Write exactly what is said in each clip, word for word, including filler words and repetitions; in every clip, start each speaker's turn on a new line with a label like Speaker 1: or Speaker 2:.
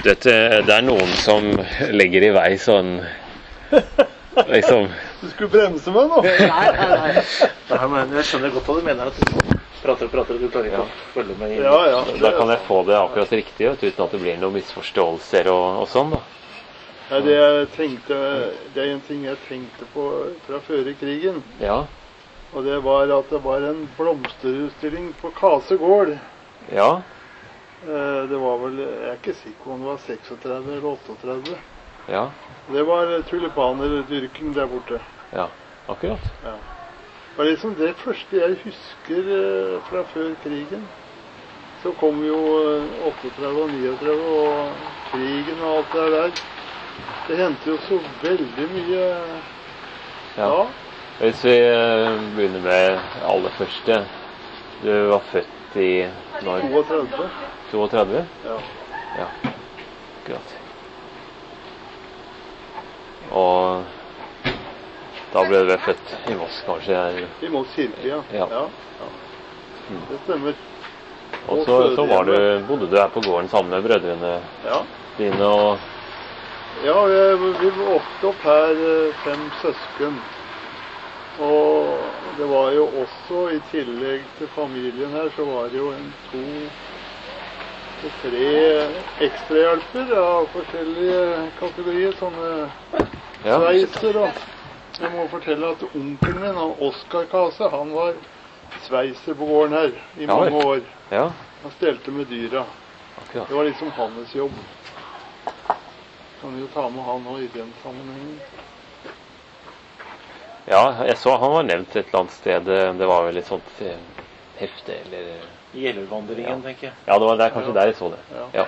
Speaker 1: Dette, det er noen som legger i vei sånn, liksom...
Speaker 2: Du skulle bremse meg nå?
Speaker 3: Nei, nei, nei. Nei, men jeg skjønner godt hva du mener, at du prater og prater, og du klarer ikke ja. å følge med.
Speaker 2: Ja, ja.
Speaker 1: Da kan jeg få det akkurat riktig, vet, uten at det blir noen misforståelser og, og sånn, da.
Speaker 2: Ja, det jeg tenkte, det er en ting jeg tenkte på fra før i krigen.
Speaker 1: Ja.
Speaker 2: Og det var at det var en blomsterutstilling på Kase gård.
Speaker 1: Ja.
Speaker 2: Det var vel, jeg er ikke sikker om det var seksogtredve eller otteogtredve.
Speaker 1: Ja.
Speaker 2: Det var tulipanerdyrking der borte.
Speaker 1: Ja, akkurat.
Speaker 2: Ja. Det var liksom det første jeg husker fra før krigen. Så kom jo otteogtredve og niogtredve og krigen og alt det der. Det hendte jo så veldig mye.
Speaker 1: Ja. Ja. Hvis vi begynner med aller første. Du var født i når?
Speaker 2: toogtredve.
Speaker 1: toogtredve?
Speaker 2: Ja.
Speaker 1: Ja, akkurat. Og da ble du vel født i Moss, kanskje?
Speaker 2: I Moss kirke, ja.
Speaker 1: Ja.
Speaker 2: Ja. Ja. Det stemmer.
Speaker 1: Og så, så var du, bodde du her på gården sammen med brødrene
Speaker 2: ja.
Speaker 1: dine og...
Speaker 2: Ja, vi, vi vokste opp her fem søsken. Og det var jo også, i tillegg til familien her, så var det jo en to til tre ekstrahjelper av forskjellige kategorier, sånne ja. sveiser. Og jeg må fortelle at onkelen min, Oskar Kase, han var sveiser på gården her i mange ja. år.
Speaker 1: Ja.
Speaker 2: Han stelte med dyra.
Speaker 1: Akkurat.
Speaker 2: Det var liksom hans jobb. Kan jo ta med han også i den sammenhengen.
Speaker 1: Ja, jeg så han var nevnt et eller annet sted. Det var vel litt sånt hefte, eller...
Speaker 3: Gjellervandringen, ja. tenker jeg.
Speaker 1: Ja, det var der, kanskje ja. der jeg så det.
Speaker 2: Ja.
Speaker 1: Ja.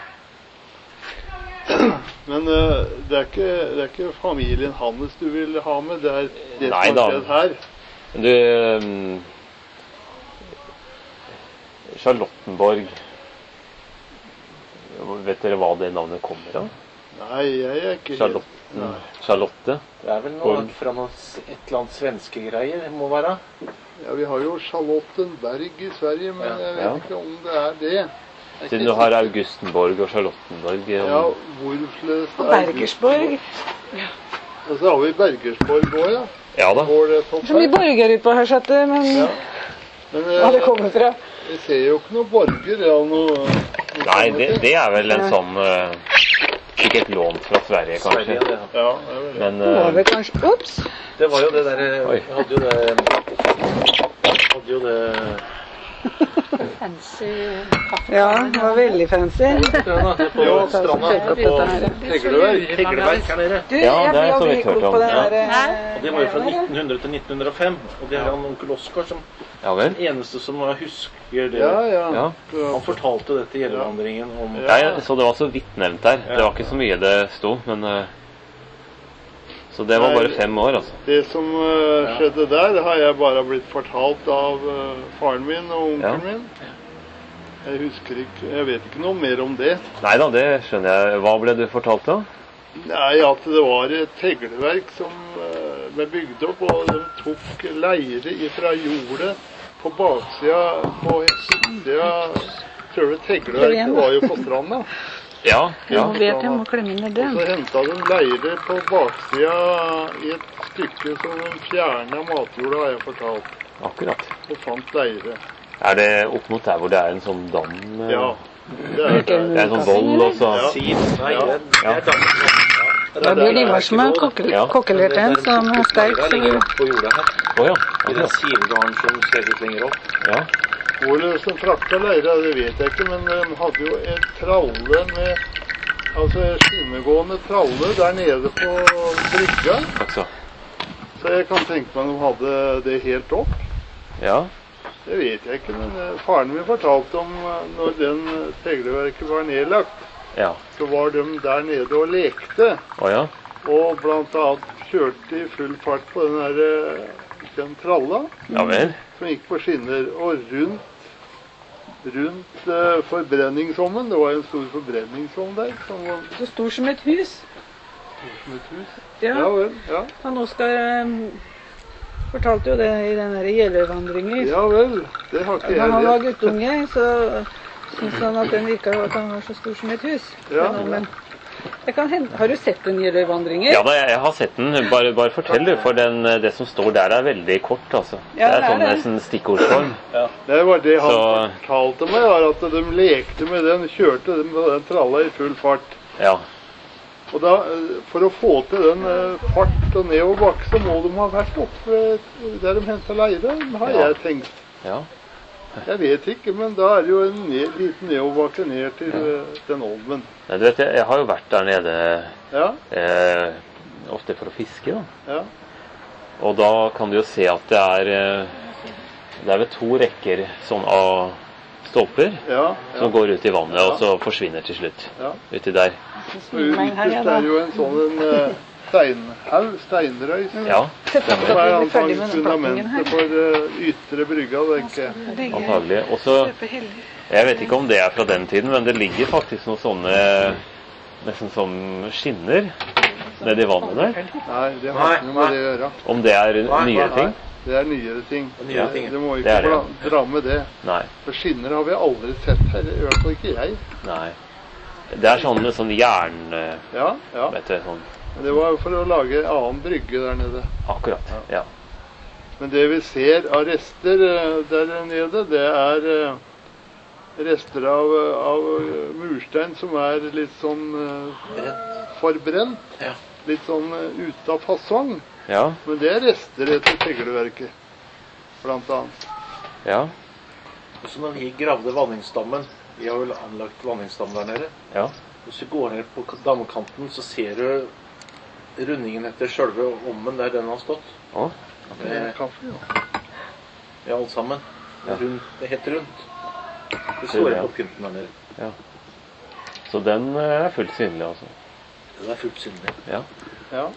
Speaker 2: Men uh, det, er ikke, det er ikke familien hans du vil ha med, det er det
Speaker 1: Nei,
Speaker 2: som har skjedd her.
Speaker 1: Du... Um, Charlottenborg... Vet dere hva det navnet kommer av?
Speaker 2: Nei, jeg er ikke
Speaker 1: Charlotte. Nei. Charlotte.
Speaker 3: Det er vel noe fra noe, et eller annet svenske greier, det må være.
Speaker 2: Ja, vi har jo Charlottenberg i Sverige, men ja. jeg vet ja. ikke om det er det.
Speaker 1: Siden du har Augustenborg og Charlottenborg. Om...
Speaker 2: Ja, hvorflest
Speaker 4: og Bergersborg. Ja.
Speaker 2: Og så har vi Bergersborg også, ja.
Speaker 1: Ja da.
Speaker 4: Det er så mye borger ut på her, sette, men... Ja. Men hva det kommer fra?
Speaker 2: Jeg ser jo ikke noen borger, ja, noe... noe
Speaker 1: Nei, det, det er vel en sånn... Uh... Sikkert lånt fra Sverige, kanskje.
Speaker 3: Sverige, det.
Speaker 2: Ja, det var det.
Speaker 1: Men,
Speaker 4: uh, det var vel kanskje... Ups!
Speaker 3: Det var jo det der... Vi hadde jo det... Hadde jo det...
Speaker 4: Fancy kaffe. Ja, det var veldig fancy.
Speaker 3: På stranda her på Tegleverk. Tegleverk her nede.
Speaker 4: Du, jeg blir jo mye klok på det her.
Speaker 3: Og det var jo fra nitten hundre til nitten hundre og fem. Og det er han onkel Oskar som...
Speaker 1: Ja, vel?
Speaker 3: Den eneste som husker det.
Speaker 2: Ja, ja.
Speaker 1: ja.
Speaker 3: Han fortalte dette gjellervandringen om...
Speaker 1: Ja, ja, så det var så vidt nevnt der. Det var ikke så mye det sto, men... Uh, så det var bare fem år, altså.
Speaker 2: Det som uh, skjedde der, det har jeg bare blitt fortalt av uh, faren min og onkelen ja. min. Jeg husker ikke, jeg vet ikke noe mer om det.
Speaker 1: Neida, det skjønner jeg. Hva ble du fortalt da?
Speaker 2: Nei, at det var et tegleverk som uh, ble bygd opp, og de tok leire fra jordet på baksida, på sida, tror du tegleverket var jo på stranda.
Speaker 1: Ja, ja.
Speaker 4: Jeg vet jeg må klemme inn det.
Speaker 2: Og så hentet de leire på baksida i et stykke som de fjernet matjorda, har jeg fortalt.
Speaker 1: Akkurat.
Speaker 2: Og fant leire.
Speaker 1: Er det opp mot der hvor det er en sånn dam?
Speaker 2: Ja. Det er,
Speaker 1: det er en sånn vold også.
Speaker 3: Ja. Nei, det, det er dam.
Speaker 4: Det blir Ivar som har kokkelert en som er sterk.
Speaker 3: På jorda her.
Speaker 1: Åja.
Speaker 3: Det er sivgarn som ser ut lenger opp.
Speaker 1: Ja.
Speaker 2: Hvor de frakta leire, det vet jeg ikke, men de hadde jo et tralle med, altså skinnegående tralle der nede på brygga.
Speaker 1: Takk så.
Speaker 2: Så jeg kan tenke meg de hadde det helt opp.
Speaker 1: Ja.
Speaker 2: Det vet jeg ikke, men faren min fortalte om når den tegleverket var nedlagt.
Speaker 1: Ja.
Speaker 2: Så var de der nede og lekte.
Speaker 1: Å ja.
Speaker 2: Og blant annet kjørte i full fart på den der, den tralla.
Speaker 1: Ja vel.
Speaker 2: Som gikk på skinner, og rundt rundt uh, forbrenningsovnen, det var en stor forbrenningsovn der. Som var
Speaker 4: så stor som et hus.
Speaker 2: Stor som et hus?
Speaker 4: Ja,
Speaker 2: ja vel, ja.
Speaker 4: Han Oskar um, fortalte jo det i den der gjellervandringer.
Speaker 2: Ja vel, det har ikke jeg
Speaker 4: da han var
Speaker 2: det.
Speaker 4: guttunge, så syntes han at den virket at han var så stor som et hus.
Speaker 2: Ja,
Speaker 4: men, Det kan hende. Har du sett en Jeløyvandringer?
Speaker 1: Ja da, jeg, jeg har sett den. Bare, bare fortell du, for den, det som står der er veldig kort, altså.
Speaker 4: Ja,
Speaker 1: det er
Speaker 4: det er
Speaker 1: sånn
Speaker 4: det.
Speaker 1: nesten stikkordsform.
Speaker 2: Det var det han
Speaker 1: Så-
Speaker 2: fortalte meg, var at de lekte med den, kjørte den, med den tralla i full fart.
Speaker 1: Ja,
Speaker 2: Og da, eh, for å få til den eh, fart og nedoverbakke, så må de ha vært oppe der de hentet leire, har
Speaker 1: Ja.
Speaker 2: jeg tenkt.
Speaker 1: ja.
Speaker 2: Jeg vet ikke, men da er det jo en ned, liten nedoverbakke ned til eh, den olmen.
Speaker 1: Nei, du vet, jeg, jeg har jo vært der nede
Speaker 2: Ja,
Speaker 1: eh, ofte for å fiske, da.
Speaker 2: ja,
Speaker 1: Og da kan du jo se at det er eh, det er vel to rekker sånn av stolper
Speaker 2: ja.
Speaker 1: som
Speaker 2: ja.
Speaker 1: går ut i vannet,
Speaker 2: Ja.
Speaker 1: og så forsvinner til slutt
Speaker 2: Ja.
Speaker 1: uti der.
Speaker 2: Og ytterst er jo en sånn en, eh, steinhaug, steinrøys,
Speaker 1: Ja,
Speaker 2: som
Speaker 1: stemmer.
Speaker 2: er
Speaker 4: blir ferdig med
Speaker 2: antakelig
Speaker 4: den pakkingen her.
Speaker 2: fundamentet for eh, ytre brygga, tenker jeg.
Speaker 1: Antagelig. Og så, jeg vet ikke om det er fra den tiden, men det ligger faktisk noen sånne nesten som skinner nedi vannet der.
Speaker 2: Nei, det har ikke noe med det å gjøre.
Speaker 1: Om det er nyere ting?
Speaker 2: Det er nyere ting.
Speaker 3: Nyere ting, ja.
Speaker 2: Du må
Speaker 1: Det
Speaker 2: ikke
Speaker 1: er det, ja.
Speaker 2: bla- dra med det.
Speaker 1: Nei.
Speaker 2: For skinner har vi aldri sett her, i hvert fall ikke jeg.
Speaker 1: Nei. Det er sånn, sånn jern... eh,
Speaker 2: Ja, ja.
Speaker 1: Vet du, sånn
Speaker 2: Det var for å lage annen brygge der nede.
Speaker 1: akkurat. Ja.
Speaker 2: Men det vi ser av rester eh, der nede, det er eh, rester av, av murstein som er litt sånn eh, forbrent.
Speaker 3: Ja.
Speaker 2: Litt sånn eh, ute av fasong.
Speaker 1: Ja.
Speaker 2: Men det er rester etter tegleverket, blant annet.
Speaker 1: Ja.
Speaker 3: Så når vi gravde vanningsdammen, vi har vel anlagt vanningsdam der nede,
Speaker 1: Ja.
Speaker 3: hvis du går ned på dammekanten, så ser du rundingen etter selve ommen der den har stått.
Speaker 1: Å,
Speaker 2: Det er
Speaker 3: Med,
Speaker 2: kaffe, jo.
Speaker 3: med alt sammen.
Speaker 1: Ja.
Speaker 3: Rundt, det heter rundt. Det står
Speaker 1: Ja.
Speaker 3: på pynten der nede.
Speaker 1: ja. Så den eh, er fullt synlig, altså.
Speaker 3: Det er fullt synlig.
Speaker 1: Ja.
Speaker 2: Ja.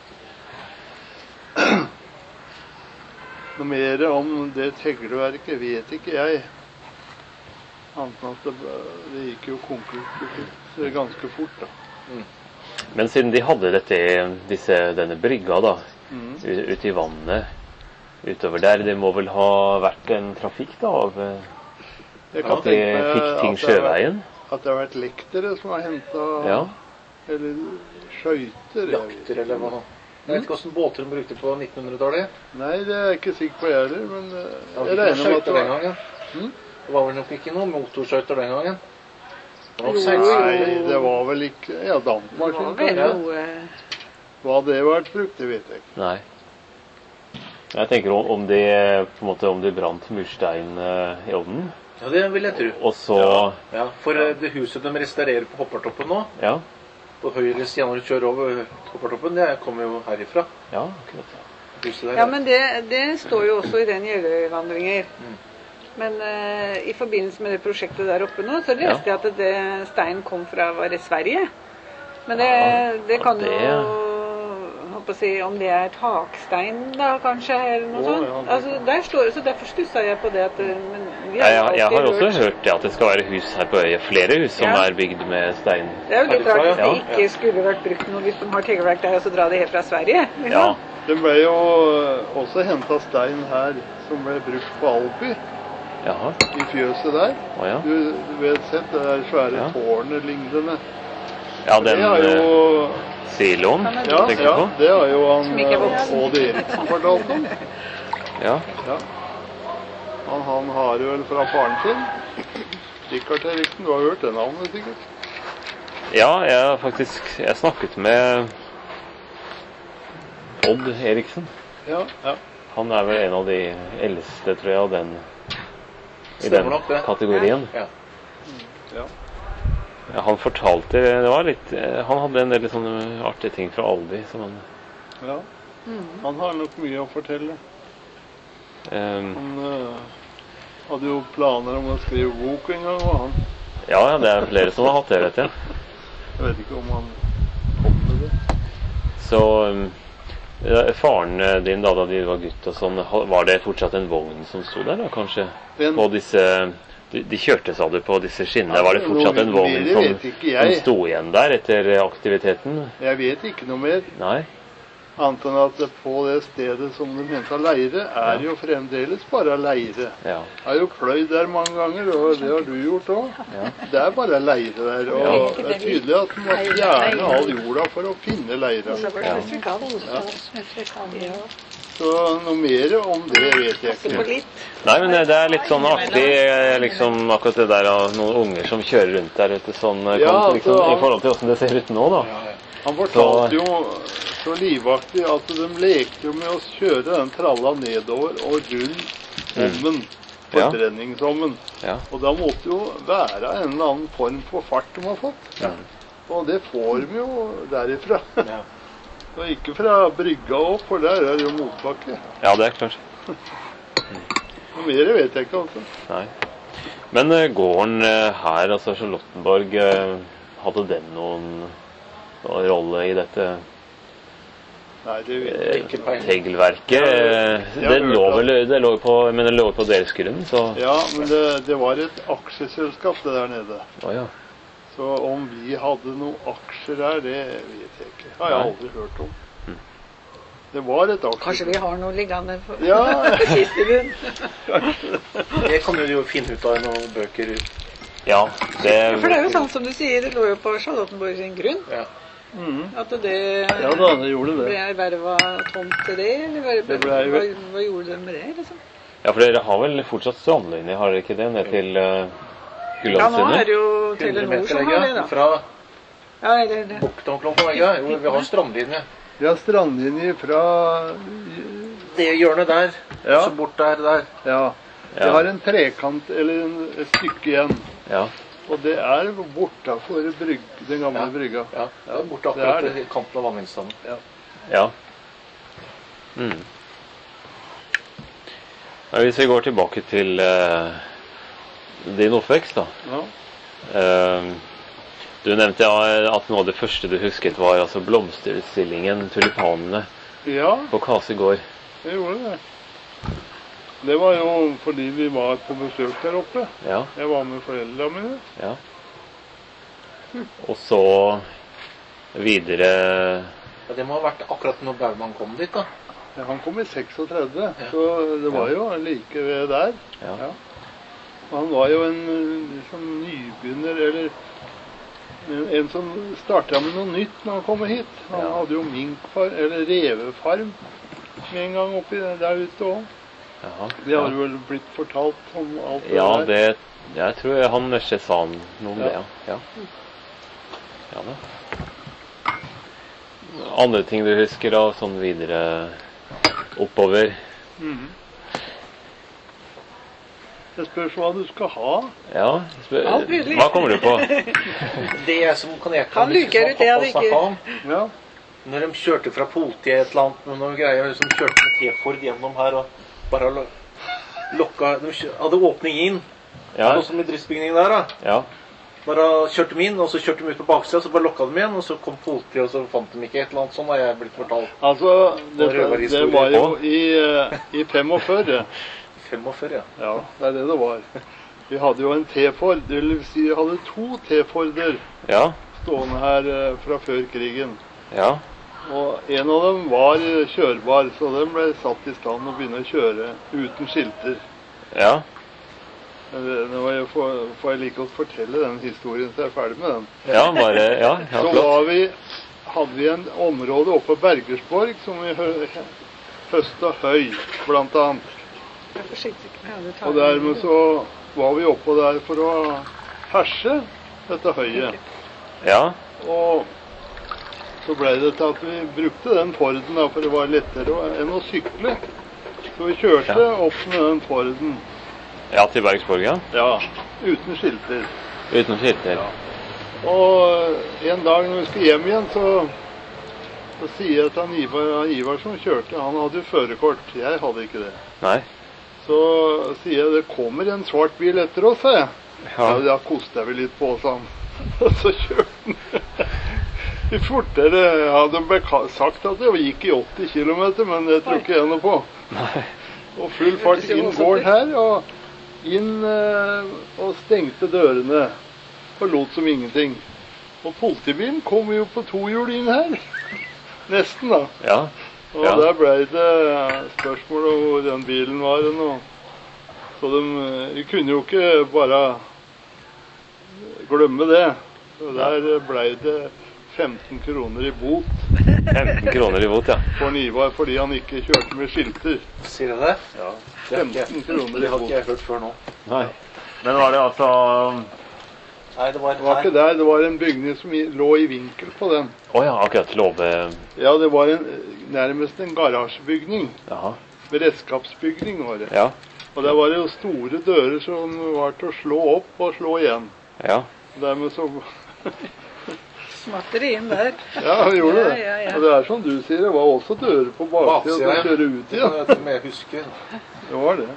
Speaker 2: Noe mer om det tegleverket vet ikke jeg. Annet enn at det, det gikk jo konkurs ganske fort, da.
Speaker 1: Men siden de hadde dette, disse, denne brygga da,
Speaker 2: Mm.
Speaker 1: u- ute i vannet utover der, det må vel ha vært en trafikk da, av eh,
Speaker 2: Jeg kan
Speaker 1: at de
Speaker 2: tenke meg
Speaker 1: fikk ting
Speaker 2: at det har vært-
Speaker 1: sjøveien?
Speaker 2: At det har vært lektere som har henta
Speaker 1: Ja.
Speaker 2: Eller skøyter. jeg vet
Speaker 3: Jakter eller hva. Jeg vet ikke hvordan båter de brukte på nittenhundretallet.
Speaker 2: Nei, det er jeg ikke sikker på jeg heller, men eh,
Speaker 3: Det var
Speaker 2: jeg
Speaker 3: ikke noen
Speaker 2: regner med at
Speaker 3: skøyter
Speaker 2: det
Speaker 3: den
Speaker 2: var
Speaker 3: gangen.
Speaker 2: Hm?
Speaker 3: Det var vel nok ikke noen motorskøyter den gangen. Det var nok
Speaker 4: Jo,
Speaker 3: seilskøyter.
Speaker 2: Nei, det var vel ikke Ja,
Speaker 4: Det var
Speaker 2: dampmaskin.
Speaker 4: vel
Speaker 2: kanskje.
Speaker 4: noe
Speaker 2: Hva det har vært brukt, det vet jeg ikke.
Speaker 1: Nei. Jeg tenker om, om det på en måte om det brant murstein eh, i ovnen,
Speaker 3: Ja, det vil jeg tro.
Speaker 1: og så
Speaker 3: Ja, for eh, det huset de restaurerer på Hoppertoppen nå,
Speaker 1: ja,
Speaker 3: på høyre side når du kjører over Hoppertoppen, det kommer jo herifra.
Speaker 1: ja, akkurat.
Speaker 3: Huset der.
Speaker 4: Ja, men det, det står jo også i den Jeløyvandringer.
Speaker 3: Mm.
Speaker 4: Men eh, i forbindelse med det prosjektet der oppe nå, så leste jeg at det steinen kom fra var det Sverige. Men det,
Speaker 1: Ja,
Speaker 4: det kan
Speaker 1: det-
Speaker 4: jo håper å si, om det er takstein da, kanskje, eller noe
Speaker 2: Å,
Speaker 4: sånt.
Speaker 2: ja.
Speaker 4: Altså, der står det, så derfor stussa jeg på det at eh, men vi
Speaker 1: Ja,
Speaker 4: har
Speaker 1: jeg, jeg
Speaker 4: alltid
Speaker 1: har også
Speaker 4: hørt-
Speaker 1: hørt det at det skal være hus her på øya, flere hus som
Speaker 4: Ja.
Speaker 1: er bygd med stein.
Speaker 4: Det er jo litt rart hvis
Speaker 1: Ja.
Speaker 4: det ikke skulle vært brukt noe hvis de har tegleverk der, og så dra det helt fra Sverige. Liksom.
Speaker 1: Ja,
Speaker 2: Det ble jo også henta stein her som ble brukt på Alby,
Speaker 1: jaha,
Speaker 2: i fjøset der.
Speaker 1: å ja.
Speaker 2: Du, du vet sett det der svære
Speaker 1: Ja.
Speaker 2: tårnet lignende.
Speaker 1: Ja,
Speaker 2: Det
Speaker 1: den
Speaker 2: har jo
Speaker 1: eh, siloen,
Speaker 2: Ja,
Speaker 1: tenker du
Speaker 2: ja,
Speaker 1: på?
Speaker 2: det har jo han
Speaker 4: Som ikke er
Speaker 2: eh,
Speaker 4: voksen.
Speaker 2: Odd Eriksen fortalt om.
Speaker 1: Ja,
Speaker 2: Ja. Han, han har det vel fra faren sin. Rikard Eriksen, du har hørt det navnet sikkert?
Speaker 1: ja jeg har faktisk jeg snakket med Odd Eriksen.
Speaker 2: Ja, ja.
Speaker 1: Han er vel en av de eldste, tror jeg, av den, i
Speaker 3: Stemmer
Speaker 1: den
Speaker 3: nok det.
Speaker 1: kategorien.
Speaker 3: Ja.
Speaker 2: ja.
Speaker 1: Ja, han fortalte, det var litt, eh, han hadde en del sånne artige ting fra Albi, som han,
Speaker 2: ja. Han har nok mye å fortelle.
Speaker 1: eh,
Speaker 2: Han eh, hadde jo planer om å skrive bok en gang, og han
Speaker 1: ja, ja, det er flere som har hatt det, vet jeg.
Speaker 2: Jeg vet ikke om han kom med det.
Speaker 1: Så eh, faren din da, da de var gutt og sånn, ha- var det fortsatt en vogn som sto der da, kanskje?
Speaker 2: En-
Speaker 1: På disse, de, de kjørte, sa du, på disse skinnene. Var det fortsatt en vogn
Speaker 2: Det
Speaker 1: som,
Speaker 2: vet ikke
Speaker 1: som
Speaker 2: jeg.
Speaker 1: sto igjen der etter aktiviteten?
Speaker 2: Jeg vet ikke noe mer.
Speaker 1: Nei?
Speaker 2: Annet enn at det på det stedet som de hentet leire, er
Speaker 1: Ja.
Speaker 2: jo fremdeles bare leire.
Speaker 1: Ja.
Speaker 2: Jeg har jo pløyd der mange ganger, og det har du gjort også.
Speaker 1: Ja.
Speaker 2: Det er bare leire der, og det er tydelig at man må fjerne all jorda for å finne leire. Så noe mer om det vet jeg ikke.
Speaker 1: Nei, men det er litt sånn artig, liksom, akkurat det der av noen unger som kjører rundt der ute, sånn,
Speaker 2: Ja,
Speaker 1: kan, liksom,
Speaker 2: altså,
Speaker 1: i forhold til hvordan det ser ut nå, da.
Speaker 2: Han fortalte jo så livaktig at de lekte jo med å kjøre den tralla nedover og rundt ommen,
Speaker 1: Ja.
Speaker 2: forbrenningsommen.
Speaker 1: Ja.
Speaker 2: Og da måtte jo være en eller annen form for fart de har fått.
Speaker 3: Ja.
Speaker 2: Og det får de jo derifra.
Speaker 3: Ja.
Speaker 2: Og ikke fra brygga opp, for der er det jo motbakke.
Speaker 1: Ja, det er klart.
Speaker 2: Noe mer vet jeg ikke, altså.
Speaker 1: Nei. Men eh, gården eh, her, altså Charlottenborg, eh, hadde den noen, noen rolle i dette
Speaker 2: Nei, det vet jeg
Speaker 1: eh,
Speaker 2: ikke.
Speaker 1: teglverket? Eh,
Speaker 2: Jeg har
Speaker 1: Det
Speaker 2: hørt
Speaker 1: lå
Speaker 2: at-
Speaker 1: vel det lå på, men det lå på deres grunn, så
Speaker 2: Ja, men det, det var et aksjeselskap det der nede.
Speaker 1: Å ja.
Speaker 2: Så om vi hadde noen aksjer der, det vet jeg ikke. Det har jeg
Speaker 1: Nei.
Speaker 2: aldri hørt om. Det var et aksjeselskap.
Speaker 4: Kanskje vi har noe liggende for
Speaker 2: Ja.
Speaker 4: sist i bunn.
Speaker 3: Det kan du jo finne ut av i noen bøker.
Speaker 1: Ja, det,
Speaker 4: For det er jo sånn som du sier, det lå jo på Charlottenborg sin grunn.
Speaker 3: Ja.
Speaker 2: Mhm.
Speaker 4: At det
Speaker 2: Ja da, det gjorde
Speaker 4: ble
Speaker 2: det.
Speaker 4: erverva tomt til det, eller hva,
Speaker 2: Det ble jo-
Speaker 4: hva, hva gjorde de med det, liksom?
Speaker 1: ja, for dere har vel fortsatt strandlinje, har dere ikke det, ned til uh,
Speaker 4: Ja, nå er
Speaker 1: Gullandsundet?
Speaker 4: det jo
Speaker 3: hundre
Speaker 4: Telenor
Speaker 3: meter
Speaker 4: som har det,
Speaker 3: legge
Speaker 4: da.
Speaker 3: fra
Speaker 4: Ja, eller det.
Speaker 3: Buktomklumpen legge. Jo, vi har strandlinje.
Speaker 2: Vi har strandlinje fra
Speaker 3: Det hjørnet der,
Speaker 2: Ja.
Speaker 3: så bort der, der.
Speaker 2: Ja. Vi
Speaker 1: Ja.
Speaker 2: har en trekant, eller en, et stykke igjen.
Speaker 1: Ja.
Speaker 2: Og det er bortafor brygg, den gamle
Speaker 3: Ja.
Speaker 2: brygga.
Speaker 3: Ja, det er borte
Speaker 2: Det er
Speaker 3: akkurat
Speaker 2: det.
Speaker 3: i kanten av vanningsstammen.
Speaker 1: Ja. Mm. Ja, hvis vi går tilbake til eh, din oppvekst, da.
Speaker 2: Ja.
Speaker 1: Eh, du nevnte ja, at noe av det første du husket var altså blomsterutstillingen, tulipanene,
Speaker 2: ja,
Speaker 1: på Kase gård.
Speaker 2: det gjorde det. Det var jo fordi vi var på besøk der oppe.
Speaker 1: Ja,
Speaker 2: Jeg var med foreldrene mine.
Speaker 1: ja. Og så videre
Speaker 3: Ja, det må ha vært akkurat når Baumann kom dit, da.
Speaker 2: Ja, han kom i seksogtredve, så det var jo like ved der.
Speaker 1: Ja.
Speaker 2: Ja. Og han var jo en liksom, nybegynner, eller en, en som starta med noe nytt når han kom hit. Han
Speaker 1: Ja.
Speaker 2: hadde jo minkfarm, eller revefarm, med en gang oppi der ute òg.
Speaker 1: Jaha.
Speaker 2: Det har vel blitt fortalt om alt det
Speaker 1: Ja,
Speaker 2: der.
Speaker 1: det jeg tror jeg han Nesje sa noe om
Speaker 2: Ja.
Speaker 1: det, ja. Ja, ja da. Andre ting du husker av sånn videre oppover?
Speaker 2: Mhm. Det spørs hva du skal ha.
Speaker 1: Ja, spør,
Speaker 4: Alt mulig.
Speaker 1: hva kommer du på?
Speaker 3: Det som kan jeg
Speaker 4: Han luker ut det han ikke-
Speaker 3: om,
Speaker 2: Ja.
Speaker 3: når de kjørte fra politiet et eller annet med noen greier, som kjørte med T-Ford gjennom her og bare lo- lokka De kjø- hadde åpning inn,
Speaker 1: Ja,
Speaker 3: sånn som i driftsbygningen der, da.
Speaker 1: ja,
Speaker 3: Bare kjørte de inn, og så kjørte de ut på baksida, så bare lokka de igjen, og så kom politiet, og så fant de ikke et eller annet sånt, har jeg blitt fortalt.
Speaker 2: Altså, det,
Speaker 3: Og røverhistorie.
Speaker 2: det var jo i, eh, i femogfyrre.
Speaker 3: femogfyrre, ja.
Speaker 2: Ja, det er det det var. Vi hadde jo en T-Ford, det vil si jeg hadde to T-Forder
Speaker 1: ja,
Speaker 2: stående her eh, fra før krigen.
Speaker 1: ja,
Speaker 2: Og en av dem var eh, kjørbar, så den ble satt i stand å begynne å kjøre uten skilter.
Speaker 1: ja,
Speaker 2: Men det- Nå jeg får, får jeg like godt fortelle den historien, så jeg er ferdig med den.
Speaker 1: ja, bare, ja, ja,
Speaker 2: Så
Speaker 1: flott.
Speaker 2: var vi, hadde vi en område oppe på Bergersborg som vi hø høsta høy, blant annet.
Speaker 4: Jeg er forsiktig med å ta
Speaker 2: Og dermed så var vi oppå der for å herse dette høyet.
Speaker 1: Ja,
Speaker 2: Og så ble det til at vi brukte den Forden da, for det var lettere å- enn å sykle. Så vi kjørte
Speaker 1: Ja.
Speaker 2: opp med den Forden,
Speaker 1: ja, til Bergsborg, ja.
Speaker 2: ja, uten skilter.
Speaker 1: Uten skilter.
Speaker 2: Og en dag når vi skulle hjem igjen, så, så sier jeg til han Ivar, Ivar som kjørte, han hadde jo førerkort, jeg hadde ikke det.
Speaker 1: Nei.
Speaker 2: Så sier jeg, det kommer en svart bil etter oss, sa jeg. Ja,
Speaker 1: Ja,
Speaker 2: da koste jeg vel litt på, sa han. Og så kjørte han. Litt fortere. Ja, det ble ka- sagt at det gikk i åtti kilometer, men det tror ikke jeg noe på.
Speaker 1: nei.
Speaker 2: Og full fart inn gården her, og inn eh, og stengte dørene. Og lot som ingenting. Og politibilen kom jo på to hjul inn her. Nesten, da.
Speaker 1: Ja,
Speaker 2: Og
Speaker 1: Ja.
Speaker 2: der ble det spørsmål om hvor den bilen var. Og så de, de kunne jo ikke bare glemme det. Så der ble det femten kroner i bot
Speaker 1: femten kroner i bot, ja.
Speaker 2: for Ivar fordi han ikke kjørte med skilter.
Speaker 3: Sier du det?
Speaker 1: Ja.
Speaker 2: femten kroner
Speaker 3: Det
Speaker 2: i
Speaker 3: har
Speaker 2: bot.
Speaker 3: ikke jeg hørt før nå.
Speaker 1: Nei. Men var det altså...
Speaker 3: Nei, det var,
Speaker 2: Det var ikke der, det var en bygning som i- lå i vinkel på den.
Speaker 1: Åja, akkurat låve...
Speaker 2: Ja, det var en, nærmest en garasjebygning.
Speaker 1: Jaha.
Speaker 2: Beredskapsbygning var det.
Speaker 1: Ja.
Speaker 2: Og der var det jo store dører som var til å slå opp og slå igjen.
Speaker 1: Ja.
Speaker 2: Dermed så...
Speaker 4: Smatter inn der.
Speaker 2: Ja, vi gjorde det.
Speaker 4: Ja, ja, ja.
Speaker 2: Og det er som du sier, det var også dører på baksiden til å kjøre ut igjen.
Speaker 3: Det må jeg huske.
Speaker 2: Det var det.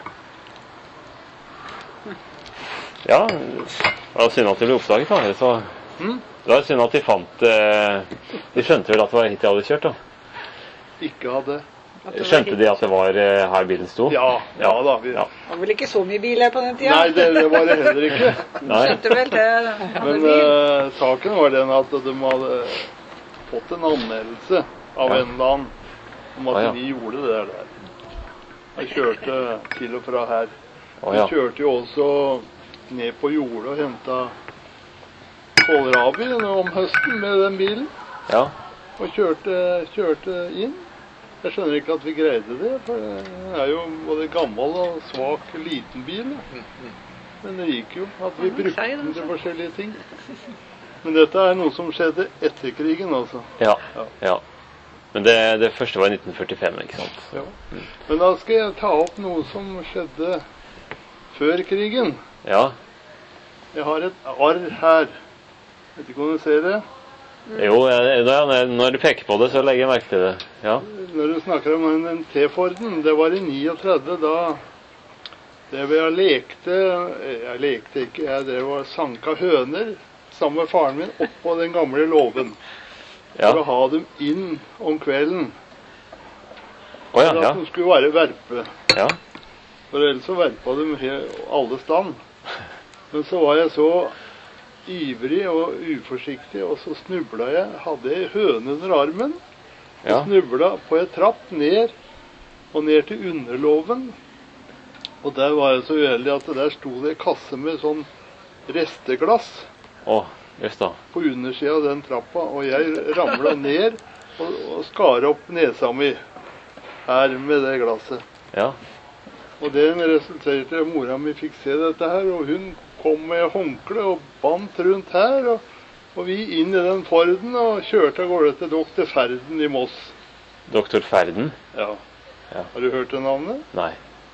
Speaker 1: Ja, det var synd at det ble oppdaget da, eller så...
Speaker 2: Hm?
Speaker 1: Det var synd at de fant... Eh, de skjønte vel at det var hit de hadde kjørt da.
Speaker 2: Ikke hadde.
Speaker 4: At det var
Speaker 1: Skjønte
Speaker 4: hit.
Speaker 1: de at det var eh, her bilen sto?
Speaker 2: Ja, ja da. Vi...
Speaker 1: Ja.
Speaker 4: Det var vel ikke så mye bil her på den tida?
Speaker 2: Nei, det, det var det heller ikke.
Speaker 1: Nei.
Speaker 4: Skjønte vel det. det
Speaker 2: Men
Speaker 4: bil.
Speaker 2: uh, saken var den at de hadde fått en anmeldelse av
Speaker 1: Ja.
Speaker 2: en eller annen om at
Speaker 1: Ah, ja.
Speaker 2: de gjorde det der. Jeg kjørte til og fra her.
Speaker 1: Å,
Speaker 2: Vi
Speaker 1: ja.
Speaker 2: kjørte jo også ned på jordet og hentet kålrabi om høsten med den bilen.
Speaker 1: Ja.
Speaker 2: Og kjørte, kjørte inn. Jeg skjønner ikke at vi greide det, for det er jo både gammel og svak liten bil. Da. Men det gikk jo at vi brukte den til forskjellige ting. Men dette er noe som skjedde etter krigen, altså.
Speaker 1: Ja. Ja. Men det, det første var i nitten førtifem, ikke sant?
Speaker 2: Ja. Men da skal jeg ta opp noe som skjedde før krigen.
Speaker 1: Ja.
Speaker 2: Jeg har et arr her. Vet ikke om du ser det?
Speaker 1: Jo, jeg, når når du peker på det, så legger jeg merke til det. Ja.
Speaker 2: Når du snakker om den, den T-Forden, det var i niogtredve da det var jeg lekte, jeg lekte ikke, jeg drev og sanka høner sammen med faren min opp på den gamle låven.
Speaker 1: Ja.
Speaker 2: For å ha dem inn om kvelden.
Speaker 1: Å ja,
Speaker 2: For
Speaker 1: ja.
Speaker 2: at de skulle være verpe.
Speaker 1: Ja.
Speaker 2: For ellers så verpa de he- alle stand. Men så var jeg så ivrig og uforsiktig, og så snubla jeg. Hadde jeg høne under armen. Og
Speaker 1: Ja.
Speaker 2: snubla på et trapp ned, og ned til underlåven. Og der var jeg så uheldig at der sto det en kasse med sånn resteglass
Speaker 1: Å, just da.
Speaker 2: på undersida av den trappa, og jeg ramla ned og, og skar opp nesa mi her med det glasset.
Speaker 1: Ja.
Speaker 2: Og det resulterte i at mora mi fikk se dette her, og hun kom med håndkle og bandt rundt her, og, og vi inn i den Forden og kjørte av gårde til doktor Ferden i Moss.
Speaker 1: Doktor Ferden?
Speaker 2: Ja.
Speaker 1: Ja.
Speaker 2: Har du hørt det navnet?
Speaker 1: Nei.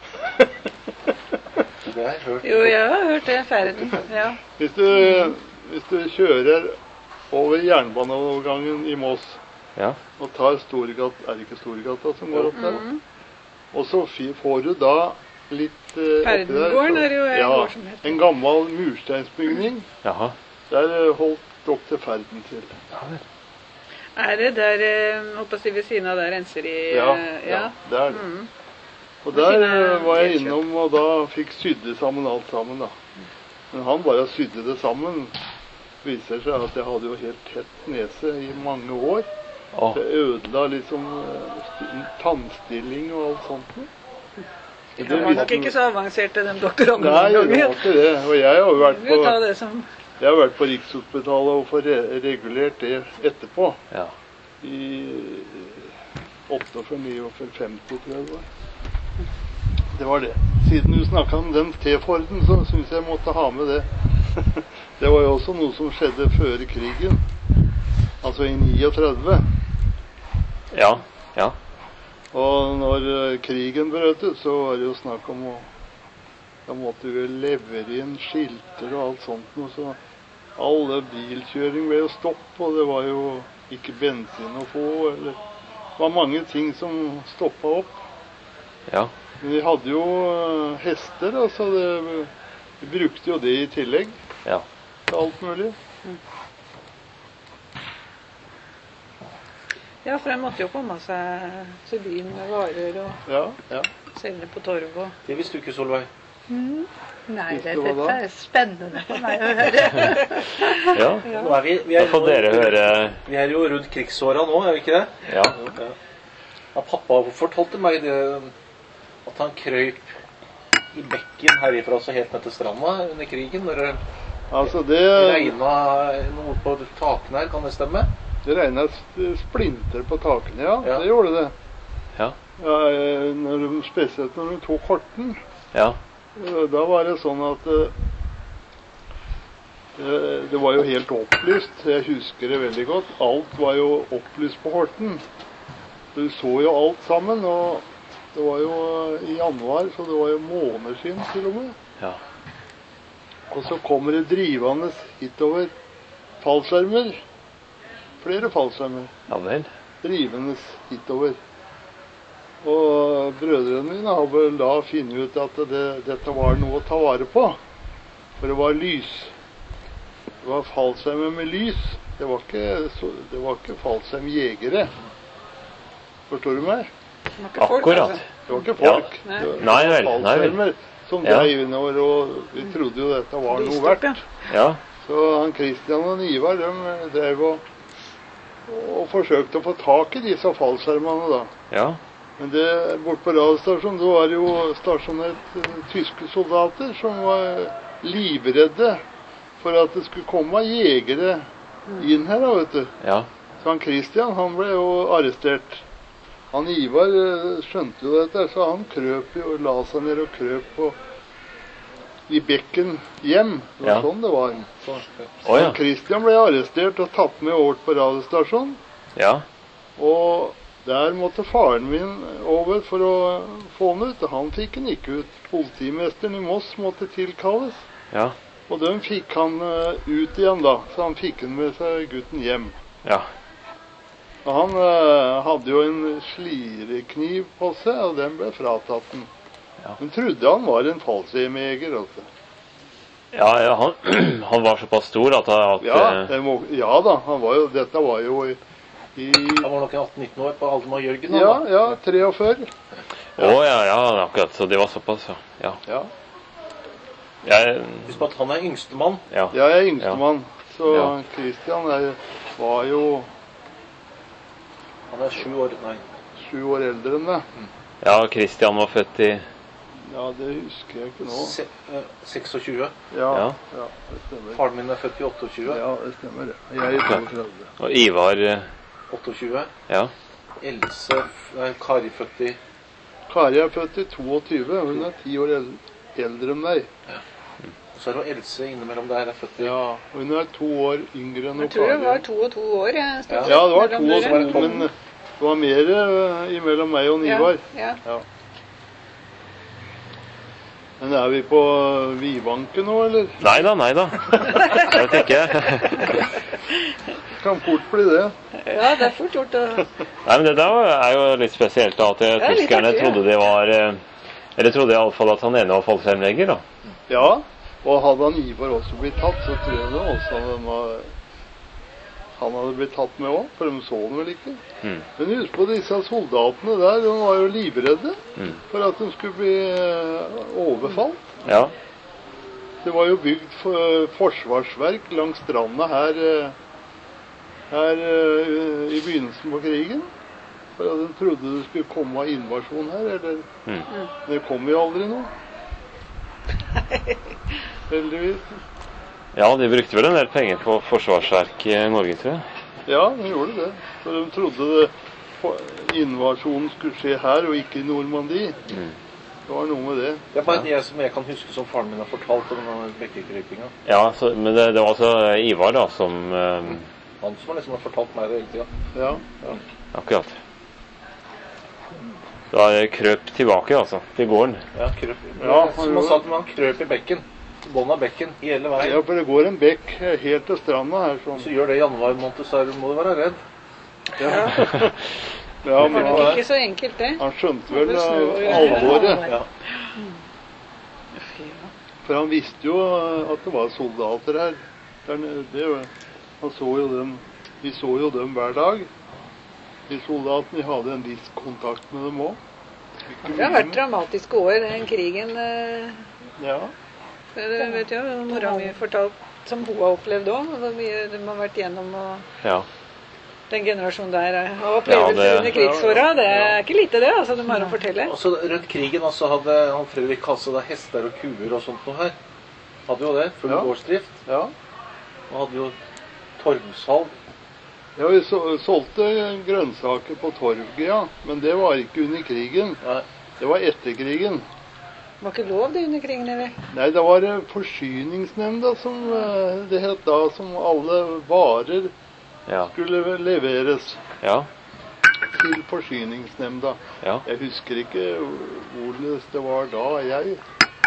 Speaker 3: Det har jeg hørt.
Speaker 4: Jo, jeg har hørt det. Ferden. Ja.
Speaker 2: Hvis du, hvis du kjører over jernbaneovergangen i Moss
Speaker 1: Ja.
Speaker 2: og tar Storgata, er det ikke Storgata som går opp der? Og så fi- får du da litt eh, oppi der,
Speaker 4: Ferdengården er jo en
Speaker 2: ja,
Speaker 4: gård som heter.
Speaker 2: en gammel mursteinsbygning.
Speaker 1: Jaha.
Speaker 2: Der eh, holdt doktor Ferden til.
Speaker 1: Ja vel.
Speaker 4: Er det der, eh, håper jeg, ved siden av der renser i
Speaker 2: Ja,
Speaker 4: eh,
Speaker 2: ja, det er det.
Speaker 4: Mm.
Speaker 2: Og der
Speaker 4: Fine
Speaker 2: eh, var jeg
Speaker 4: delkjøp.
Speaker 2: innom, og da fikk sydde sammen alt sammen da. Men han bare sydde det sammen. Viser seg at jeg hadde jo helt tett nese i mange år.
Speaker 1: Å,
Speaker 2: Det ødela liksom eh, st- tannstilling og alt sånt.
Speaker 4: De var nok ikke så avanserte, den doktoranden.
Speaker 2: Nei, det var ikke det. Og jeg har jo vært
Speaker 4: Vi
Speaker 2: på,
Speaker 4: ta det som
Speaker 2: jeg har vært på Rikshospitalet og fått re regulert det etterpå.
Speaker 1: ja.
Speaker 2: I åttiåtte, niogfyrre, femti, tror jeg det var. Det var det. Siden du snakket om den T-Forden, så synes jeg måtte ha med det. Det var jo også noe som skjedde før krigen. Altså i niogtredve.
Speaker 1: Ja. Ja.
Speaker 2: Og når eh, krigen brøt ut, så var det jo snakk om å Da måtte vi levere inn skilter og alt sånt noe, så alle bilkjøring ble jo stopp, og det var jo ikke bensin å få, eller det var mange ting som stoppet opp.
Speaker 1: Ja.
Speaker 2: Men vi hadde jo eh, hester, altså det, vi brukte jo det i tillegg
Speaker 1: Ja.
Speaker 2: til alt mulig.
Speaker 4: Ja, for de måtte jo komme seg til byen med varer og
Speaker 2: Ja, ja.
Speaker 4: selge på torv og
Speaker 3: Det visste du ikke, Solveig.
Speaker 4: Nei,
Speaker 2: Visste
Speaker 4: det,
Speaker 2: du hva
Speaker 4: dette
Speaker 2: da?
Speaker 4: er spennende for meg å høre.
Speaker 1: Ja.
Speaker 3: Nå er vi, vi,
Speaker 1: Da
Speaker 3: er,
Speaker 1: får dere høre.
Speaker 3: vi er jo rundt krigsåra nå, er vi ikke det?
Speaker 1: Ja.
Speaker 3: Ja. Ja, pappa fortalte meg det, at han krøp i bekken herifra så helt ned til stranda under krigen, når det
Speaker 2: Altså det,
Speaker 3: regnet noe på takene her, kan det stemme?
Speaker 2: det regnet splinter på takene, ja,
Speaker 3: Ja.
Speaker 2: det gjorde det.
Speaker 1: Ja.
Speaker 2: Ja, når de, spesielt når de tok Horten,
Speaker 1: Ja.
Speaker 2: da var det sånn at eh, det var jo helt opplyst. Jeg husker det veldig godt. Alt var jo opplyst på Horten. Du så jo alt sammen, og det var jo i januar, så det var jo måneskinn til og med.
Speaker 1: Ja.
Speaker 2: Og så kommer det drivende hitover fallskjermer. Flere fallskjermer.
Speaker 1: Ja vel.
Speaker 2: Drivende hitover. Og brødrene mine har vel da funnet ut at det, dette var noe å ta vare på. For det var lys. Det var fallskjermer med lys. Det var ikke, så, det var ikke fallskjermjegere. Forstår du meg?
Speaker 4: Det var ikke folk,
Speaker 1: Akkurat.
Speaker 4: altså.
Speaker 2: Det var ikke folk.
Speaker 4: Nei.
Speaker 2: Det var
Speaker 1: Nei vel, nei vel.
Speaker 2: fallskjermer som
Speaker 1: Ja.
Speaker 2: dreiv innover, og vi trodde jo dette var noe
Speaker 4: Lystopp,
Speaker 2: verdt.
Speaker 4: ja.
Speaker 1: Ja.
Speaker 2: Så han Kristian og Ivar, de drev og, og forsøkte å få tak i disse fallskjermene da.
Speaker 1: Ja.
Speaker 2: Men det, bort på radiostasjonen, så var det jo stasjonert eh, tyske soldater som var livredde for at det skulle komme jegere inn her da, vet du.
Speaker 1: Ja.
Speaker 2: Så han Kristian, han ble jo arrestert. Han Ivar eh, skjønte jo dette, så han krøp jo, la seg ned og krøp på, i bekken hjem. Det var
Speaker 1: Ja.
Speaker 2: sånn det var.
Speaker 1: Å ja.
Speaker 2: Han Kristian ble arrestert og tatt med over på radiostasjonen.
Speaker 1: Ja.
Speaker 2: Og der måtte faren min over for å få han ut. Han fikk han ikke ut. Politimesteren i Moss måtte tilkalles.
Speaker 1: Ja.
Speaker 2: Og de fikk han eh, ut igjen da, så han fikk han med seg gutten hjem.
Speaker 1: Ja.
Speaker 2: Og han eh, hadde jo en slirekniv på seg, og den ble fratatt han.
Speaker 1: Ja.
Speaker 2: Men trodde han var en fallskjermjeger, altså.
Speaker 1: Ja, ja han, han var såpass stor at, at
Speaker 2: Ja,
Speaker 1: eh,
Speaker 2: det må, ja da, han var jo, dette var jo i, i
Speaker 3: Han var nok atten nitten år på Aldemar Jørgen. da,
Speaker 2: ja,
Speaker 3: da.
Speaker 2: ja, treogfyrre.
Speaker 1: Å ja, ja, akkurat. Så det var såpass, ja. Ja.
Speaker 2: Ja.
Speaker 1: Jeg,
Speaker 3: Husk på at han er yngstemann.
Speaker 1: ja.
Speaker 2: Jeg er yngstemann, så
Speaker 1: Ja.
Speaker 2: Kristian er, var jo
Speaker 3: Han er sju år, nei.
Speaker 2: sju år eldre enn meg.
Speaker 1: Ja, Christian var født i
Speaker 2: Ja, det husker jeg ikke nå.
Speaker 3: Se, eh, seksogtjue.
Speaker 2: Ja,
Speaker 1: Ja.
Speaker 2: ja, det stemmer.
Speaker 3: Faren min er født i otteogtjue.
Speaker 2: Ja, det stemmer det. Jeg er toogtredve.
Speaker 1: Og Ivar eh,
Speaker 3: otteogtjue.
Speaker 1: Ja.
Speaker 3: Else nei, Kari født i
Speaker 2: Kari er født i toogtyve. Hun er ti år el- eldre enn meg.
Speaker 3: Og så er det Else innimellom der er født i
Speaker 2: Ja, hun er to år yngre enn
Speaker 4: Jeg tror det var
Speaker 2: Kari.
Speaker 4: to og to år. Jeg stod
Speaker 3: Ja.
Speaker 2: Ja, det var to
Speaker 4: mellom
Speaker 2: og
Speaker 4: dere.
Speaker 2: to, men det var mer eh, imellom meg og Ivar.
Speaker 4: Ja, ja.
Speaker 2: Men er vi på Vivanken nå, eller?
Speaker 1: Nei da, nei da. Jeg vet ikke.
Speaker 2: Kan fort bli det.
Speaker 4: ja, det er fort gjort å
Speaker 1: Nei, men det der er jo litt spesielt, da. At eh,
Speaker 4: Ja, litt
Speaker 1: tyskerne
Speaker 4: artig, ja.
Speaker 1: trodde det var eh, Eller trodde i alle fall at han ene var fallskjermjeger, da.
Speaker 2: Ja, og hadde han Ivar også blitt tatt, så tror jeg det også han var han hadde blitt tatt med òg, for de så han vel ikke.
Speaker 1: Mm.
Speaker 2: Men husk på disse soldatene der, de var jo livredde
Speaker 1: Mm.
Speaker 2: for at de skulle bli eh, overfalt.
Speaker 1: Ja.
Speaker 2: Det var jo bygd for, forsvarsverk langs stranda her, eh, her eh, i begynnelsen på krigen. For at de trodde det skulle komme invasjon her, eller
Speaker 1: Mm.
Speaker 2: det kom jo aldri noe. Heldigvis.
Speaker 1: Ja, de brukte vel en del penger på forsvarsverk i Norge, tror jeg.
Speaker 2: Ja, de gjorde det. For de trodde det, invasjonen skulle skje her, og ikke i Normandie.
Speaker 1: Mm.
Speaker 2: Det var noe med det.
Speaker 3: Det er bare det som jeg kan huske som faren min har fortalt om denne bekkekrypinga.
Speaker 1: Ja, så, men det, det var altså Ivar, da, som eh,
Speaker 3: Han som har liksom har fortalt meg det hele tida.
Speaker 2: Ja.
Speaker 1: Akkurat. Da krøp tilbake, altså, til gården.
Speaker 3: Ja, krøp.
Speaker 2: Ja, han
Speaker 3: som han
Speaker 2: gjorde
Speaker 3: sa til meg, han krøp i bekken. Bånn av bekken hele veien.
Speaker 2: ja, for det går en bekk helt til stranda her. Sånn.
Speaker 3: Hvis du gjør det i januar måned, så er du- må du være redd.
Speaker 2: Ja,
Speaker 4: Det var
Speaker 2: men
Speaker 4: nok
Speaker 2: han,
Speaker 4: ikke så enkelt, det.
Speaker 2: han skjønte vel
Speaker 4: Det snø og
Speaker 2: eh,
Speaker 4: greier.
Speaker 2: alvoret.
Speaker 3: Ja.
Speaker 2: For han visste jo eh, at det var soldater her. Der nede. Det, han så jo dem, vi så jo dem hver dag. De soldatene, vi hadde en viss kontakt med dem også.
Speaker 4: Det har vært dramatiske år, den krigen. eh,
Speaker 2: Ja.
Speaker 4: Det vet jo, mora mi fortalt som hun har opplevd òg. Hvor mye de har vært gjennom. Og
Speaker 1: Ja.
Speaker 4: Den generasjonen der har opplevelser ja, under krigsåra. Det er ikke lite det, altså, de har å fortelle.
Speaker 3: Altså, rundt krigen altså, hadde han Fredrik Hasse da hester og kuer og sånt noe her. Hadde jo det, full ja. gårdsdrift.
Speaker 2: Ja.
Speaker 3: Og hadde jo torvsalg.
Speaker 2: Ja, vi solgte grønnsaker på torget, ja. Men det var ikke under krigen.
Speaker 3: Nei.
Speaker 2: Det var etter krigen.
Speaker 4: Det var ikke lov det under krigen, eller?
Speaker 2: Nei, det var forsyningsnemnda som det het da, som alle varer ja. skulle leveres.
Speaker 1: Ja.
Speaker 2: Til forsyningsnemnda.
Speaker 1: Ja.
Speaker 2: Jeg husker ikke hvordan det var da, jeg.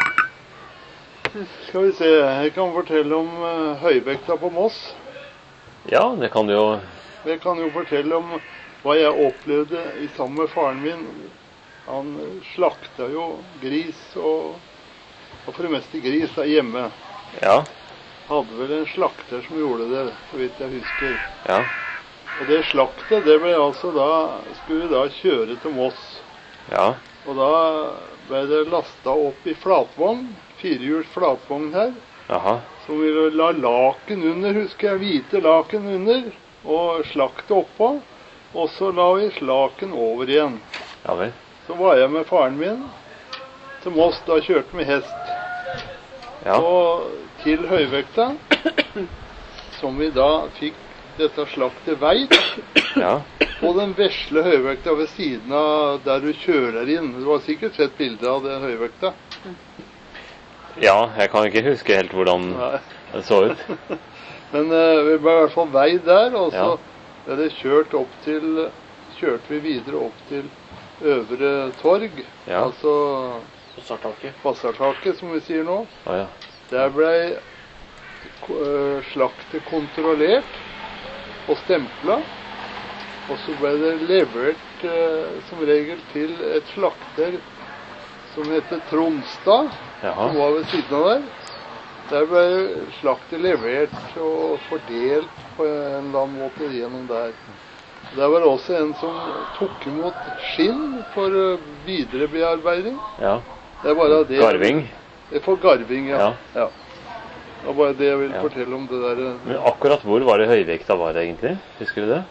Speaker 2: Skal vi se, jeg kan fortelle om uh, høyvekta på Moss.
Speaker 1: Ja, det kan du jo.
Speaker 2: Jeg kan jo fortelle om hva jeg opplevde i sammen med faren min. Han slakta jo gris, og, og for det meste gris der hjemme.
Speaker 1: Ja.
Speaker 2: Hadde vel en slakter som gjorde det, så vidt jeg husker.
Speaker 1: Ja.
Speaker 2: Og det slaktet, det ble altså da, skulle vi da kjøre til Moss.
Speaker 1: Ja.
Speaker 2: Og da ble det lastet opp i flatvogn, firehjuls flatvogn her.
Speaker 1: Aha.
Speaker 2: Så vi la laken under, husker jeg, hvite laken under, og slaktet oppå. Og så la vi slaken over igjen.
Speaker 1: Ja vel.
Speaker 2: Så var jeg med faren min til Moss, da kjørte vi hest.
Speaker 1: Ja.
Speaker 2: Og til høyvekta, som vi da fikk dette slaktet veit,
Speaker 1: ja.
Speaker 2: på den vesle høyvekta ved siden av der du kjører inn. Du har sikkert sett bildet av den høyvekta.
Speaker 1: Ja, jeg kan ikke huske helt hvordan Nei. det så ut.
Speaker 2: Men uh, vi ble i hvert fall vei der, og så ja. ble det kjørt opp til, kjørte vi videre opp til Øvre Torg,
Speaker 1: ja.
Speaker 2: altså
Speaker 3: Passartaket.
Speaker 2: Passartaket, som vi sier nå.
Speaker 1: Ah, ja.
Speaker 2: Der ble uh, slaktet kontrollert og stemplet, og så ble det levert uh, som regel til et slakter som heter Tronstad,
Speaker 1: Jaha.
Speaker 2: som var ved siden av der. Der ble slaktet levert og fordelt på en eller annen måte gjennom der. Der var det også en som tok imot skinn for videre bearbeiding.
Speaker 1: Ja.
Speaker 2: Det er bare det.
Speaker 1: Garving?
Speaker 2: For garving, ja.
Speaker 1: ja.
Speaker 2: ja. Det var bare det jeg vil
Speaker 1: ja.
Speaker 2: fortelle om det der.
Speaker 1: Men akkurat hvor var det høyvekta var det egentlig? Husker du det?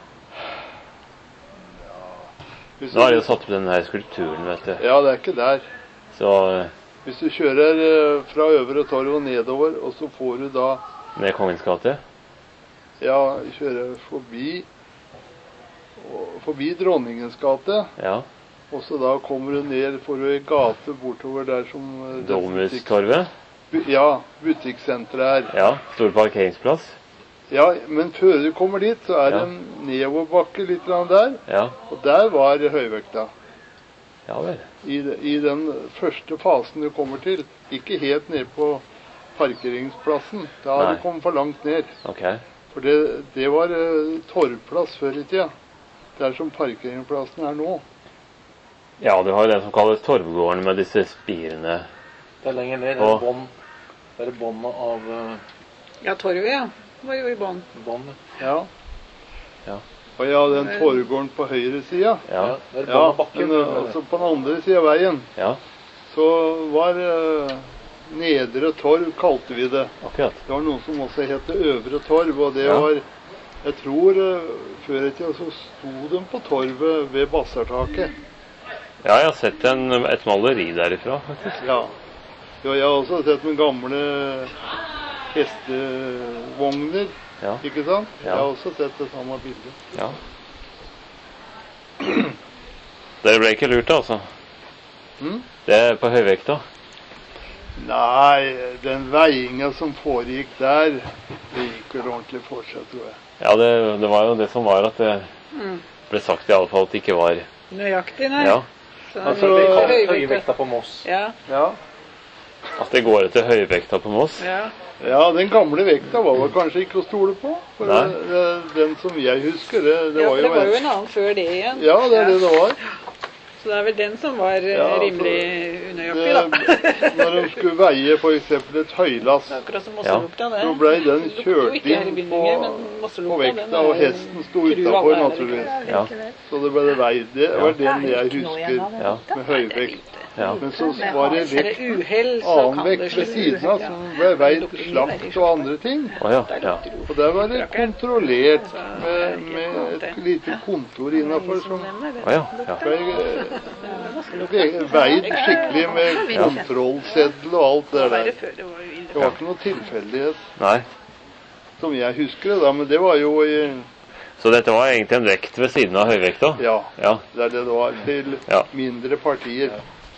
Speaker 2: Ja.
Speaker 1: Nå har de jo satt opp den her skulpturen, vet du.
Speaker 2: Ja, det er ikke der.
Speaker 1: Så...
Speaker 2: Hvis du kjører fra Øvre Torv og nedover, og så får du da...
Speaker 1: Ned Kongens gate?
Speaker 2: Ja, kjører forbi... Forbi Dronningens gate.
Speaker 1: Ja.
Speaker 2: Og så da kommer du ned for en gate bortover der som...
Speaker 1: Domustorvet?
Speaker 2: Ja, butikksenteret er.
Speaker 1: Ja, stor parkeringsplass.
Speaker 2: Ja, men før du kommer dit, så er det ja. en nedoverbakke litt der.
Speaker 1: Ja.
Speaker 2: Og der var høyvekta.
Speaker 1: Ja vel.
Speaker 2: I, I den første fasen du kommer til. Ikke helt ned på parkeringsplassen. Da har du kommet for langt ned.
Speaker 1: Okay.
Speaker 2: For det, det var uh, torvplass før i tida. Det er som parkeringsplassen er nå.
Speaker 1: Ja, du har jo det som kalles Torvgården med disse spirene.
Speaker 3: Det er lenger ned. Det er bånd. Det er båndet av... Uh...
Speaker 4: Ja, torvet, ja. Det var jo i bånd.
Speaker 3: Bånd,
Speaker 2: ja.
Speaker 1: Ja.
Speaker 2: Og ja, den torvgården på høyre sida.
Speaker 1: Ja.
Speaker 3: Det er bånd av bakken.
Speaker 2: Men altså på den andre sida av veien.
Speaker 1: Ja.
Speaker 2: Så var uh, Nedre Torv, kalte vi det.
Speaker 1: Akkurat.
Speaker 2: Det var noen som også het Øvre Torv, og det ja. var... Jeg tror uh, før i tida så sto de på torvet ved Bassartaket.
Speaker 1: Ja, jeg har sett en, et maleri derifra, faktisk.
Speaker 2: Ja. Ja, jeg har også sett med gamle hestevogner,
Speaker 1: ja.
Speaker 2: ikke sant?
Speaker 1: Ja.
Speaker 2: Jeg har også sett det samme bildet.
Speaker 1: Ja. Dere ble ikke lurt, altså?
Speaker 2: Hmm?
Speaker 1: Det er på høyvekta?
Speaker 2: Nei, den veiinga som foregikk der, det gikk vel ordentlig for seg, tror jeg.
Speaker 1: Ja, det, det var jo det som var at det ble sagt i alle fall at det ikke var...
Speaker 4: Nøyaktig, nei.
Speaker 1: Ja.
Speaker 4: Så
Speaker 3: altså, det kom høyvekta på Moss.
Speaker 4: Ja.
Speaker 2: Ja.
Speaker 1: At det går etter høyvekta på Moss?
Speaker 4: Ja.
Speaker 2: Ja, den gamle vekta var vel kanskje ikke å stole på. For det, den som jeg husker, det, det
Speaker 4: ja,
Speaker 2: var jo...
Speaker 4: Ja, for det var jo en annen før det igjen.
Speaker 2: Ja, det er ja. det det var.
Speaker 4: Så det er vel den som var ja, rimelig unøyaktig.
Speaker 2: eh, når de skulle veie for eksempel et høylass, så ble den kjørt inn på, på vekta, og hesten sto utenfor naturligvis.
Speaker 1: Ja.
Speaker 2: Så det ble veid. Det var den jeg husker med høyvekt.
Speaker 1: Ja.
Speaker 2: Men så var det vekt, annen vekt ved siden av som ble veid slakt og andre ting.
Speaker 1: Oh, ja. Ja.
Speaker 2: Og der var det kontrollert med, med et lite kontor innenfor som
Speaker 1: oh, ja. Ja.
Speaker 2: ble veid skikkelig med kontrollseddel og alt det der. Det var ikke noe tilfeldighet.
Speaker 1: Nei.
Speaker 2: Som jeg husker det da, men det var jo i...
Speaker 1: Så dette var egentlig en vekt ved siden av høyvekta?
Speaker 2: Ja,
Speaker 1: ja.
Speaker 2: det er det det var til
Speaker 1: ja.
Speaker 2: mindre partier.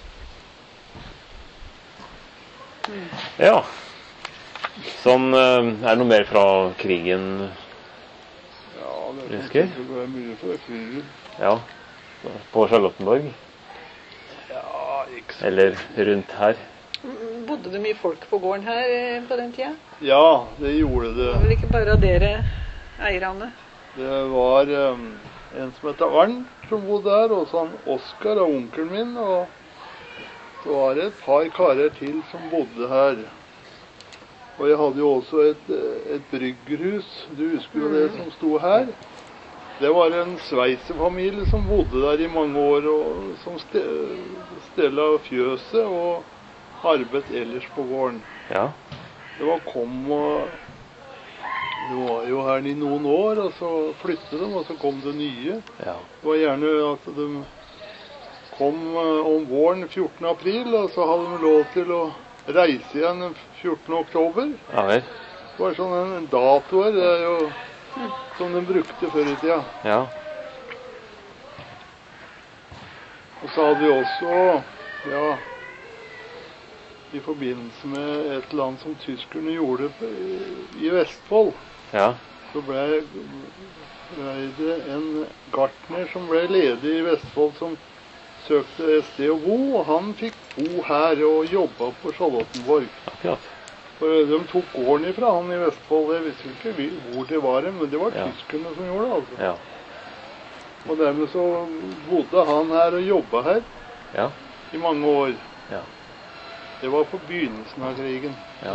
Speaker 1: Ja. Sånn, er det noe mer fra krigen?
Speaker 2: Ja, det
Speaker 1: Husker?
Speaker 2: var mye fra krigen.
Speaker 1: Ja, på Charlottenborg?
Speaker 2: Ja, ikke så.
Speaker 1: Eller rundt her?
Speaker 4: Bodde det mye folk på gården her på den tida?
Speaker 2: Ja, det gjorde det.
Speaker 4: Det var vel ikke bare av dere eierne?
Speaker 2: Det var um, en som heter Arnt som bodde her, og så han Oskar og onkelen min, og det var et par karer til som bodde her. Og jeg hadde jo også et, et bryggerhus, du husker jo det som sto her. Det var en sveisefamilie som bodde der i mange år, og som stella fjøset og arbeidet ellers på gården.
Speaker 1: Ja.
Speaker 2: Det var kom og det var jo her i noen år, og så flyttet de, og så kom det nye.
Speaker 1: Ja.
Speaker 2: Det var gjerne at de kom om våren fjortende april, og så hadde de lov til å reise igjen fjortende oktober.
Speaker 1: Ja, vel.
Speaker 2: Det var sånn en datoer, det er jo som de brukte før i tida.
Speaker 1: Ja.
Speaker 2: Og så hadde vi også, ja, i forbindelse med et eller annet som tyskerne gjorde i Vestfold,
Speaker 1: ja.
Speaker 2: så ble, ble det en gartner som ble ledig i Vestfold som søkte et sted å bo, og han fikk bo her og jobba på Charlottenborg.
Speaker 1: Akkurat.
Speaker 2: For de tok gården ifra han i Vestfold, jeg visste ikke hvor det var, men det var
Speaker 1: ja.
Speaker 2: tyskerne som gjorde det, altså.
Speaker 1: Ja.
Speaker 2: Og dermed så bodde han her og jobba her
Speaker 1: ja.
Speaker 2: i mange år.
Speaker 1: Ja.
Speaker 2: Det var på begynnelsen av krigen.
Speaker 1: Ja.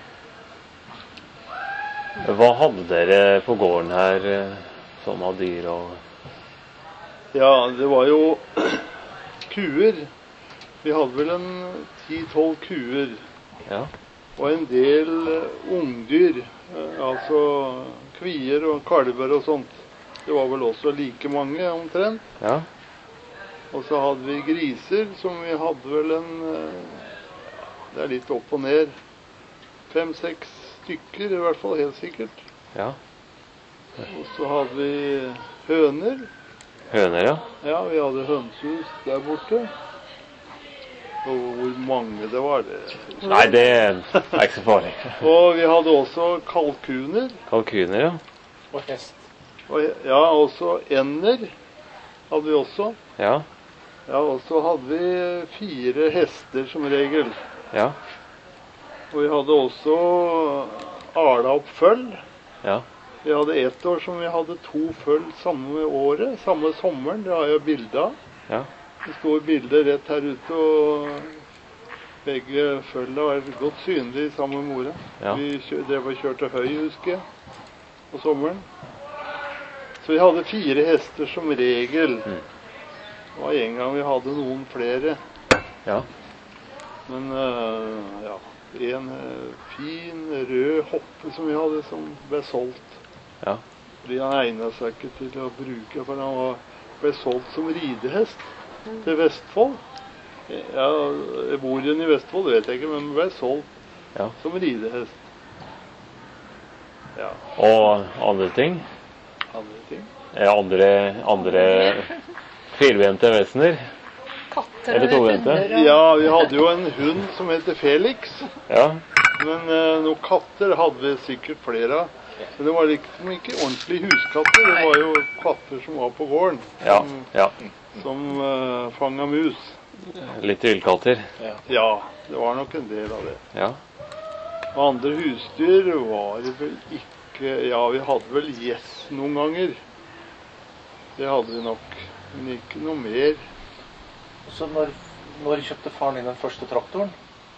Speaker 1: Hva hadde dere på gården her, som av dyr og...
Speaker 2: Ja, det var jo kuer. Vi hadde vel en ti tolv kuer.
Speaker 1: Ja.
Speaker 2: Og en del ungdyr, altså kvier og kalver og sånt. Det var vel også like mange omtrent.
Speaker 1: Ja.
Speaker 2: Og så hadde vi griser, som vi hadde vel en, det er litt opp og ned, fem seks stykker i hvert fall, helt sikkert.
Speaker 1: Ja.
Speaker 2: Og så hadde vi høner.
Speaker 1: Høner, ja.
Speaker 2: Ja, vi hadde hønsehus der borte. Og hvor mange det var det?
Speaker 1: Nei, det er ikke så farlig.
Speaker 2: Og vi hadde også kalkuner.
Speaker 1: Kalkuner, ja.
Speaker 3: Og hest.
Speaker 2: Og, ja, også ender hadde vi også.
Speaker 1: Ja.
Speaker 2: Ja, og så hadde vi fire hester som regel.
Speaker 1: Ja.
Speaker 2: Og vi hadde også ala opp føll.
Speaker 1: Ja.
Speaker 2: Vi hadde ett år som vi hadde to føll samme året, samme sommeren. Det har jeg bildet av.
Speaker 1: Ja.
Speaker 2: Det står bilder rett her ute, og begge følla var godt synlige sammen med mora.
Speaker 1: Ja.
Speaker 2: Vi kjør, drev og kjørte høy, husker jeg, på sommeren. Så vi hadde fire hester som regel.
Speaker 1: Mm.
Speaker 2: Det var en gang vi hadde noen flere.
Speaker 1: Ja.
Speaker 2: Men uh, ja, en uh, fin rød hoppe som vi hadde, som ble solgt.
Speaker 1: Ja.
Speaker 2: Fordi han egnet seg ikke til å bruke, for han var, ble solgt som ridehest til Vestfold. Ja, hvor den i Vestfold, det vet jeg ikke, men ble solgt
Speaker 1: ja.
Speaker 2: som ridehest. Ja.
Speaker 1: Og andre ting?
Speaker 2: Andre ting?
Speaker 1: Ja, andre, andre firbente vesener?
Speaker 4: Katter
Speaker 1: eller tovbente?
Speaker 2: Ja, vi hadde jo en hund som heter Felix.
Speaker 1: Ja.
Speaker 2: Men uh, noen katter hadde vi sikkert flere av. Men det var liksom ikke ordentlig huskatter. Det var jo katter som var på gården.
Speaker 1: Ja,
Speaker 2: Som,
Speaker 1: ja.
Speaker 2: som uh, fanget mus.
Speaker 1: Litt villkatter.
Speaker 2: Ja. ja, det var nok en del av det.
Speaker 1: Ja.
Speaker 2: Og andre husdyr var det vel ikke... Ja, vi hadde vel gjess noen ganger. Det hadde vi nok. Men ikke noe mer.
Speaker 3: Så når Når kjøpte faren din den første traktoren?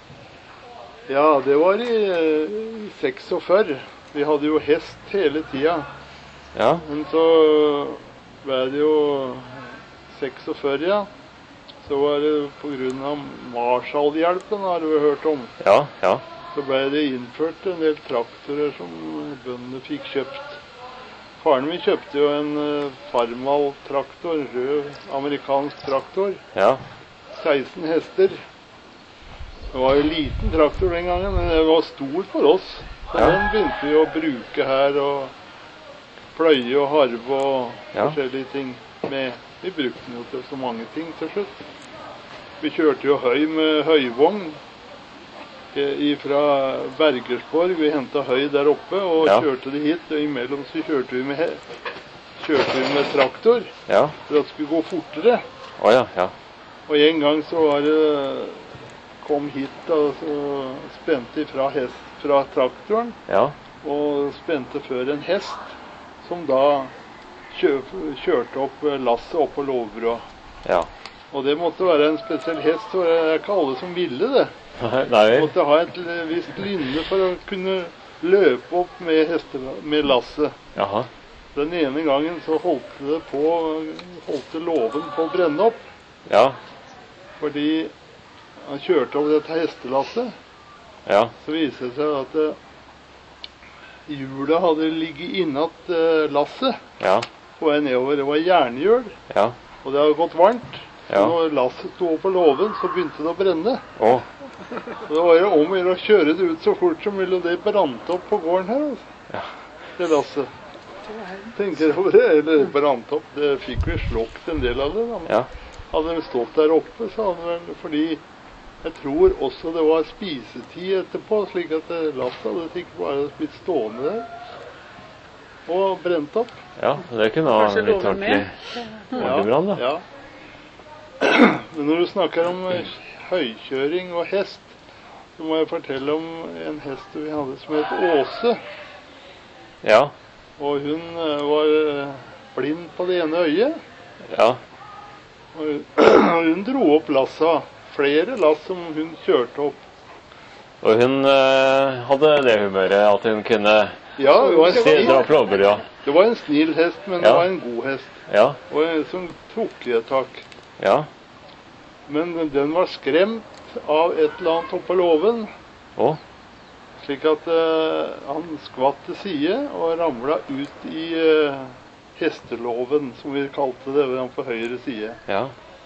Speaker 2: Ja, det var i, i seksogfyrre. Vi hadde jo hest hele tida.
Speaker 1: Ja.
Speaker 2: Men så ble det jo seksogfyrre, ja. Så var det på grunn av Marshall-hjelpen, har du hørt om.
Speaker 1: Ja, ja.
Speaker 2: Så ble det innført en del traktorer som bøndene fikk kjøpt. Faren min kjøpte jo en Farmal-traktor, rød amerikansk traktor.
Speaker 1: Ja.
Speaker 2: seksten hester. Det var jo en liten traktor den gangen, men det var stor for oss. Så
Speaker 1: Ja.
Speaker 2: den begynte vi å bruke her, og pløye og harve og
Speaker 1: Ja.
Speaker 2: forskjellige ting med. Vi brukte den jo til så mange ting til slutt. Vi kjørte jo høy med høyvogn fra Bergersborg. Vi hentet høy der oppe og
Speaker 1: Ja.
Speaker 2: kjørte det hit. Og imellom så kjørte vi med, he- kjørte vi med traktor
Speaker 1: Ja.
Speaker 2: for at det skulle gå fortere.
Speaker 1: Å ja, ja.
Speaker 2: Og en gang så var det kom hit og så spente fra, hest, fra traktoren
Speaker 1: Ja.
Speaker 2: og spente før en hest som da kjø, kjørte opp lasset opp på Låvbrua.
Speaker 1: Ja.
Speaker 2: Og det måtte være en spesiell hest, for det er ikke alle som ville det.
Speaker 1: Nei.
Speaker 2: Du måtte ha et visst lynne for å kunne løpe opp med, heste, med lasset.
Speaker 1: Jaha.
Speaker 2: Den ene gangen så holdt det på, holdt det låven på å brenne opp,
Speaker 1: Ja.
Speaker 2: fordi han kjørte over dette hestelasset.
Speaker 1: Ja.
Speaker 2: Så viste det seg at eh, hjulet hadde ligget innat eh, lasset
Speaker 1: Ja.
Speaker 2: på vei nedover. Det var jernhjul,
Speaker 1: Ja.
Speaker 2: og det hadde gått varmt.
Speaker 1: Ja.
Speaker 2: Og når lasset sto på låven, så begynte det å brenne.
Speaker 1: Å.
Speaker 2: Så det var jo om å gjøre å kjøre det ut så fort som mulig, og det brant opp på gården her, altså.
Speaker 1: Ja.
Speaker 2: Det lasset. Tenker jeg over det, eller brant opp. Det fikk vi slått en del av det, da. Men
Speaker 1: Ja.
Speaker 2: hadde vi stått der oppe, så hadde vel, fordi jeg tror også det var spisetid etterpå, slik at det lasset hadde sikkert bare blitt stående der og brent opp.
Speaker 1: Ja, det kunne ha
Speaker 4: Kanskje
Speaker 1: litt
Speaker 4: loven
Speaker 1: ordentlig, ordentlig brann, da.
Speaker 2: Ja. Men når du snakker om eh, høykjøring og hest, så må jeg fortelle om en hest vi hadde som het Åse.
Speaker 1: Ja.
Speaker 2: Og hun eh, var eh, blind på det ene øyet.
Speaker 1: Ja.
Speaker 2: Og hun, og hun dro opp lassa. Flere lass som hun kjørte opp.
Speaker 1: Og hun eh, hadde det humøret at hun kunne
Speaker 2: Ja, det var en
Speaker 1: si, dra
Speaker 2: snill,
Speaker 1: på låver, ja.
Speaker 2: det var en snill hest, men det
Speaker 1: Ja.
Speaker 2: var en god hest.
Speaker 1: Ja.
Speaker 2: Og en som tok i et tak.
Speaker 1: Ja.
Speaker 2: Men den var skremt av et eller annet oppå låven.
Speaker 1: Å.
Speaker 2: Slik at eh, han skvatt til side og ramla ut i eh, hestelåven, som vi kalte det, på høyre side.
Speaker 1: Ja.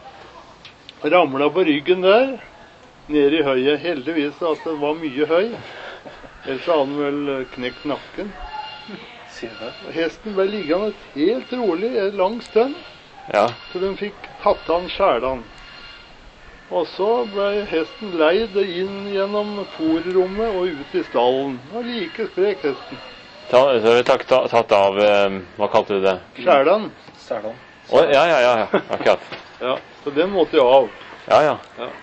Speaker 2: Ramla på ryggen der, ned i høyet. Heldigvis at det var mye høy. Ellers hadde han vel knekt nakken.
Speaker 3: Sier du det?
Speaker 2: Og hesten ble liggende helt rolig en lang stund,
Speaker 1: Ja.
Speaker 2: så de fikk tatt han skjælan. Og så ble hesten leid inn gjennom fôrrommet og ut i stallen. Det var like sprek hesten.
Speaker 1: Ta, så har vi tatt, tatt av eh, hva kalte du det?
Speaker 2: Skjælan.
Speaker 3: Stælan.
Speaker 1: Å, ja, ja, ja, ja. Akkurat.
Speaker 2: Ja, så den måtte jo av.
Speaker 1: Ja, ja.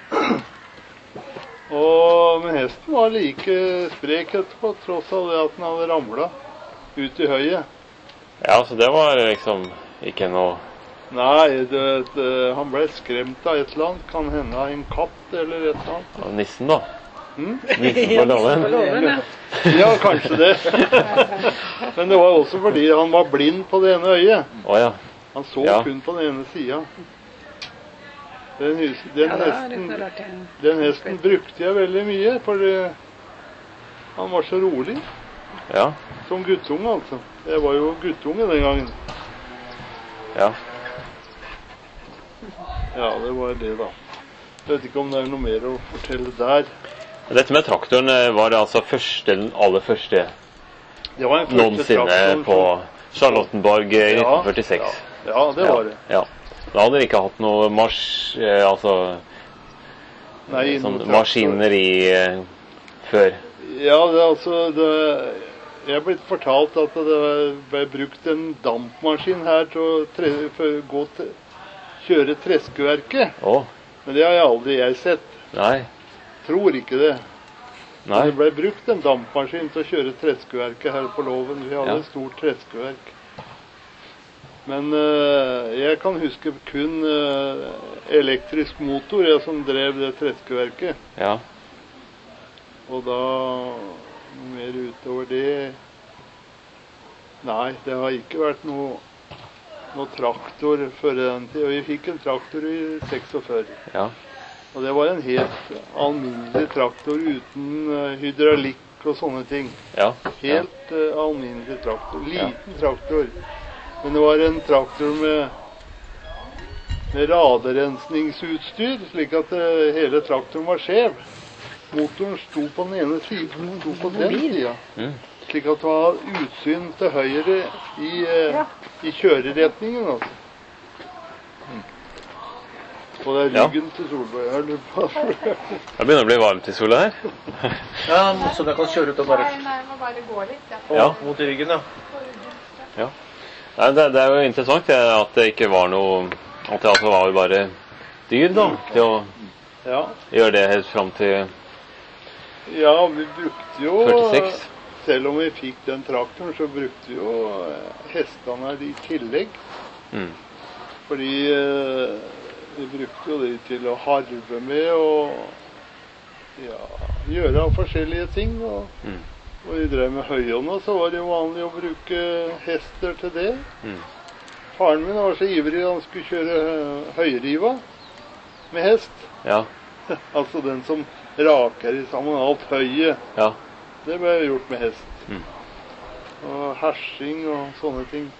Speaker 2: Og, men hesten var like sprek etterpå, tross av det at den hadde ramla ut i høyet.
Speaker 1: Ja, så det var liksom ikke noe
Speaker 2: Nei, det, det, han ble skremt av et eller annet. Kan hende av en katt eller et eller annet.
Speaker 1: av nissen, da.
Speaker 2: Hm?
Speaker 1: Nissen på låven.
Speaker 4: Loven, ja.
Speaker 2: Ja, kanskje det. Men det var også fordi han var blind på det ene øyet.
Speaker 1: Å ja.
Speaker 2: Han så
Speaker 1: Ja.
Speaker 2: kun på den ene sida. Den, hus- den,
Speaker 4: Ja, det er
Speaker 2: hesten,
Speaker 4: litt rart, ja.
Speaker 2: den hesten brukte jeg veldig mye, for det, han var så rolig.
Speaker 1: Ja.
Speaker 2: Som guttunge, altså. Jeg var jo guttunge den gangen.
Speaker 1: Ja.
Speaker 2: Ja, det var det, da. Jeg vet ikke om det er noe mer å fortelle der.
Speaker 1: Dette med traktoren eh, var det altså første, den aller første
Speaker 2: Det var den første
Speaker 1: noensinne
Speaker 2: traktoren
Speaker 1: på
Speaker 2: som-
Speaker 1: Charlottenborg i
Speaker 2: Ja,
Speaker 1: nitten førtiseks.
Speaker 2: Ja, ja, det var det.
Speaker 1: Ja. Da hadde dere ikke hatt noe marsj, eh, altså
Speaker 2: Nei,
Speaker 1: sånn
Speaker 2: noe traktor.
Speaker 1: maskineri eh, før.
Speaker 2: Ja, det er altså det, Jeg er blitt fortalt at det ble brukt en dampmaskin her til å tre, for å gå til, kjøre treskeverket.
Speaker 1: Å,
Speaker 2: Men det har jeg aldri jeg sett.
Speaker 1: nei.
Speaker 2: Tror ikke det.
Speaker 1: Nei.
Speaker 2: Det ble brukt en dampmaskin til å kjøre treskeverket her på låven. Vi hadde
Speaker 1: Ja.
Speaker 2: et stort treskeverk. Men uh, jeg kan huske kun uh, elektrisk motor, jeg som drev det treskeverket.
Speaker 1: Ja.
Speaker 2: Og da, mer utover det, nei, det har ikke vært noe, noe traktor før den tid. Og vi fikk en traktor i seksogfyrre.
Speaker 1: Ja.
Speaker 2: Og det var en helt alminnelig traktor uten uh, hydraulikk og sånne ting.
Speaker 1: Ja.
Speaker 2: Helt uh, alminnelig traktor, liten ja. traktor. Men det var en traktor med, med raderensningsutstyr, slik at uh, hele traktoren var skjev. Motoren sto på den ene siden, den sto på den siden. Mm. Slik at det var utsyn til høyre i, uh, ja. i kjøreretningen. Altså. Mm. Og det er ryggen ja. til Solberg. Jeg lurer på.
Speaker 1: Det begynner å bli varmt i sola her.
Speaker 3: Ja, så jeg kan kjøre ut og bare...
Speaker 4: Nei, nei, må bare gå litt. Ja.
Speaker 1: Ja.
Speaker 3: Mot ryggen, ja.
Speaker 1: Ja. Nei, det, det er jo interessant det, at det ikke var noe, at det altså var bare dyr da, til å
Speaker 2: ja.
Speaker 1: gjøre det helt frem til
Speaker 2: Ja, vi brukte jo,
Speaker 1: førtiseks.
Speaker 2: Selv om vi fikk den traktoren, så brukte vi jo hestene i tillegg.
Speaker 1: Mm.
Speaker 2: Fordi eh, vi brukte jo det til å harve med og ja, gjøre forskjellige ting. Og, mm. Og vi drev med høyene, så var det jo vanlig å bruke hester til det. Mm. Faren min var så ivrig han skulle kjøre høyriva med hest.
Speaker 1: Ja.
Speaker 2: Altså den som raker i sammen alt høyet.
Speaker 1: Ja.
Speaker 2: Det ble gjort med hest.
Speaker 1: Mm.
Speaker 2: Og hersing og sånne ting.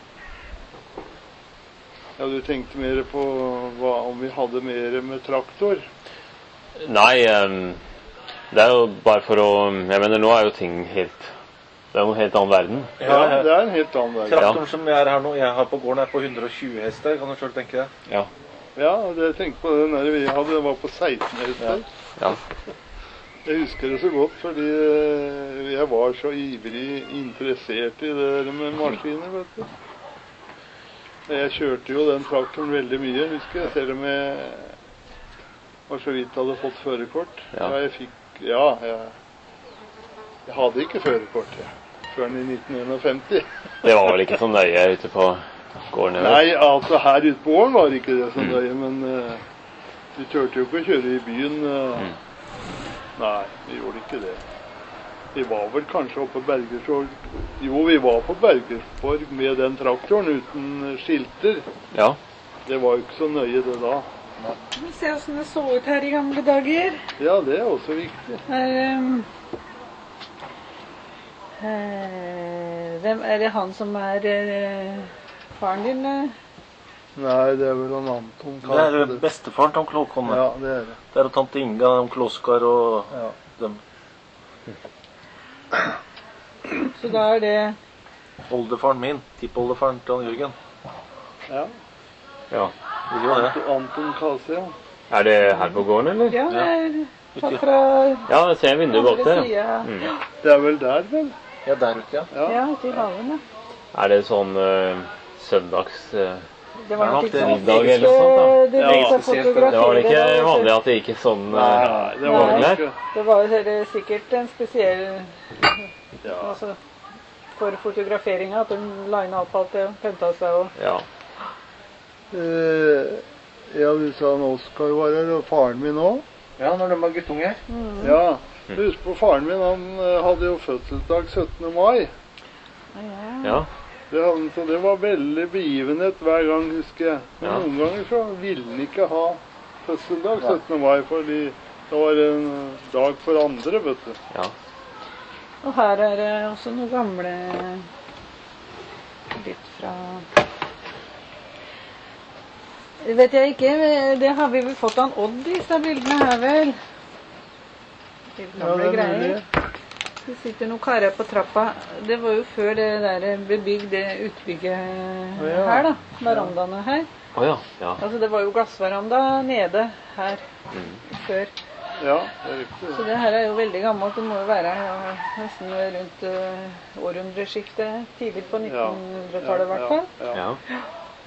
Speaker 2: Ja, du tenkte mer på hva, om vi hadde mer med traktor?
Speaker 1: Nei, um det er jo bare for å, jeg mener nå er jo ting helt, det er jo en helt annen verden.
Speaker 2: Ja, det er en helt annen verden.
Speaker 3: Traktoren som jeg er her nå, jeg har på gården er på hundre og tjue hester, kan du selv tenke deg?
Speaker 1: Ja.
Speaker 2: Ja, det jeg tenkte på den der vi hadde, det var på seksten hester.
Speaker 1: Ja.
Speaker 2: Jeg husker det så godt, fordi jeg var så ivrig interessert i det der med maskiner, vet du. Jeg kjørte jo den traktoren veldig mye, husker jeg, selv om jeg var så vidt hadde fått førerkort.
Speaker 1: Ja.
Speaker 2: Ja, jeg fikk Ja, jeg, jeg hadde ikke førerkort ja, før i nitten femti.
Speaker 1: Det var vel ikke så nøye ute på gården? Eller?
Speaker 2: Nei, altså her ute på gården var det ikke det så nøye, mm. men uh, vi turte jo ikke å kjøre i byen. Uh, mm. Nei, vi gjorde ikke det. Vi var vel kanskje oppe på Bergersborg. Jo, vi var på Bergersborg med den traktoren uten skilter.
Speaker 1: Ja.
Speaker 2: Det var jo ikke så nøye det da.
Speaker 4: Vi ser hvordan det så ut her i gamle dager.
Speaker 2: Ja, det er også viktig.
Speaker 4: Er, um, uh, hvem er det han som er uh, faren din? Uh?
Speaker 2: Nei, det er vel han Anton.
Speaker 3: Det er det bestefaren til Onkel Håkon.
Speaker 2: Ja, det er det.
Speaker 3: Det er tante Inga, Onkel Oskar og ja. dem.
Speaker 4: Så da er det...
Speaker 3: Oldefaren min, tippoldefaren til Jørgen.
Speaker 2: Ja.
Speaker 1: Ja.
Speaker 2: Anton, Anton Kase, ja.
Speaker 1: Er det her på gården, eller?
Speaker 4: Ja, det er tatt fra...
Speaker 1: Ja, det ser vinduet bak der. Ja. Mm.
Speaker 2: Det er vel der, vel?
Speaker 3: Ja, der ute, ja.
Speaker 4: Ja, ja til haven, ja.
Speaker 1: Er det sånn uh, søndags... Uh,
Speaker 4: det var nok ikke sånn.
Speaker 1: Dag eller sånt, da.
Speaker 4: Det,
Speaker 1: ja, det var ikke vanlig at det gikk sånn... Uh,
Speaker 2: Nei, det var
Speaker 4: Nei,
Speaker 2: ikke.
Speaker 4: Det var det sikkert en spesiell...
Speaker 2: Ja.
Speaker 4: Altså, for fotograferingen, at de linet opp alt det og pyntet seg og...
Speaker 1: Ja.
Speaker 2: Uh, ja, du sa han Oskar var her, og faren min også.
Speaker 3: Ja, når de var guttunger.
Speaker 2: Mm. Ja, husk på faren min, han uh, hadde jo fødselsdag syttende mai.
Speaker 4: Ja.
Speaker 1: Ja.
Speaker 2: Det, han, så det var veldig begivenhet hver gang, husker jeg. Men
Speaker 1: ja.
Speaker 2: Noen ganger så ville han ikke ha fødselsdag syttende mai, fordi det var en dag for andre, vet du.
Speaker 1: Ja.
Speaker 4: Og her er det også noen gamle, litt fra... Vet jeg ikke, det har vi vel fått av Odd i disse bildene her vel. Det er gamle ja, greier. Det sitter noen karer på trappa. Det var jo før det der ble bygd, det utbygget
Speaker 2: ja.
Speaker 4: her da, verandaene her.
Speaker 1: Å ja, ja.
Speaker 4: Altså det var jo glassveranda nede her mm. før.
Speaker 2: Ja, det er riktig.
Speaker 4: Så det her er jo veldig gammelt, det må jo være ja, nesten rundt uh, århundreskiftet, tidlig på nittenhundretallet i hvert fall.
Speaker 1: Ja, ja. ja.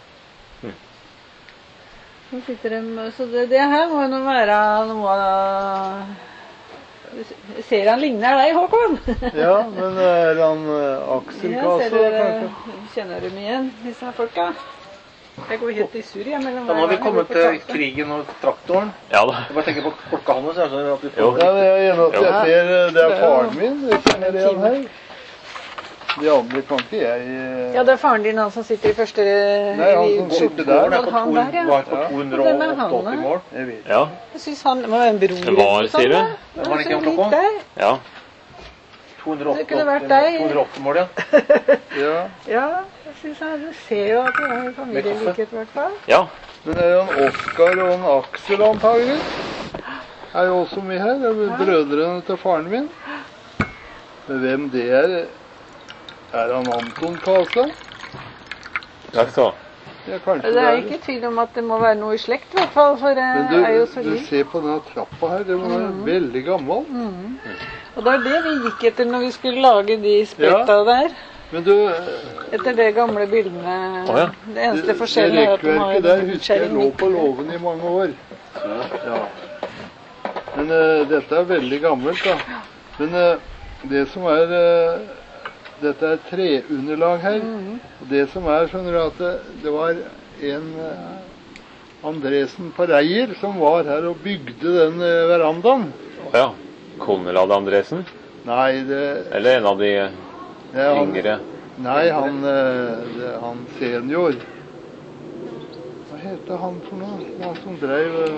Speaker 4: Så sitter de, så det, det her må jo være noe av... Ser han ligner deg, Håkon?
Speaker 2: Ja, men er han uh, Aksel Kase,
Speaker 4: ja, kanskje? Kjenner du igjen disse folka? Jeg går helt i surr, jeg, mellom
Speaker 3: Da
Speaker 4: hver
Speaker 3: må vi
Speaker 4: gang
Speaker 3: komme
Speaker 4: jeg går på
Speaker 3: til
Speaker 4: traktor.
Speaker 3: krigen og traktoren.
Speaker 1: Ja da.
Speaker 3: Jeg bare tenker på klokka hans, jeg skjønner at vi
Speaker 1: Jo.
Speaker 3: får...
Speaker 2: Ja, det er eneste jeg
Speaker 4: Ja.
Speaker 2: ser, det er
Speaker 4: Det er jo
Speaker 2: faren min. Jeg kjenner det igjen her. De andre kan ikke jeg... eh,
Speaker 4: Ja, det er faren din, han som sitter i første...
Speaker 2: Nei, han som sitter der.
Speaker 3: Gården er på
Speaker 4: Han
Speaker 3: to-
Speaker 4: der, ja.
Speaker 3: var på
Speaker 2: Ja.
Speaker 3: to hundre
Speaker 4: Hvem er
Speaker 3: og
Speaker 4: han,
Speaker 3: åtti
Speaker 4: da?
Speaker 3: mål.
Speaker 2: Jeg vet.
Speaker 1: Ja.
Speaker 4: Jeg synes han må være en bror.
Speaker 1: Det var,
Speaker 4: eller sånn,
Speaker 1: sier du?
Speaker 4: da.
Speaker 3: Det var det ikke
Speaker 4: så
Speaker 3: han tok
Speaker 4: lik
Speaker 3: om?
Speaker 4: deg.
Speaker 1: Ja.
Speaker 3: to hundre og
Speaker 4: Det kunne vært
Speaker 3: åtti
Speaker 4: deg.
Speaker 3: to hundre og åtti mål, ja.
Speaker 2: Ja,
Speaker 4: Ja, jeg synes han du ser jo at det er familielikhet i hvert fall.
Speaker 1: Ja.
Speaker 2: men det er jo en Oskar og en Aksel antagelig. Er jo også med her. Det er vel brødrene til faren min. Men hvem det er? Er han Anton Kasa?
Speaker 1: Takk skal du ha.
Speaker 2: Ja, kanskje
Speaker 4: Det er ikke tvil om at det må være noe i slekt i hvert fall, for det
Speaker 2: Men
Speaker 4: er jo så
Speaker 2: du, du
Speaker 4: lik.
Speaker 2: ser på denne trappa her, det må være veldig gammel.
Speaker 4: Og det er det vi gikk etter når vi skulle lage de spretta der.
Speaker 2: Men du,
Speaker 4: Etter de gamle bildene.
Speaker 1: Å, ja.
Speaker 4: Det
Speaker 2: det,
Speaker 4: eneste
Speaker 2: det
Speaker 4: forskjellige er at de har
Speaker 2: rekkverket der
Speaker 4: en
Speaker 2: husker jeg
Speaker 4: skjerm
Speaker 2: lå
Speaker 4: midt
Speaker 2: på
Speaker 4: i.
Speaker 2: låven i mange år. Ja. Men eh, dette er veldig gammelt, da. Men eh, det som er eh, Dette er treunderlag her. Og det som er, skjønner du, at det, det var en eh, Andresen på Reier som var her og bygde den eh, verandaen.
Speaker 1: Å ja. Konrad Andresen?
Speaker 2: Nei, det,
Speaker 1: Eller en av de
Speaker 2: det er han,
Speaker 1: yngre?
Speaker 2: nei, han, eh, det, er han senior. Hva heter han for noe? Han som drev eh,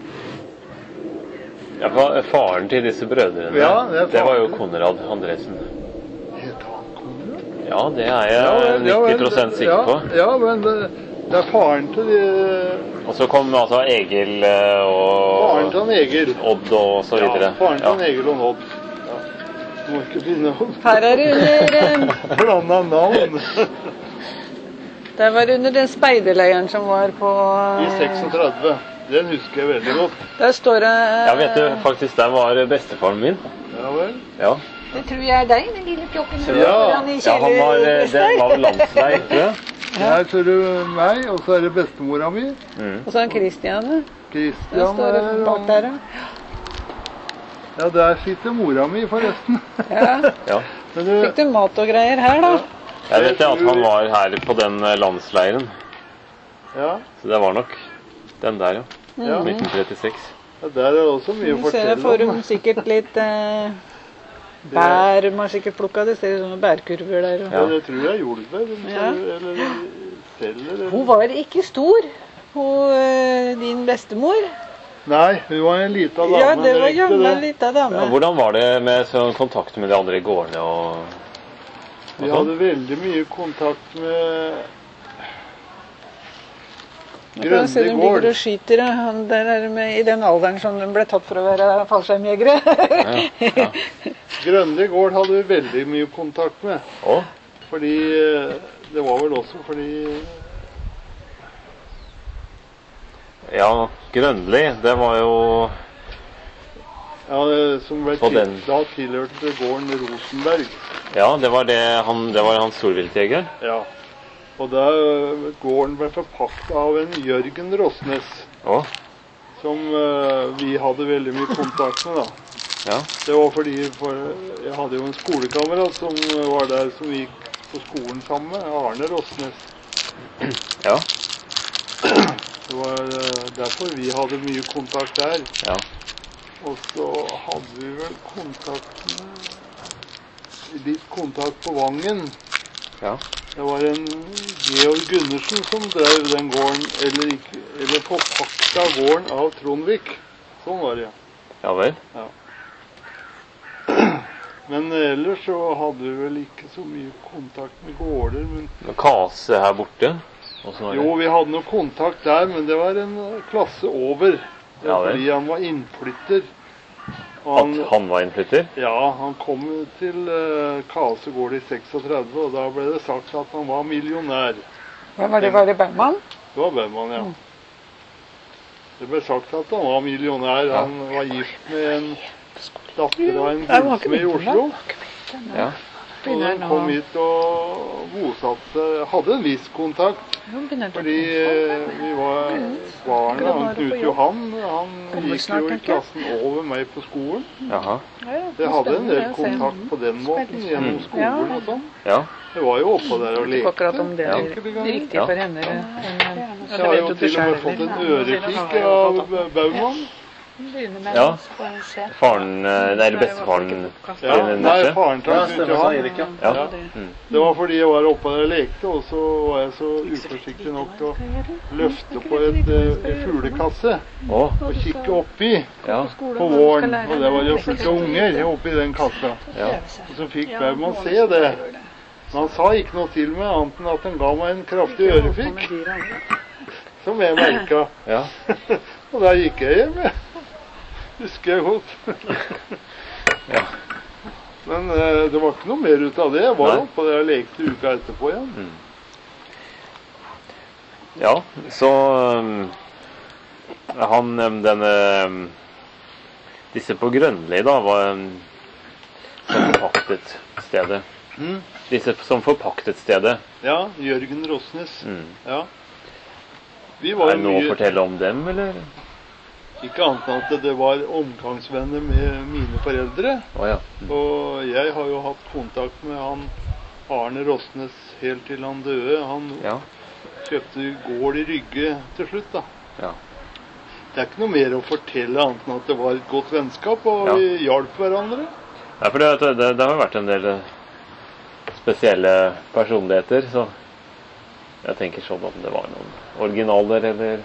Speaker 1: Ja, fa- Faren til disse brødrene,
Speaker 2: Ja, det er
Speaker 1: det var jo
Speaker 2: faren.
Speaker 1: Konrad Andresen.
Speaker 2: Heter han Konrad?
Speaker 1: Ja, det er jeg
Speaker 2: Ja, vel, ja, vel,
Speaker 1: nitti prosent sikker på.
Speaker 2: Ja, ja, men det, det er faren til de,
Speaker 1: Og så kom altså Egil eh,
Speaker 2: Faren til
Speaker 1: og
Speaker 2: han Egil.
Speaker 1: Odd og så videre.
Speaker 2: Ja, faren til han
Speaker 1: Ja.
Speaker 2: Egil og Odd. Ja. Må ikke finne opp
Speaker 4: Her er det under eh,
Speaker 2: blanda navn.
Speaker 4: Der var det under den speiderleiren som var på
Speaker 2: I seksogtredve. Den husker jeg veldig godt.
Speaker 4: Der står det
Speaker 1: Ja, vet du, faktisk der var bestefaren min.
Speaker 2: Ja vel.
Speaker 1: Ja,
Speaker 4: Det tror jeg er deg, den lille pjokken. som
Speaker 2: Ja.
Speaker 4: står foran i
Speaker 1: ja han var, eh, det
Speaker 4: kjeller-
Speaker 1: var vel landsleir, tror jeg.
Speaker 2: Her ser du meg, og så er det bestemora mi.
Speaker 1: Mm.
Speaker 4: Og så er Kristian. Der
Speaker 2: Kristian
Speaker 4: står det
Speaker 2: er
Speaker 4: bak der, ja.
Speaker 2: Ja, der sitter mora mi, forresten.
Speaker 4: Ja.
Speaker 1: Ja.
Speaker 2: Men du,
Speaker 4: Fikk du mat og greier her, da?
Speaker 1: Jeg vet det at han var her på den eh, landsleiren.
Speaker 2: ja,
Speaker 1: Så det var nok den der, ja.
Speaker 2: ja.
Speaker 1: nitten trettiseks.
Speaker 2: ja, der er det også mye å
Speaker 4: Du ser jeg får
Speaker 2: fortelle
Speaker 4: de
Speaker 2: om.
Speaker 4: sikkert litt eh, bær. De har sikkert plukka det. Ser sånne bærkurver der. Og.
Speaker 2: Ja, det tror jeg jordbær.
Speaker 4: Ja.
Speaker 2: Eller selger. Eller.
Speaker 4: Hun var ikke stor, hun, eh, din bestemor.
Speaker 2: Nei, hun var en lita dame.
Speaker 4: Ja, det var
Speaker 2: rekte
Speaker 4: jammen
Speaker 2: det.
Speaker 4: lita dame.
Speaker 1: Ja, hvordan var det med sånn kontakt med de andre gårdene og,
Speaker 2: Vi
Speaker 1: og sånn?
Speaker 2: hadde veldig mye kontakt med
Speaker 4: Nå kan du se
Speaker 2: Grønli
Speaker 4: de
Speaker 2: gård.
Speaker 4: ligger og skyter. ja. Han der er med, I den alderen som de ble tatt for å være fallskjermjegere.
Speaker 1: Ja, ja.
Speaker 2: Grønli gård hadde vi veldig mye kontakt med.
Speaker 1: Å,
Speaker 2: Fordi eh, Det var vel også fordi
Speaker 1: ja, Grønli, det var jo
Speaker 2: ja, det- Som ble
Speaker 1: På
Speaker 2: til,
Speaker 1: den.
Speaker 2: da tilhørte gården Rosenberg.
Speaker 1: Ja, det var det han, det var han storviltjeger.
Speaker 2: Ja. Og da eh, gården ble forpakta av en Jørgen Rosnes,
Speaker 1: Å,
Speaker 2: som eh, vi hadde veldig mye kontakt med, da.
Speaker 1: ja.
Speaker 2: Det var fordi for, jeg hadde jo en skolekamerat som var der, som gikk på skolen sammen med Arne Rosnes.
Speaker 1: Ja,
Speaker 2: Det var eh, derfor vi hadde mye kontakt der.
Speaker 1: ja.
Speaker 2: Og så hadde vi vel kontakt med litt kontakt på Vangen.
Speaker 1: Ja.
Speaker 2: Det var en Georg Gundersen som drev den gården, eller, ikke, eller forpakta gården av Trondvik. Sånn var det, ja.
Speaker 1: Ja vel.
Speaker 2: Men ellers så hadde vi vel ikke så mye kontakt med gårder. Men
Speaker 1: Kase her borte. Hvordan var det?
Speaker 2: jo, vi hadde noe kontakt der, men det var en eh, klasse over. Det
Speaker 1: Ja
Speaker 2: var
Speaker 1: vel.
Speaker 2: fordi han var innflytter. Og
Speaker 1: At han var innflytter?
Speaker 2: Ja, han kom til uh, Kase gård i seksogtredve, og da ble det sagt at han var millionær.
Speaker 4: Hva var det? Var det Bergman?
Speaker 2: Det var Baumann, ja. Det ble sagt at han var millionær. Han var gift med en datter av en
Speaker 4: Jeg var ikke
Speaker 2: gullsmed i
Speaker 4: med på
Speaker 2: Oslo.
Speaker 1: Ja.
Speaker 2: Og de kom hit og bosatte seg, hadde en viss kontakt, fordi vi var barna, han Knut Johan, han gikk jo i klassen over meg på skolen.
Speaker 1: Jaha.
Speaker 2: Jeg hadde en del kontakt på den måten, gjennom skolen og sånn.
Speaker 1: Ja.
Speaker 2: Jeg var jo oppe der og lekte.
Speaker 4: Akkurat om det er riktig for henne.
Speaker 2: Jeg har jo til og med fått en ørepikk av Baumann.
Speaker 1: Ja, faren, eller bestefaren
Speaker 2: ja, nei, faren til
Speaker 3: han Knut Johan.
Speaker 2: Ja. Ja. Mm. Det var fordi jeg var oppe der og lekte, og så var jeg så uforsiktig nok til å løfte på et, et fuglekasse
Speaker 1: oh.
Speaker 2: og kikke oppi
Speaker 1: ja.
Speaker 2: på våren, og det var jo fullt av unger oppi den kassa.
Speaker 1: Ja.
Speaker 2: Og så fikk Baumann se det. Men han sa ikke noe til meg, annet enn at han ga meg en kraftig ørefik, som jeg merket.
Speaker 1: Ja.
Speaker 2: Og da gikk jeg hjem, jeg. Husker jeg godt.
Speaker 1: Ja.
Speaker 2: Men uh, det var ikke noe mer ut av det. Jeg var oppe der og lekte uka etterpå igjen.
Speaker 1: Mm. Ja, så um, han, um, denne um, disse på Grønli da, var um, som forpaktet stedet.
Speaker 2: Mm.
Speaker 1: Disse som forpaktet stedet.
Speaker 2: Ja, Jørgen Rosnes.
Speaker 1: Mm.
Speaker 2: Ja. Vi var
Speaker 1: er det noe
Speaker 2: mye...
Speaker 1: å fortelle om dem, eller?
Speaker 2: Ikke annet enn at det var omgangsvenner med mine foreldre.
Speaker 1: Oh, ja. Mm.
Speaker 2: Og jeg har jo hatt kontakt med han Arne Rosnes helt til han døde. Han
Speaker 1: ja.
Speaker 2: kjøpte gård i Rygge til slutt da.
Speaker 1: Ja.
Speaker 2: Det er ikke noe mer å fortelle annet enn at det var et godt vennskap, og
Speaker 1: ja.
Speaker 2: vi hjalp hverandre.
Speaker 1: Ja, for det, det, det har vært en del spesielle personligheter, så jeg tenker sånn om det var noen originaler, eller...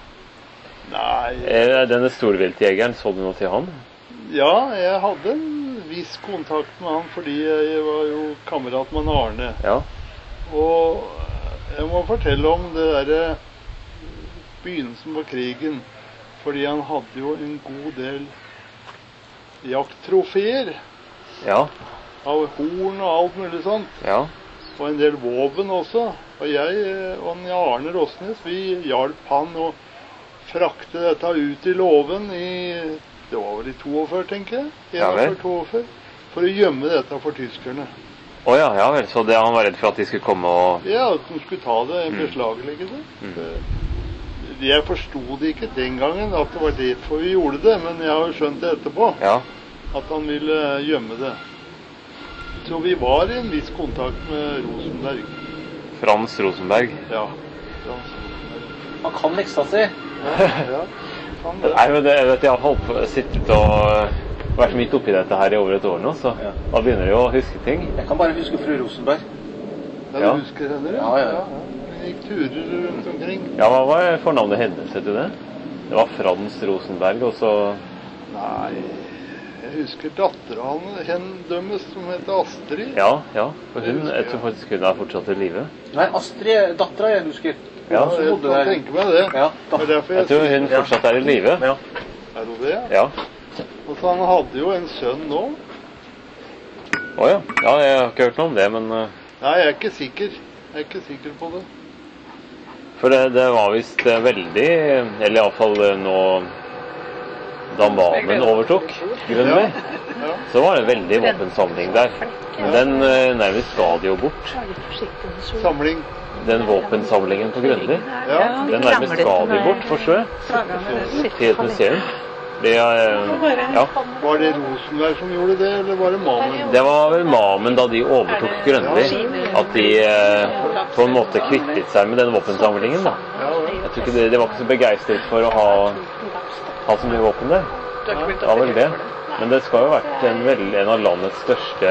Speaker 2: Nei.
Speaker 1: Denne storviltjegeren, så du noe til han?
Speaker 2: Ja, jeg hadde en viss kontakt med han, fordi jeg var jo kamerat med Arne.
Speaker 1: Ja.
Speaker 2: Og jeg må fortelle om det der begynnelsen på krigen, fordi han hadde jo en god del jakttrofeer.
Speaker 1: Ja.
Speaker 2: Av horn og alt mulig sånt.
Speaker 1: Ja.
Speaker 2: Og en del våpen også. Og jeg og Arne Rosnes, vi hjalp han å frakte dette ut i låven i, det var vel i forty-to, tenker jeg,
Speaker 1: ja,
Speaker 2: forty-to, for å gjemme dette for tyskerne.
Speaker 1: Å oh, ja, ja vel, så det, han var redd for at de skulle komme og...
Speaker 2: Ja, at de skulle ta det, mm. beslaglegge det. Mm. Jeg forstod det ikke den gangen, at det var derfor vi gjorde det, men jeg har jo skjønt det etterpå,
Speaker 1: ja. At
Speaker 2: han ville gjemme det. Så vi var i en viss kontakt med Rosenberg.
Speaker 1: Frans Rosenberg?
Speaker 2: Ja, Frans Rosenberg.
Speaker 3: Han kan leksa si.
Speaker 2: Ja, kan det.
Speaker 1: Nei, men det, jeg vet, jeg har holdt på, sittet og vært midt oppi dette her i over et år nå, så ja. Da begynner jeg å huske ting.
Speaker 3: Jeg kan bare huske fru Rosenberg.
Speaker 2: Ja, du ja. husker henne?
Speaker 3: Ja, ja.
Speaker 2: ja. Hun gikk turer rundt omkring.
Speaker 1: Ja, hva var fornavnet hennes, vet du det? Det var Frans Rosenberg, og så...
Speaker 2: Nei, jeg husker datteren hennes som heter Astrid.
Speaker 1: Ja, ja, for hun, jeg, jeg tror faktisk hun er fortsatt i livet.
Speaker 3: Nei, Astrid, datteren jeg husker.
Speaker 2: Ja, jeg kan tenke meg det.
Speaker 3: Ja,
Speaker 2: det jeg,
Speaker 1: jeg tror hun fortsatt er i livet.
Speaker 3: Ja.
Speaker 2: Er hun det?
Speaker 1: Ja.
Speaker 2: Og så han hadde jo en sønn nå.
Speaker 1: Åja, ja. Ja, jeg har ikke hørt noe om det, men... Uh...
Speaker 2: Nei, jeg er ikke sikker. Jeg er ikke sikker på det.
Speaker 1: For det, det var vist veldig, eller i alle fall nå, da Mamen overtok Grønli, ja. Ja. Så var det en veldig våpensamling der. Men den uh, nærmest ga de jo bort.
Speaker 2: Samling.
Speaker 1: Den våpensamlingen på Grønli,
Speaker 2: ja.
Speaker 1: Den nærmest ga de bort for sjø til et museum. Det, ja.
Speaker 2: Var det Rosenberg som gjorde det, eller var det Mamen?
Speaker 1: Det var vel Mamen da de overtok Grønli, at de eh, på en måte kvittet seg med den våpensamlingen da. Jeg tror ikke de, de var ikke så begeistret for å ha, ha så mye våpen der. Det var vel det. Men det skal jo ha vært en, vel, en av landets største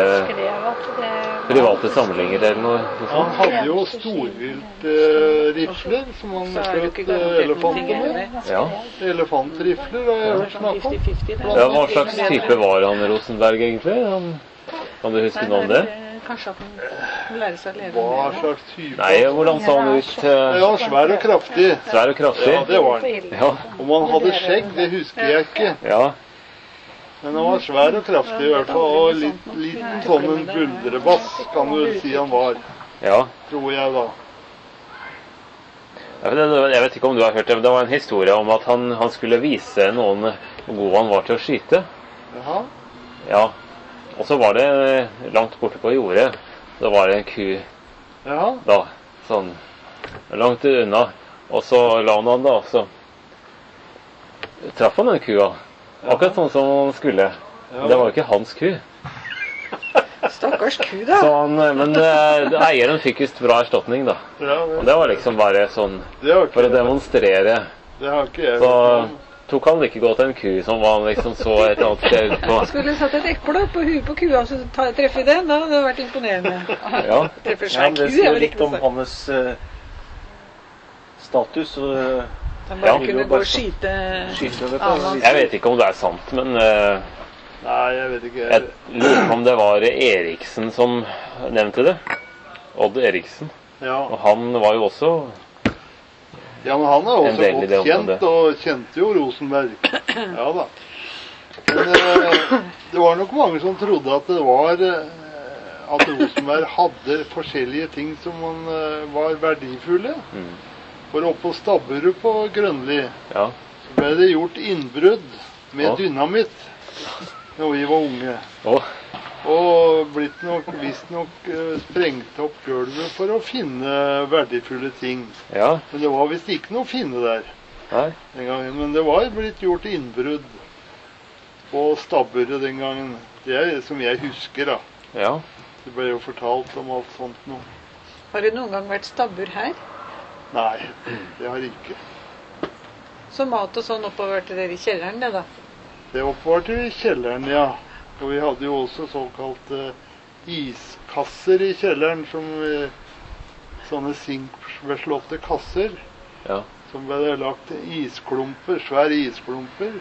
Speaker 1: private samlinger eller noe, noe sånt.
Speaker 2: Han hadde jo storviltrifler uh, som han skjøt uh, elefanter med.
Speaker 1: Ja.
Speaker 2: Elefantrifler har jeg hørt snakk om.
Speaker 1: Ja, hva slags type var han Rosenberg egentlig? Han, kan du huske noe om det?
Speaker 4: Kanskje at han lærer seg å leve
Speaker 2: med. Hva slags type?
Speaker 1: Nei, hvordan sa han ut? Uh...
Speaker 2: Ja, svær og kraftig.
Speaker 1: Svær og kraftig?
Speaker 2: Ja, det var han.
Speaker 1: Ja.
Speaker 2: Om han hadde skjegg, det husker jeg ikke.
Speaker 1: Ja.
Speaker 2: Men han var svær og kraftig i hvert fall, og litt, liten sånn en buldrebass, kan du si han var.
Speaker 1: Ja.
Speaker 2: Tror jeg da.
Speaker 1: Jeg vet ikke om du har hørt det, men det var en historie om at han, han skulle vise noen hvor god han var til å skyte.
Speaker 2: Jaha.
Speaker 1: Ja. og så var det langt borte på jordet. Da var det en ku
Speaker 2: Ja.
Speaker 1: da, sånn langt unna. Og så la han da, og så traff han den kua. Akkurat sånn som han skulle. Men det var jo ikke hans ku.
Speaker 4: Stakkars ku, da.
Speaker 1: Så han, men eh, eieren fikk just bra erstatning, da.
Speaker 2: Ja, det,
Speaker 1: Og det var liksom bare sånn
Speaker 2: det har ikke
Speaker 1: for å demonstrere.
Speaker 2: Det har ikke jeg
Speaker 1: Så
Speaker 2: hørt om.
Speaker 1: tok han like godt en ku som han liksom så et annet sted på.
Speaker 4: Skulle satt et eple på huet på kua, så ta, treffe den, da hadde det vært imponerende.
Speaker 1: Ja.
Speaker 4: Treffer
Speaker 3: Ja,
Speaker 4: seg
Speaker 3: men det
Speaker 4: ku,
Speaker 3: sier
Speaker 4: er
Speaker 3: jo
Speaker 4: vel
Speaker 3: litt
Speaker 4: ikke
Speaker 3: om
Speaker 4: noe sånt.
Speaker 3: hans eh, status. Og
Speaker 4: Han bare
Speaker 1: Ja.
Speaker 4: kunne gå og skyte
Speaker 3: skyte det
Speaker 4: av
Speaker 3: på.
Speaker 4: han.
Speaker 1: Jeg vet ikke om det er sant, men eh,
Speaker 2: Nei, jeg vet ikke.
Speaker 1: jeg lurer på om det var Eriksen som nevnte det. Odd Eriksen.
Speaker 2: Ja.
Speaker 1: Og han var jo også
Speaker 2: ja, men han er
Speaker 1: En
Speaker 2: også
Speaker 1: del i
Speaker 2: godt
Speaker 1: det
Speaker 2: kjent,
Speaker 1: området.
Speaker 2: og kjente jo Rosenberg. Ja da. Men eh, det var nok mange som trodde at det var eh, at Rosenberg hadde forskjellige ting som han, eh, var verdifulle.
Speaker 1: mm,
Speaker 2: For oppe på Stabburet på Grønli
Speaker 1: Ja.
Speaker 2: så ble det gjort innbrudd med
Speaker 1: Ja.
Speaker 2: dynamitt når vi var unge.
Speaker 1: Og,
Speaker 2: Og blitt nok, visstnok uh, sprengt opp gulvet for å finne verdifulle ting.
Speaker 1: ja.
Speaker 2: Men det var visst ikke noe å finne der
Speaker 1: Nei.
Speaker 2: den gangen. Men det var blitt gjort innbrudd på Stabburet den gangen. Det er som jeg husker, da.
Speaker 1: Ja.
Speaker 2: Det ble jo fortalt om alt sånt noe.
Speaker 4: Har det noen gang vært stabbur her?
Speaker 2: Nei, det har ikke.
Speaker 4: Så mat og sånn oppover til dere i kjelleren, det da?
Speaker 2: Det oppvarte vi i kjelleren, ja. Og vi hadde jo også såkalte iskasser i kjelleren, som vi, sånne sinkbeslåtte kasser,
Speaker 1: Ja.
Speaker 2: som ble lagt isklumper, svære isklumper.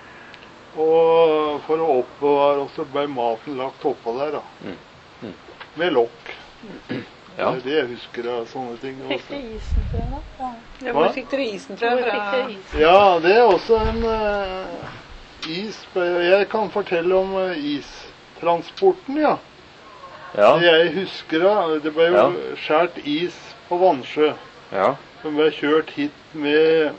Speaker 2: Og for å oppbevare, og så ble maten lagt oppå der, da.
Speaker 1: Mm. Mm.
Speaker 2: Med lokk.
Speaker 1: Ja.
Speaker 2: Det er det jeg husker av sånne ting.
Speaker 5: Fikk
Speaker 2: Også.
Speaker 5: dere isen fra da? Ja.
Speaker 4: Ja,
Speaker 2: Hva?
Speaker 4: hvor fikk dere isen fra?
Speaker 5: Hvor
Speaker 4: fra?
Speaker 5: fikk dere isen?
Speaker 2: Ja, det er også en eh, is. Jeg kan fortelle om eh, istransporten, ja.
Speaker 1: Ja.
Speaker 2: Det jeg husker da, det ble jo
Speaker 1: Ja.
Speaker 2: skjært is på Vannsjø,
Speaker 1: Ja.
Speaker 2: som ble kjørt hit med,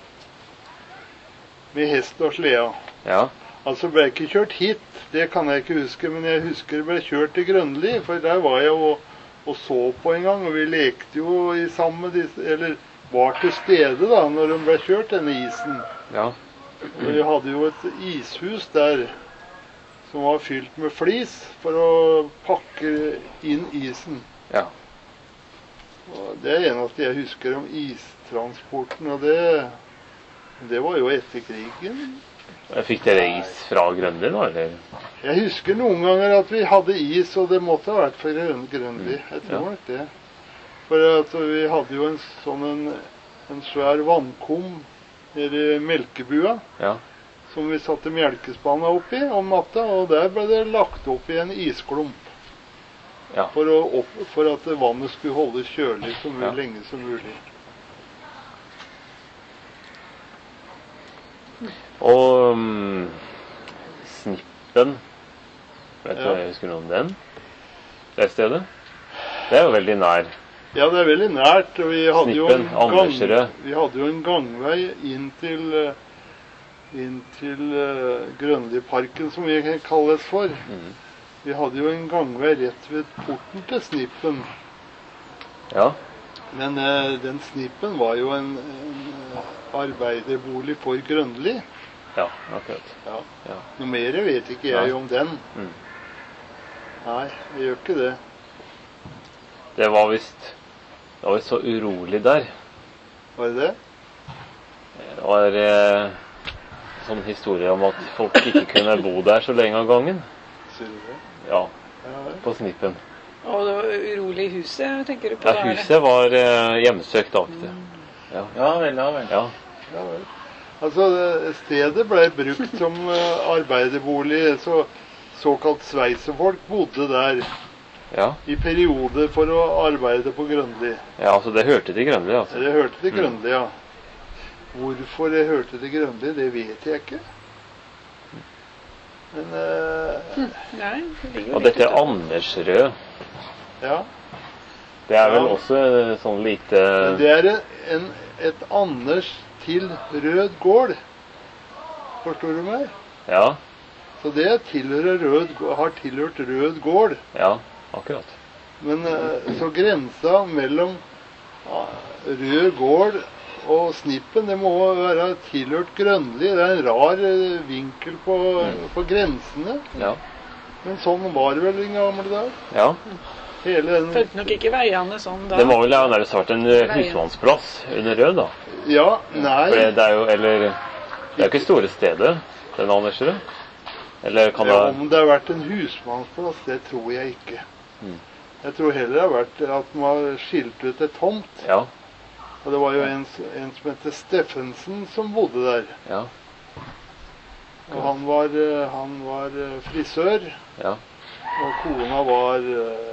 Speaker 2: med hest og sleda.
Speaker 1: Ja.
Speaker 2: Altså ble ikke kjørt hit, det kan jeg ikke huske, men jeg husker det ble kjørt til Grønli, for der var jeg og, og så på en gang, og vi lekte jo i sammen med disse, eller var til stede da, når den ble kjørt, denne isen.
Speaker 1: Ja.
Speaker 2: Og vi hadde jo et ishus der, som var fylt med flis, for å pakke inn isen.
Speaker 1: Ja.
Speaker 2: Og det er eneste jeg husker om istransporten, og det, det var jo etter krigen.
Speaker 1: Fikk dere is fra Grønli da, eller?
Speaker 2: Jeg husker noen ganger at vi hadde is, og det måtte ha vært fra Grøn- Grønli. Jeg tror
Speaker 1: Ja.
Speaker 2: nok det. For at vi hadde jo en sånn en, en svær vannkum nede i melkebua,
Speaker 1: Ja.
Speaker 2: som vi satte melkespanna oppi om natta, og der ble det lagt opp i en isklump.
Speaker 1: Ja.
Speaker 2: For, å opp, for at vannet skulle holde kjølig så mye,
Speaker 1: Ja.
Speaker 2: lenge som mulig.
Speaker 1: Og um, Snippen, vet du
Speaker 2: Ja.
Speaker 1: hva jeg husker noe om den? Det stedet? Det er jo veldig nær.
Speaker 2: Ja, det er veldig nært. Og vi hadde, jo en,
Speaker 1: Snippen, Andersrød.
Speaker 2: gang, vi hadde jo en gangvei inn til, eh, inn til uh, Grønliparken, som vi kalles for.
Speaker 1: Mm.
Speaker 2: Vi hadde jo en gangvei rett ved porten til Snippen.
Speaker 1: Ja.
Speaker 2: Men eh, den Snippen var jo en, en eh, arbeiderbolig for Grønli.
Speaker 1: Ja, akkurat.
Speaker 2: Ja.
Speaker 1: Ja.
Speaker 2: Noe mer vet ikke jeg
Speaker 1: Nei.
Speaker 2: om den.
Speaker 1: Mm.
Speaker 2: Nei, jeg gjør ikke det.
Speaker 1: Det var visst Det var visst så urolig der.
Speaker 2: Var det det?
Speaker 1: Det var eh, sånn historie om at folk ikke kunne bo der så lenge av gangen.
Speaker 2: Sier du det?
Speaker 1: Ja,
Speaker 2: Ja, vel.
Speaker 1: på Snippen.
Speaker 4: Og det var urolig i huset, tenker du på?
Speaker 1: Ja,
Speaker 4: da, eller?
Speaker 1: huset var eh, hjemsøkt aktig. Ja.
Speaker 3: Ja vel, ja vel.
Speaker 1: Ja.
Speaker 2: Ja, vel. Altså, det- stedet ble brukt som eh, arbeiderbolig, så såkalt sveisefolk bodde der
Speaker 1: Ja.
Speaker 2: i perioder for å arbeide på Grønli.
Speaker 1: Ja, altså det hørte til Grønli, altså.
Speaker 2: Jeg hørte til
Speaker 1: Mm.
Speaker 2: Grønli, ja. Hvorfor jeg hørte til Grønli, det vet jeg ikke. Men, eh,
Speaker 4: Nei, det ligger jo
Speaker 1: Og
Speaker 4: litt
Speaker 1: dette
Speaker 4: utenfor.
Speaker 1: Andersrød,
Speaker 2: ja.
Speaker 1: det er vel
Speaker 2: Ja.
Speaker 1: også eh, sånn lite
Speaker 2: Det er en, en, et Anders til Rød gård. Forstår du meg?
Speaker 1: Ja.
Speaker 2: Så det tilhører rød, har tilhørt Rød gård.
Speaker 1: Ja, akkurat.
Speaker 2: Men eh, så grensa mellom ja, Rød gård og Snippen, det må være tilhørt Grønli. Det er en rar eh, vinkel på, på grensene.
Speaker 1: Ja.
Speaker 2: Men sånn var det vel i gamle dager.
Speaker 1: Ja.
Speaker 2: Hele den...
Speaker 4: Følte nok ikke veiene sånn da.
Speaker 1: Det må vel ha nærmest vært en eh, husmannsplass under Rød, da.
Speaker 2: Ja, nei.
Speaker 1: For det, det er jo, eller, det er jo ikke store stedet, den Andersrud. Eller kan det...
Speaker 2: Ja, om det har vært en husmannsplass, det tror jeg ikke.
Speaker 1: Mm.
Speaker 2: Jeg tror heller det har vært at man har skilt ut et tomt.
Speaker 1: Ja.
Speaker 2: Og det var jo en, en som heter Steffensen som bodde der.
Speaker 1: Ja.
Speaker 2: Og han var, eh, han var eh, frisør,
Speaker 1: Ja.
Speaker 2: og kona var eh,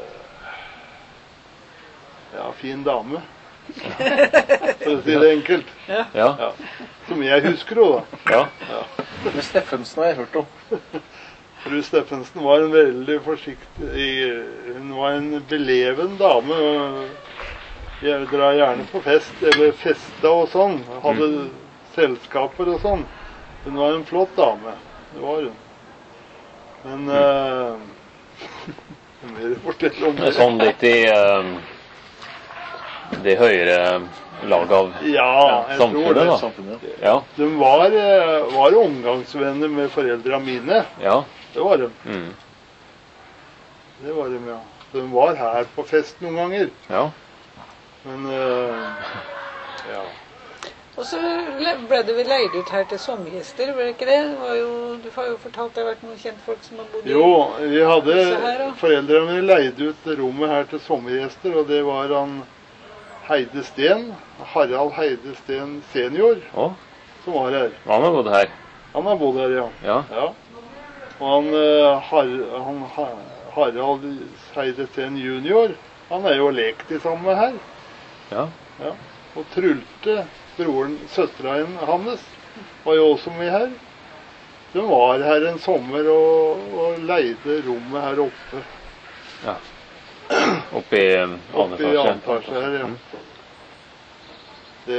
Speaker 2: ja, fin dame. For å si det enkelt.
Speaker 1: Ja.
Speaker 2: Ja. Som jeg husker henne, da.
Speaker 1: Ja.
Speaker 3: Men Steffensen har jeg hørt om.
Speaker 2: Fru Steffensen var en veldig forsiktig, hun var en beleven dame. Og jeg drar gjerne på fest, eller festa og sånn. Hadde
Speaker 1: Mm.
Speaker 2: selskaper og sånn. Hun var en flott dame. Det var hun. Men uh, mer å fortelle om
Speaker 1: Det er sånn litt i eh, det høyere lag av
Speaker 2: Ja, jeg tror
Speaker 1: samfunnet,
Speaker 2: det.
Speaker 1: da.
Speaker 3: Samfunnet.
Speaker 1: Ja.
Speaker 2: De var, eh, var omgangsvenner med foreldra mine.
Speaker 1: Ja.
Speaker 2: Det var de.
Speaker 1: Mm.
Speaker 2: Det var de, ja. De var her på fest noen ganger.
Speaker 1: Ja.
Speaker 2: Men uh, ja.
Speaker 4: Og så ble det vel leid ut her til sommergjester, ble det ikke det? Det var jo, du har jo fortalt det har vært noen kjentfolk som har bodd i...
Speaker 2: Jo, vi hadde
Speaker 4: Se her, da.
Speaker 2: foreldrene mine leide ut rommet her til sommergjester, og det var han Heide Steen, Harald Heide Steen senior,
Speaker 1: Å,
Speaker 2: som var her.
Speaker 1: han har bodd her.
Speaker 2: Han har bodd her, ja.
Speaker 1: Ja.
Speaker 2: Ja. Og han, eh, Har, han Ha- Harald Heide Steen junior, han er jo lekt i sammen med her.
Speaker 1: Ja.
Speaker 2: Ja. Og Trulte, broren, søstera hans, var jo også med her. De var her en sommer og, og leide rommet her oppe.
Speaker 1: Ja. Oppe i eh,
Speaker 2: Oppe i
Speaker 1: annen
Speaker 2: annen etasje her, ja. Det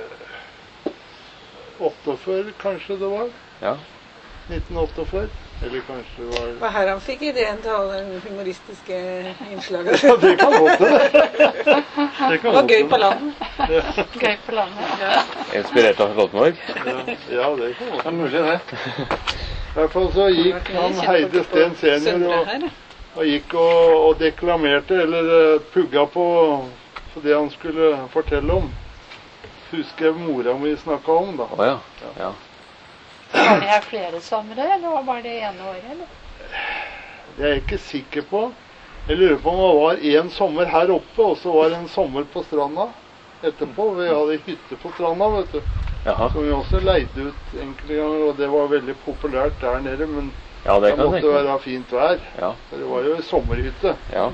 Speaker 2: åttiførti kanskje det var.
Speaker 1: Ja.
Speaker 2: nitten åttiførti. Eller kanskje det var...
Speaker 4: Det var her han fikk ideen til alle de humoristiske innslagene.
Speaker 2: Ja, det kan godt hende. Det
Speaker 4: Det
Speaker 2: kan
Speaker 4: var
Speaker 2: godt
Speaker 4: gøy
Speaker 2: hende.
Speaker 4: på landet.
Speaker 5: Gøy på landet. Ja.
Speaker 1: Inspirert av Stoltenborg.
Speaker 2: Ja, ja, det kan godt
Speaker 3: Det er
Speaker 2: hende.
Speaker 3: mulig, det.
Speaker 2: I hvert fall så gikk han Heide Steen senior
Speaker 4: Søndre
Speaker 2: og,
Speaker 4: her,
Speaker 2: og gikk og, og deklamerte, eller eh, pugga på, på det han skulle fortelle om. Husker jeg mora mi snakka om, da.
Speaker 1: Å ja. Ja.
Speaker 5: Var de her flere somre, eller var bare det ene året? Eller?
Speaker 2: Jeg er ikke sikker på. Jeg lurer på om det var en sommer her oppe, og så var det en sommer på stranda etterpå. Vi hadde hytte på stranda, vet du.
Speaker 1: Jaha.
Speaker 2: Som vi også leide ut enkelte ganger, og det var veldig populært der nede. Men
Speaker 1: Ja, det
Speaker 2: det
Speaker 1: kan jeg
Speaker 2: måtte
Speaker 1: tenke meg.
Speaker 2: være fint vær.
Speaker 1: Ja.
Speaker 2: For det var jo en sommerhytte.
Speaker 1: Ja.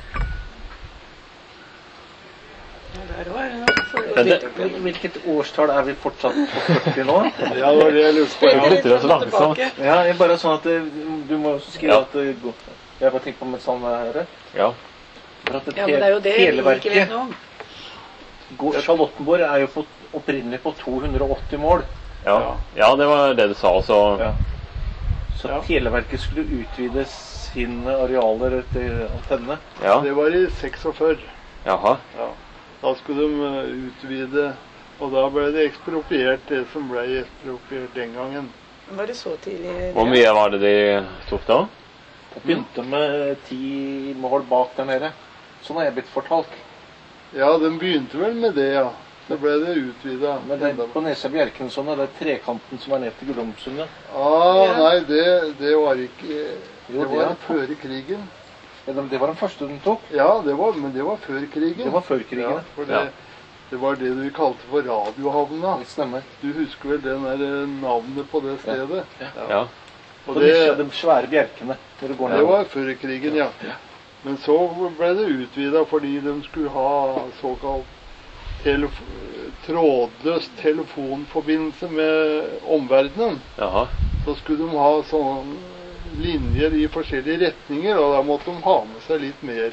Speaker 4: Der var det noe for-
Speaker 1: Men det-
Speaker 3: Hvil- Hvilket årstall er vi fortsatt på førti nå?
Speaker 2: Ja, det var det jeg lurte på.
Speaker 1: Det
Speaker 2: Ja.
Speaker 1: flytter oss
Speaker 4: Litt fram og
Speaker 1: langsomt.
Speaker 4: tilbake.
Speaker 3: Ja, jeg bare sånn at det, du må også skrive
Speaker 1: Ja.
Speaker 3: at det går. Jeg bare tenker på med sånn her.
Speaker 1: Ja.
Speaker 3: For at det,
Speaker 4: Ja, men det er jo det vi ikke vet
Speaker 3: Televerket,
Speaker 4: noe om.
Speaker 3: går- Charlottenborg er jo på, opprinnelig på to hundre og åtti mål.
Speaker 1: Ja. Ja, det var det du sa også.
Speaker 3: Ja. Så
Speaker 2: Ja.
Speaker 3: Televerket skulle utvide sine arealer til antenne.
Speaker 1: Ja.
Speaker 2: Det var i seksogfyrti.
Speaker 1: Jaha.
Speaker 2: Ja. Da skulle de eh, utvide, og da ble det ekspropriert, det som ble ekspropriert den gangen.
Speaker 4: Var det så tidlig?
Speaker 1: Hvor mye var det de tok da?
Speaker 3: Og begynte med ti mål bak der nede. Sånn har jeg blitt fortalt.
Speaker 2: Ja, de begynte vel med det, ja. Så ble det utvida.
Speaker 3: Men det, på Nesa Bjerkensson er det trekanten som er ned til Glomsundet.
Speaker 2: Ah,
Speaker 4: Ja.
Speaker 2: nei, det, det var ikke
Speaker 3: Jo,
Speaker 2: Det
Speaker 3: det
Speaker 2: var
Speaker 3: er-
Speaker 2: før krigen.
Speaker 3: Ja, det det var den første de tok.
Speaker 2: Ja, det var, men det var før krigen.
Speaker 3: Det var før krigen.
Speaker 2: Ja, for det,
Speaker 1: Ja.
Speaker 2: det var det vi kalte for radiohavna.
Speaker 3: Det stemmer.
Speaker 2: Du husker vel den der eh, navnet på det stedet?
Speaker 1: Ja.
Speaker 2: Og
Speaker 3: På Nesa,
Speaker 2: det,
Speaker 3: de svære bjerkene. Når du går ned.
Speaker 2: det var før krigen, ja. Men så ble det utvida fordi de skulle ha såkalt telef trådløs telefonforbindelse med omverdenen.
Speaker 1: Jaha.
Speaker 2: Så skulle de ha sånne linjer i forskjellige retninger, og da måtte de ha med seg litt mer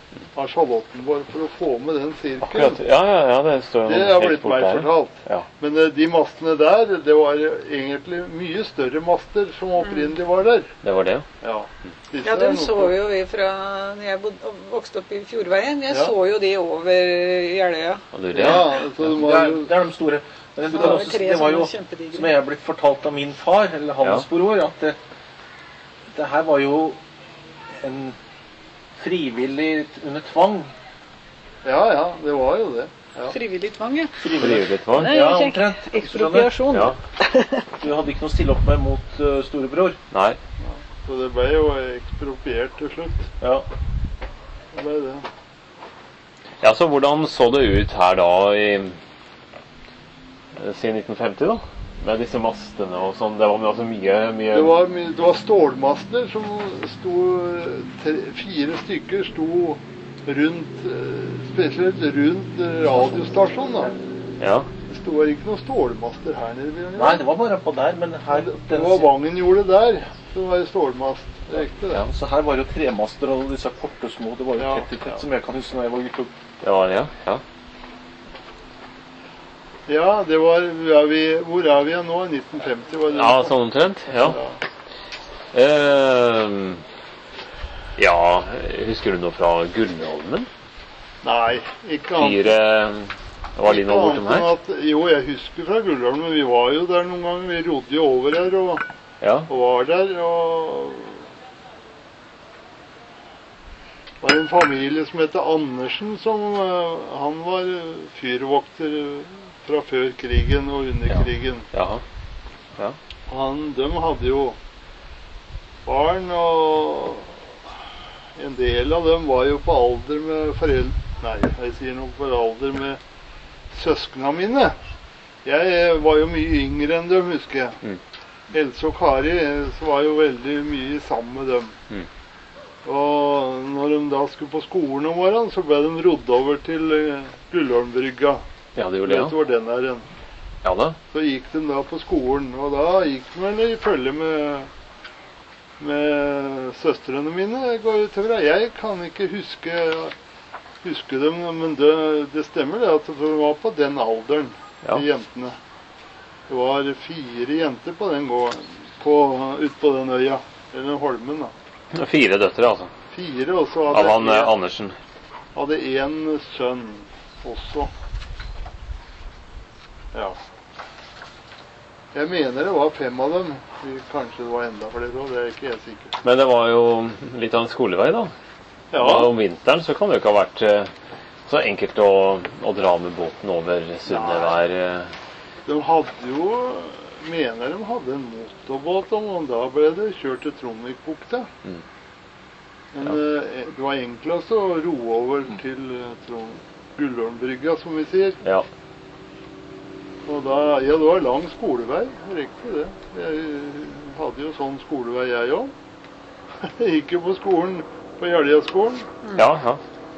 Speaker 2: av Charlottenborg for å få med den sirkelen.
Speaker 1: Akkurat. Ja, ja, ja, det står jo
Speaker 2: Det har
Speaker 1: helt
Speaker 2: blitt
Speaker 1: bort
Speaker 2: meg
Speaker 1: der.
Speaker 2: fortalt.
Speaker 1: Ja.
Speaker 2: Men eh, de mastene der, det var egentlig mye større master som opprinnelig var der.
Speaker 1: Det var det,
Speaker 2: Ja, Disse
Speaker 4: Ja,
Speaker 2: er
Speaker 4: den
Speaker 2: noe
Speaker 4: så
Speaker 2: for-
Speaker 4: jo vi fra når jeg bodde, vokste opp i Fjordveien. Jeg
Speaker 2: Ja.
Speaker 4: så jo de over Jeløya.
Speaker 1: Og du, det?
Speaker 2: Ja, så det
Speaker 3: Det
Speaker 2: var
Speaker 3: er,
Speaker 2: jo...
Speaker 3: det er de store. Men
Speaker 4: Det
Speaker 3: det,
Speaker 4: var
Speaker 3: også,
Speaker 4: tre
Speaker 3: det var jo,
Speaker 4: sånne kjempedigre.
Speaker 3: som jeg har blitt fortalt av min far, eller hans
Speaker 1: Ja.
Speaker 3: bror, at det, det her var jo en frivillig under tvang.
Speaker 2: Ja, ja, det var jo det. Ja.
Speaker 4: Frivillig tvang, ja.
Speaker 1: Frivillig tvang.
Speaker 4: Det er
Speaker 3: Ja,
Speaker 4: jo kjekt.
Speaker 3: omtrent.
Speaker 4: Ekspropriasjon.
Speaker 1: Ja.
Speaker 3: Du hadde ikke noe å stille opp med mot uh, storebror.
Speaker 1: Nei.
Speaker 2: Så det ble jo ekspropriert til slutt.
Speaker 3: Ja.
Speaker 2: Det ble det.
Speaker 1: Ja, så hvordan så det ut her da i siden nitten femti da? Med disse mastene og sånn. Det var altså mye, mye...
Speaker 2: Det var, my- det var stålmaster som sto tre, fire stykker sto rundt, eh, spesielt rundt eh, radiostasjonen da.
Speaker 1: Ja.
Speaker 2: Det sto ikke noen stålmaster her nede. Bjørn.
Speaker 3: Nei, det var bare på der, men her
Speaker 2: Det
Speaker 3: den,
Speaker 2: var Vangen gjorde der, så var det stålmast. Det er riktig det.
Speaker 1: Ja.
Speaker 3: Så her var det jo tremaster og disse korte små. Det var jo
Speaker 2: Ja.
Speaker 3: tett i tett, som jeg kan huske når jeg var gutt.
Speaker 1: Det var, ja. Ja.
Speaker 2: Ja, det var, ja, vi, hvor er vi nå? nitten femti var det.
Speaker 1: Ja, sånn omtrent. Ja. Eh, ja, husker du noe fra Gullholmen?
Speaker 2: Nei, ikke annet.
Speaker 1: Fire... Det var litt noe bortom
Speaker 2: Ikke
Speaker 1: her.
Speaker 2: annet enn at- Jo, jeg husker fra Gullholmen, men vi var jo der noen ganger. Vi rodde jo over her og,
Speaker 1: Ja.
Speaker 2: og var der, og... Det var en familie som heter Andersen, som eh, han var eh, fyrvokter eh, fra før krigen og under
Speaker 1: Ja.
Speaker 2: krigen.
Speaker 1: Jaha. Ja.
Speaker 2: Han, de hadde jo barn, og en del av dem var jo på alder med foreldre... Nei, jeg sier nok på alder med søskene mine. Jeg eh, var jo mye yngre enn dem, husker jeg.
Speaker 1: Mm.
Speaker 2: Else og Kari eh, så var jo veldig mye sammen med dem.
Speaker 1: Mm.
Speaker 2: Og når de da skulle på skolen om morgenen, så ble de rodd over til eh, Gullholmbrygga.
Speaker 1: Ja, det gjorde det,
Speaker 2: Vet du hvor den er hen?
Speaker 1: ja. Ja da.
Speaker 2: Så gikk de da på skolen, og da gikk de vel i følge med, med søstrene mine, går jeg ut ifra. Jeg kan ikke huske, huske dem, men det, det stemmer det at de var på den alderen,
Speaker 1: Ja.
Speaker 2: de jentene. Det var fire jenter på den gården, på, ut på den øya, eller Holmen da.
Speaker 1: Fire døtre, altså.
Speaker 2: Fire, og så
Speaker 1: Av
Speaker 2: hadde
Speaker 1: han eh,
Speaker 2: en-
Speaker 1: Andersen.
Speaker 2: hadde en sønn også. Ja. Jeg mener det var fem av dem. Kanskje det var enda flere, og det er ikke helt sikkert.
Speaker 1: Men det var jo litt av en skolevei, da.
Speaker 2: Ja,
Speaker 1: Og om vinteren så kan det jo ikke ha vært eh, så enkelt å, å dra med båten over sundet hver eh.
Speaker 2: de hadde jo, mener de hadde en motorbåt om, og da ble det kjørt til Tromvikbukta.
Speaker 1: Mm.
Speaker 2: Men eh, det var enklest å ro over til eh, Trom Gullholmbrygga, som vi sier.
Speaker 1: Ja.
Speaker 2: Og da, ja, det var lang skolevei, riktig det. Jeg hadde jo sånn skolevei jeg også. Jeg gikk jo på skolen, på Gjeldia-skolen.
Speaker 1: Ja, ja.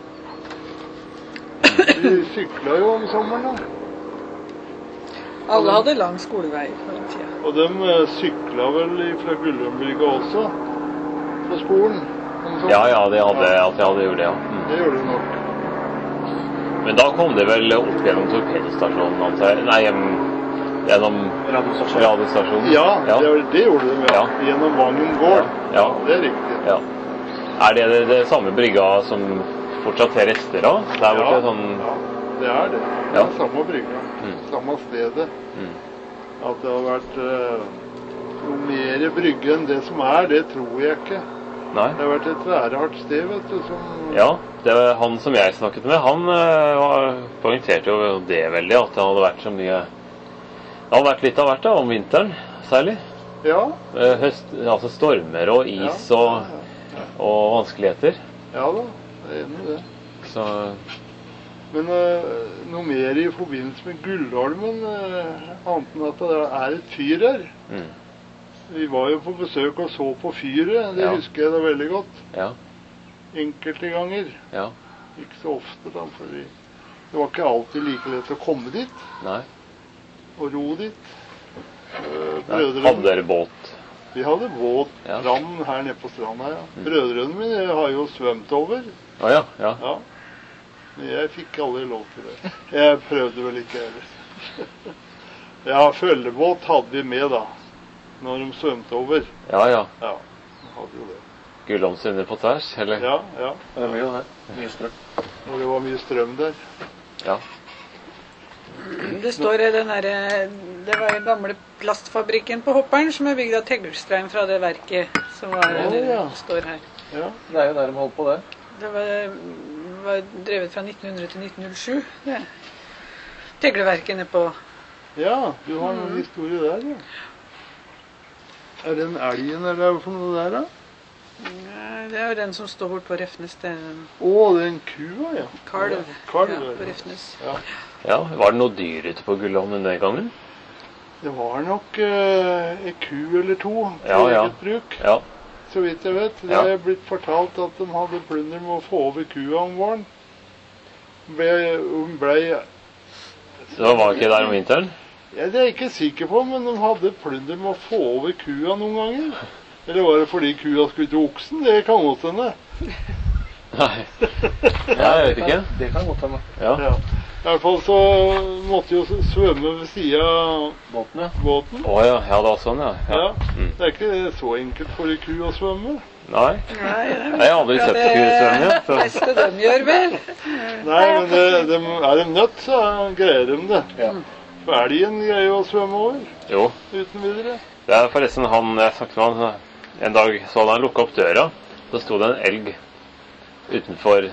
Speaker 2: Vi sykla jo om sommeren da.
Speaker 4: Alle hadde lang skolevei på den tida.
Speaker 2: Og de eh, sykla vel fra Gullholmbrygga også, på skolen. om sommeren.
Speaker 1: Ja, ja, det hadde, at jeg hadde gjort det, ja. Mm.
Speaker 2: Det gjorde de nok.
Speaker 1: Men da kom det vel opp gjennom torpedostasjonen, antar jeg. Nei, hjem- gjennom
Speaker 3: Radiostasjon.
Speaker 1: radiostasjonen.
Speaker 2: Ja,
Speaker 1: ja.
Speaker 2: Det, det gjorde de, ja.
Speaker 1: Ja.
Speaker 2: Gjennom Vangen gård.
Speaker 1: Ja.
Speaker 2: Det er riktig.
Speaker 1: Ja. Er det, det det samme brygga som fortsatt er rester av? Der borte,
Speaker 2: Ja,
Speaker 1: sånn...
Speaker 2: ja, det er det. Det
Speaker 1: Ja.
Speaker 2: er samme brygga.
Speaker 1: Mm.
Speaker 2: Samme stedet.
Speaker 1: Mm.
Speaker 2: At det har vært eh, noe mer brygge enn det som er, det tror jeg ikke.
Speaker 1: Nei?
Speaker 2: Det har vært et værhardt sted, vet du, som...
Speaker 1: Ja, det var han som jeg snakket med, han eh, var- poengterte jo det veldig, at det hadde vært så mye... Det hadde vært litt av hvert da, om vinteren, særlig.
Speaker 2: Ja,
Speaker 1: Eh, Høst, altså stormer og is
Speaker 2: Ja.
Speaker 1: og, og vanskeligheter.
Speaker 2: ja da, jeg er enig i det.
Speaker 1: Så,
Speaker 2: Men eh, noe mer i forbindelse med Gullholmen, eh, annet enn at det er et fyr her.
Speaker 1: mm,
Speaker 2: Vi var jo på besøk og så på fyret, det
Speaker 1: Ja.
Speaker 2: husker jeg da veldig godt.
Speaker 1: ja,
Speaker 2: Enkelte ganger.
Speaker 1: ja,
Speaker 2: Ikke så ofte da, fordi det var ikke alltid like lett å komme dit
Speaker 1: nei.
Speaker 2: og ro dit. Eh,
Speaker 1: nei.
Speaker 2: Prøvde de,
Speaker 1: Hadde dere båt?
Speaker 2: Vi hadde båt
Speaker 1: Ja.
Speaker 2: strand her nede på stranda, ja. Brødrene mine har jo svømt over.
Speaker 1: Å ja, ja.
Speaker 2: Ja. Men jeg fikk aldri lov til det. Jeg prøvde vel ikke heller. Ja, følgebåt hadde vi med da, når de svømte over.
Speaker 1: Ja, ja.
Speaker 2: Ja, vi hadde jo det.
Speaker 1: Gullomsvinner på tvers, eller?
Speaker 2: Ja, ja.
Speaker 3: Det blir jo det. Mye strøm.
Speaker 2: Og det var mye strøm der.
Speaker 1: Ja.
Speaker 4: Det står i den der, det var den gamle plastfabrikken på Hopperen som er bygd av teglstreim fra det verket som var,
Speaker 2: Å,
Speaker 4: det
Speaker 2: ja.
Speaker 4: står her.
Speaker 2: Ja.
Speaker 3: Det er jo der de holder på det.
Speaker 4: Det var, var drevet fra nitten hundre til nitten null sju. Det. Tegleverkene på...
Speaker 2: Ja, du har noen historie der, ja. Er det en elgen eller hva for noe der, da?
Speaker 4: Ja, det er jo den som står bort på Refnes. Det er en
Speaker 2: Å, den kua, ja.
Speaker 4: kalv,
Speaker 2: Ja, kalv,
Speaker 4: ja,
Speaker 2: ja.
Speaker 4: på Refnes.
Speaker 2: Ja.
Speaker 1: Ja, var det noe dyr ute på Gullholmen den gangen?
Speaker 2: Det var nok eh, en ku eller to til
Speaker 1: Ja, ja.
Speaker 2: eget bruk,
Speaker 1: Ja.
Speaker 2: så vidt jeg vet. Det
Speaker 1: Ja.
Speaker 2: er blitt fortalt at de hadde plunder med å få over kua om våren. Ble, hun ble,
Speaker 1: Så var ikke der om vinteren?
Speaker 2: ja, det er jeg ikke sikker på, men de hadde plunder med å få over kua noen ganger. Eller var det fordi kua skulle til oksen? Det kan godt hende.
Speaker 1: Nei. Ja, jeg vet ikke.
Speaker 3: Det kan godt hende.
Speaker 1: Ja.
Speaker 2: Ja. I hvert fall så måtte jo svømme ved siden av
Speaker 3: Båten, ja.
Speaker 2: båten.
Speaker 1: Å ja, ja, det var sånn, ja.
Speaker 2: Ja.
Speaker 1: Ja. Mm.
Speaker 2: Det er ikke så enkelt for en ku å svømme.
Speaker 1: Nei.
Speaker 4: Nei, det
Speaker 1: Jeg har aldri sett kursvømme,
Speaker 4: det
Speaker 1: så
Speaker 4: beste de gjør vel.
Speaker 2: Nei, men det, de, er de nødt, så greier de det.
Speaker 3: Ja.
Speaker 2: For elgen greier jo å svømme over
Speaker 1: jo.
Speaker 2: uten videre.
Speaker 1: Det er forresten han jeg snakket med han en dag, så hadde han lukket opp døra. Så sto det en elg utenfor.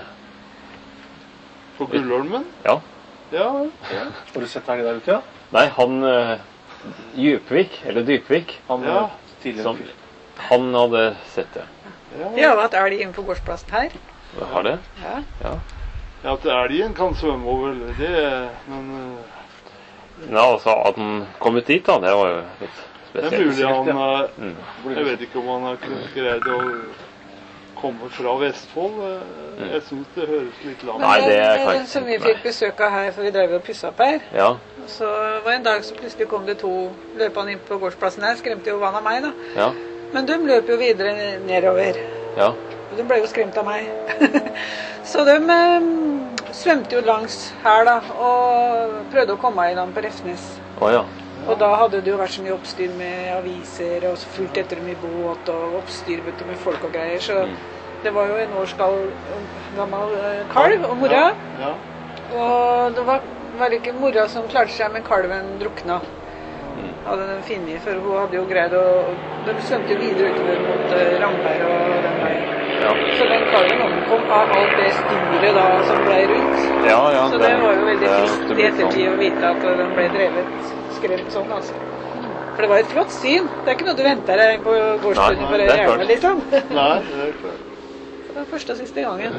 Speaker 2: På Gullholmen?
Speaker 1: Ja.
Speaker 2: Ja, ja.
Speaker 3: Har du sett elg der ute, ja?
Speaker 1: Nei, han uh, Djupvik, eller Dypvik,
Speaker 3: Han
Speaker 2: Ja.
Speaker 3: eh, tidligere
Speaker 1: som,
Speaker 3: fyr.
Speaker 1: han hadde sett det.
Speaker 2: Ja,
Speaker 4: De har jo hatt elg inne på gårdsplassen her.
Speaker 1: Har det?
Speaker 4: Ja.
Speaker 1: Ja.
Speaker 2: ja, at elgen kan svømme over, det men eh,
Speaker 1: Ja, altså at han kom ut dit, da, det var jo litt
Speaker 2: det er
Speaker 1: spesielt.
Speaker 2: mulig han eh,
Speaker 1: Mm.
Speaker 2: Jeg vet ikke om han har kunnet greid å komme fra Vestfold. Eh, Jeg synes det høres litt langt.
Speaker 1: Nei, det
Speaker 4: Men,
Speaker 1: kan jeg
Speaker 4: eh,
Speaker 1: ikke
Speaker 4: som vi
Speaker 1: tenke meg.
Speaker 4: fikk besøk av her, for vi drev og pussa opp her.
Speaker 1: Ja,
Speaker 4: Så var en dag så plutselig kom det to løpende inn på gårdsplassen her. Skremte jo vann av meg, da.
Speaker 1: ja,
Speaker 4: Men de løp jo videre nedover.
Speaker 1: ja.
Speaker 4: Og de ble jo skremt av meg. Så de eh, svømte jo langs her, da, og prøvde å komme i land på Refnes.
Speaker 1: Å ja.
Speaker 4: Og da hadde det jo vært så mye oppstyr med aviser, og så fulgt etter dem i båt, og oppstyr vet du, med folk og greier. Så
Speaker 1: Mm.
Speaker 4: det var jo en år gal, gammel eh, kalv og mora.
Speaker 2: Ja,
Speaker 4: Og det var, var ikke mora som klarte seg, men kalven drukna.
Speaker 1: Mm.
Speaker 4: Hadde den funnet, for hun hadde jo greid å De svømte jo videre utover mot uh, Ramberg og den veien.
Speaker 1: Ja,
Speaker 4: Så den kalven omkom av alt det styret da som ble rundt.
Speaker 1: ja. ja
Speaker 4: Så det var jo veldig
Speaker 1: det-
Speaker 4: trist
Speaker 1: det
Speaker 4: i
Speaker 1: blir
Speaker 4: ettertid
Speaker 1: sånn.
Speaker 4: å vite at uh, den ble drevet skremt sånn, altså. For det var et flott syn. Det er ikke noe du venter deg på gårdsbunnen
Speaker 1: Nei,
Speaker 4: for å
Speaker 1: det er
Speaker 4: gjøre,
Speaker 1: klart.
Speaker 4: liksom.
Speaker 2: nei, det er klart.
Speaker 4: Det var første og siste gangen.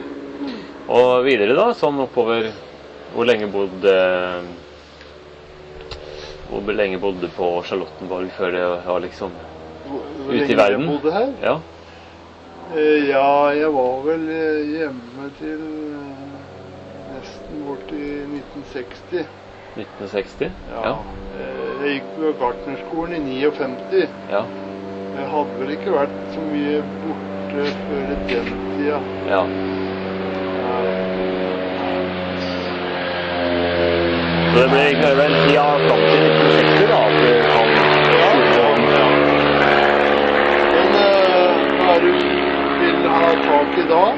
Speaker 1: Og videre da, sånn oppover. Hvor lenge bodde Hvor lenge bodde på Charlottenborg før det var liksom
Speaker 2: Hvor, hvor
Speaker 1: Ute i
Speaker 2: lenge
Speaker 1: verden?
Speaker 2: jeg bodde her?
Speaker 1: Ja,
Speaker 2: Eh, Ja, jeg var vel eh, hjemme til eh, nesten bort i nitten seksti.
Speaker 1: nitten seksti?
Speaker 2: Ja.
Speaker 1: Ja,
Speaker 2: Eh, Jeg gikk på gartnerskolen i femtini.
Speaker 1: ja,
Speaker 2: Jeg hadde vel ikke vært så mye borte før den tida.
Speaker 1: ja. Så det ble egentlig vel tida fram til nitten seksti da, at du kan
Speaker 2: Ja, ja. Men eh, hva er det du vil ha tak i da?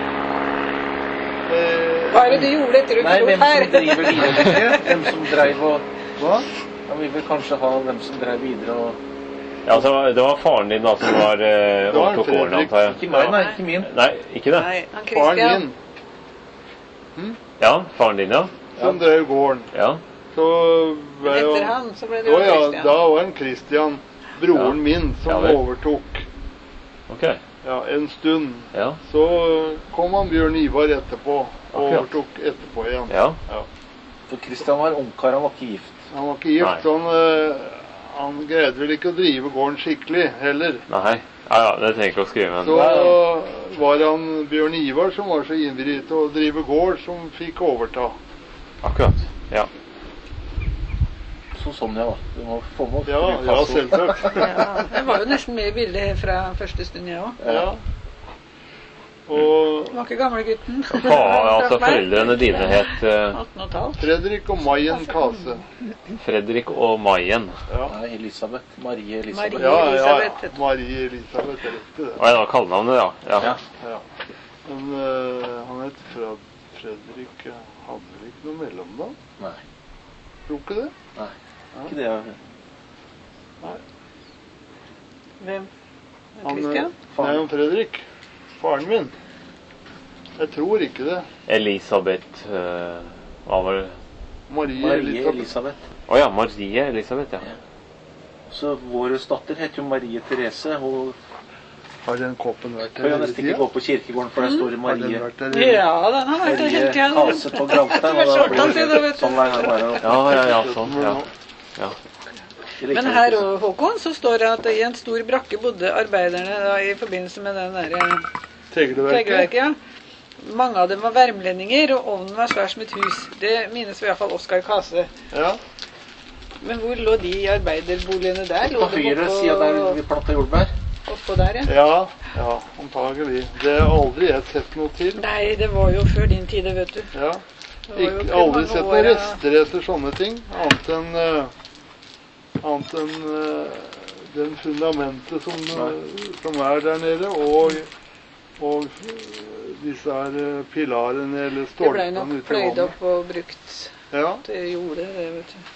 Speaker 2: Eh,
Speaker 4: Hva er det du gjorde etter du
Speaker 3: Nei,
Speaker 4: dro
Speaker 3: hvem
Speaker 4: her?
Speaker 3: som driver videre, ikke? Hvem som dreiv og Hva? Han vil vel kanskje ha hvem som dreiv videre og
Speaker 1: Ja, så det var faren din da som var eh,
Speaker 2: Det var
Speaker 1: overtok gården,
Speaker 2: Fredrik.
Speaker 1: antar jeg.
Speaker 3: Ikke meg, nei. Ikke min.
Speaker 1: Nei, ikke det?
Speaker 4: Nei, han
Speaker 2: Faren
Speaker 4: Christian.
Speaker 2: min,
Speaker 1: Ja, faren din, ja.
Speaker 2: som drev gården.
Speaker 1: Ja,
Speaker 2: Så ble jo
Speaker 4: Etter han så ble det
Speaker 2: Å
Speaker 4: jo
Speaker 2: ja,
Speaker 4: Christian.
Speaker 2: da var det Christian, broren
Speaker 1: Ja.
Speaker 2: min, som
Speaker 1: Ja vel.
Speaker 2: overtok
Speaker 1: ok.
Speaker 2: ja, en stund.
Speaker 1: Ja,
Speaker 2: Så kom han Bjørn Ivar etterpå, og
Speaker 1: Akkurat.
Speaker 2: overtok etterpå igjen.
Speaker 1: ja.
Speaker 3: For Christian var ungkar, han var ikke gift.
Speaker 2: Han var ikke gift,
Speaker 1: Nei.
Speaker 2: så han, eh, han greide vel ikke å drive gården skikkelig heller.
Speaker 1: Nei. Ja, ja, det trenger jeg ikke å skrive, men
Speaker 2: Så var han Bjørn Ivar, som var så innvridd til å drive gård, som fikk overta.
Speaker 1: akkurat. Ja.
Speaker 3: hos Sonja, da. Du må få med
Speaker 2: Ja, ja, selvsagt.
Speaker 4: Ja, det var jo nesten med i bildet fra første stund, jeg også.
Speaker 2: Ja. Og
Speaker 4: Det var ikke gamle gutten.
Speaker 1: Ja, altså foreldrene dine het eh,
Speaker 4: atten og et halvt.
Speaker 2: Fredrik og Mayen Kase.
Speaker 1: Fredrik og Mayen.
Speaker 2: Ja,
Speaker 3: Nei, Elisabeth. Marie Elisabeth.
Speaker 4: Marie.
Speaker 2: ja, ja.
Speaker 4: Elisabeth.
Speaker 2: Marie Elisabeth, det er riktig det.
Speaker 1: Å, ja, det var kallenavnet, ja. ja.
Speaker 3: Ja.
Speaker 2: Ja. Men eh, han het Fred Fredrik, eh, hadde vel ikke noe mellomnavn?
Speaker 3: Nei.
Speaker 2: Tror ikke det?
Speaker 3: Nei. Ikke det.
Speaker 4: Hvem?
Speaker 2: Han, eh,
Speaker 4: Christian?
Speaker 2: Nei, han Fredrik. Faren min. Jeg tror ikke det.
Speaker 1: Elisabeth eh, hva var det?
Speaker 2: Marie,
Speaker 3: Marie
Speaker 2: Elisabeth.
Speaker 3: Elisabeth.
Speaker 1: Å ja, Marie Elisabeth, ja.
Speaker 3: Så vår datter heter jo Marie Therese. Hun
Speaker 2: Har den koppen vært
Speaker 3: kan
Speaker 2: der
Speaker 3: jo
Speaker 2: hele
Speaker 3: nesten ikke
Speaker 2: tiden?
Speaker 3: gå på kirkegården, for der står det
Speaker 2: Har den
Speaker 3: Marie.
Speaker 2: vært der hele
Speaker 4: Ja, den har vært der hele
Speaker 3: Marie
Speaker 4: tiden.
Speaker 3: Kase på Granstein.
Speaker 4: Det var så artig, det, vet du.
Speaker 3: Sånn er det bare.
Speaker 1: Ja, ja, ja, sånn, ja. ja.
Speaker 4: Men her og Håkon så står det at i en stor brakke bodde arbeiderne da, i forbindelse med den der eh,
Speaker 2: Tegleverket.
Speaker 4: tegleverket. Ja. Mange av dem var vermlendinger, og ovnen var svær som et hus. Det minnes i hvert fall Oskar Kase.
Speaker 2: Ja.
Speaker 4: Men hvor lå de arbeiderboligene der? Lå
Speaker 3: På
Speaker 4: de
Speaker 3: høyre
Speaker 4: oppå-
Speaker 3: side der vi plantet jordbær.
Speaker 4: Oppå der, ja.
Speaker 2: Ja, ja, antagelig. Det har aldri jeg sett noe til.
Speaker 4: Nei, det var jo før din tid, det, vet du.
Speaker 2: Ja.
Speaker 4: Det var jo
Speaker 2: Ikke,
Speaker 4: ikke
Speaker 2: aldri
Speaker 4: mange
Speaker 2: sett
Speaker 4: år,
Speaker 2: noen
Speaker 4: ja.
Speaker 2: rester etter sånne ting, annet enn eh, annet enn eh, den fundamentet som, eh, som er der nede, og, og eh, disse her eh, pilarene eller
Speaker 4: Det ble
Speaker 2: stolpene
Speaker 4: nok
Speaker 2: ute i
Speaker 4: pløyd
Speaker 2: vannet.
Speaker 4: opp og brukt
Speaker 2: Ja,
Speaker 4: til jordet, det, vet du.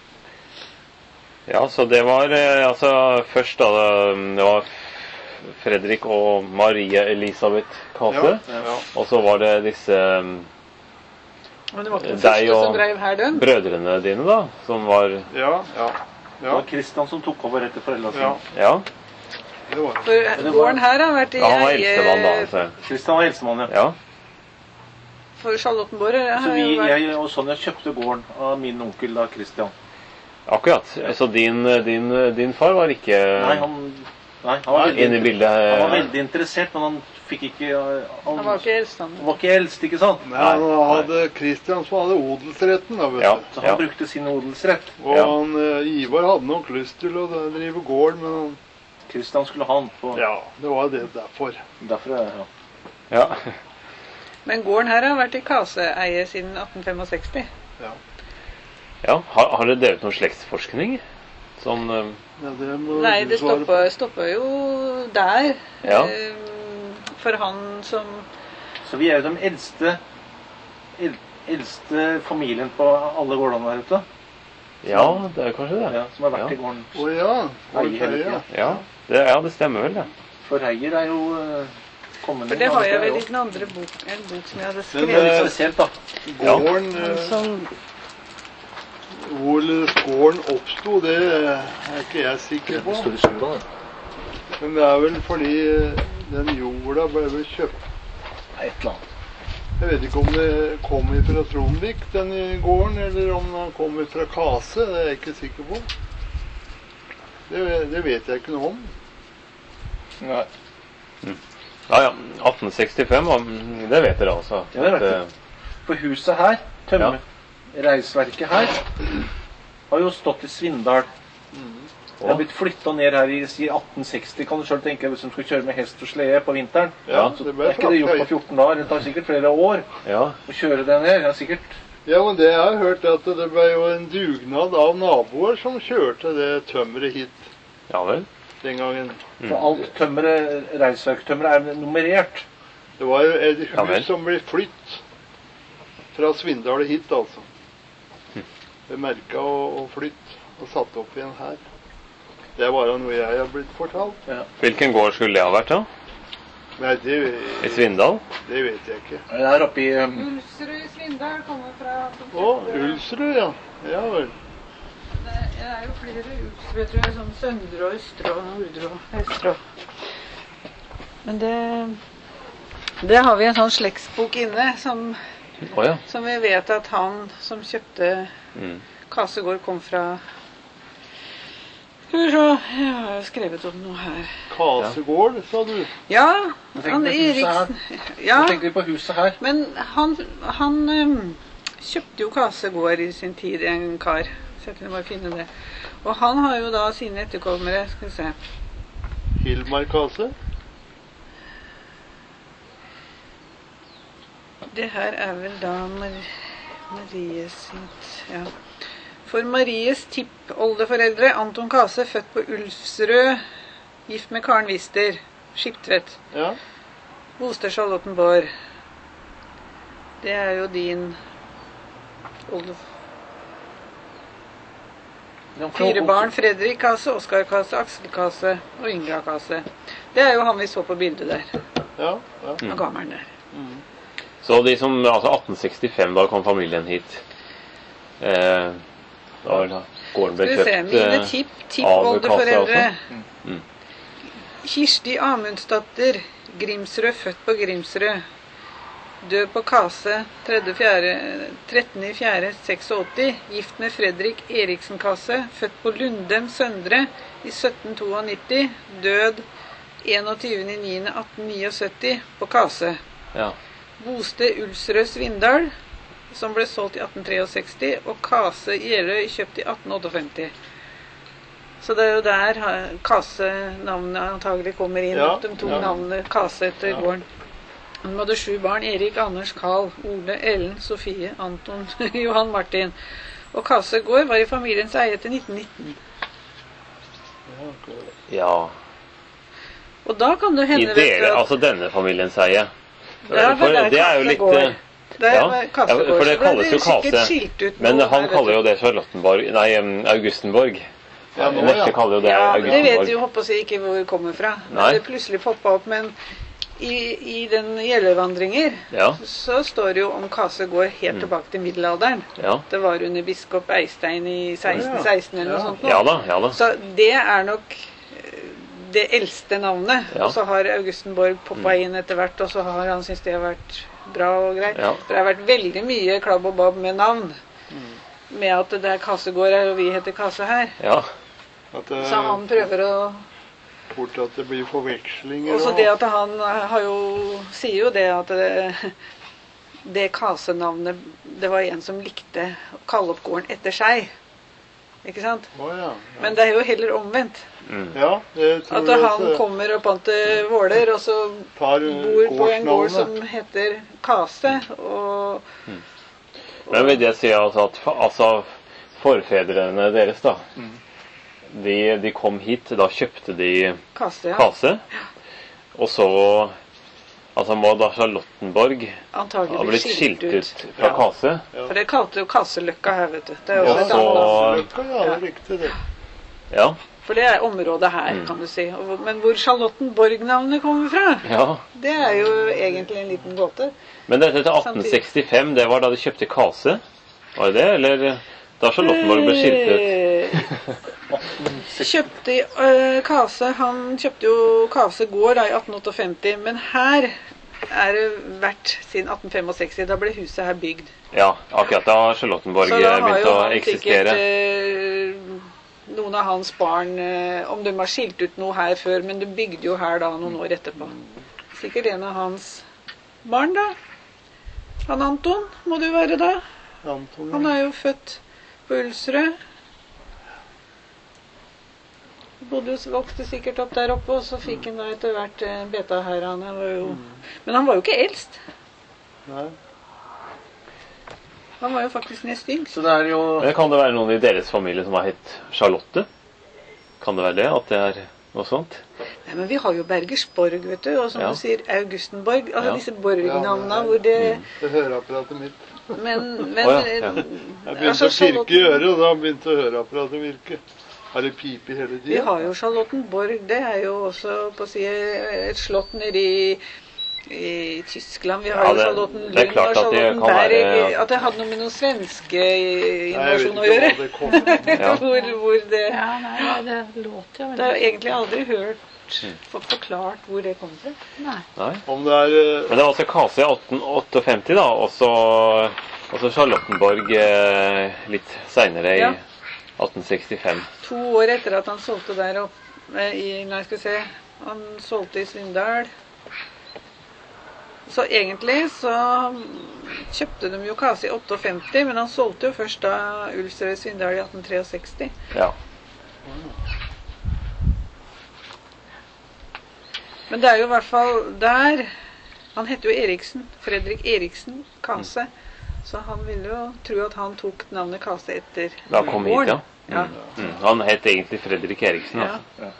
Speaker 1: Ja, så det var eh, altså først da det var Fredrik og Marie Elisabeth Kase.
Speaker 2: ja, ja.
Speaker 1: Og så var det disse um,
Speaker 4: Men det var ikke den
Speaker 1: Deg
Speaker 4: første
Speaker 1: og
Speaker 4: som drev her, den.
Speaker 1: brødrene dine, da, som var
Speaker 2: Ja, ja.
Speaker 3: Det
Speaker 2: Ja,
Speaker 3: var Kristian som tok over etter foreldrene
Speaker 2: ja,
Speaker 3: sine.
Speaker 1: Ja,
Speaker 2: det var det.
Speaker 4: For gården her har vært i
Speaker 1: ja han var eldstemann da,
Speaker 4: eie
Speaker 1: altså.
Speaker 3: Kristian var eldstemann, ja.
Speaker 1: Ja,
Speaker 4: for Charlottenborg.
Speaker 3: Så
Speaker 4: har
Speaker 3: vi,
Speaker 4: jo vært
Speaker 3: jeg og Sonja kjøpte gården av min onkel da, Kristian.
Speaker 1: akkurat. Så din, din, din far var ikke
Speaker 3: Nei, han, nei, han, var
Speaker 1: inne i
Speaker 3: veldig,
Speaker 1: bildet.
Speaker 3: han var veldig interessert, men han fikk ikke Han,
Speaker 4: Han var ikke eldstemann.
Speaker 3: han var ikke eldst, ikke sant?
Speaker 2: Men han hadde Kristian som hadde odelsretten, da, vet
Speaker 1: Ja.
Speaker 2: du.
Speaker 3: Så han brukte sin odelsrett.
Speaker 2: Og
Speaker 1: Ja.
Speaker 2: han, eh, Ivar hadde nok lyst til å drive gården, men han,
Speaker 3: Kristian skulle ha han på.
Speaker 2: ja, det var det derfor.
Speaker 3: Derfor, ja.
Speaker 1: Ja.
Speaker 4: Men gården her har vært i Kase-eie siden atten femtiseks.
Speaker 1: ja. Har, har dere drevet noen slektsforskning? Sånn um,
Speaker 2: Ja, det må
Speaker 4: Nei,
Speaker 2: du
Speaker 4: det
Speaker 2: svare på.
Speaker 4: stoppa, stoppa jo der.
Speaker 1: Ja.
Speaker 4: eh, For han som
Speaker 3: Så vi er jo de eldste el, eldste familien på alle gårdene der ute.
Speaker 1: Ja, det er kanskje det.
Speaker 3: Ja, som har vært
Speaker 1: Ja.
Speaker 3: i gården.
Speaker 2: Å ja,
Speaker 3: Eier hele
Speaker 2: Orfeia.
Speaker 3: tiden.
Speaker 1: Ja, det, ja, det stemmer vel, det.
Speaker 3: For Reier er jo uh, kommende.
Speaker 4: For det har jeg vel i den andre bok, en bok som jeg hadde
Speaker 3: Det er
Speaker 4: skrevet.
Speaker 3: litt spesielt, da.
Speaker 1: Ja.
Speaker 2: Gården,
Speaker 4: Han
Speaker 2: eh,
Speaker 4: som
Speaker 2: hvor gården oppsto, det er ikke jeg sikker på.
Speaker 3: Store Sula, det.
Speaker 2: Men det er vel fordi eh, den jorda ble vel kjøpt.
Speaker 3: Nei, et eller annet.
Speaker 2: Jeg vet ikke om det kom fra Trondvik, den i gården, eller om den kom fra Kase. Det er jeg ikke sikker på. Det, det vet jeg ikke noe om.
Speaker 3: Nei.
Speaker 1: Ja, ja. atten sekstifem, og det vet dere altså.
Speaker 3: Ja, det vet
Speaker 1: At,
Speaker 3: jeg.
Speaker 1: eh,
Speaker 3: For huset her, tømme, reisverket her, har jo stått i Svindal. Det har blitt flytta ned her i si atten seksti, kan du selv tenke, hvis de skal kjøre med hest og slede på vinteren.
Speaker 2: Ja,
Speaker 3: Så
Speaker 2: det
Speaker 3: det
Speaker 2: ble
Speaker 3: er ikke det gjort på
Speaker 2: frakta hit.
Speaker 3: fjorten dager, det tar sikkert flere år
Speaker 1: ja.
Speaker 3: å kjøre det ned. Ja, sikkert.
Speaker 2: Ja, men det jeg har hørt er at det ble jo en dugnad av naboer som kjørte det tømmeret hit
Speaker 1: ja vel.
Speaker 2: den gangen.
Speaker 3: For alt tømmeret, reisverktømmeret er nummerert.
Speaker 2: Det var jo et hus
Speaker 1: Ja vel.
Speaker 2: som ble flytt fra Svindal hit, altså. Det merka og, og flytt og satt opp igjen her. Det er bare noe jeg har blitt fortalt.
Speaker 1: Hvilken gård skulle det ha vært, da?
Speaker 2: Nei, det,
Speaker 1: I Svindal?
Speaker 2: det vet jeg ikke.
Speaker 3: Det er oppe i um,
Speaker 4: Ulsrud i Svindal kommer fra
Speaker 2: Å, Ulsrud, ja. Ja vel.
Speaker 4: Det er jo flere Ulsrud, tror jeg, som Søndre og Østre og Nordre og Vestre. Men det Det har vi en sånn slektsbok inne som,
Speaker 1: Å ja.
Speaker 4: som vi vet at han som kjøpte
Speaker 1: Mm.
Speaker 4: Kasegård kom fra. Skal vi se, jeg har jo skrevet om noe her.
Speaker 2: Kasegård, sa du.
Speaker 4: Ja,
Speaker 3: Jeg tenker
Speaker 4: han
Speaker 3: på huset
Speaker 4: Eriksen.
Speaker 3: Nå
Speaker 4: Ja,
Speaker 3: tenker vi på huset her.
Speaker 4: men han, han um, kjøpte jo Kasegård i sin tid, en kar. så jeg kunne bare finne det. Og han har jo da sine etterkommere, skal vi se.
Speaker 2: Hilmar Kase?
Speaker 4: Det her er vel da Mar Marie sitt, ja. For Maries tippoldeforeldre, Anton Kase, født på Ulfsrød, gift med Karen Wister, Skiptvedt.
Speaker 2: Ja.
Speaker 4: Bosted Charlottenborg. Det er jo din oldef... Fire barn, Fredrik Kase, Oskar Kase, Aksel Kase og Ingra Kase. Det er jo han vi så på bildet der.
Speaker 2: Ja, ja.
Speaker 4: Mm. Og gammelen der.
Speaker 2: Mm.
Speaker 1: Så de som, altså atten sekstifem, da kom familien hit. Eh, da da gården ble
Speaker 4: Skal vi se,
Speaker 1: kjøpt
Speaker 4: mine
Speaker 1: eh,
Speaker 4: tipp,
Speaker 1: av
Speaker 4: tippoldeforeldre.
Speaker 1: Kase mm.
Speaker 4: Kirsti Amundsdatter, Grimsrød, født på Grimsrød. Død på Kase, trettende fjerde åttiseks, gift med Fredrik Eriksen Kase, født på Lundem Søndre i sytten nittito, død enogtyvende niende atten syttioni på Kase.
Speaker 1: Ja.
Speaker 4: Bosted Ulsrød Svindal, som ble solgt i atten sekstitre, og Kase Gjerøy kjøpt i atten femtiåtte. Så det er jo der Kase-navnet antagelig kommer inn,
Speaker 2: Ja,
Speaker 4: at de tok
Speaker 2: ja.
Speaker 4: navnet Kase etter
Speaker 2: Ja.
Speaker 4: gården. Han hadde sju barn: Erik, Anders, Karl, Ole, Ellen, Sofie, Anton, Johan Martin. Og Kase gård var i familiens eie til nitten nitten.
Speaker 1: Ja.
Speaker 4: Og da kan det
Speaker 1: I
Speaker 4: hende, vet du,
Speaker 1: dere,
Speaker 4: at
Speaker 1: altså denne familiens eie.
Speaker 4: der var
Speaker 1: For
Speaker 4: der
Speaker 1: det er jo
Speaker 4: Kase
Speaker 1: litt
Speaker 4: gård.
Speaker 1: eh,
Speaker 4: Der
Speaker 1: ja,
Speaker 4: var
Speaker 1: ja,
Speaker 4: Kase gård,
Speaker 1: for det
Speaker 4: så
Speaker 1: kalles jo
Speaker 4: sikkert
Speaker 1: Kase.
Speaker 4: skilt ut
Speaker 1: Men
Speaker 4: noe
Speaker 1: han
Speaker 4: her,
Speaker 1: kaller
Speaker 4: vet
Speaker 1: jo
Speaker 4: du.
Speaker 1: det Charlottenborg, nei, em, Augustenborg.
Speaker 2: Ja, nå,
Speaker 1: Neste
Speaker 2: ja.
Speaker 1: kaller jo det
Speaker 4: Ja, det vet
Speaker 1: Augustenborg.
Speaker 4: jo, håper jeg ikke hvor det kommer fra. Men
Speaker 1: Nei.
Speaker 4: det plutselig poppa opp, men i, i den Gjellevandringer
Speaker 1: Ja,
Speaker 4: så står det jo om Kase gård helt tilbake til middelalderen.
Speaker 1: ja.
Speaker 4: Det var under biskop Eistein i seksten
Speaker 2: Ja.
Speaker 4: seksten eller noe
Speaker 2: Ja.
Speaker 4: sånt. nå.
Speaker 1: Ja da, ja da.
Speaker 4: Så det er nok eh, det eldste navnet.
Speaker 1: Ja.
Speaker 4: Og så har Augustenborg poppa inn etter hvert, og så har han syntes det har vært bra og greit.
Speaker 1: Ja.
Speaker 4: For det har vært veldig mye klabb og babb med navn. Med at det er Kase gård her, og vi heter Kase her.
Speaker 1: Ja,
Speaker 2: At det,
Speaker 4: Så han prøver å
Speaker 2: fort at det blir forvekslinger.
Speaker 4: Og så
Speaker 2: og-
Speaker 4: det at han har jo sier jo det at det, det Kase-navnet, det var en som likte å kalle opp gården etter seg. Ikke sant?
Speaker 2: Å, ja.
Speaker 4: Men det er jo heller omvendt.
Speaker 1: mm.
Speaker 2: Ja, det tror
Speaker 4: At
Speaker 2: jeg
Speaker 4: han
Speaker 2: så
Speaker 4: kommer opp an til Våler, og så
Speaker 2: tar
Speaker 4: bor på en gård som
Speaker 2: gårdsnavnet.
Speaker 4: heter Kase. Og
Speaker 1: Men vil det si altså at fa- altså, forfedrene deres da, de, de kom hit, da kjøpte de
Speaker 4: Kase, ja.
Speaker 1: Kase, og så altså må da Charlottenborg ha
Speaker 4: Antagelig
Speaker 1: blitt skilt ut fra Kase,
Speaker 4: For det kalte jo Kaseløkka her, vet du. Det er
Speaker 1: og
Speaker 4: også et annet navn.
Speaker 1: så
Speaker 2: Løkka, ja, det er riktig det.
Speaker 1: ja,
Speaker 4: For det er området her, kan du si. Og hvor- Men hvor Charlottenborg-navnet kommer fra,
Speaker 1: ja.
Speaker 4: det er jo egentlig en liten gåte.
Speaker 1: Men dette til atten sekstifem, det var da de kjøpte Kase, var det det, eller da Charlottenborg ble skilt ut?
Speaker 4: Eh, kjøpte uh, Kase, han kjøpte jo Kase gård da i atten femtiåtte, men her er det vært siden atten sekstifem. Da ble huset her bygd.
Speaker 1: Ja, akkurat da Charlottenborg
Speaker 4: Så da har
Speaker 1: begynte
Speaker 4: jo
Speaker 1: å
Speaker 4: han sikkert
Speaker 1: eksistere.
Speaker 4: eh, noen av hans barn, eh, om de har skilt ut noe her før, men de bygde jo her da noen år etterpå. Sikkert en av hans barn da. Han Anton må det jo være da.
Speaker 2: Anton,
Speaker 4: Han er jo født på Ulsrød. Bodde jo, vokste sikkert opp der oppe, og så fikk han da etter hvert eh, beta her. Han var jo, men han var jo ikke eldst.
Speaker 2: Nei.
Speaker 4: Han var jo faktisk nest yngst.
Speaker 3: Så det er jo
Speaker 1: Men kan det være noen i deres familie som har hett Charlotte? Kan det være det, at det er noe sånt?
Speaker 4: Nei, men vi har jo Bergersborg, vet du, og som
Speaker 1: Ja.
Speaker 4: du sier, Augustenborg. Altså
Speaker 1: Ja.
Speaker 4: disse borgnavnene
Speaker 2: Ja, ja.
Speaker 4: hvor det
Speaker 2: Det høreapparatet mitt.
Speaker 4: Men, men
Speaker 1: Å, ja, ja.
Speaker 2: Jeg begynte
Speaker 4: altså,
Speaker 2: å pirke i
Speaker 4: Charlotten-
Speaker 2: øret, og da begynte høreapparatet å virke. Har det pipe hele
Speaker 4: Vi
Speaker 2: tiden?
Speaker 4: har jo Charlottenborg. Det er jo også på å si et slott nede i, i Tyskland. Vi har
Speaker 1: Ja,
Speaker 4: jo
Speaker 1: det-
Speaker 4: Charlottenlund
Speaker 1: det er klart
Speaker 4: og
Speaker 1: at det kan
Speaker 4: Charlottenberg.
Speaker 1: være-
Speaker 4: At det hadde noe med noen svenske
Speaker 2: Nei, jeg vet
Speaker 4: invasjon å
Speaker 2: ikke
Speaker 4: gjøre.
Speaker 2: hva det koster.
Speaker 1: Ja.
Speaker 4: hvor, hvor det
Speaker 5: Ja, nei, nei, det låter jo
Speaker 4: Det har
Speaker 5: veldig
Speaker 4: jeg egentlig aldri hørt fått forklart hvor det kom fra.
Speaker 5: Nei.
Speaker 1: Nei.
Speaker 2: Om det er eh,
Speaker 1: Men det var altså Kase i atten femtiåtte da, og så, og så Charlottenborg eh, litt senere i
Speaker 4: Ja.
Speaker 1: atten sekstifem.
Speaker 4: To år etter at han solgte der oppe i Nei, skal vi se. Han solgte i Svindal. Så egentlig så kjøpte de jo Kase i femtiåtte, men han solgte jo først da Ulfsrøy Svindal i atten sekstitre.
Speaker 1: Ja.
Speaker 4: Men det er jo i hvert fall der, han heter jo Eriksen, Fredrik Eriksen Kase, mm. så han ville jo tro at han tok navnet Kase etter
Speaker 1: Da kom hit, ja.
Speaker 4: ja.
Speaker 1: Mm. Han het egentlig Fredrik Eriksen, altså.
Speaker 4: Ja.
Speaker 1: Ja.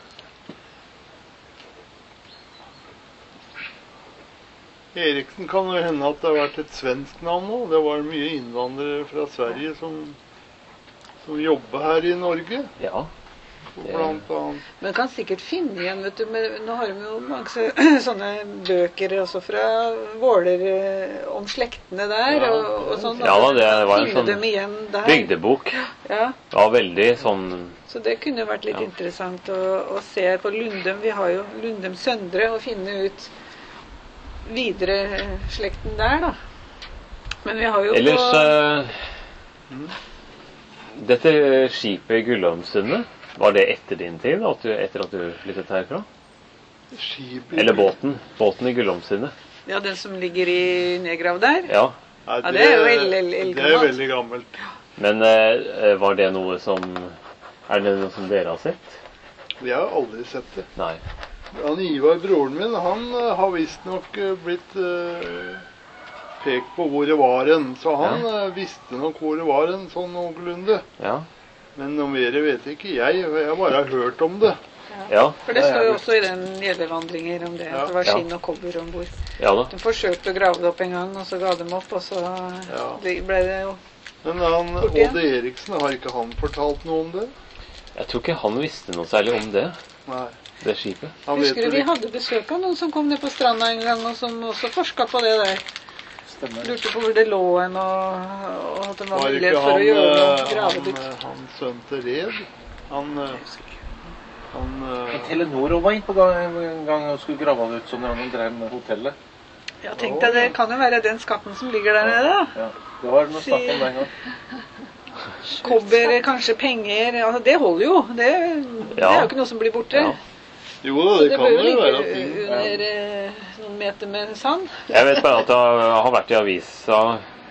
Speaker 2: Eriksen kan jo hende at det har vært et svensk navn nå. Det var mye innvandrere fra Sverige som, som jobber her i Norge.
Speaker 1: Ja.
Speaker 2: Blant annet.
Speaker 4: Men kan sikkert finne igjen, vet du. Men nå har de jo mange sånne bøker også fra Våler om slektene der,
Speaker 2: Ja.
Speaker 4: og, og sånn.
Speaker 1: Ja da, det var en
Speaker 4: Finne
Speaker 1: sånn
Speaker 4: dem igjen der.
Speaker 1: bygdebok.
Speaker 4: Ja.
Speaker 1: Det var veldig sånn...
Speaker 4: Så det kunne jo vært litt
Speaker 1: Ja.
Speaker 4: interessant å, å se på Lundum. Vi har jo Lundum Søndre, og finne ut videre slekten der, da. Men vi har jo
Speaker 1: Ellers,
Speaker 4: på,
Speaker 1: eh, dette skipet i Gullholmsundet, var det etter din tid, at du, etter at du flyttet herfra?
Speaker 2: Skip
Speaker 1: Eller båten, båten i Gullholmsundet.
Speaker 4: ja, den som ligger i nedgrav der.
Speaker 1: Ja,
Speaker 2: Nei,
Speaker 4: Ja, det er jo el- el-
Speaker 2: det er
Speaker 4: eldgammelt.
Speaker 2: veldig gammelt.
Speaker 1: men eh, var det noe som, er det noe som dere har sett?
Speaker 2: Vi har aldri sett det.
Speaker 1: Nei.
Speaker 2: Han Ivar, broren min, han uh, har visstnok uh, blitt uh, pekt på hvor det var en. Så han uh, visste nok hvor det var en, sånn noenlunde.
Speaker 1: Ja,
Speaker 2: Men noe mer vet ikke jeg. Jeg har bare hørt om det.
Speaker 1: ja,
Speaker 4: For det står jo også i den Gjeldevandringer om det, at det var
Speaker 1: Ja.
Speaker 4: skinn og kobber ombord.
Speaker 1: ja da.
Speaker 4: De forsøkte å grave det opp en gang, og så ga de opp, og så
Speaker 2: Ja.
Speaker 4: det ble det jo...
Speaker 2: Men han,
Speaker 4: Borte igjen.
Speaker 2: Odd Eriksen, har ikke han fortalt noe om det?
Speaker 1: Jeg tror ikke han visste noe særlig om det,
Speaker 2: Nei.
Speaker 1: det skipet.
Speaker 2: Han vet
Speaker 4: Husker du
Speaker 2: vel
Speaker 4: vi
Speaker 2: ikke.
Speaker 4: hadde besøk av noen som kom ned på stranda en gang, og som også forsket på det der.
Speaker 3: Stemmer.
Speaker 4: Lurte på hvor det lå en, og, og at det var
Speaker 2: Var
Speaker 4: mulighet
Speaker 2: ikke
Speaker 4: for
Speaker 2: han,
Speaker 4: å gjøre noe,
Speaker 2: uh,
Speaker 4: grave
Speaker 2: han,
Speaker 4: det ut.
Speaker 2: uh, han sønnen til Red? Han, uh, han uh,
Speaker 3: Telenor var inn på gang, en gang og skulle grave det ut sånn når de drev med hotellet.
Speaker 4: Ja, tenk deg, det kan jo være den skatten som ligger der nede, da.
Speaker 3: Ja, det var noe snakk om det en gang.
Speaker 4: Kobber, kanskje penger, altså det holder jo. Det, det er jo ikke noe som blir borte.
Speaker 1: Ja.
Speaker 2: Jo da,
Speaker 4: Så
Speaker 2: det,
Speaker 4: det
Speaker 2: kan
Speaker 4: bør jo
Speaker 2: jo være
Speaker 4: ligge
Speaker 2: ting.
Speaker 4: under eh, noen meter med sand.
Speaker 1: Jeg vet bare at jeg har vært i avisa.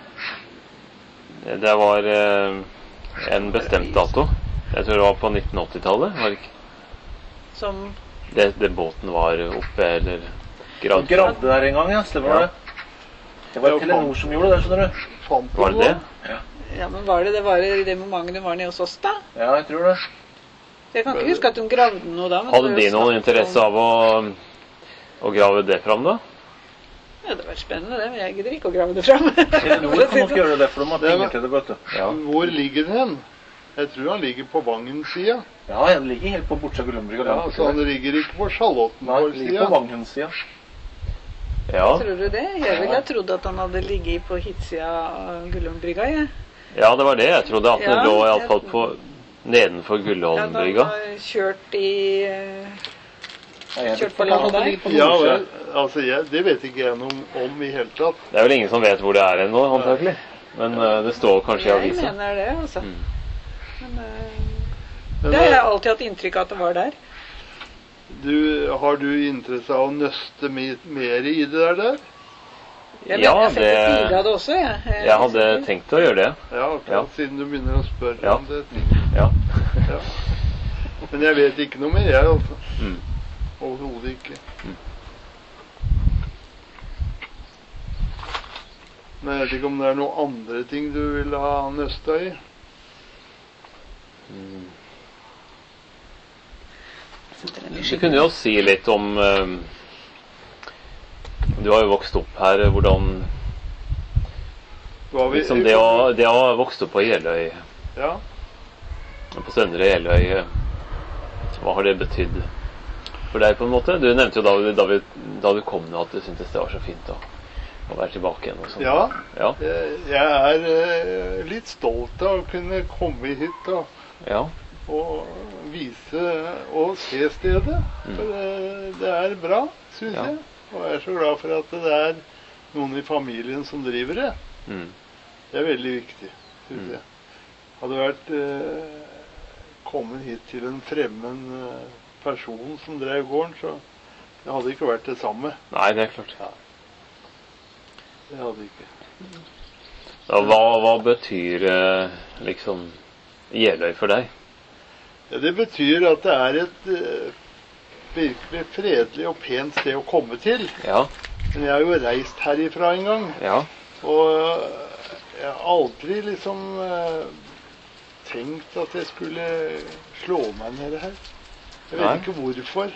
Speaker 1: Det var eh, en bestemt dato. Jeg tror det var på nitten åtti-tallet. Var det ikke?
Speaker 4: Som,
Speaker 1: Det, det båten var oppe, eller
Speaker 3: De
Speaker 1: gravd.
Speaker 3: gravde der en gang, ja. Stemmer
Speaker 1: Ja.
Speaker 3: det. Det var Telenor som gjorde det, skjønner du.
Speaker 2: Fant
Speaker 1: Var det det?
Speaker 4: ja, men var det det var i det momentet de var nede hos oss da?
Speaker 3: Ja, jeg tror det.
Speaker 4: Jeg kan ikke huske at de gravde noe da. Men
Speaker 1: Hadde
Speaker 4: det var
Speaker 1: de
Speaker 4: jo
Speaker 1: noen
Speaker 4: snakk
Speaker 1: interesse
Speaker 4: om-
Speaker 1: av å, å grave det fram, da?
Speaker 4: Ja, det var spennende det, men jeg gidder ikke å grave det frem.
Speaker 3: Telenor kan nok gjøre det, for de har
Speaker 2: Det var-
Speaker 3: penger til det, vet du.
Speaker 1: Ja.
Speaker 2: Hvor ligger den hen? Jeg tror han ligger på Vangen-sida.
Speaker 3: Ja, den ligger helt på bortsida av Gullumbrygga.
Speaker 2: Ja, så han ligger ikke på
Speaker 3: Nei, den ligger
Speaker 2: Charlottenborg-sida.
Speaker 3: på Vangen-sida.
Speaker 1: Ja.
Speaker 4: Tror du det? Jeg ville ha trodd at han hadde ligget på hitsida av Gullumbrygga, jeg.
Speaker 1: ja, det var det. Jeg trodde at den
Speaker 4: Ja,
Speaker 1: lå
Speaker 4: jeg-
Speaker 1: iallfall på nedenfor
Speaker 4: Ja, han
Speaker 1: Gullholmbrygga.
Speaker 4: har kjørt i eh,
Speaker 3: Ja, jeg
Speaker 4: Kjørt
Speaker 3: vet
Speaker 4: på
Speaker 3: ikke
Speaker 4: land
Speaker 3: om det
Speaker 4: der.
Speaker 3: ligger på
Speaker 2: Ja
Speaker 3: nordsida.
Speaker 2: vel, altså jeg, det vet ikke jeg noe om i hele tatt.
Speaker 1: Det er vel ingen som vet hvor det er ennå, antakelig. Men eh, det står kanskje i
Speaker 4: Jeg
Speaker 1: avisa.
Speaker 4: mener det, altså.
Speaker 1: Mm.
Speaker 4: Men eh,
Speaker 2: Men,
Speaker 4: det har jeg alltid hatt inntrykk av at det var der.
Speaker 2: du, har du interesse av å nøste me- mer i det der? der?
Speaker 4: Jeg,
Speaker 1: Ja,
Speaker 4: jeg har sett et
Speaker 1: det-
Speaker 4: bilde av det også, jeg. jeg.
Speaker 1: Jeg hadde tenkt å gjøre det.
Speaker 2: Ja, akkurat
Speaker 1: Ja.
Speaker 2: siden du begynner å spørre
Speaker 1: Ja.
Speaker 2: om det.
Speaker 1: Ja.
Speaker 2: Ja. Men jeg vet ikke noe mer, jeg altså.
Speaker 1: Mm.
Speaker 2: Overhodet ikke. Men jeg vet ikke om det er noen andre ting du vil ha nøsta i.
Speaker 1: Mm. Vi kunne jo si litt om eh, Du har jo vokst opp her. Hvordan
Speaker 2: Hva vi,
Speaker 1: liksom det, å, det å ha vokst opp på Jeløy,
Speaker 2: Ja,
Speaker 1: på Søndre Jeløy, eh, hva har det betydd for deg, på en måte? Du nevnte jo da, vi- da, vi, da du kom nå, at du syntes det var så fint å, å være tilbake igjen. Og sånt.
Speaker 2: ja.
Speaker 1: Ja.
Speaker 2: Jeg, jeg er eh, litt stolt av å kunne komme hit og,
Speaker 1: Ja.
Speaker 2: og vise og se stedet. For det, det er bra, synes
Speaker 1: Ja.
Speaker 2: jeg. Og jeg er så glad for at det er noen i familien som driver det.
Speaker 1: Mm.
Speaker 2: Det er veldig viktig, synes
Speaker 1: Mm.
Speaker 2: jeg. Hadde det vært eh, kommet hit til en fremmed eh, person som drev gården, så det hadde ikke vært det samme.
Speaker 1: Nei, det er klart.
Speaker 3: Det hadde vi ikke.
Speaker 1: Ja, hva, hva betyr eh, liksom Jeløy for deg?
Speaker 2: Ja, det betyr at det er et uh, virkelig fredelig og pent sted å komme til.
Speaker 1: Ja.
Speaker 2: Men jeg har jo reist herifra en gang,
Speaker 1: Ja.
Speaker 2: og uh, jeg har aldri liksom uh, tenkt at jeg skulle slå meg ned her. Jeg vet
Speaker 1: Nei.
Speaker 2: ikke hvorfor.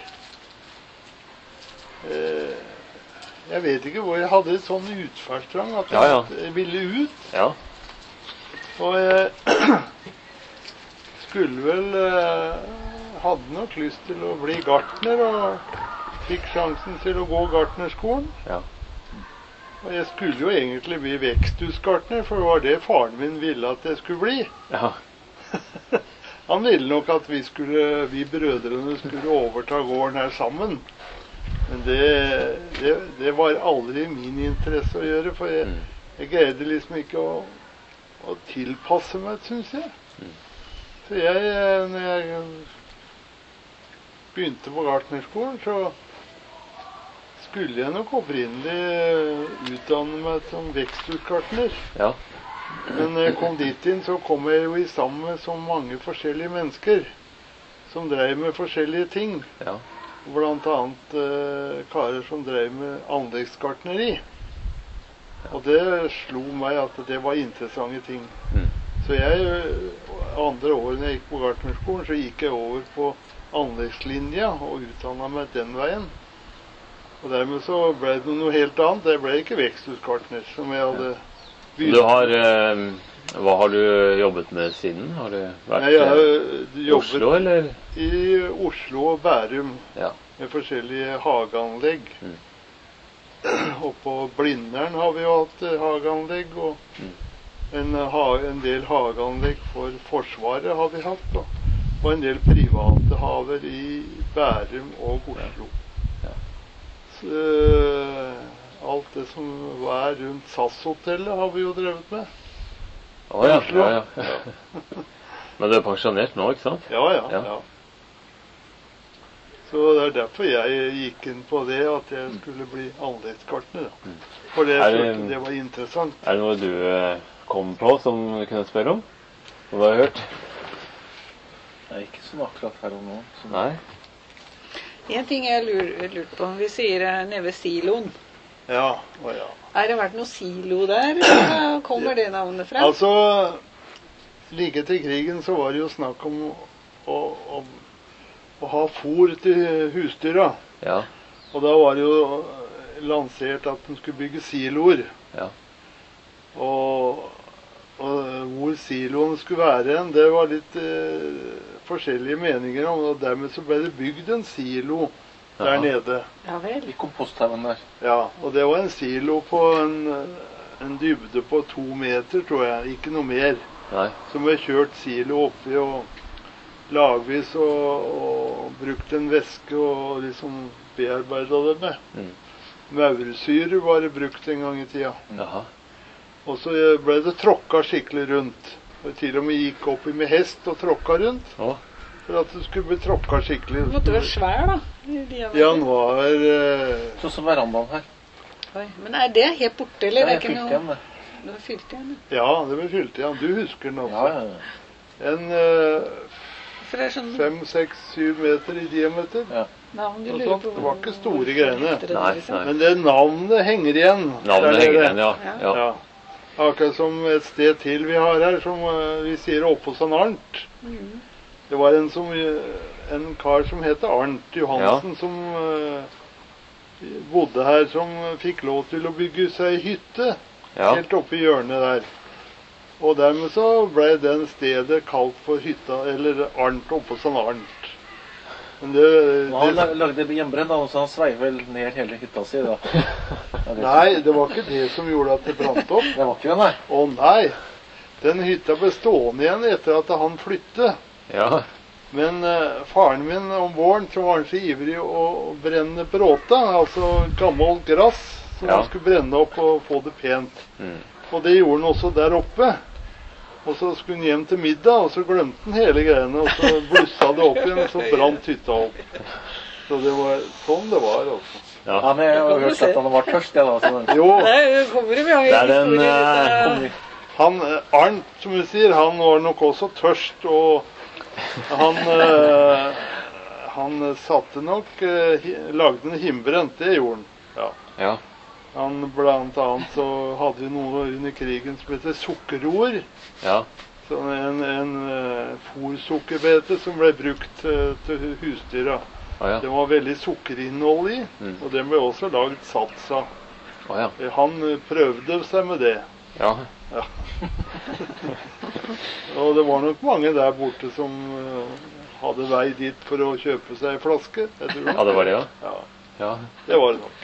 Speaker 2: Uh, jeg vet ikke hvor jeg hadde et sånn utfallstrang at jeg,
Speaker 1: Ja, ja.
Speaker 2: jeg ville ut.
Speaker 1: Ja.
Speaker 2: Og jeg skulle vel eh, hadde nok lyst til å bli gartner, og fikk sjansen til å gå gartnerskolen.
Speaker 1: Ja.
Speaker 2: Og jeg skulle jo egentlig bli veksthusgartner, for det var det faren min ville at jeg skulle bli.
Speaker 1: Ja.
Speaker 2: Han ville nok at vi, skulle, vi brødrene skulle overta gården her sammen. Men det, det, det var aldri min interesse å gjøre, for jeg, jeg greide liksom ikke å, å tilpasse meg, synes jeg.
Speaker 1: Mm.
Speaker 2: Så jeg, når jeg begynte på gartnerskolen, så skulle jeg nok opprinnelig utdanne meg som veksthusgartner.
Speaker 1: Ja.
Speaker 2: Men når jeg kom dit inn, så kom jeg jo i sammen med så mange forskjellige mennesker som drev med forskjellige ting.
Speaker 1: Ja.
Speaker 2: Blant annet eh, karer som drev med anleggsgartneri. Og det slo meg at det var interessante ting.
Speaker 1: Mm.
Speaker 2: Så jeg, andre årene jeg gikk på gartnerskolen, så gikk jeg over på anleggslinja og utdannet meg den veien. Og dermed så ble det noe helt annet. Det ble ikke veksthusgartner som jeg hadde begynt.
Speaker 1: Du har, eh, hva har du jobbet med siden? Har du vært
Speaker 2: Nei, jeg har
Speaker 1: eh, i
Speaker 2: jobbet
Speaker 1: Oslo, eller?
Speaker 2: i Oslo og Bærum
Speaker 1: Ja.
Speaker 2: med forskjellige hageanlegg.
Speaker 1: Mm.
Speaker 2: Og på Blindern har vi jo hatt eh, hageanlegg, og
Speaker 1: Mm.
Speaker 2: en, ha, en del hageanlegg for Forsvaret har vi hatt, og, og en del private haver i Bærum og Oslo.
Speaker 1: Ja.
Speaker 2: Så, eh, alt det som er rundt SAS-hotellet har vi jo drevet med.
Speaker 1: Å ja,
Speaker 2: Oslo.
Speaker 1: ja, ja. Men du er pensjonert nå, ikke sant?
Speaker 2: Ja, ja,
Speaker 1: Ja.
Speaker 2: ja. Så det er derfor jeg gikk inn på det, at jeg skulle bli anleggsgartner. da.
Speaker 1: Mm.
Speaker 2: For det,
Speaker 1: Er
Speaker 2: jeg
Speaker 1: det-
Speaker 2: følte det var interessant.
Speaker 1: Er det noe du eh, kom på som du kunne spørre om? Som du har hørt?
Speaker 3: Nei, ikke sånn akkurat her og nå. Sånn.
Speaker 1: Nei?
Speaker 4: En ting jeg lurer, lurt på. Vi sier eh, nede ved siloen.
Speaker 2: Ja, og ja.
Speaker 4: Er det vært noe silo der? Eller kommer det navnet fra?
Speaker 2: Altså, like til krigen så var det jo snakk om å, å, å ha fôr til husdyra.
Speaker 1: Ja.
Speaker 2: Og da var det jo lansert at den skulle bygge siloer.
Speaker 1: Ja.
Speaker 2: Og, og hvor siloen skulle være hen, det var litt eh, forskjellige meninger om. Og dermed så ble det bygd en silo der
Speaker 1: Jaha.
Speaker 2: nede.
Speaker 4: Ja vel.
Speaker 3: I komposthaugen der.
Speaker 2: Ja, og det var en silo på en, en dybde på to meter, tror jeg. Ikke noe mer.
Speaker 1: Nei.
Speaker 2: Som vi kjørt silo oppi og lagvis og, og brukt en væske og liksom bearbeidet det med.
Speaker 1: Mm.
Speaker 2: Maursyre var det brukt en gang i tida.
Speaker 1: Jaha.
Speaker 2: Og så ble det tråkka skikkelig rundt. Og til og med gikk oppi med hest og tråkka rundt.
Speaker 1: Å.
Speaker 2: For at det skulle bli tråkka skikkelig.
Speaker 4: Du måtte være svær, da. i diameter.
Speaker 2: Ja, den var eh,
Speaker 3: Sånn som verandaen her.
Speaker 4: Oi, men er det helt borte, eller?
Speaker 3: Ja,
Speaker 4: Det er
Speaker 3: jeg
Speaker 4: ikke
Speaker 3: fylte
Speaker 4: noe...
Speaker 3: igjen det.
Speaker 4: Du har fylt igjen, ja.
Speaker 2: Ja, det ble fylt igjen. Du husker den også.
Speaker 3: Ja, ja, ja.
Speaker 2: En eh,
Speaker 4: For det er sånn
Speaker 2: fem, seks, syv meter i diameter.
Speaker 3: Ja.
Speaker 4: navn du
Speaker 2: Og
Speaker 4: lurer
Speaker 2: sånt.
Speaker 4: på.
Speaker 2: Det var ikke store
Speaker 4: hvorfor
Speaker 2: greiene.
Speaker 4: heter det,
Speaker 1: Nei,
Speaker 4: liksom.
Speaker 1: nei.
Speaker 2: Men det navnet henger igjen.
Speaker 1: Navnet
Speaker 2: Der
Speaker 1: henger
Speaker 2: nede.
Speaker 1: igjen, ja.
Speaker 4: Ja.
Speaker 1: Ja.
Speaker 2: Ja. Akkurat som et sted til vi har her, som eh, vi sier oppe hos en Arnt.
Speaker 4: Mhm.
Speaker 2: Det var en, som, en kar som heter Arnt Johansen, som eh, bodde her, som fikk lov til å bygge seg hytte
Speaker 1: Ja.
Speaker 2: helt oppe i hjørnet der. Og dermed så ble den stedet kalt for hytta, eller Arnt oppe hos en Arnt. Men det,
Speaker 3: Men han
Speaker 2: det
Speaker 3: la- lagde hjemmebrent, da, så han sveiv vel ned hele hytta si, da. Jeg vet
Speaker 2: Nei,
Speaker 3: ikke.
Speaker 2: det var ikke det som gjorde at det brant opp.
Speaker 3: Det var ikke det, nei.
Speaker 2: Å nei, den hytta ble stående igjen etter at han flyttet.
Speaker 1: Ja.
Speaker 2: Men eh, faren min om våren så var han så ivrig å brenne bråta, altså gammelt grass, som
Speaker 1: Ja.
Speaker 2: han skulle brenne opp og få det pent.
Speaker 1: Mm.
Speaker 2: Og det gjorde han også der oppe. Og så skulle han hjem til middag, og så glemte han hele greiene, og så blussa det opp igjen, og så brant hytta opp. Så det var sånn det var, altså.
Speaker 1: Ja.
Speaker 3: Ja, men jeg har jo hørt at han var tørst, jeg da. Så den...
Speaker 2: Jo,
Speaker 4: Det kommer jo mange
Speaker 1: Det er den,
Speaker 4: historier ut
Speaker 1: eh,
Speaker 4: av-
Speaker 2: han, eh, Arnt, som du sier, han var nok også tørst, og han, eh, han satte nok, eh, hi- lagde en himbrent, det gjorde han. Ja.
Speaker 1: Ja.
Speaker 2: Han blant annet så hadde vi noe under krigen som heter sukkerroer.
Speaker 1: Ja.
Speaker 2: Så en, en uh, fôrsukkerbete som ble brukt eh, til husdyra.
Speaker 1: Å ja.
Speaker 2: Det var veldig sukkerinnhold i,
Speaker 1: Mm.
Speaker 2: og den ble også lagd sats av.
Speaker 1: Å ja.
Speaker 2: Eh, Han eh, prøvde seg med det.
Speaker 1: Ja.
Speaker 2: Ja. Og det var nok mange der borte som eh, hadde vei dit for å kjøpe seg en flaske. Jeg tror nok
Speaker 1: Ja, det var det, ja.
Speaker 2: Ja,
Speaker 1: Ja.
Speaker 2: det var det nok.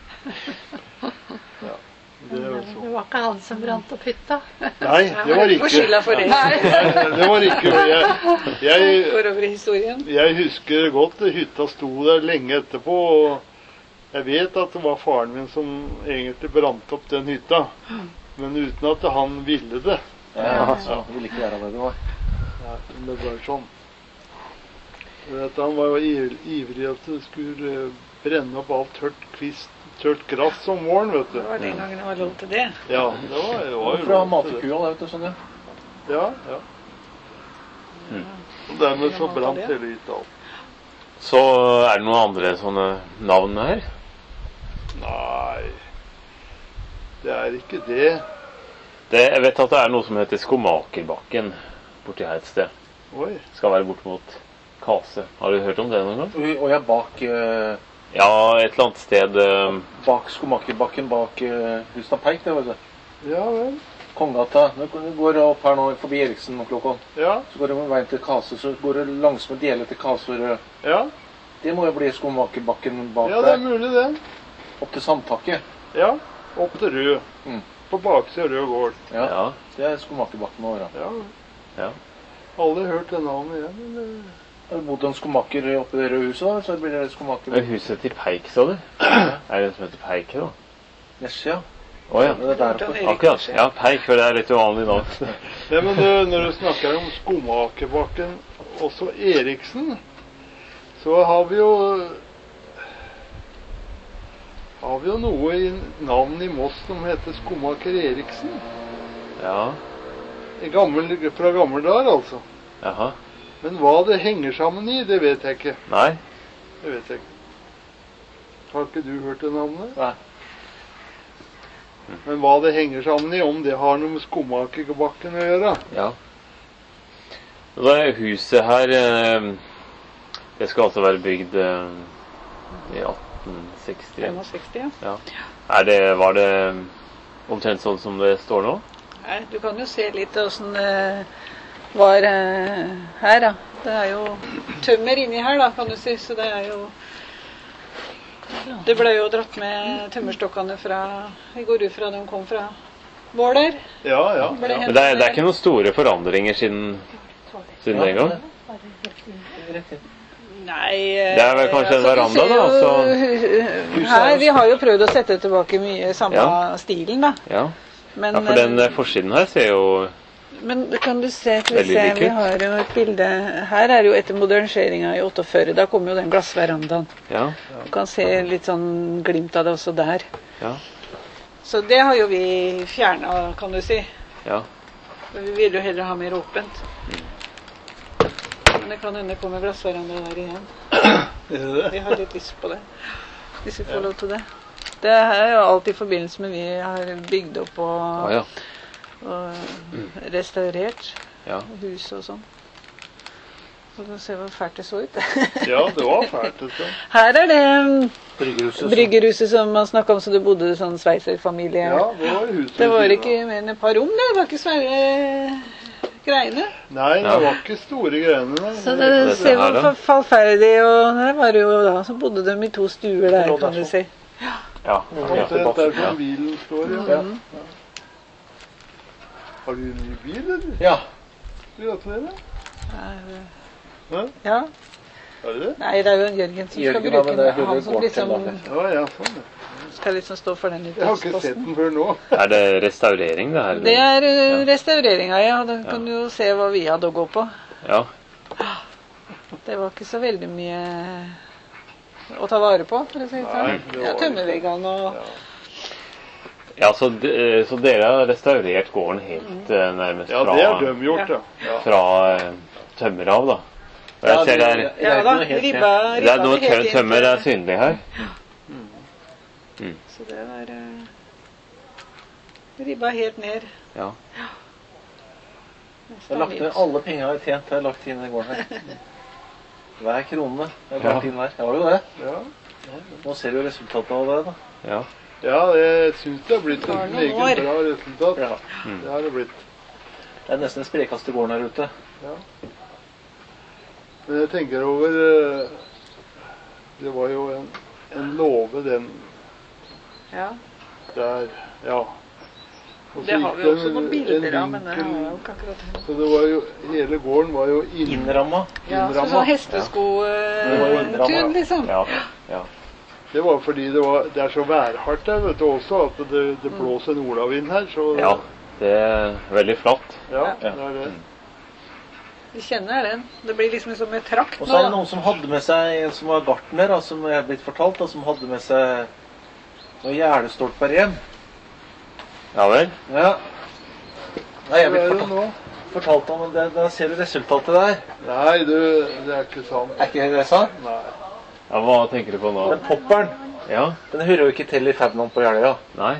Speaker 2: Ja, det er jo
Speaker 5: Det
Speaker 2: så.
Speaker 5: var ikke han som brant opp hytta.
Speaker 2: Nei, det var
Speaker 4: Får
Speaker 2: ikke.
Speaker 4: skylda for det.
Speaker 2: Nei, det var ikke. Jeg, jeg,
Speaker 4: Går over i historien.
Speaker 2: jeg husker godt hytta sto der lenge etterpå, og jeg vet at det var faren min som egentlig brant opp den hytta. Men uten at han ville det.
Speaker 3: Ja, så det ville ikke være det det var.
Speaker 2: Ja, men det var sånn. Jeg vet, han var jo iv- ivrig at det skulle eh, brenne opp alt tørt, kvist, tørt gress om våren, vet du.
Speaker 4: Det var den gangen det var lov til det.
Speaker 2: Ja, det var, det var jo
Speaker 3: Fra
Speaker 2: lov til det.
Speaker 3: matekua, det vet du, sånn, ja.
Speaker 2: Ja, ja. Og dermed så brant hele hytta opp.
Speaker 1: Så er det noen andre sånne navn her?
Speaker 2: Nei, det er ikke det.
Speaker 1: Det, jeg vet at det er noe som heter Skomakerbakken borti her et sted.
Speaker 2: Oi.
Speaker 1: Skal være bort mot Kase. Har du hørt om det noen gang?
Speaker 3: Og jeg bak, eh,
Speaker 1: Ja, et eller annet sted eh,
Speaker 3: bak Skomakerbakken, bak eh, Hustad Peik, det vet du.
Speaker 2: Ja vel.
Speaker 3: Kongegata. Når du går opp her nå forbi Eriksen og Klokon,
Speaker 2: Ja,
Speaker 3: så går du med veien til Kase, så går du langs med delet til Kase og Rød.
Speaker 2: ja.
Speaker 3: Det må jo bli Skomakerbakken bak
Speaker 2: Ja, det er
Speaker 3: der,
Speaker 2: mulig det.
Speaker 3: opp til Sandtaket.
Speaker 2: Ja, opp til Rød.
Speaker 3: Mm.
Speaker 2: På baksiden av Rød gård.
Speaker 3: Ja,
Speaker 1: Ja.
Speaker 3: det er Skomakerbakken over. Ja.
Speaker 2: Ja,
Speaker 1: Ja.
Speaker 2: aldri hørt det navnet igjen. Men det...
Speaker 3: Har du bodd en skomaker oppe i det røde huset, da, så blir det skomaker.
Speaker 1: Men huset til Peik, sa du? Er det en som heter Peik her, da?
Speaker 3: Yes, ja.
Speaker 1: Å ja.
Speaker 3: Det er der oppe.
Speaker 1: Akkurat. Ja, Peik, for det er litt uvanlig navn.
Speaker 2: Ja, men du, når du snakker om Skomakerbakken, også Eriksen, så har vi jo har vi jo noe i navn i Moss som heter Skomaker Eriksen.
Speaker 1: Ja.
Speaker 2: I gammel, fra gammel dager, altså.
Speaker 1: Jaha.
Speaker 2: Men hva det henger sammen i, det vet jeg ikke.
Speaker 1: Nei.
Speaker 2: Det vet jeg ikke. Har ikke du hørt det navnet?
Speaker 3: Nei.
Speaker 2: Men hva det henger sammen i, om det har noe med Skomakerbakken å gjøre?
Speaker 1: Ja. Det er huset her eh, det skal altså være bygd eh, i atten seksti.
Speaker 4: femogseksti, ja.
Speaker 1: Ja. Er det, var det omtrent sånn som det står nå?
Speaker 4: Nei, du kan jo se litt åssen det var eh, her, da. Det er jo tømmer inni her, da, kan du si. Så det er jo Det ble jo dratt med tømmerstokkene fra I går ut fra de kom fra Våler.
Speaker 2: Ja, ja.
Speaker 4: Ble
Speaker 2: ja.
Speaker 1: Men det er, det er ikke noen store forandringer siden, siden den gang?
Speaker 4: Nei eh,
Speaker 1: Det er vel kanskje en veranda, da,
Speaker 4: altså. Her, vi har jo prøvd å sette tilbake mye samme
Speaker 1: Ja.
Speaker 4: stilen, da.
Speaker 1: Ja.
Speaker 4: Men,
Speaker 1: Ja, for den eh, forsiden her ser jo
Speaker 4: men kan du se, skal vi
Speaker 1: Veldig
Speaker 4: se,
Speaker 1: lik
Speaker 4: vi
Speaker 1: ut.
Speaker 4: har jo et bilde. Her er jo etter moderniseringa i åttiførti. Da kom jo den glassverandaen.
Speaker 1: Ja.
Speaker 4: Du kan se litt sånn glimt av det også der.
Speaker 1: Ja.
Speaker 4: Så det har jo vi fjerna, kan du si.
Speaker 1: Ja.
Speaker 4: Men vi vil jo heller ha mer åpent. Men det kan hende det kommer glassveranda der igjen. Vi har litt lyst på det. Hvis vi får lov til det. Det er jo alt i forbindelse med vi har bygd opp og,
Speaker 1: Å ja.
Speaker 4: og restaurert
Speaker 1: Ja.
Speaker 4: huset og sånn. Så kan du se hvor fælt det så ut.
Speaker 2: Ja, det var fælt. Dette.
Speaker 4: Her er det um,
Speaker 3: Bryggerhuset.
Speaker 4: bryggerhuset som man snakka om, så det bodde sånn sveitserfamilie.
Speaker 2: Ja, det var huset.
Speaker 4: Det var
Speaker 2: ved
Speaker 4: ikke
Speaker 2: siden av.
Speaker 4: mer enn et par rom, det. Det var ikke svære greiene.
Speaker 2: Nei, det var ikke store greiene. Nei.
Speaker 4: Så det
Speaker 1: Dette
Speaker 4: ser
Speaker 1: her,
Speaker 4: hvor
Speaker 1: da?
Speaker 4: fa- fallferdig, og det var jo da, så bodde de i to stuer der, kan du si.
Speaker 1: Ja.
Speaker 2: Omtrent der som bilen står, ja.
Speaker 3: Ja.
Speaker 2: Har du en ny bil, eller?
Speaker 3: Ja.
Speaker 2: Gratulerer. Hæ?
Speaker 4: Ja.
Speaker 2: Er det det?
Speaker 4: Nei, det er jo Jørgen som skal
Speaker 3: Jørgen,
Speaker 4: bruke
Speaker 3: ja, men
Speaker 4: den.
Speaker 3: det
Speaker 4: Han
Speaker 3: hører
Speaker 4: som
Speaker 3: går
Speaker 4: liksom,
Speaker 3: til, da.
Speaker 2: Ja, ja, sånn. ja.
Speaker 4: skal liksom stå for den i
Speaker 2: Jeg har ikke sett
Speaker 4: Dødsposten.
Speaker 2: den før nå.
Speaker 1: Er det restaurering, det her?
Speaker 4: Det er uh, restaureringa, ja. Da kan du jo se hva vi hadde å gå på.
Speaker 1: Ja.
Speaker 4: Det var ikke så veldig mye å ta vare på, for å si det
Speaker 2: Nei,
Speaker 4: sånn.
Speaker 2: det
Speaker 4: Ja,
Speaker 2: var
Speaker 4: tømmerveggene og...
Speaker 2: Ja.
Speaker 1: Ja, så, de, så dere har restaurert gården helt eh, nærmest
Speaker 2: Ja,
Speaker 1: fra,
Speaker 2: det har de gjort, ja. ja.
Speaker 1: fra eh, tømmer av, da. Og jeg ser der,
Speaker 4: Ja da, ribba,
Speaker 1: det
Speaker 4: ribba
Speaker 1: er noe
Speaker 4: til helt
Speaker 1: tø- tømmer
Speaker 4: inn
Speaker 1: er
Speaker 4: til-
Speaker 1: synlig her.
Speaker 4: Så det var eh, ribba helt ned.
Speaker 1: Ja.
Speaker 3: Jeg har lagt ned alle pengene jeg har tjent, jeg har lagt inn i den gården her. Hver krone jeg har lagt inn der. Jeg har jo det.
Speaker 2: Ja.
Speaker 3: Nå ser du resultatet av det, da.
Speaker 1: Ja.
Speaker 2: Ja, jeg synes det har blitt
Speaker 4: Det var
Speaker 2: et
Speaker 4: noen
Speaker 2: meget
Speaker 4: år.
Speaker 2: bra resultat.
Speaker 3: Ja.
Speaker 2: Det har det blitt.
Speaker 3: Det er nesten den sprekeste gården her ute.
Speaker 2: Ja. Men jeg tenker over eh, det var jo en, en låve den
Speaker 4: Ja,
Speaker 2: der, ja. Og så
Speaker 4: det har
Speaker 2: gikk
Speaker 4: vi også
Speaker 2: en-
Speaker 4: noen bilder
Speaker 2: en
Speaker 4: av, men det har
Speaker 2: vinkel-
Speaker 4: jeg jo ikke akkurat.
Speaker 2: Så det var jo, hele gården var jo inn,
Speaker 3: Innramma.
Speaker 4: Ja, så
Speaker 2: innramma.
Speaker 4: sånn hestesko-tun, liksom.
Speaker 1: Ja. Ja.
Speaker 2: Det var fordi det, var, det er så værhardt der, vet du også, at det, det blåser nordavind her, så
Speaker 1: Ja, det er veldig flatt.
Speaker 2: ja,
Speaker 3: Ja.
Speaker 2: det er det.
Speaker 4: Vi kjenner den. Det blir liksom som en trakt
Speaker 3: Og
Speaker 4: nå.
Speaker 3: så er det
Speaker 4: da.
Speaker 3: noen som hadde med seg en som var gartner, da, som jeg er blitt fortalt, da, som hadde med seg noen gjerdestolper hjem.
Speaker 1: Ja vel?
Speaker 3: Ja. Nei, jeg er
Speaker 2: Hva
Speaker 3: blitt
Speaker 2: er det
Speaker 3: fortalt,
Speaker 2: nå?
Speaker 3: fortalt om det. Da ser du resultatet der.
Speaker 2: Nei, du, det er ikke sant.
Speaker 3: Er ikke det jeg sa?
Speaker 2: Nei.
Speaker 1: Ja, hva tenker du på nå?
Speaker 3: Den popperen,
Speaker 1: Ja?
Speaker 3: den hører jo ikke til i Faunan på Jeløya.
Speaker 1: Nei?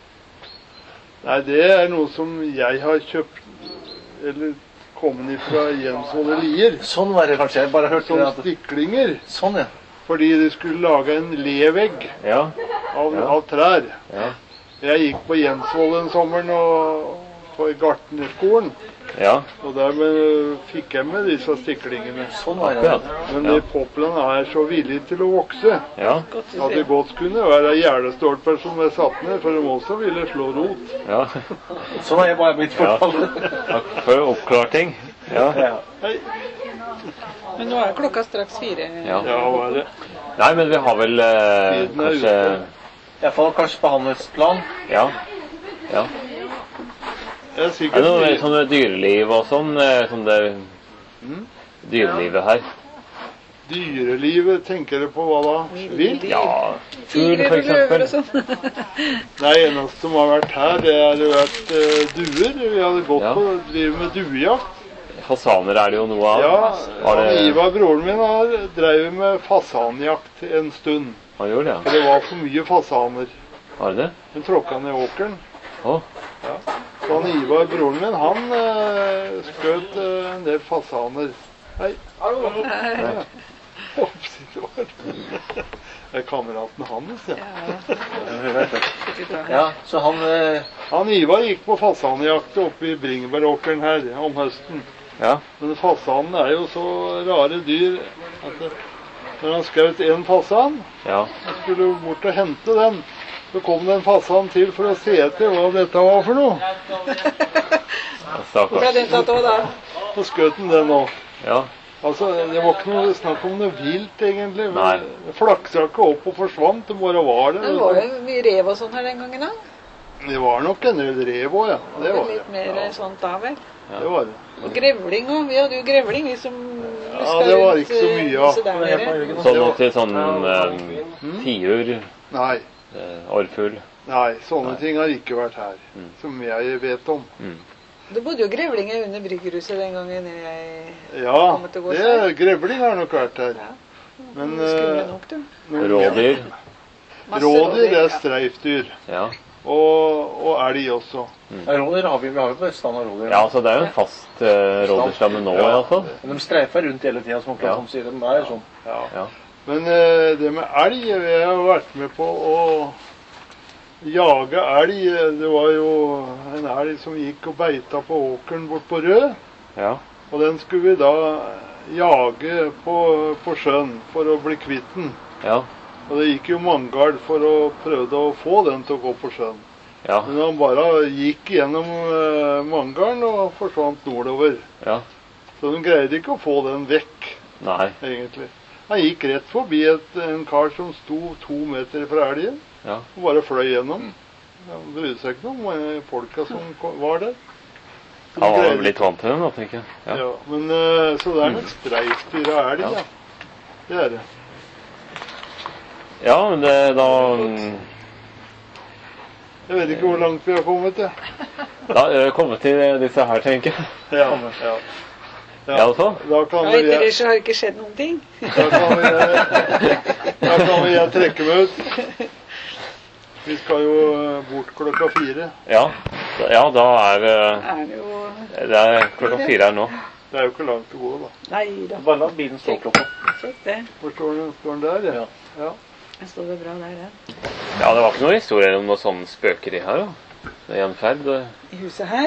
Speaker 2: Nei, det er noe som jeg har kjøpt, eller kommet fra Jensvoll Lier,
Speaker 3: Sånn var det kanskje. Jeg bare hørte
Speaker 2: som
Speaker 3: det at...
Speaker 2: stiklinger,
Speaker 3: Sånn, ja.
Speaker 2: fordi de skulle lage en levegg
Speaker 1: Ja?
Speaker 2: av,
Speaker 1: Ja.
Speaker 2: av trær.
Speaker 1: Ja?
Speaker 2: Jeg gikk på Jensvoll en sommeren og på gartnerskolen,
Speaker 1: Ja?
Speaker 2: og der med, fikk jeg med disse stiklingene.
Speaker 3: Sånn var det.
Speaker 1: Akkurat.
Speaker 2: Men
Speaker 1: Ja.
Speaker 2: de poplene er så villige til å vokse.
Speaker 1: Ja?
Speaker 2: At det godt kunne være gjerdestolper som er satt ned, for de også ville slå rot.
Speaker 1: Ja.
Speaker 3: Sånn har jeg bare blitt
Speaker 1: Ja.
Speaker 3: fortalt.
Speaker 1: Takk for å oppklare ting. Ja.
Speaker 3: Ja.
Speaker 2: Hei.
Speaker 4: Men nå er klokka straks fire.
Speaker 1: Ja.
Speaker 2: Ja, hva er det?
Speaker 1: Nei, men vi har vel eh,
Speaker 2: Tiden er
Speaker 1: kanskje
Speaker 3: I hvert fall kanskje på handelsplan.
Speaker 1: Ja. Ja.
Speaker 2: Jeg er
Speaker 1: Er
Speaker 2: sikkert
Speaker 1: det noe mer sånn med dyreliv og sånn? eh, Sånn det
Speaker 2: Mm.
Speaker 1: dyrelivet her?
Speaker 2: Dyrelivet, tenker du på hva da? Vilt?
Speaker 1: Ja. Fugl,
Speaker 4: Tigrer
Speaker 1: for
Speaker 4: og løver
Speaker 1: eksempel.
Speaker 4: og sånn.
Speaker 2: Nei, eneste som har vært her, det har vært eh, duer. Vi hadde gått
Speaker 1: Ja.
Speaker 2: på å drive med duejakt.
Speaker 1: Fasaner er det jo noe av.
Speaker 2: Ja,
Speaker 1: Var
Speaker 2: han
Speaker 1: det,
Speaker 2: Ivar, broren min, har drev med fasanjakt en stund.
Speaker 1: han gjorde det,
Speaker 2: For det var for mye fasaner.
Speaker 1: ja. Var det det?
Speaker 2: Hun tråkka ned åkeren.
Speaker 1: Å,
Speaker 2: Så han Ivar, broren min, han eh, skjøt eh, en del fasaner. Hei. Ja. Opsi, det var det er kameraten hans, ja.
Speaker 3: Ja, så han eh,
Speaker 2: Han Ivar gikk på fasanjakt oppe i Bringebæråkeren her om høsten.
Speaker 1: ja.
Speaker 2: Men fasanen er jo så rare dyr at det, når han skjøt en fasan,
Speaker 1: Ja.
Speaker 2: han skulle bort og hente den, så kom det en fasan til for å se etter hva dette var for noe.
Speaker 4: Hvor ble
Speaker 1: Stakkars.
Speaker 4: den tatt også, da?
Speaker 2: Så skjøt han den òg.
Speaker 1: Ja.
Speaker 2: Altså, det var ikke noe snakk om noe vilt, egentlig.
Speaker 1: Nei.
Speaker 2: Det flaksa ikke opp og forsvant, det bare var det.
Speaker 4: Det var jo mye rev og sånn her den gangen, da.
Speaker 2: Det var nok en del rev òg, ja. Det var det.
Speaker 4: Litt mer
Speaker 2: Ja,
Speaker 4: sånt da, vel.
Speaker 2: det var det.
Speaker 4: Og grevling òg. Vi hadde jo grevling, vi som
Speaker 2: Ja, det var ikke så mye, ja.
Speaker 4: Så der nede.
Speaker 1: Sånn noe til sånn eh, tiur,
Speaker 2: Nei,
Speaker 1: eh, orrfugl.
Speaker 2: nei, sånne ting har ikke vært her,
Speaker 1: Mm.
Speaker 2: som jeg vet om.
Speaker 1: Mm.
Speaker 4: Det bodde jo grevlinger under bryggerhuset den gangen jeg
Speaker 2: Ja,
Speaker 4: Kommer til å gå
Speaker 2: det, grevling har nok vært her.
Speaker 4: Ja.
Speaker 2: Men
Speaker 4: Skumle
Speaker 2: eh,
Speaker 4: nok, du.
Speaker 2: noen-
Speaker 1: Rådyr.
Speaker 4: Masse
Speaker 2: Rådyr
Speaker 4: ja.
Speaker 2: er streifdyr,
Speaker 1: Ja.
Speaker 2: og, og elg også.
Speaker 3: Ja, rådyr har vi, vi har jo på Østlandet rådyr.
Speaker 1: Ja, altså det er jo en fast uh, rådyrstamme nå, i hvert fall.
Speaker 3: Men de streifer rundt hele tida, som onkel
Speaker 1: Ja.
Speaker 3: Tom sier. De er sånn.
Speaker 2: Ja.
Speaker 1: Ja.
Speaker 2: Men eh, det med elg, jeg har vært med på å jage elg. Det var jo en elg som gikk og beita på åkeren bort på Rød,
Speaker 1: Ja.
Speaker 2: og den skulle vi da jage på, på sjøen for å bli kvitt den.
Speaker 1: Ja.
Speaker 2: Og det gikk jo manngard for å prøve å få den til å gå på sjøen.
Speaker 1: Ja.
Speaker 2: Men han bare gikk gjennom uh, mangarden og forsvant nordover.
Speaker 1: Ja.
Speaker 2: Så de greide ikke å få den vekk,
Speaker 1: Nei.
Speaker 2: egentlig. Han gikk rett forbi et, en kar som sto to meter fra elgen,
Speaker 1: Ja.
Speaker 2: og bare fløy gjennom. Han brydde seg ikke noe om eh, folka som ko- var der. Så de
Speaker 1: Han var
Speaker 2: greide-
Speaker 1: vel litt vant til den, da, tenker jeg.
Speaker 2: Ja.
Speaker 1: Ja.
Speaker 2: men eh, Så det er nok streifdyr av elg,
Speaker 1: Ja.
Speaker 2: ja. Det er det.
Speaker 1: Ja, men det da mm,
Speaker 2: Jeg vet ikke hvor langt vi har kommet, ja.
Speaker 1: Da er vi kommet til disse her, tenker jeg.
Speaker 2: Ja, ja.
Speaker 1: Ja, altså.
Speaker 2: Da kan
Speaker 4: Og
Speaker 2: vel
Speaker 4: etter det
Speaker 2: jeg,
Speaker 4: så har det ikke skjedd noen ting.
Speaker 2: da kan vi, da kan vi jeg trekke meg ut. Vi skal jo bort klokka fire.
Speaker 1: Ja, da- ja, da er det
Speaker 4: Er det jo
Speaker 1: Det er klokka fire her nå.
Speaker 2: Det er jo ikke langt å gå, da.
Speaker 4: Nei da.
Speaker 3: Bare la bilen stå klokka.
Speaker 4: Sjekk det.
Speaker 2: Hvor står den? Står den der, ja? Ja.
Speaker 4: Den står vel bra der, den.
Speaker 1: Ja, det var ikke noen historier om noe sånn spøkeri her, da. Det er gjenferd. det-
Speaker 4: I huset her.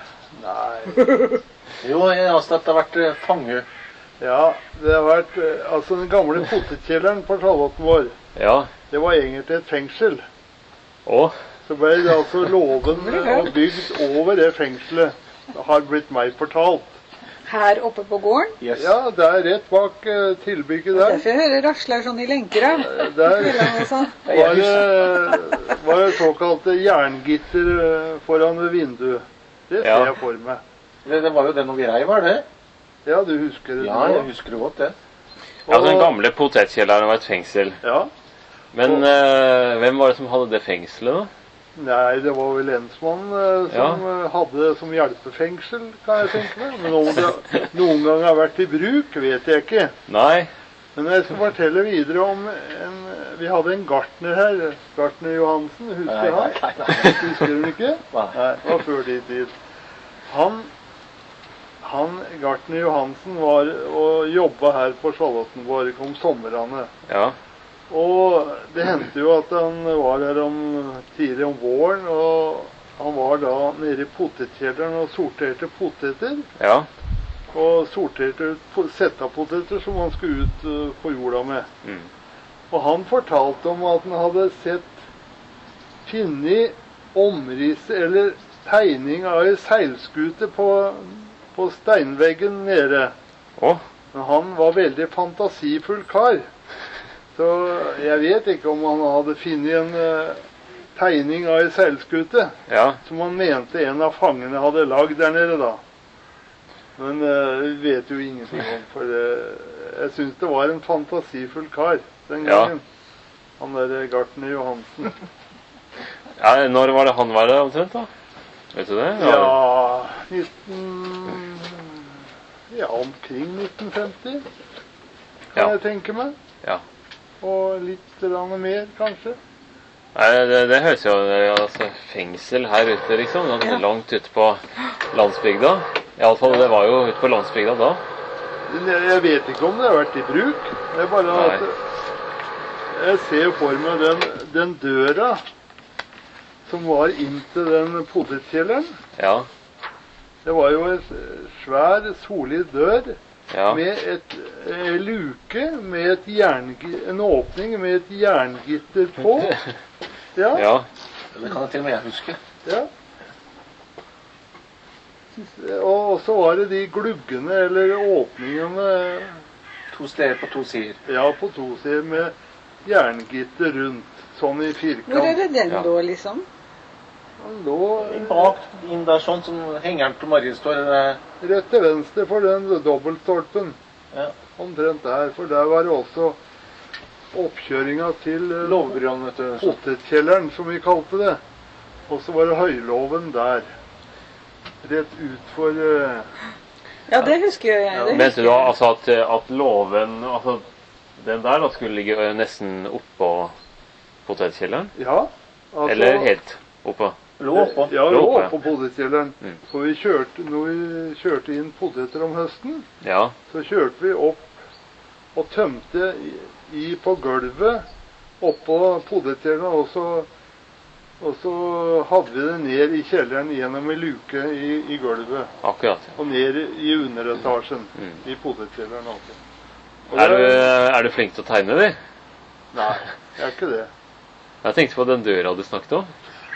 Speaker 2: Nei.
Speaker 3: Jo, jeg har sett det har vært eh, fange.
Speaker 2: Ja, det har vært eh, Altså, den gamle potetkjelleren på Charlotten vår,
Speaker 1: Ja.
Speaker 2: det var egentlig et fengsel.
Speaker 1: Og
Speaker 2: Så ble det altså loven og bygd over det fengselet, har blitt meg fortalt.
Speaker 4: Her oppe på gården.
Speaker 3: Yes.
Speaker 2: Ja, det er rett bak eh, tilbygget der.
Speaker 4: Derfor jeg hører rasler sånn i lenker av.
Speaker 2: Der
Speaker 4: Eller noe sånt.
Speaker 2: var det, var det såkalte jerngitter eh, foran ved vinduet. Det ser
Speaker 1: Ja.
Speaker 2: jeg for meg.
Speaker 3: Det, det var jo det når vi rei, var det?
Speaker 2: Ja, du husker det
Speaker 3: Ja,
Speaker 2: nå?
Speaker 3: jeg husker det godt, det.
Speaker 1: ja, den gamle potetkjelleren var et fengsel.
Speaker 2: Ja.
Speaker 1: Men eh, hvem var det som hadde det fengselet, da?
Speaker 2: Nei, det var vel lensmannen eh, som eh, hadde det som hjelpefengsel, kan jeg tenke meg. Men om det noen gang har vært i bruk, vet jeg ikke.
Speaker 1: Nei.
Speaker 2: Men jeg skal fortelle videre om en Vi hadde en gartner her. Gartner Johansen, husker du han?
Speaker 3: nei, nei.
Speaker 2: Husker du den ikke?
Speaker 3: Nei.
Speaker 2: Nei, det var før din tid. Han, han Gartner Johansen var og jobba her på Charlottenborg om somrene.
Speaker 1: Ja.
Speaker 2: Og det hendte jo at han var her om, tidlig om våren, og han var da nede i potetkjelleren og sorterte poteter.
Speaker 1: Ja.
Speaker 2: Og sorterte ut po- setta-poteter som han skulle ut uh, på jorda med.
Speaker 1: Mm.
Speaker 2: Og han fortalte om at han hadde sett funnet omriss eller tegning av ei seilskute på, på steinveggen nede.
Speaker 1: Å?
Speaker 2: Men han var veldig fantasifull kar. Så jeg vet ikke om han hadde funnet en eh, tegning av ei seilskute
Speaker 1: Ja.
Speaker 2: som han mente en av fangene hadde lagd der nede, da. Men eh, vi vet jo ingenting om, for eh, jeg syns det var en fantasifull kar den
Speaker 1: Ja.
Speaker 2: gangen. Han der Gartner Johansen.
Speaker 1: ja. Når var det han var der omtrent, da? Vet du det?
Speaker 2: Ja, nitten Ja, omkring nitten femti, kan
Speaker 1: Ja.
Speaker 2: jeg tenke meg.
Speaker 1: Ja.
Speaker 2: Og litt grann mer, kanskje.
Speaker 1: Nei, det, det høres jo altså, fengsel her ute, liksom. Det er langt ute på landsbygda. Iallfall, det var jo ute på landsbygda da.
Speaker 2: Men Jeg, jeg vet ikke om det har vært i bruk. Det er bare at jeg ser for meg den, den døra som var inn til den potetkjelleren.
Speaker 1: Ja.
Speaker 2: Det var jo en svær, solid dør
Speaker 1: Ja.
Speaker 2: med et eh, luke med et jerngi- en åpning med et jerngitter på. Ja,
Speaker 1: Ja.
Speaker 3: Det kan jeg til og med jeg huske.
Speaker 2: ja. Og så var det de gluggene, eller åpningene,
Speaker 3: To steder på to sider.
Speaker 2: ja, på to sider med jerngitter rundt, sånn i
Speaker 4: Hvor er
Speaker 2: firkant.
Speaker 4: det den
Speaker 1: Ja.
Speaker 4: da, liksom?
Speaker 2: Han lå
Speaker 3: Bak, inn der sånn som hengeren til Marie står. eh,
Speaker 2: rett til venstre for den dobbeltstolpen.
Speaker 3: Ja.
Speaker 2: Omtrent der, for der var det også oppkjøringa til eh,
Speaker 3: Låvebrønn, vet du. Så-
Speaker 2: potetkjelleren, som vi kalte det. Og så var det høylåven der. Rett utfor uh,
Speaker 4: Ja, det husker jeg. Det
Speaker 1: Mente
Speaker 4: husker
Speaker 1: du
Speaker 4: jeg.
Speaker 1: altså at, at låven Altså, den der da skulle ligge ø, nesten oppå potetkjelleren?
Speaker 2: Ja. Altså,
Speaker 1: Eller helt oppå?
Speaker 3: Lå oppå.
Speaker 2: Ja,
Speaker 1: Lå
Speaker 2: lå
Speaker 1: oppe, ja.
Speaker 2: på potetkjelleren.
Speaker 1: Mm.
Speaker 2: For vi kjørte, når vi kjørte inn poteter om høsten,
Speaker 1: Ja.
Speaker 2: så kjørte vi opp og tømte i, i på gulvet oppå potetkjelleren, og så Og så hadde vi det ned i kjelleren gjennom en luke i, i gulvet.
Speaker 1: Akkurat.
Speaker 2: Og ned i underetasjen
Speaker 1: Mm.
Speaker 2: i potetkjelleren. Altså. Og
Speaker 1: Er du,
Speaker 2: det-
Speaker 1: er du flink til å tegne, eller?
Speaker 2: Nei, jeg er ikke det.
Speaker 1: Jeg tenkte på den døra du snakket om.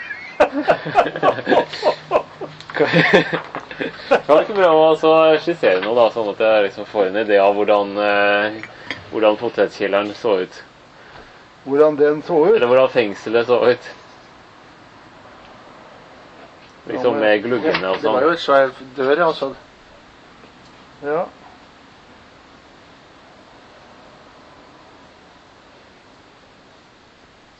Speaker 1: Kan kan du ikke prøve å altså skissere noe, da, sånn at jeg liksom får en idé av hvordan, eh, hvordan potetkjelleren så ut?
Speaker 2: Hvordan den så ut?
Speaker 1: Eller hvordan fengselet så ut? Liksom med gluggene og
Speaker 3: Det var jo
Speaker 1: sånn.
Speaker 3: et svær dør, altså.
Speaker 2: Ja.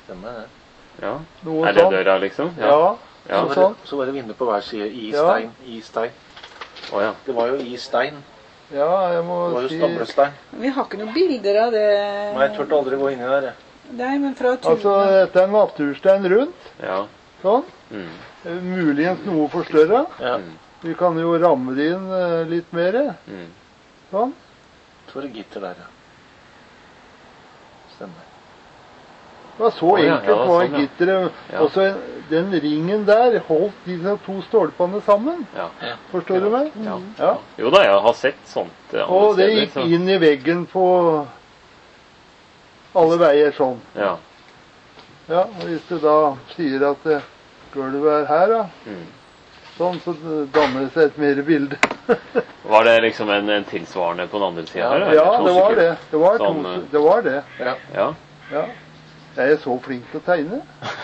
Speaker 3: Stemmer det.
Speaker 1: Ja.
Speaker 2: Noe
Speaker 1: Er det
Speaker 2: sånt.
Speaker 1: døra, liksom?
Speaker 2: Ja,
Speaker 1: Ja.
Speaker 3: Så var
Speaker 2: sånn.
Speaker 3: det, så var det vindu på hver side i
Speaker 2: Ja.
Speaker 3: stein. I stein.
Speaker 1: Å ja.
Speaker 3: Det var jo i stein.
Speaker 2: Ja, jeg må
Speaker 3: Det var jo
Speaker 2: si
Speaker 3: stablestein.
Speaker 4: Vi har ikke noen bilder av det.
Speaker 3: Nei, jeg turte aldri gå inn i der. jeg.
Speaker 4: Nei, men fra turen.
Speaker 2: Altså, dette er en naturstein rundt,
Speaker 1: Ja.
Speaker 2: sånn.
Speaker 1: Mm.
Speaker 2: Eh, Muligens noe forstørret.
Speaker 3: Ja.
Speaker 1: Mm.
Speaker 2: Vi kan jo ramme det inn eh, litt mer,
Speaker 1: Mm.
Speaker 2: sånn.
Speaker 3: Så var det gitter der, ja. Stemmer.
Speaker 2: Det var så
Speaker 1: Å, ja,
Speaker 2: enkelt,
Speaker 1: ja, det var
Speaker 2: var
Speaker 1: sånn, ja.
Speaker 2: gitteret.
Speaker 1: Ja.
Speaker 2: Og så den ringen der holdt disse to stolpene sammen.
Speaker 1: Ja.
Speaker 2: Forstår du meg?
Speaker 1: Ja.
Speaker 2: Ja.
Speaker 1: Jo da, jeg har sett sånt eh, andre
Speaker 2: Og det
Speaker 1: steder,
Speaker 2: gikk
Speaker 1: så-
Speaker 2: inn i veggen på alle veier sånn.
Speaker 1: Ja.
Speaker 2: Ja, og hvis du da sier at eh, gulvet er her, da,
Speaker 1: Mm.
Speaker 2: sånn, så danner det seg et mer bilde.
Speaker 1: Var det liksom en, en tilsvarende på den andre siden her? eller?
Speaker 2: Ja,
Speaker 1: To
Speaker 2: det var
Speaker 1: stykker?
Speaker 2: det. Det var,
Speaker 1: Sånn,
Speaker 2: to,
Speaker 1: eh,
Speaker 2: det var det.
Speaker 3: Ja.
Speaker 1: Ja.
Speaker 2: Ja. Jeg er så flink til å tegne.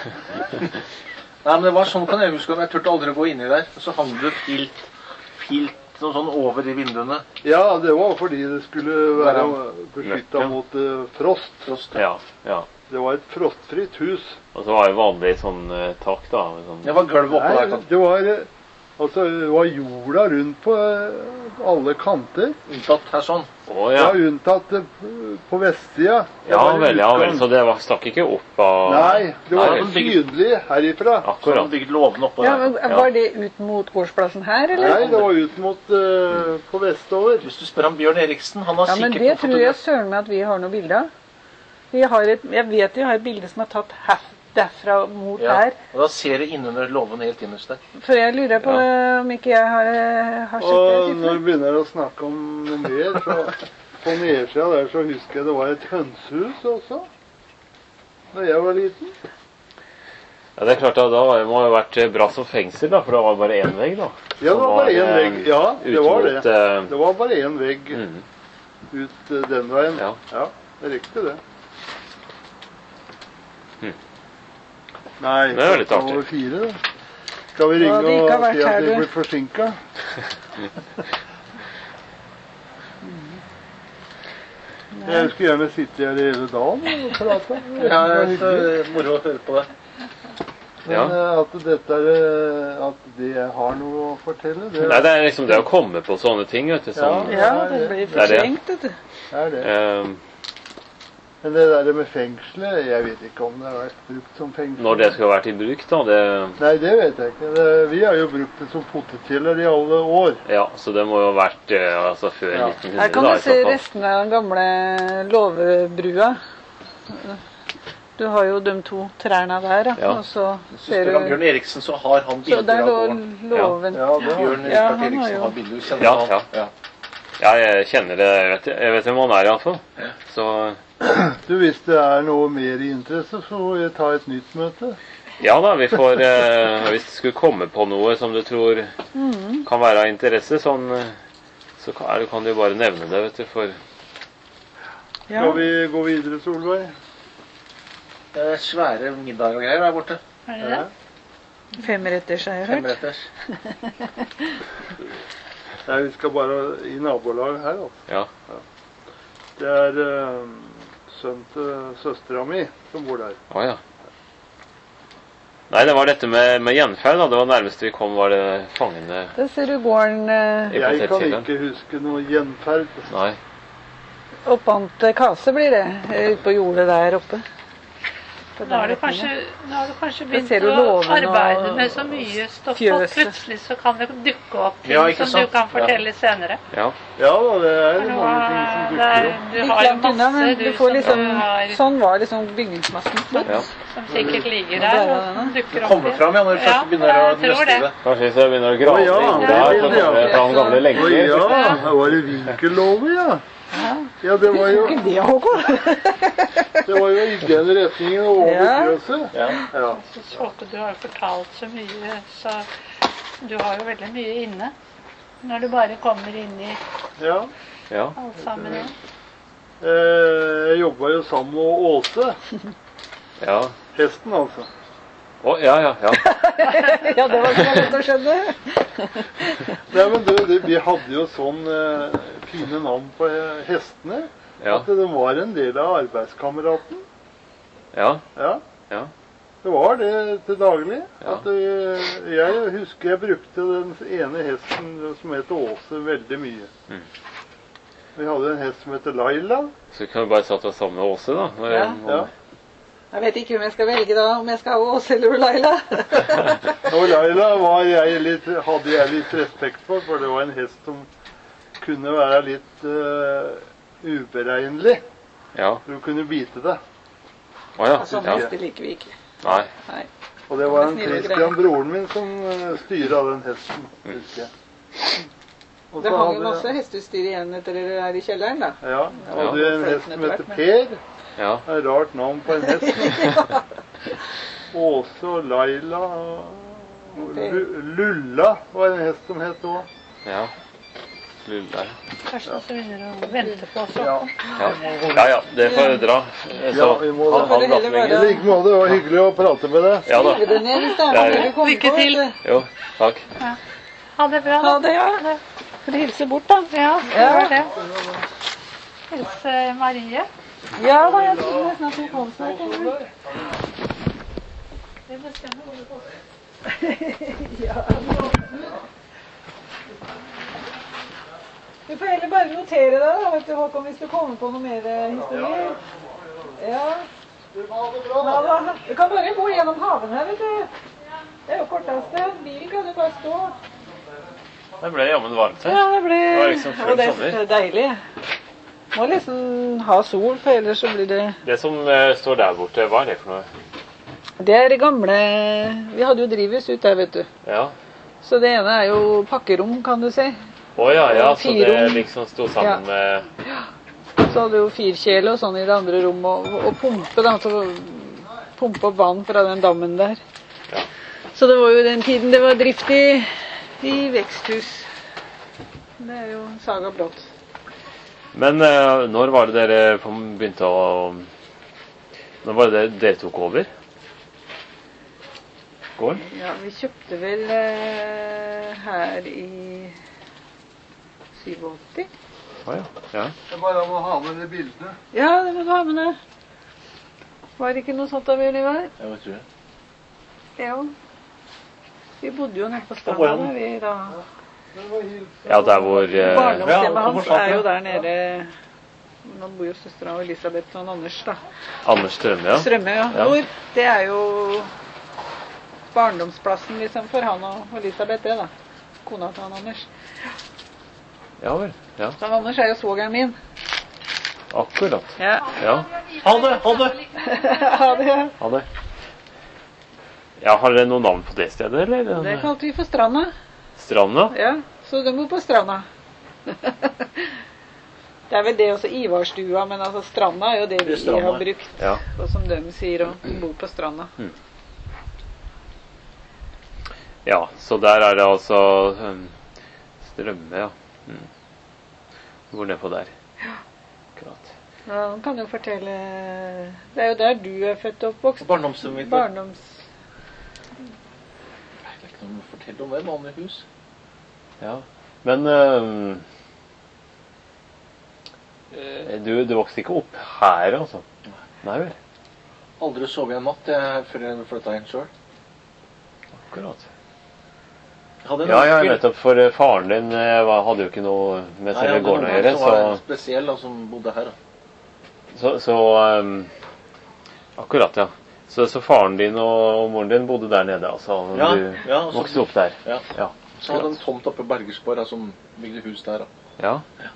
Speaker 3: Nei, men det var sånn kan jeg huske. Jeg turte aldri å gå inn i der. Og så hang det filt, filt noe sånn over de vinduene.
Speaker 2: Ja, det var fordi det skulle være
Speaker 1: Mørke.
Speaker 2: beskyttet mot eh, frost.
Speaker 3: Frost.
Speaker 1: Ja, ja.
Speaker 2: Det var et frostfritt hus.
Speaker 1: Og så var det vanlig sånn eh, tak, da. med Sånn,
Speaker 3: Det var gulvet oppå
Speaker 2: Nei,
Speaker 3: der.
Speaker 2: det var, eh, altså, det var jorda rundt på eh, alle kanter.
Speaker 3: Unntatt her sånn.
Speaker 1: Å
Speaker 2: Ja,
Speaker 1: ja.
Speaker 2: unntatt eh, på vestsida. Det
Speaker 1: Ja
Speaker 2: var
Speaker 1: vel, ja vel.
Speaker 2: utgang.
Speaker 1: Så det var, stakk ikke opp av
Speaker 2: Nei, det var
Speaker 1: Nei.
Speaker 2: synlig herifra.
Speaker 3: Så hadde
Speaker 1: Akkurat.
Speaker 3: de bygd låvene oppå
Speaker 4: Ja,
Speaker 3: der.
Speaker 4: men Var det ut mot gårdsplassen her, eller?
Speaker 2: Nei, det var ut mot eh, på vestover.
Speaker 3: Hvis du spør om Bjørn Eriksen, han har
Speaker 4: Ja, men
Speaker 3: sikkert
Speaker 4: det
Speaker 3: noe
Speaker 4: tror jeg
Speaker 3: fotograf.
Speaker 4: søren meg at vi har noe bilde av. Vi har et, jeg vet vi har et bilde som er tatt her, derfra mot
Speaker 3: Ja,
Speaker 4: her.
Speaker 3: og da ser du innunder låven helt innerst der.
Speaker 4: For jeg lurer på om ikke jeg har, eh, har
Speaker 2: Og
Speaker 4: sjekket
Speaker 2: når
Speaker 4: det.
Speaker 2: vi begynner å snakke om noe mer, så på nedsida der så husker jeg det var et hønsehus også. Da jeg var liten.
Speaker 1: Ja, det er klart, da, da var- må det ha vært eh, bra som fengsel, da, for det var bare én vegg, da.
Speaker 2: Ja, det var bare én
Speaker 1: eh,
Speaker 2: vegg. Ja, det
Speaker 1: ut
Speaker 2: var
Speaker 1: mot,
Speaker 2: det.
Speaker 1: eh,
Speaker 2: Det var bare én vegg
Speaker 1: mm.
Speaker 2: ut eh, den veien.
Speaker 1: Ja.
Speaker 2: Ja, det er riktig det.
Speaker 1: Hm.
Speaker 2: Nei,
Speaker 1: Det er jo litt
Speaker 2: klokka
Speaker 1: artig.
Speaker 2: var fire, da. Skal vi
Speaker 4: Ja,
Speaker 2: ringe
Speaker 4: vi ikke har
Speaker 2: og
Speaker 4: vært
Speaker 2: si at
Speaker 4: her,
Speaker 2: vi
Speaker 4: du.
Speaker 2: blir forsinka? Jeg skulle gjerne sitte her hele dagen og prate.
Speaker 3: Ja,
Speaker 2: Det var
Speaker 3: det
Speaker 2: hyggelig.
Speaker 3: er moro å høre på det.
Speaker 2: Men
Speaker 1: Ja.
Speaker 2: eh, at dette er eh, at det har noe å fortelle, det
Speaker 1: Nei, det er liksom det å komme på sånne ting, vet du. Sånn,
Speaker 4: Ja, det blir
Speaker 1: Det er det.
Speaker 4: fortrengt, vet du.
Speaker 2: er det.
Speaker 1: eh,
Speaker 2: Men det der med fengselet, jeg vet ikke om det har vært brukt som fengsel.
Speaker 1: når det skulle ha vært i bruk, da. Det,
Speaker 2: Nei, det vet jeg ikke. Det, vi har jo brukt det som potetkjeller i alle år.
Speaker 1: ja, så det må jo ha vært eh, altså før
Speaker 2: Ja.
Speaker 1: nitten hundre,
Speaker 4: Her kan
Speaker 1: da.
Speaker 4: du
Speaker 1: i
Speaker 4: se
Speaker 1: så fall.
Speaker 4: restene av den gamle låvebrua. Du har jo de to trærne der, da.
Speaker 1: Ja.
Speaker 4: Og så
Speaker 3: Hvis du
Speaker 4: ser
Speaker 3: spør om Bjørn
Speaker 4: du
Speaker 3: Eriksen, så har han
Speaker 4: Så
Speaker 3: bilder
Speaker 4: der
Speaker 3: av
Speaker 4: lå
Speaker 3: gården.
Speaker 4: låven.
Speaker 2: Ja, det har
Speaker 3: Bjørn
Speaker 4: Ja,
Speaker 3: Rikard
Speaker 4: han har
Speaker 3: Eriksen
Speaker 4: jo-
Speaker 3: har bilder. Du kjenner
Speaker 1: Ja,
Speaker 3: han?
Speaker 1: ja.
Speaker 3: ja.
Speaker 1: Ja, jeg kjenner det. Jeg vet, jeg vet hvem han er, iallfall. Så
Speaker 2: Du, hvis det er noe mer i interesse, så får jeg ta et nytt møte.
Speaker 1: ja da, vi får eh, Hvis det skulle komme på noe som du tror
Speaker 4: Mm.
Speaker 1: kan være av interesse, sånn eh, så kan, er det- kan du bare nevne det, vet du. For
Speaker 4: Ja.
Speaker 2: Skal vi gå videre, Solveig?
Speaker 3: Det er svære middager og greier der borte.
Speaker 5: Er det det?
Speaker 4: Femretters, har jeg hørt.
Speaker 3: Femretters.
Speaker 2: Nei, vi skal bare i nabolaget her, altså.
Speaker 1: ja.
Speaker 2: Det er uh, sønnen til søstera mi som bor der.
Speaker 1: Å ja. Nei, det var dette med, med gjenferd, da. Det var nærmest vi kom, var det fangene
Speaker 4: Der ser du gården eh,
Speaker 1: i
Speaker 2: Jeg kan
Speaker 1: potetkjelleren.
Speaker 2: ikke huske noe gjenferd.
Speaker 1: Nei.
Speaker 4: oppante kase, blir det. eh, Ute på jordet der oppe. På
Speaker 5: Nå har
Speaker 4: den
Speaker 5: du kanskje,
Speaker 4: retningen.
Speaker 5: nå har du kanskje
Speaker 4: Jeg
Speaker 5: begynt
Speaker 4: ser jo
Speaker 5: å
Speaker 4: låven og
Speaker 5: arbeide med så mye stoff at
Speaker 4: fjøset.
Speaker 5: plutselig så kan det dukke opp ting
Speaker 3: Ja, ikke
Speaker 5: som du
Speaker 3: sant?
Speaker 5: kan fortelle senere.
Speaker 1: Ja.
Speaker 2: Ja da, det er
Speaker 5: For nå,
Speaker 2: mange ting som
Speaker 5: det
Speaker 2: dukker
Speaker 5: er,
Speaker 2: opp.
Speaker 5: du
Speaker 4: Litt
Speaker 5: har jo
Speaker 4: langt unna,
Speaker 5: masse
Speaker 4: men
Speaker 5: du
Speaker 4: du får
Speaker 5: som,
Speaker 4: liksom
Speaker 5: har,
Speaker 4: Sånn var liksom bygningsmassen.
Speaker 1: ja.
Speaker 5: som sikkert ligger
Speaker 4: Og
Speaker 5: der
Speaker 4: der er
Speaker 5: og
Speaker 4: den,
Speaker 5: som
Speaker 4: da.
Speaker 5: dukker
Speaker 3: Det
Speaker 5: opp.
Speaker 3: kommer
Speaker 5: i-
Speaker 3: fram ja, når du
Speaker 5: Ja,
Speaker 3: først begynner å
Speaker 5: jeg tror
Speaker 3: nøste i
Speaker 5: det.
Speaker 3: det.
Speaker 1: Kanskje hvis jeg begynner å grave
Speaker 2: Å, ja,
Speaker 1: i
Speaker 2: det
Speaker 1: der, så
Speaker 2: vil jeg.
Speaker 1: kommer det fram gamle
Speaker 2: Å
Speaker 1: lenker.
Speaker 2: ja, her var det vinkellover, ja. Ja, det var jo,
Speaker 4: Ikke det, Håkon?
Speaker 2: det var jo i den retningen og over
Speaker 4: Ja.
Speaker 2: krøset.
Speaker 3: Ja.
Speaker 2: Ja.
Speaker 5: Så Håkon, du har jo fortalt så mye, så du har jo veldig mye inne. Når du bare kommer inn i
Speaker 2: ja.
Speaker 1: Ja.
Speaker 5: alt sammen. Ja.
Speaker 2: Eh, Jeg jobba jo sammen med Åse.
Speaker 1: Ja.
Speaker 2: Hesten, altså.
Speaker 1: Å, ja, ja, ja.
Speaker 4: Ja, det var ikke så lett å skjønne.
Speaker 2: Nei, men du, det, vi hadde jo sånn eh, fine navn på eh, hestene.
Speaker 1: Ja.
Speaker 2: At de var en del av arbeidskameraten.
Speaker 1: Ja.
Speaker 2: Ja.
Speaker 1: Ja.
Speaker 2: Det var det til daglig.
Speaker 1: Ja.
Speaker 2: At jeg, jeg husker jeg brukte den ene hesten som het Åse veldig mye.
Speaker 1: Mm.
Speaker 2: Vi hadde en hest som heter Laila.
Speaker 1: Så kan vi bare satt oss sammen med Åse, da. Når,
Speaker 4: Ja.
Speaker 1: om-
Speaker 2: Ja.
Speaker 4: Jeg vet ikke om jeg skal velge da, om jeg skal ha Åse eller Laila.
Speaker 2: Og Laila var jeg litt, hadde jeg litt respekt for, for det var en hest som kunne være litt uh, uberegnelig.
Speaker 1: Ja.
Speaker 2: For du kunne bite det.
Speaker 1: Å ja.
Speaker 4: Sånn
Speaker 1: ja.
Speaker 4: hester liker vi ikke.
Speaker 1: Nei.
Speaker 4: Nei.
Speaker 2: Og det var en
Speaker 4: Snille greier.
Speaker 2: Christian, broren min, som uh, styra den hesten, husker jeg. Og
Speaker 4: Det
Speaker 2: så
Speaker 4: hang jo
Speaker 2: hadde-
Speaker 4: masse hesteutstyr igjen etter dere her i kjelleren, da.
Speaker 2: Ja,
Speaker 4: Ja,
Speaker 2: hadde
Speaker 4: det var
Speaker 2: en
Speaker 4: fløyten
Speaker 2: hest som
Speaker 4: etter
Speaker 2: heter
Speaker 4: hvert,
Speaker 2: Per.
Speaker 1: Ja.
Speaker 2: Det er et rart navn på en hest. Åse og Laila og Lu- Lulla var en hest som het òg.
Speaker 1: Ja. Lulla.
Speaker 5: Kanskje så begynner å vente på oss.
Speaker 2: Ja.
Speaker 1: Ja. ja, ja. Det får dra. Så,
Speaker 2: Ja, vi må
Speaker 1: han,
Speaker 2: det.
Speaker 1: han
Speaker 4: Får det heller
Speaker 1: prater
Speaker 4: være-
Speaker 2: I
Speaker 1: lenger.
Speaker 2: like måte, det var hyggelig å prate med deg.
Speaker 1: Ja da.
Speaker 4: Skriv det ned hvis det er
Speaker 1: Ja,
Speaker 4: noe
Speaker 1: ja.
Speaker 4: dere kommer
Speaker 5: Lykke
Speaker 4: på,
Speaker 5: til.
Speaker 4: vet du.
Speaker 1: Jo, takk.
Speaker 5: Ha det bra.
Speaker 4: Ha
Speaker 5: da.
Speaker 4: det, ja. Får du hilse bort, da?
Speaker 5: Ja,
Speaker 4: Ja.
Speaker 5: gjør det. Hils Marie.
Speaker 4: Ja da, jeg tror nesten at hun kom snart. eller?
Speaker 5: Vi bestemmer hvor vi går.
Speaker 4: Du får heller bare notere deg, da, vet du, Håkon, hvis du kommer på noe mer eh, historier. Ja. Ja, da. Du kan bare gå gjennom haven her, vet du. Det er jo korteste. Bilen kan du bare stå.
Speaker 1: Det ble jammen varmt her.
Speaker 4: Ja, det ble
Speaker 1: Det var liksom full
Speaker 4: og det
Speaker 1: sommer.
Speaker 4: er deilig. Må liksom ha sol, for ellers så blir det
Speaker 1: Det som eh, står der borte, hva er det for noe?
Speaker 4: Det er det gamle Vi hadde jo drivhus ut der, vet du.
Speaker 1: Ja.
Speaker 4: Så det ene er jo pakkerom, kan du si.
Speaker 1: Å ja, ja, så det
Speaker 4: Fire rom.
Speaker 1: liksom sto sammen med
Speaker 4: Så hadde du jo firkjele og sånn i det andre rommet, og, og pumpe, da. Så pumpe opp vann fra den dammen der.
Speaker 1: Ja.
Speaker 4: Så det var jo den tiden det var drift i, i veksthus. Det er jo saga blått.
Speaker 1: Men eh, når var det dere på- begynte å Når var det dere, dere tok over? Gården?
Speaker 4: Ja, vi kjøpte vel eh, her i syttisju.
Speaker 1: Å ja. Ja.
Speaker 2: Det er bare om å ha med de bildene.
Speaker 4: Ja, det må du ha med deg. Var det ikke noe sånt da, Bjørn Ivar?
Speaker 3: Jeg vet ikke.
Speaker 4: Ja. Vi bodde jo nede på
Speaker 3: Hvor
Speaker 4: stranda
Speaker 3: er den?
Speaker 4: da, vi da.
Speaker 1: ja, der hvor eh,
Speaker 4: Barndomshjemmet
Speaker 3: Ja,
Speaker 4: hans
Speaker 3: hvorfor
Speaker 4: er jo
Speaker 3: sant,
Speaker 4: der nede. Nå bor jo søstera og Elisabeth og Anders, da.
Speaker 1: Anders Strømme, ja.
Speaker 4: Strømme, ja.
Speaker 1: Ja.
Speaker 4: Nord. Det er jo barndomsplassen liksom for han og Elisabeth, det da. Kona til han Anders.
Speaker 1: Ja vel. Ja,
Speaker 4: Så han Anders er jo svogeren min.
Speaker 1: akkurat.
Speaker 4: Ja.
Speaker 1: Ja,
Speaker 3: Ha det! Ha det!
Speaker 4: Ja, det,
Speaker 1: ha det. Ja, har dere noe navn på det stedet, eller?
Speaker 4: det kalte vi for Stranda.
Speaker 1: Stranda?
Speaker 4: Ja, så de bor på Stranda. Det er vel det også Ivarstua, men altså Stranda er jo det
Speaker 3: Det er
Speaker 4: vi
Speaker 3: Stranda.
Speaker 4: har brukt.
Speaker 1: Ja.
Speaker 4: Og som de sier, å bo på Stranda.
Speaker 1: Ja, så der er det altså um, Strømme, ja. Mm. Hvor nedpå der. Akkurat.
Speaker 4: Ja, han kan jo fortelle Det er jo der du er født og oppvokst.
Speaker 3: Barndomshjemmet mitt.
Speaker 4: Barndoms...
Speaker 3: Det er ikke noe å fortelle om det. Vanlig hus.
Speaker 1: Ja. Men um, eh, du, du vokste ikke opp her, altså? Nei vel?
Speaker 3: Aldri sovet en natt jeg, før jeg flytta inn sjøl.
Speaker 1: Akkurat.
Speaker 3: Ja,
Speaker 1: Ja, ja, nettopp. For eh, faren din eh, var- hadde jo ikke noe med selve gården å gjøre,
Speaker 3: Så var det en
Speaker 1: så,
Speaker 3: spesiell da, som bodde her. Da.
Speaker 1: så, så um, Akkurat, ja. Så, så faren din og moren din bodde der nede, altså?
Speaker 3: Ja,
Speaker 1: du
Speaker 3: ja, og så-
Speaker 1: vokste opp der?
Speaker 3: Ja.
Speaker 1: Ja.
Speaker 3: Så hadde de en
Speaker 1: akkurat.
Speaker 3: tomt oppe i Bergersborg da, som bygde hus der. Da.
Speaker 1: Ja.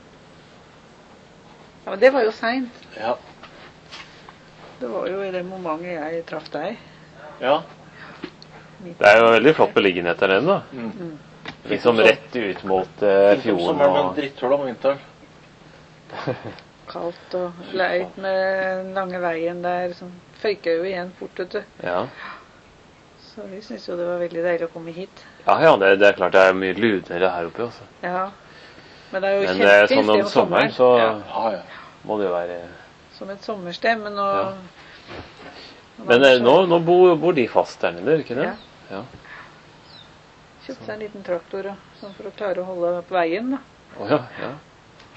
Speaker 4: Ja, men det var jo seint.
Speaker 3: Ja.
Speaker 4: Det var jo i det momentet jeg traff deg.
Speaker 3: Ja.
Speaker 1: Det er jo veldig flott beliggenhet der nede, da.
Speaker 3: Mm.
Speaker 1: Liksom rett ut mot eh,
Speaker 3: Fint om
Speaker 1: fjorden
Speaker 3: sommeren, men
Speaker 1: og
Speaker 3: dritthull om vinteren.
Speaker 4: Kaldt og leit med den lange veien der. Som føyka jo igjen fort, vet du.
Speaker 1: Ja,
Speaker 4: Så vi syntes jo det var veldig deilig å komme hit.
Speaker 1: ja, ja det, det er klart det er mye lunere her oppe, altså.
Speaker 4: Ja. Men det er jo
Speaker 1: Men det er
Speaker 4: kjempefint
Speaker 1: sånn om sommeren, så
Speaker 4: Ja,
Speaker 3: Ja, ja.
Speaker 1: må det jo være
Speaker 4: som et sommersted, men nå...
Speaker 1: Ja. Men eh, nå, nå bor, bor de fast der nede, ikke det?
Speaker 4: Ja.
Speaker 1: Ja.
Speaker 4: Kjøpte seg en liten traktor og, sånn for å klare å holde på veien, da.
Speaker 1: Å ja, ja.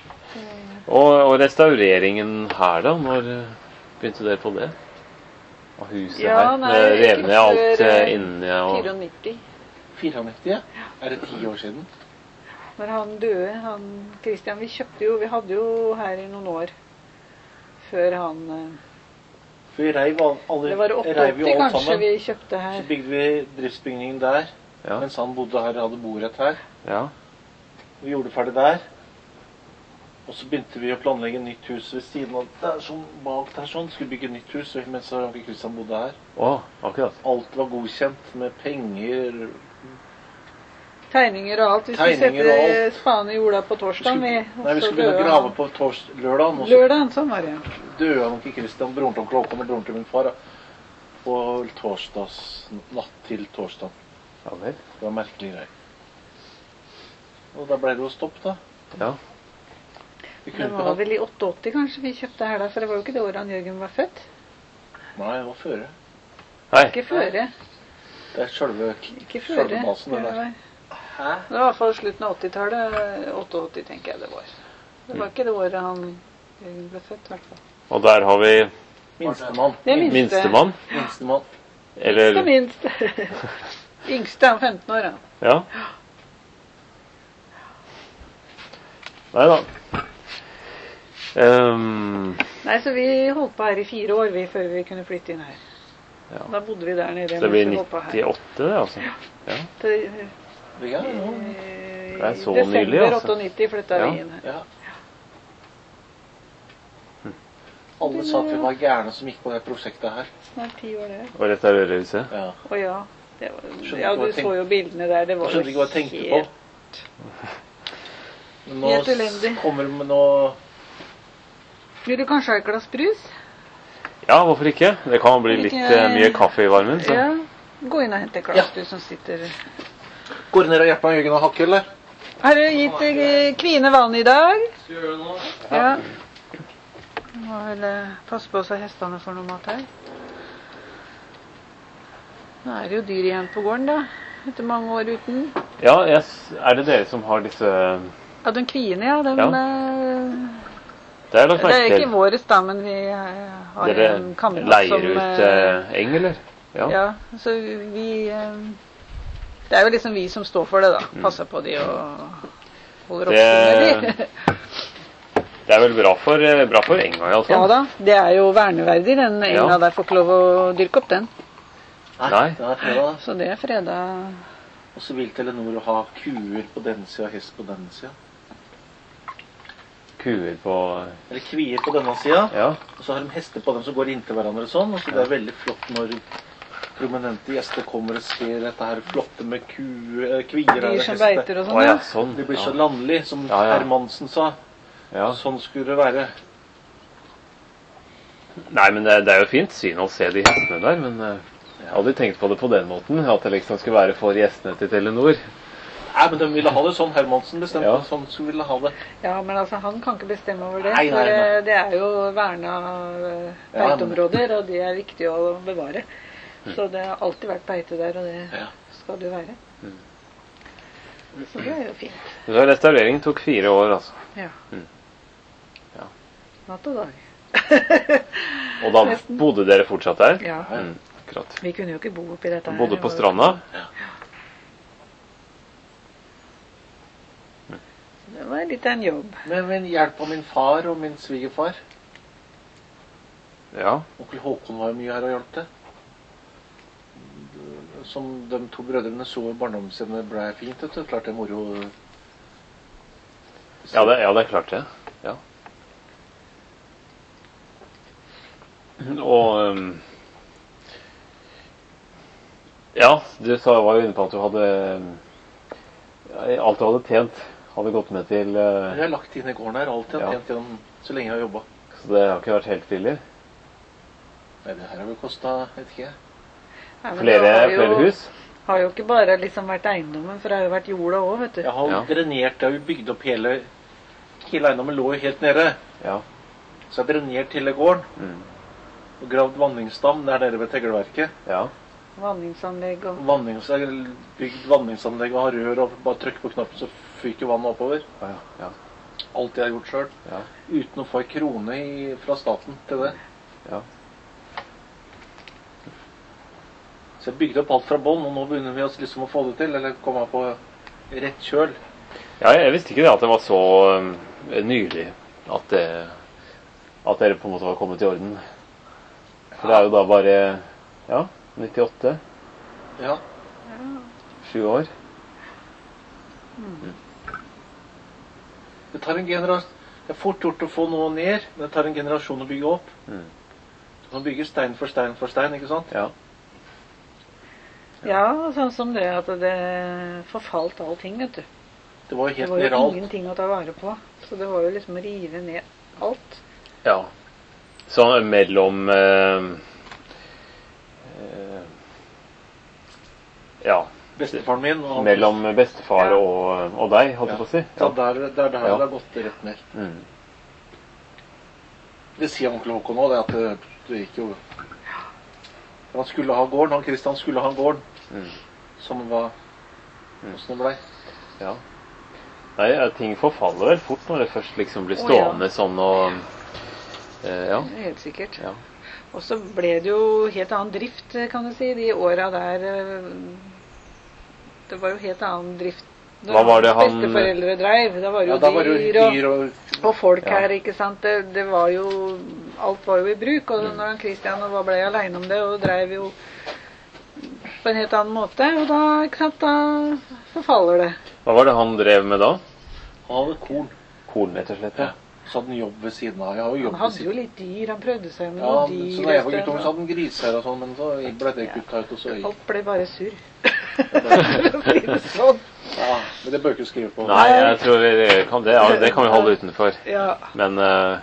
Speaker 1: Og, og restaureringen her, da? Når eh, begynte dere på det? Og huset
Speaker 4: Ja,
Speaker 1: her,
Speaker 4: nei,
Speaker 1: med rev ned alt
Speaker 4: før,
Speaker 1: eh,
Speaker 4: eh,
Speaker 1: inni og
Speaker 4: nittini.
Speaker 3: nittini, ja? Er det ti år siden?
Speaker 4: Når han døde, han Christian, vi kjøpte jo, vi hadde jo her i noen år før han eh,
Speaker 3: For vi reiv all- alle,
Speaker 4: Det var
Speaker 3: reiv jo
Speaker 4: åttiåtte
Speaker 3: alt
Speaker 4: kanskje
Speaker 3: sammen.
Speaker 4: vi kjøpte her.
Speaker 3: Så bygde vi driftsbygningen der,
Speaker 1: Ja.
Speaker 3: mens han bodde her og hadde borett her.
Speaker 1: Ja.
Speaker 3: Vi gjorde det ferdig der. Og så begynte vi å planlegge nytt hus ved siden av der, sånn bak der sånn. Skulle bygge nytt hus, mens Anke Kristian bodde her.
Speaker 1: Å, akkurat.
Speaker 3: Alt var godkjent med penger.
Speaker 4: Tegninger og alt. Vi skulle
Speaker 3: Tegninger og
Speaker 4: sette
Speaker 3: alt.
Speaker 4: spaden i jorda på
Speaker 3: Vi
Speaker 4: torsdagen.
Speaker 3: skulle,
Speaker 4: Vi,
Speaker 3: nei, vi
Speaker 4: og så
Speaker 3: skulle begynne å
Speaker 4: døde
Speaker 3: grave
Speaker 4: han.
Speaker 3: på tors, lørdagen. Og så
Speaker 4: Lørdagen, sånn var det.
Speaker 3: døde Anke Kristian, broren til onkel Håkon og broren til min far, da, på torsdags, natt til torsdag.
Speaker 1: Ja vel.
Speaker 3: Det var merkelig greier. Og da ble det jo stopp, da.
Speaker 1: Ja.
Speaker 3: Vi kunne
Speaker 4: Det
Speaker 3: ikke
Speaker 4: var
Speaker 3: ha...
Speaker 4: vel i åttiåtte kanskje vi kjøpte her da, for det var jo ikke det året han Jørgen var født.
Speaker 3: Nei, det var føre.
Speaker 1: Nei.
Speaker 4: Ikke føre.
Speaker 3: Det er selve,
Speaker 4: Ikke føre.
Speaker 3: selve basen, det
Speaker 4: Det
Speaker 3: der.
Speaker 4: var,
Speaker 3: Hæ?
Speaker 4: det var i hvert fall slutten av åttitallet. åttiåtte tenker jeg det var. Det var ikke det året han Jørgen ble født, i hvert fall.
Speaker 1: Og der har vi
Speaker 3: Minstemann.
Speaker 4: Det er minste.
Speaker 1: minstemann.
Speaker 3: Minstemann.
Speaker 1: Eller
Speaker 4: Det minst. Yngste er femten år, han.
Speaker 1: Ja. Nei da. Ehm,
Speaker 4: Nei, så vi holdt på her i fire år vi, før vi kunne flytte inn her.
Speaker 1: Ja.
Speaker 4: Da bodde vi der nede.
Speaker 1: så det
Speaker 4: mens
Speaker 1: blir
Speaker 4: vi holdt på her.
Speaker 1: nittiåtte, det, altså. Ja.
Speaker 4: Til,
Speaker 3: Ja, ja.
Speaker 4: eh,
Speaker 1: Det er så
Speaker 4: desember
Speaker 1: nylig, altså.
Speaker 4: åttiåtte flytta
Speaker 1: Ja.
Speaker 4: vi inn her.
Speaker 3: Ja. Alle sa at vi var gærne som gikk på det prosjektet her.
Speaker 4: Snart ti år det.
Speaker 1: Og restaurere huset.
Speaker 3: Ja.
Speaker 4: Å ja. Det var,
Speaker 3: Skjønner
Speaker 4: ja,
Speaker 3: ikke hva
Speaker 4: du
Speaker 3: jeg
Speaker 4: så jo bildene der. Det
Speaker 3: Jeg
Speaker 4: var
Speaker 3: skjønte ikke hva jeg tenkte på. Men nå
Speaker 4: Helt elendig.
Speaker 3: s- kommer det nå
Speaker 4: Vil du kanskje ha et glass brus?
Speaker 1: Ja, hvorfor ikke? Det kan bli litt
Speaker 4: Ikke-
Speaker 1: eh, mye kaffe i varmen, så.
Speaker 4: Ja. Gå inn og hente et glass, du som sitter.
Speaker 3: Går det ned og hjelper meg Jørgen å hakke, eller?
Speaker 4: Har du gitt eh, Kvine vann i dag?
Speaker 3: Skal vi gjøre det nå?
Speaker 4: Ja. Må vel eh, passe på så hestene får noe mat her. Nå er det jo dyr igjen på gården, da. Etter mange år uten.
Speaker 1: Ja, jeg, s- er det dere som har disse
Speaker 4: Ja, den kvine, ja. Den,
Speaker 1: Ja.
Speaker 4: eh,
Speaker 1: Det har jeg lagt
Speaker 4: det er
Speaker 1: merke
Speaker 4: ikke
Speaker 1: til.
Speaker 4: våres, da, men vi eh, har
Speaker 1: Dere
Speaker 4: en kamerat
Speaker 1: leier
Speaker 4: som
Speaker 1: ut
Speaker 4: eh,
Speaker 1: eh, eng, eller? Ja.
Speaker 4: Ja, så vi eh, Det er jo liksom vi som står for det, da.
Speaker 1: Mm.
Speaker 4: Passer på de og holder
Speaker 1: Det-
Speaker 4: oppsyn med de.
Speaker 1: Det er vel bra for, eh, bra for enga, iallfall.
Speaker 4: Ja da. Det er jo verneverdig, den enga
Speaker 1: Ja.
Speaker 4: der. Får ikke lov å dyrke opp den.
Speaker 1: Nei.
Speaker 3: Det er fredag.
Speaker 4: Så det er freda.
Speaker 3: Og så vil Telenor ha kuer på den sida og hest på denne sida.
Speaker 1: Kuer på
Speaker 3: Eller kvier på denne sida.
Speaker 1: Ja.
Speaker 3: Og så har de hester på dem som går inntil hverandre sånn. Og så det er veldig flott når prominente gjester kommer og ser dette her flotte med ku, eh, kvier
Speaker 4: Dyr
Speaker 3: eller
Speaker 4: som
Speaker 3: hester.
Speaker 4: beiter og
Speaker 1: Å
Speaker 4: sånn.
Speaker 1: ja,
Speaker 4: Ja.
Speaker 1: sånn.
Speaker 3: Det blir så
Speaker 1: Ja.
Speaker 3: landlig, som
Speaker 1: Ja, ja.
Speaker 3: Hermansen sa.
Speaker 1: Ja.
Speaker 3: Sånn skulle det være.
Speaker 1: Nei, men det, det er jo fint syn å se de hestene der, men eh, jeg har aldri tenkt på det på den måten. At det liksom skulle være for gjestene til Telenor.
Speaker 3: Nei, men de ville ha det sånn. Hermansen bestemte
Speaker 1: Ja.
Speaker 3: sånn skulle ville ha det.
Speaker 4: Ja, men altså, han kan ikke bestemme over det.
Speaker 3: Nei, nei,
Speaker 4: For
Speaker 3: nei.
Speaker 4: eh, det er jo verna eh,
Speaker 3: Ja, men-
Speaker 4: beiteområder, og det er viktig å bevare. Så det har alltid vært beite der, og det
Speaker 3: Ja.
Speaker 4: skal det jo være. Så det er jo fint.
Speaker 1: Så restaurering tok fire år, altså.
Speaker 4: Ja.
Speaker 1: Mm. Ja.
Speaker 4: Natt og dag.
Speaker 1: Og da
Speaker 4: Nesten.
Speaker 1: bodde dere fortsatt der?
Speaker 4: Ja.
Speaker 1: Mm, akkurat.
Speaker 4: Vi kunne jo ikke bo oppi dette her.
Speaker 1: Bodde
Speaker 4: Det
Speaker 1: på
Speaker 4: var jo-
Speaker 1: stranda?
Speaker 4: Det var litt av en jobb.
Speaker 3: Med, med hjelp av min far og min svigerfar.
Speaker 1: Ja.
Speaker 3: Onkel Håkon var jo mye her og hjalp til. Som de to brødrene så barndomshjemmet ble fint, vet du. Klart det er moro.
Speaker 1: Ja, det, ja, det er klart det. Ja. Og um, ja, du sa, var jo inne på at du hadde ja, alt du hadde tjent, hadde gått med til uh,
Speaker 3: Jeg har lagt inn i gården her, alltid
Speaker 1: Ja.
Speaker 3: har tjent gjennom så lenge jeg har jobba.
Speaker 1: Så det har ikke vært helt billig.
Speaker 3: Nei, det her har vel kosta, vet ikke jeg.
Speaker 4: Ja, men
Speaker 1: Flere,
Speaker 4: det har jo,
Speaker 1: flere hus.
Speaker 4: har jo ikke bare liksom vært eiendommen, for det har jo vært jorda òg, vet du.
Speaker 3: Jeg har
Speaker 1: Ja.
Speaker 3: drenert, jeg har jo bygd opp hele Hele eiendommen lå jo helt nede.
Speaker 1: Ja.
Speaker 3: Så jeg har drenert hele gården.
Speaker 1: Mm.
Speaker 3: Og gravd vanningsdam der nede ved Tegleverket.
Speaker 1: Ja.
Speaker 4: Vanningsanlegg og
Speaker 3: Vannings, jeg har bygd vanningsanlegg og har rør og bare trykker på knappen, så fyker vannet oppover.
Speaker 1: Ja, ja,
Speaker 3: Alt det jeg har gjort sjøl.
Speaker 1: ja,
Speaker 3: Uten å få ei krone i, fra staten til det.
Speaker 1: ja.
Speaker 3: Så jeg bygde opp alt fra bånn, og nå begynner vi oss liksom å få det til, eller komme på rett kjøl.
Speaker 1: Ja, jeg visste ikke det at det var så um, nylig at, det, at dere på en måte var kommet i orden. For det er jo da bare, ja, nittiåtte,
Speaker 3: Ja.
Speaker 1: sju år.
Speaker 4: Mm.
Speaker 3: Det tar en generasjon. Det er fort gjort å få noe ned, men det tar en generasjon å bygge opp.
Speaker 1: Mm.
Speaker 3: Man bygger stein for stein for stein, ikke sant?
Speaker 1: Ja.
Speaker 4: Ja, sånn som det at det forfalt allting, vet du.
Speaker 3: Det var jo
Speaker 4: Det
Speaker 3: helt
Speaker 4: var jo
Speaker 3: neralt.
Speaker 4: ingenting å ta vare på. Så det var jo liksom å rive ned alt.
Speaker 1: Ja. Så mellom eh, eh, ja,
Speaker 3: Bestefaren min og
Speaker 1: mellom bestefar
Speaker 4: Ja.
Speaker 1: og, og deg, holdt jeg på å si.
Speaker 3: Ja, der, der, der
Speaker 1: Ja.
Speaker 3: det har gått rett ned.
Speaker 1: Mm.
Speaker 3: Det sier onkel Håkon også, det at det, det gikk jo... Han skulle ha gården, han Kristian skulle ha gården,
Speaker 1: Mm.
Speaker 3: som var, hvordan det ble.
Speaker 1: Ja. Nei, ja, ting forfaller vel fort når det først liksom blir
Speaker 4: Å,
Speaker 1: stående sånn og eh, ja.
Speaker 4: Helt sikkert.
Speaker 1: Ja.
Speaker 4: Og så ble det jo helt annen drift, kan du si, de åra der. eh, Det var jo helt annen drift. Når
Speaker 1: Hva var det han-
Speaker 4: besteforeldre dreiv. Da var det
Speaker 3: Ja,
Speaker 4: jo
Speaker 3: da var det jo
Speaker 4: dyr, og,
Speaker 3: dyr og...
Speaker 4: og folk
Speaker 1: Ja.
Speaker 4: her, ikke sant. Det, det var jo Alt var jo i bruk. Og
Speaker 1: Mm.
Speaker 4: når han Kristian var ble alene om det, og dreiv jo på en helt annen måte, og da, ikke sant, da forfaller det.
Speaker 1: Hva var det han drev med da?
Speaker 3: Han hadde korn.
Speaker 1: Korn, rett og slett. Ja.
Speaker 3: Så hadde han jobb ved siden av. Jeg har jo
Speaker 4: Han
Speaker 3: jobb ved
Speaker 4: hadde jo
Speaker 3: siden
Speaker 4: litt dyr. Han prøvde seg med
Speaker 3: Ja,
Speaker 4: noen
Speaker 3: men
Speaker 4: dyr.
Speaker 3: så da jeg var
Speaker 4: vet du.
Speaker 3: guttunge, så hadde han griser og sånn, men så ble det kutta ut, og så gikk.
Speaker 4: Alt ble bare surr. For å si det sånn.
Speaker 3: Ja, men det bør ikke skrive på.
Speaker 1: Nei, jeg tror vi det kan, det, ja, det kan vi holde utenfor.
Speaker 4: Ja.
Speaker 1: Men eh,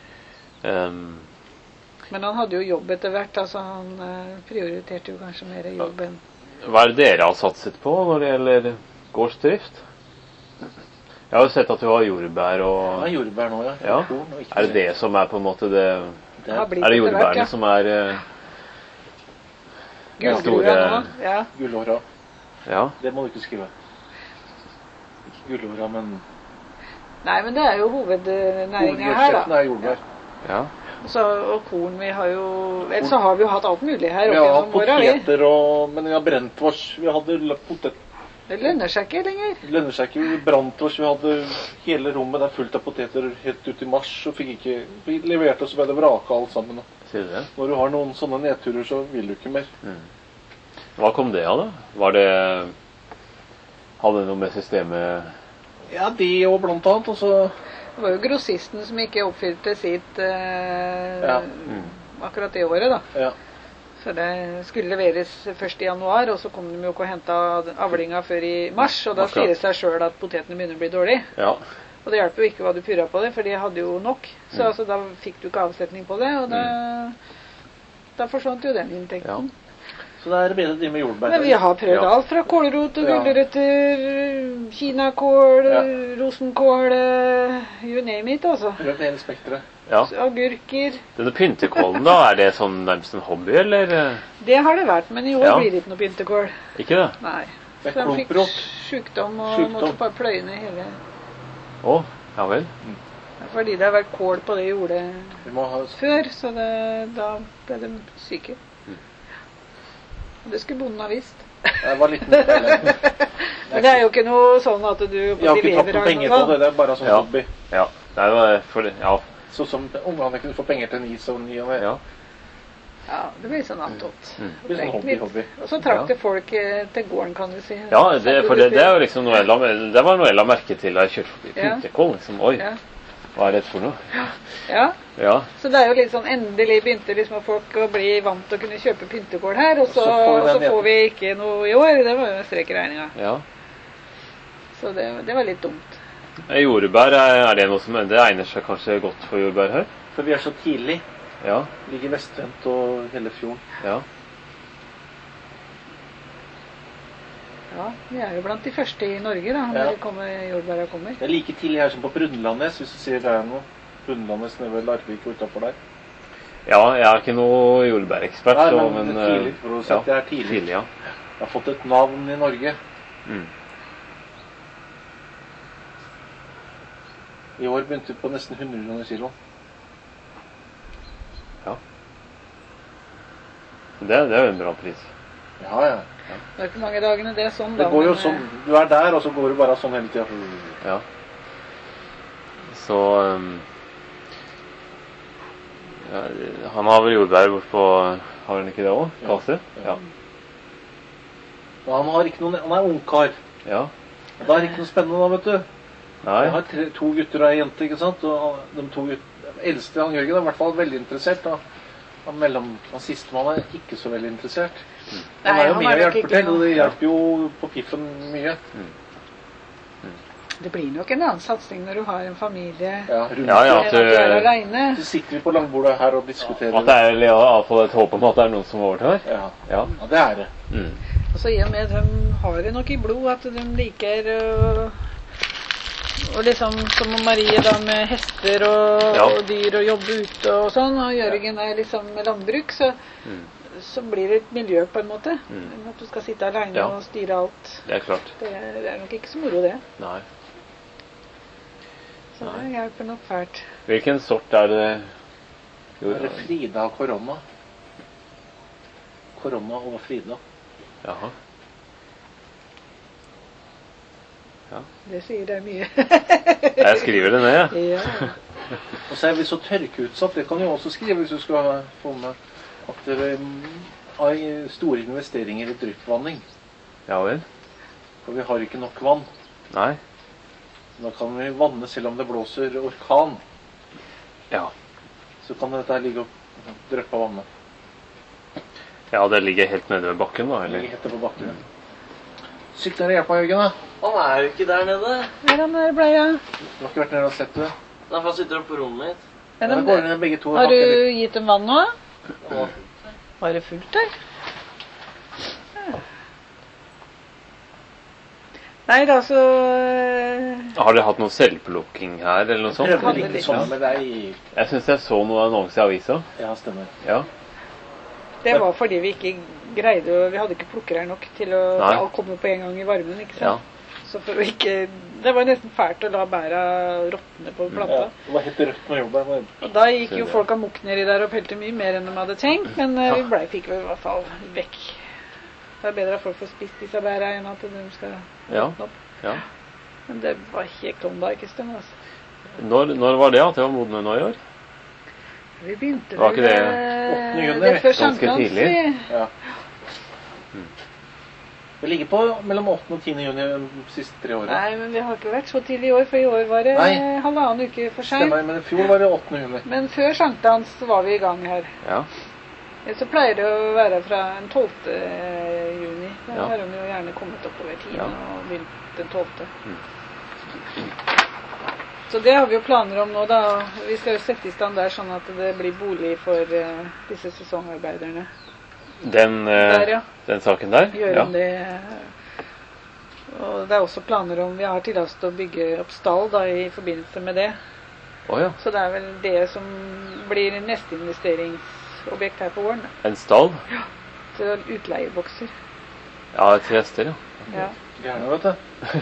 Speaker 1: em,
Speaker 4: Men han hadde jo jobb etter hvert, altså han eh, prioriterte jo kanskje mer jobb enn
Speaker 1: hva er det dere har satset på når det gjelder gårdsdrift? Jeg har jo sett at du har jordbær og
Speaker 3: Ja, jordbær nå, ja.
Speaker 1: Ja.
Speaker 3: Korn, og ikke
Speaker 1: Er det det som er på en måte det
Speaker 3: Det
Speaker 4: har
Speaker 3: er
Speaker 4: blitt
Speaker 1: Er det
Speaker 4: etter hvert,
Speaker 1: jordbærene
Speaker 4: ja.
Speaker 1: som er eh,
Speaker 4: Gullgrua
Speaker 1: store-
Speaker 4: nå. Ja.
Speaker 3: gullåra.
Speaker 1: Ja.
Speaker 3: Det må du ikke skrive. Ikke gullåra, men
Speaker 4: Nei, men det er jo hovednæringa her,
Speaker 3: hovedgjødselen
Speaker 4: da.
Speaker 3: er jordbær.
Speaker 1: Ja.
Speaker 4: Så, og korn vi har jo Ellers så har vi jo hatt alt mulig her
Speaker 3: Vi
Speaker 4: opp
Speaker 3: har hatt
Speaker 4: gjennom åra, vi.
Speaker 3: poteter og Men vi har brentvors. Vi hadde l- potet...
Speaker 4: Det lønner seg ikke lenger.
Speaker 3: Det lønner seg ikke. Vi brantvors. Vi hadde hele rommet der fullt av poteter helt ut i mars, og fikk ikke Vi leverte, og så ble det vraka alt sammen.
Speaker 1: Sier du det?
Speaker 3: Når du har noen sånne nedturer, så vil du ikke mer.
Speaker 1: Hva kom det av, da? Var det Hadde det noe med systemet
Speaker 3: Ja, det og blant annet. Og så
Speaker 4: Det var jo grossisten som ikke oppfylte sitt eh,
Speaker 3: Ja.
Speaker 1: Mm.
Speaker 4: akkurat det året, da.
Speaker 3: Ja.
Speaker 4: Så det skulle leveres først i januar, og så kom de jo ikke og henta avlinga før i mars. Og da
Speaker 1: Akkurat.
Speaker 4: sier det seg sjøl at potetene begynner å bli dårlige.
Speaker 1: Ja.
Speaker 4: Og det hjelper jo ikke hva du purra på det, for de hadde jo nok. Så
Speaker 1: Mm.
Speaker 4: altså, da fikk du ikke avsetning på det, og da, da forsvant jo den inntekten.
Speaker 3: Så det er bedre de med jordbær.
Speaker 4: Men vi har prøvd
Speaker 1: Ja.
Speaker 4: alt fra kålrot og
Speaker 3: Ja.
Speaker 4: gulrøtter, kinakål,
Speaker 3: Ja.
Speaker 4: rosenkål, eh, you name it, altså.
Speaker 3: Prøvd hele spekteret.
Speaker 1: ja.
Speaker 4: Agurker.
Speaker 1: Denne pyntekålen, da, er det sånn nærmest en hobby, eller?
Speaker 4: Det har det vært, men i år
Speaker 1: Ja.
Speaker 4: blir det ikke noe pyntekål.
Speaker 1: Ikke det?
Speaker 4: Nei.
Speaker 3: Det
Speaker 4: Så
Speaker 3: er
Speaker 4: de fikk
Speaker 3: klumprot.
Speaker 4: sjukdom og
Speaker 3: Sjukdom.
Speaker 4: måtte bare pløye ned hele.
Speaker 1: Å, ja vel.
Speaker 4: Fordi det har vært kål på det jordet
Speaker 3: Vi må ha
Speaker 4: før, så det, da ble de syke. Og det skulle bonden ha visst.
Speaker 3: Jeg var liten. Jeg
Speaker 4: Men det er jo ikke noe sånn at du
Speaker 3: har ikke tatt noe penger på det. Det er bare sånn
Speaker 1: Ja.
Speaker 3: hobby.
Speaker 1: Ja. Det er jo for Ja.
Speaker 3: Sånn som ungene kunne få penger til en is og ny og ne.
Speaker 1: ja.
Speaker 4: Ja, det blir sånn attåt.
Speaker 1: Mm.
Speaker 3: Det blir sånn hobby, hobby.
Speaker 4: Og så trakk
Speaker 1: Ja.
Speaker 4: det folk eh, til gården, kan du si.
Speaker 1: Ja, det, for det, det er jo liksom noe jeg la, det var noe jeg la merke til da jeg kjørte forbi
Speaker 4: Ja.
Speaker 1: pyntekål. Liksom. Oi,
Speaker 4: Ja.
Speaker 1: hva er det for noe?
Speaker 4: Ja,
Speaker 1: Ja.
Speaker 4: så det er jo litt sånn endelig begynte liksom folk å bli vant til å kunne kjøpe pyntekål her, og så,
Speaker 3: Så får vi
Speaker 4: og så
Speaker 3: den
Speaker 4: får vi ikke noe i år. Det var jo en strek i regninga.
Speaker 1: ja.
Speaker 4: Så det, det var litt dumt.
Speaker 1: Jordbær, er, er det noe som det egner seg kanskje godt for jordbær her?
Speaker 3: For vi er så tidlig.
Speaker 1: Ja.
Speaker 3: Ligger vestvendt og hele fjorden.
Speaker 1: Ja.
Speaker 4: Ja, vi er jo blant de første i Norge da, når
Speaker 3: Ja.
Speaker 4: det kommer, jordbæra kommer.
Speaker 3: Det er like tidlig her som på Brunlandnes, hvis du sier det er noe. Brunlandnes nede ved Larvik og utenfor der.
Speaker 1: ja, jeg er ikke noe jordbærekspert,
Speaker 3: Nei,
Speaker 1: så,
Speaker 3: men
Speaker 1: men
Speaker 3: det er tidlig,
Speaker 1: eh,
Speaker 3: for å si at det er tidlig.
Speaker 1: tidlig, ja.
Speaker 3: Jeg har fått et navn i Norge.
Speaker 1: Mm.
Speaker 3: I år begynte vi på nesten hundre kroner kilo.
Speaker 1: Det, det er jo en bra pris.
Speaker 3: Ja, ja.
Speaker 4: Det er ikke mange dagene det er sånn, da.
Speaker 3: Det går jo
Speaker 4: men,
Speaker 3: sånn, du er der, og så går du bare sånn hele tiden.
Speaker 1: Ja. Så um, ja, han har vel jordbær bort på, har han ikke det også? Kasse? Ja.
Speaker 3: Og han har ikke noen, han er ungkar.
Speaker 1: Ja.
Speaker 3: Det er ikke noe spennende da, vet du.
Speaker 1: Nei.
Speaker 3: Jeg har tre, to gutter og en jente, ikke sant? Og de to gutter, eldste, han Jørgen, er i hvert fall veldig interessert. Da. Han, mellom, han siste mann er ikke så veldig interessert.
Speaker 4: Nei,
Speaker 3: Han er jo
Speaker 4: han
Speaker 3: mye
Speaker 4: er
Speaker 3: å
Speaker 4: nok
Speaker 3: hjelpe
Speaker 4: ikke
Speaker 3: til, og
Speaker 4: noe.
Speaker 3: det hjelper jo på piffen mye.
Speaker 4: Det blir nok en annen satsing når du har en familie.
Speaker 3: Ja, rundt
Speaker 1: Ja, ja,
Speaker 4: enn
Speaker 1: at
Speaker 4: at du er
Speaker 1: du,
Speaker 4: alene.
Speaker 3: Så sitter vi på langbordet her og diskuterer.
Speaker 1: at det er i hvert fall et håp om at det er noen som overtar.
Speaker 3: Ja,
Speaker 1: Ja.
Speaker 3: ja det er det.
Speaker 1: Mm.
Speaker 4: Og så i og med at de har det nok i blod at de liker øh, og liksom som Marie da med hester og,
Speaker 1: Ja.
Speaker 4: og dyr og jobbe ute og sånn, og Jørgen er liksom med landbruk, så,
Speaker 1: Mm.
Speaker 4: så blir det et miljø på en måte.
Speaker 1: Mm.
Speaker 4: At du skal sitte alene
Speaker 1: Ja.
Speaker 4: og styre alt.
Speaker 1: Det er klart.
Speaker 4: Det er, det er nok ikke så moro det.
Speaker 1: Nei.
Speaker 4: Så det hjelper nok fælt.
Speaker 1: Hvilken sort er det? Jo,
Speaker 3: Er det Frida og korona? Korona og Frida.
Speaker 1: jaha.
Speaker 4: Det sier det mye.
Speaker 1: Jeg skriver det ned, jeg.
Speaker 4: Ja.
Speaker 3: Og så er vi så tørkeutsatt, det kan du også skrive hvis du skal få med at det er store investeringer i dryppvanning.
Speaker 1: Ja vel.
Speaker 3: For vi har ikke nok vann.
Speaker 1: Nei.
Speaker 3: Da kan vi vanne selv om det blåser orkan.
Speaker 1: Ja.
Speaker 3: Så kan dette her ligge og dryppe vannet.
Speaker 1: Ja, det ligger helt nede ved bakken da,
Speaker 3: Det ligger
Speaker 1: eller?
Speaker 3: helt på bakken. Sykler og hjelper Jørgen, da.
Speaker 6: Han er jo ikke der nede.
Speaker 4: Her han er bleia.
Speaker 3: Du har ikke vært nede og sett det?
Speaker 6: Derfor han sitter oppe på rommet mitt.
Speaker 3: Ja, da går ned begge to.
Speaker 4: Har du gitt dem vann nå?
Speaker 6: Ja.
Speaker 4: Var det fullt der? Nei da, så
Speaker 1: Har dere hatt noe selvplukking her, eller noe sånt?
Speaker 3: Prøver litt sånn med deg.
Speaker 1: Jeg synes jeg så noe annonse i avisa.
Speaker 3: Ja, stemmer.
Speaker 1: Ja.
Speaker 4: Det var fordi vi ikke greide å Vi hadde ikke plukkere nok til å
Speaker 1: Nei.
Speaker 4: alt komme på en gang i varmen, ikke
Speaker 1: Ja.
Speaker 4: sant? Så for å ikke Det var nesten fælt å la bæra råtne på planta.
Speaker 3: Ja, det var helt rødt med jordbær.
Speaker 4: Og da gikk jo folk amok nedi der og pelte mye mer enn de hadde tenkt, men eh, vi ble, fikk vel i hvert fall vekk. Det er bedre at folk får spist disse bæra enn at de skal
Speaker 1: Ja.
Speaker 4: råtne opp.
Speaker 1: Ja.
Speaker 4: Men det var ikke klondyke-stund, altså.
Speaker 1: Når, når var det at det var modne nå i år?
Speaker 4: Vi begynte
Speaker 1: Var ikke det
Speaker 4: eh,
Speaker 3: åttende juni?
Speaker 4: rett før
Speaker 1: Ganske
Speaker 4: sankthans,
Speaker 1: tidlig?
Speaker 4: vi.
Speaker 3: Ja. Vi ligger på mellom åttende og tiende juni de siste tre årene.
Speaker 4: Nei, men vi har ikke vært så tidlig i år, for i år var det
Speaker 3: Nei.
Speaker 4: halvannen uke for sent.
Speaker 3: Stemmer, men i fjor var det åttende juni.
Speaker 4: Men før sankthans var vi i gang her.
Speaker 1: Ja.
Speaker 4: Så pleier det å være fra den tolvte juni. Da
Speaker 1: Ja.
Speaker 4: har de jo gjerne kommet oppover tiende
Speaker 1: Ja.
Speaker 4: og begynt den tolvte.
Speaker 1: Mm.
Speaker 4: Så det har vi jo planer om nå, da. Vi skal jo sette i stand der sånn at det blir bolig for eh, disse sesongarbeiderne.
Speaker 1: Den, eh,
Speaker 4: Der, ja.
Speaker 1: den saken der?
Speaker 4: Gjør
Speaker 1: Ja.
Speaker 4: om det. Og det er også planer om Vi har tillatelse til å bygge opp stall da, i forbindelse med det.
Speaker 1: Å ja.
Speaker 4: Så det er vel det som blir neste investeringsobjekt her på våren. Da.
Speaker 1: En stall?
Speaker 4: Til utleiebokser.
Speaker 1: Ja, til hester, ja.
Speaker 4: Ja.
Speaker 3: Gjerne, vet du.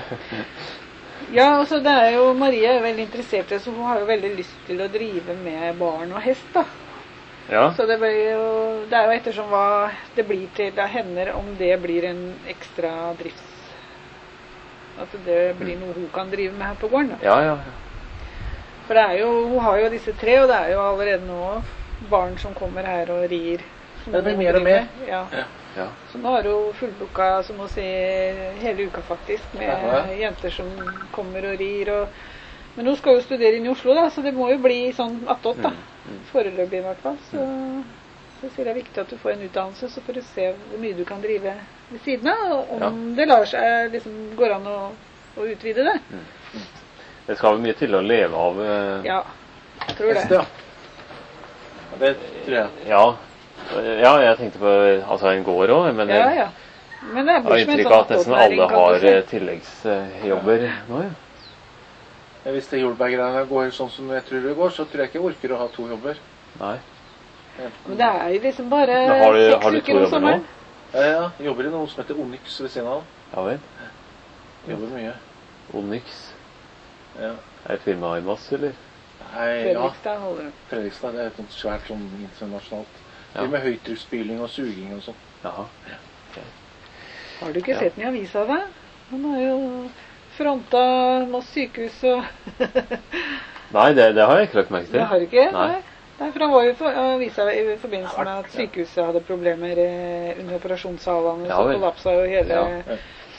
Speaker 4: Ja, altså det er jo Marie er veldig interessert i det, så hun har jo veldig lyst til å drive med barn og hest, da.
Speaker 1: Ja.
Speaker 4: Så det, blir jo, det er jo ettersom hva det blir til av henne, om det blir en ekstra drifts... At det blir noe hun kan drive med her på gården, da.
Speaker 1: Ja, ja.
Speaker 4: For det er jo, hun har jo disse tre, og det er jo allerede nå barn som kommer her og rir. som
Speaker 3: Det blir
Speaker 4: hun
Speaker 3: mer og
Speaker 4: driver
Speaker 3: mer.
Speaker 4: med. Ja.
Speaker 1: Ja.
Speaker 4: Så nå har hun fullbooka, som å si, hele uka faktisk, med
Speaker 3: Ja.
Speaker 4: jenter som kommer og rir. Og, men hun skal jo studere inn i Oslo, da, så det må jo bli sånn attåt, da. Foreløpig i hvert fall. Så, så sier det er viktig at du får en utdannelse, så får du se hvor mye du kan drive ved siden av, og om det lar seg, liksom, går an å, å utvide det.
Speaker 1: Det skal vel mye til å leve av. eh,
Speaker 4: Ja, jeg tror
Speaker 3: Heste,
Speaker 4: det.
Speaker 3: ja. Ja, det tror jeg.
Speaker 1: Ja. Ja, jeg tenkte på altså en gård òg, men
Speaker 4: Ja,
Speaker 1: jeg
Speaker 4: ja. Men det
Speaker 1: har
Speaker 4: blir som en
Speaker 1: inntrykk
Speaker 4: sånn
Speaker 1: av at nesten
Speaker 4: attåtnæring,
Speaker 1: alle
Speaker 4: kan du
Speaker 1: har
Speaker 4: si.
Speaker 1: eh, tilleggsjobber nå, ja.
Speaker 3: Ja, hvis det jordbærgreiene går sånn som jeg tror det går, så tror jeg ikke jeg orker å ha to jobber.
Speaker 1: Nei.
Speaker 4: Men det er jo liksom bare
Speaker 1: Men har du-
Speaker 4: seks
Speaker 1: har du to
Speaker 4: uker om
Speaker 1: jobber nå?
Speaker 4: sommeren.
Speaker 3: Ja, ja. Jeg jobber i noe som heter Onyx ved siden av.
Speaker 1: Ja vel.
Speaker 3: Jobber mye.
Speaker 1: Onyx.
Speaker 3: Ja.
Speaker 1: Er det firmaet i Moss, eller?
Speaker 3: Nei, ja.
Speaker 4: Fredrikstad holder det.
Speaker 3: Fredrikstad, det er et sånt svært sånn internasjonalt.
Speaker 1: Ja.
Speaker 3: Det med høytrykksspyling og suging og sånn.
Speaker 1: Jaha.
Speaker 4: Har du ikke
Speaker 1: Ja.
Speaker 4: sett den i avisa da? Han har jo fronta Moss sykehus og...
Speaker 1: Nei, det, det har jeg ikke lagt merke til.
Speaker 4: Det har du ikke?
Speaker 1: Nei.
Speaker 4: Nei, for han var jo for, avisa i forbindelse med at sykehuset hadde problemer eh, under operasjonssalene,
Speaker 1: Ja,
Speaker 4: så
Speaker 1: vel.
Speaker 4: kollapsa jo hele
Speaker 1: Ja.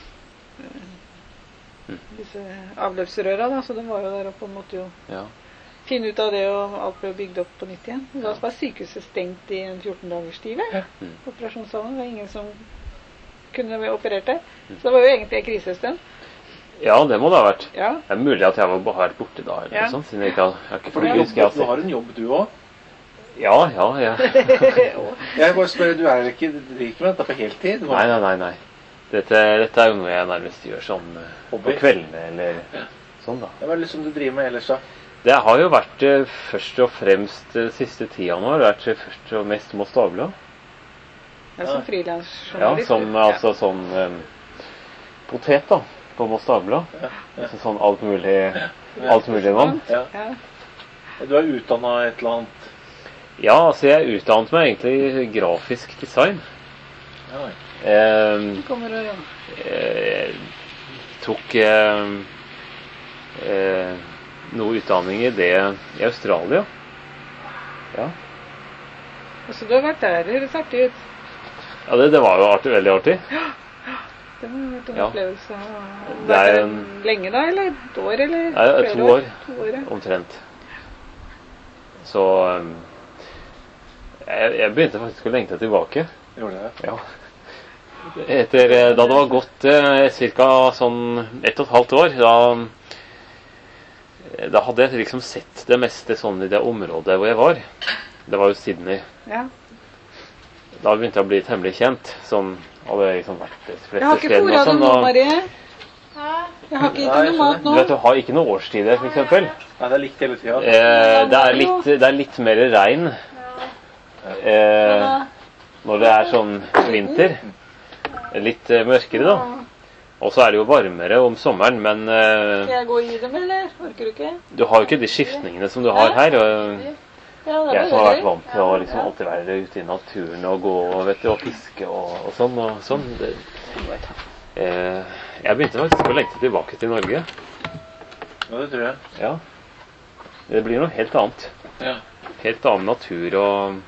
Speaker 4: disse avløpsrøra da, så de var jo der oppe og måtte jo
Speaker 1: Ja.
Speaker 4: finne ut av det, og alt ble bygd opp på nytt igjen. Da var sykehuset stengt i en fjorten dagers tid, vel?
Speaker 1: Mm.
Speaker 4: Operasjonssalen, det var ingen som kunne være operert der. Så det var jo egentlig en krisestund.
Speaker 1: Ja, det må det ha vært.
Speaker 4: Ja.
Speaker 1: Det er mulig at jeg var bare vært borte da, eller
Speaker 4: Ja.
Speaker 1: noe sånt, siden jeg ikke har, jeg har ikke
Speaker 3: For du,
Speaker 1: fått huske jeg
Speaker 3: jobber, du
Speaker 1: har
Speaker 3: har
Speaker 1: sett.
Speaker 3: en jobb, du også.
Speaker 1: Ja, ja, ja.
Speaker 3: Jeg bare spør, du er ikke, du driver ikke med dette på heltid? Du har-
Speaker 1: Nei, nei, nei, nei. Dette, dette er jo noe jeg nærmest gjør sånn eh, på
Speaker 3: Hobby.
Speaker 1: kveldene, eller sånn da.
Speaker 3: Det er liksom du driver med ellers da.
Speaker 1: Det har jo vært eh, først og fremst eh, siste tida nå, har det vært eh, først og mest Moss Dagblad.
Speaker 4: Ja, som
Speaker 1: Ja,
Speaker 4: frilansjournalist.
Speaker 1: som altså sånn eh, potet da, på Moss Dagblad. Altså sånn alt mulig, alt mulig mann.
Speaker 3: Ja.
Speaker 4: Ja.
Speaker 3: Du er utdannet et eller annet.
Speaker 1: Ja, altså jeg utdannet meg egentlig i grafisk design.
Speaker 3: Ja.
Speaker 1: Eh,
Speaker 4: Du kommer og...
Speaker 1: eh, tok eh, eh, noe utdanning i det i Australia. Ja,
Speaker 4: Så du har vært der, det høres artig ut.
Speaker 1: ja det, det var jo artig, veldig artig.
Speaker 4: Det må ha vært en
Speaker 1: Ja.
Speaker 4: opplevelse.
Speaker 1: Det er
Speaker 4: Vært der
Speaker 1: en-
Speaker 4: lenge da, eller? Et år, eller?
Speaker 1: Nei,
Speaker 4: flere
Speaker 1: to år.
Speaker 4: To år, ja.
Speaker 1: Omtrent. Så um, jeg, jeg begynte faktisk å lengte tilbake.
Speaker 3: Gjorde det?
Speaker 1: Ja. Etter, eh, da det var gått eh, cirka sånn ett og et halvt år, da, da hadde jeg liksom sett det meste sånn i det området hvor jeg var. Det var jo Sydney.
Speaker 4: Ja.
Speaker 1: Da begynte jeg å bli temmelig kjent. Sånn, hadde liksom vært de
Speaker 4: Jeg har
Speaker 1: fleste
Speaker 4: ikke
Speaker 1: stedene
Speaker 4: fôret
Speaker 1: og
Speaker 4: deg
Speaker 1: sånn.
Speaker 4: nå,
Speaker 1: Og,
Speaker 4: Marie. Jeg har ikke gitt
Speaker 3: Nei,
Speaker 4: deg noe mat
Speaker 1: du
Speaker 4: nå.
Speaker 1: vet, du har ikke noe årstider, for eksempel.
Speaker 3: Nei, det er likt hele tiden.
Speaker 1: Eh, det, er litt, det er litt mer regn eh, når det er sånn vinter. Litt eh, mørkere, da. Og så er det jo varmere om sommeren, men eh,
Speaker 4: Skal jeg gå og gi dem, eller? Orker du ikke?
Speaker 1: du har jo ikke de skiftningene som du har her. Og
Speaker 4: Ja, det
Speaker 1: jeg
Speaker 4: er
Speaker 1: som har vært
Speaker 4: gøy.
Speaker 1: vant til å liksom alltid være ute i naturen og gå vet du, og fiske og, og sånn. Og sånn. Det, eh, jeg begynte faktisk å lengte tilbake til Norge.
Speaker 3: Ja, det tror jeg.
Speaker 1: Ja. Det blir noe helt annet.
Speaker 3: Ja.
Speaker 1: Helt annen natur og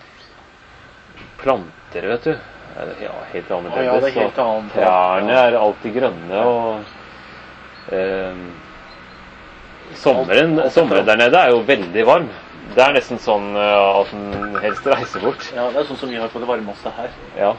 Speaker 1: planter, vet du. Ja, helt annerledes.
Speaker 3: Å ja, det er helt
Speaker 1: og
Speaker 3: annet.
Speaker 1: Trærne
Speaker 3: Ja.
Speaker 1: er alltid grønne, og eh, sommeren, sommeren der nede er jo veldig varm. Det er nesten sånn eh, at den helst reiser bort.
Speaker 3: Ja, det er sånn som vi har på det varmeste her.
Speaker 1: Ja.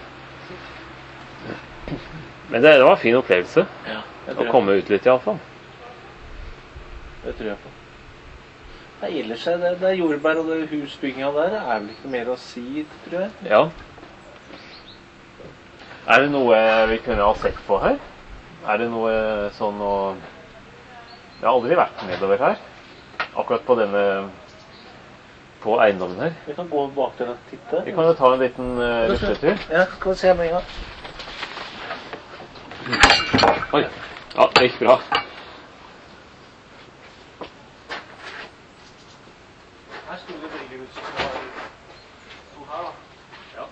Speaker 1: Men det, det var en fin opplevelse
Speaker 3: Ja, det
Speaker 1: å
Speaker 3: tror jeg,
Speaker 1: komme ut litt i alle fall.
Speaker 3: det tror jeg på. Nei, ellers er det, det er jordbær og det husbygginga der. Det er vel ikke mer å si, tror jeg.
Speaker 1: Ja. Er det noe vi kunne ha sett på her? Er det noe sånn å... Jeg har aldri vært nedover her. Akkurat på denne... På eiendommen her.
Speaker 3: Vi kan gå bak der og titte.
Speaker 1: Vi kan jo ta en liten uh, rusletur.
Speaker 3: Ja, skal vi se med en gang.
Speaker 1: Oi. Ja, det gikk bra.
Speaker 3: Her sto det bryggerhuset som var sto her, da.
Speaker 1: Ja.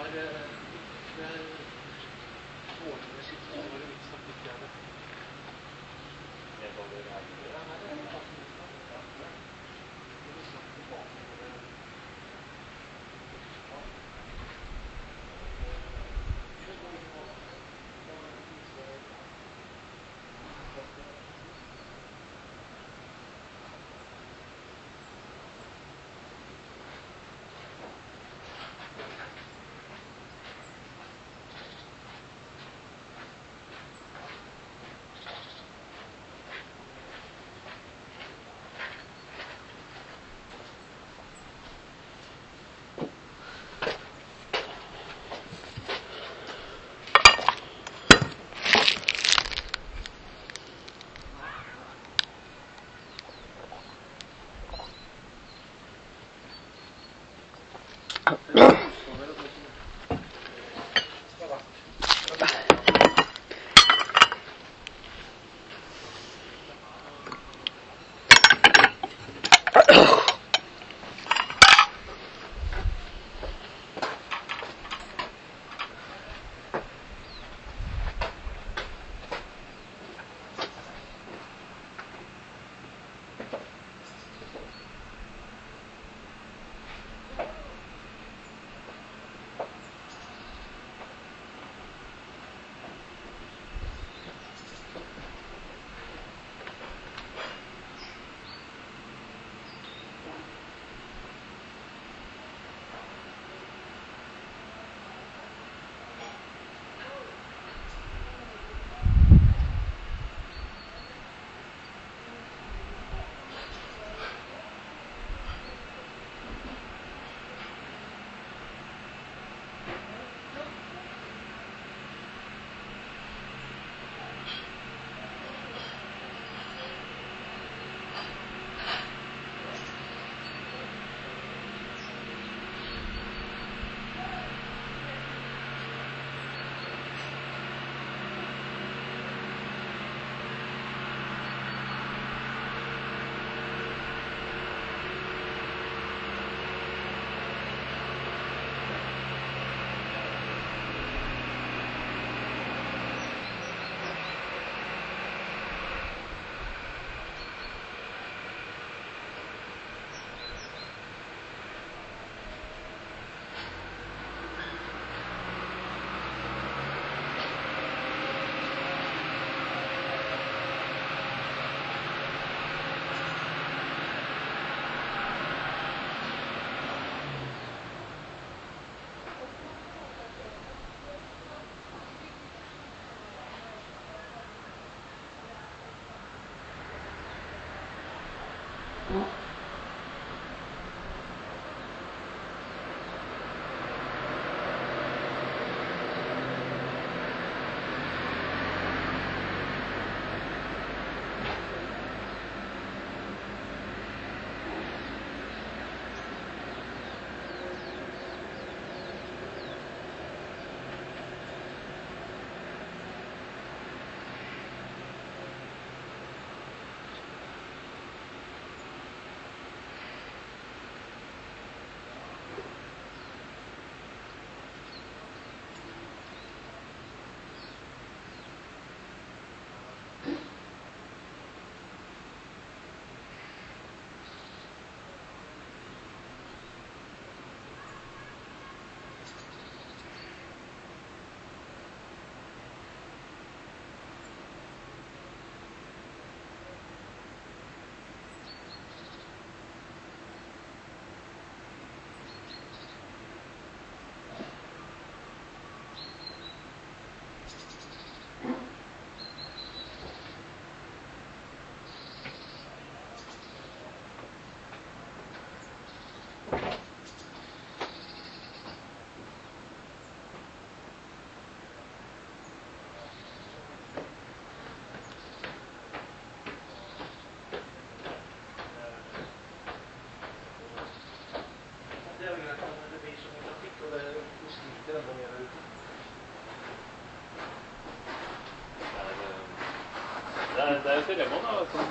Speaker 1: Det er, det er jo et dilemma, da. Som,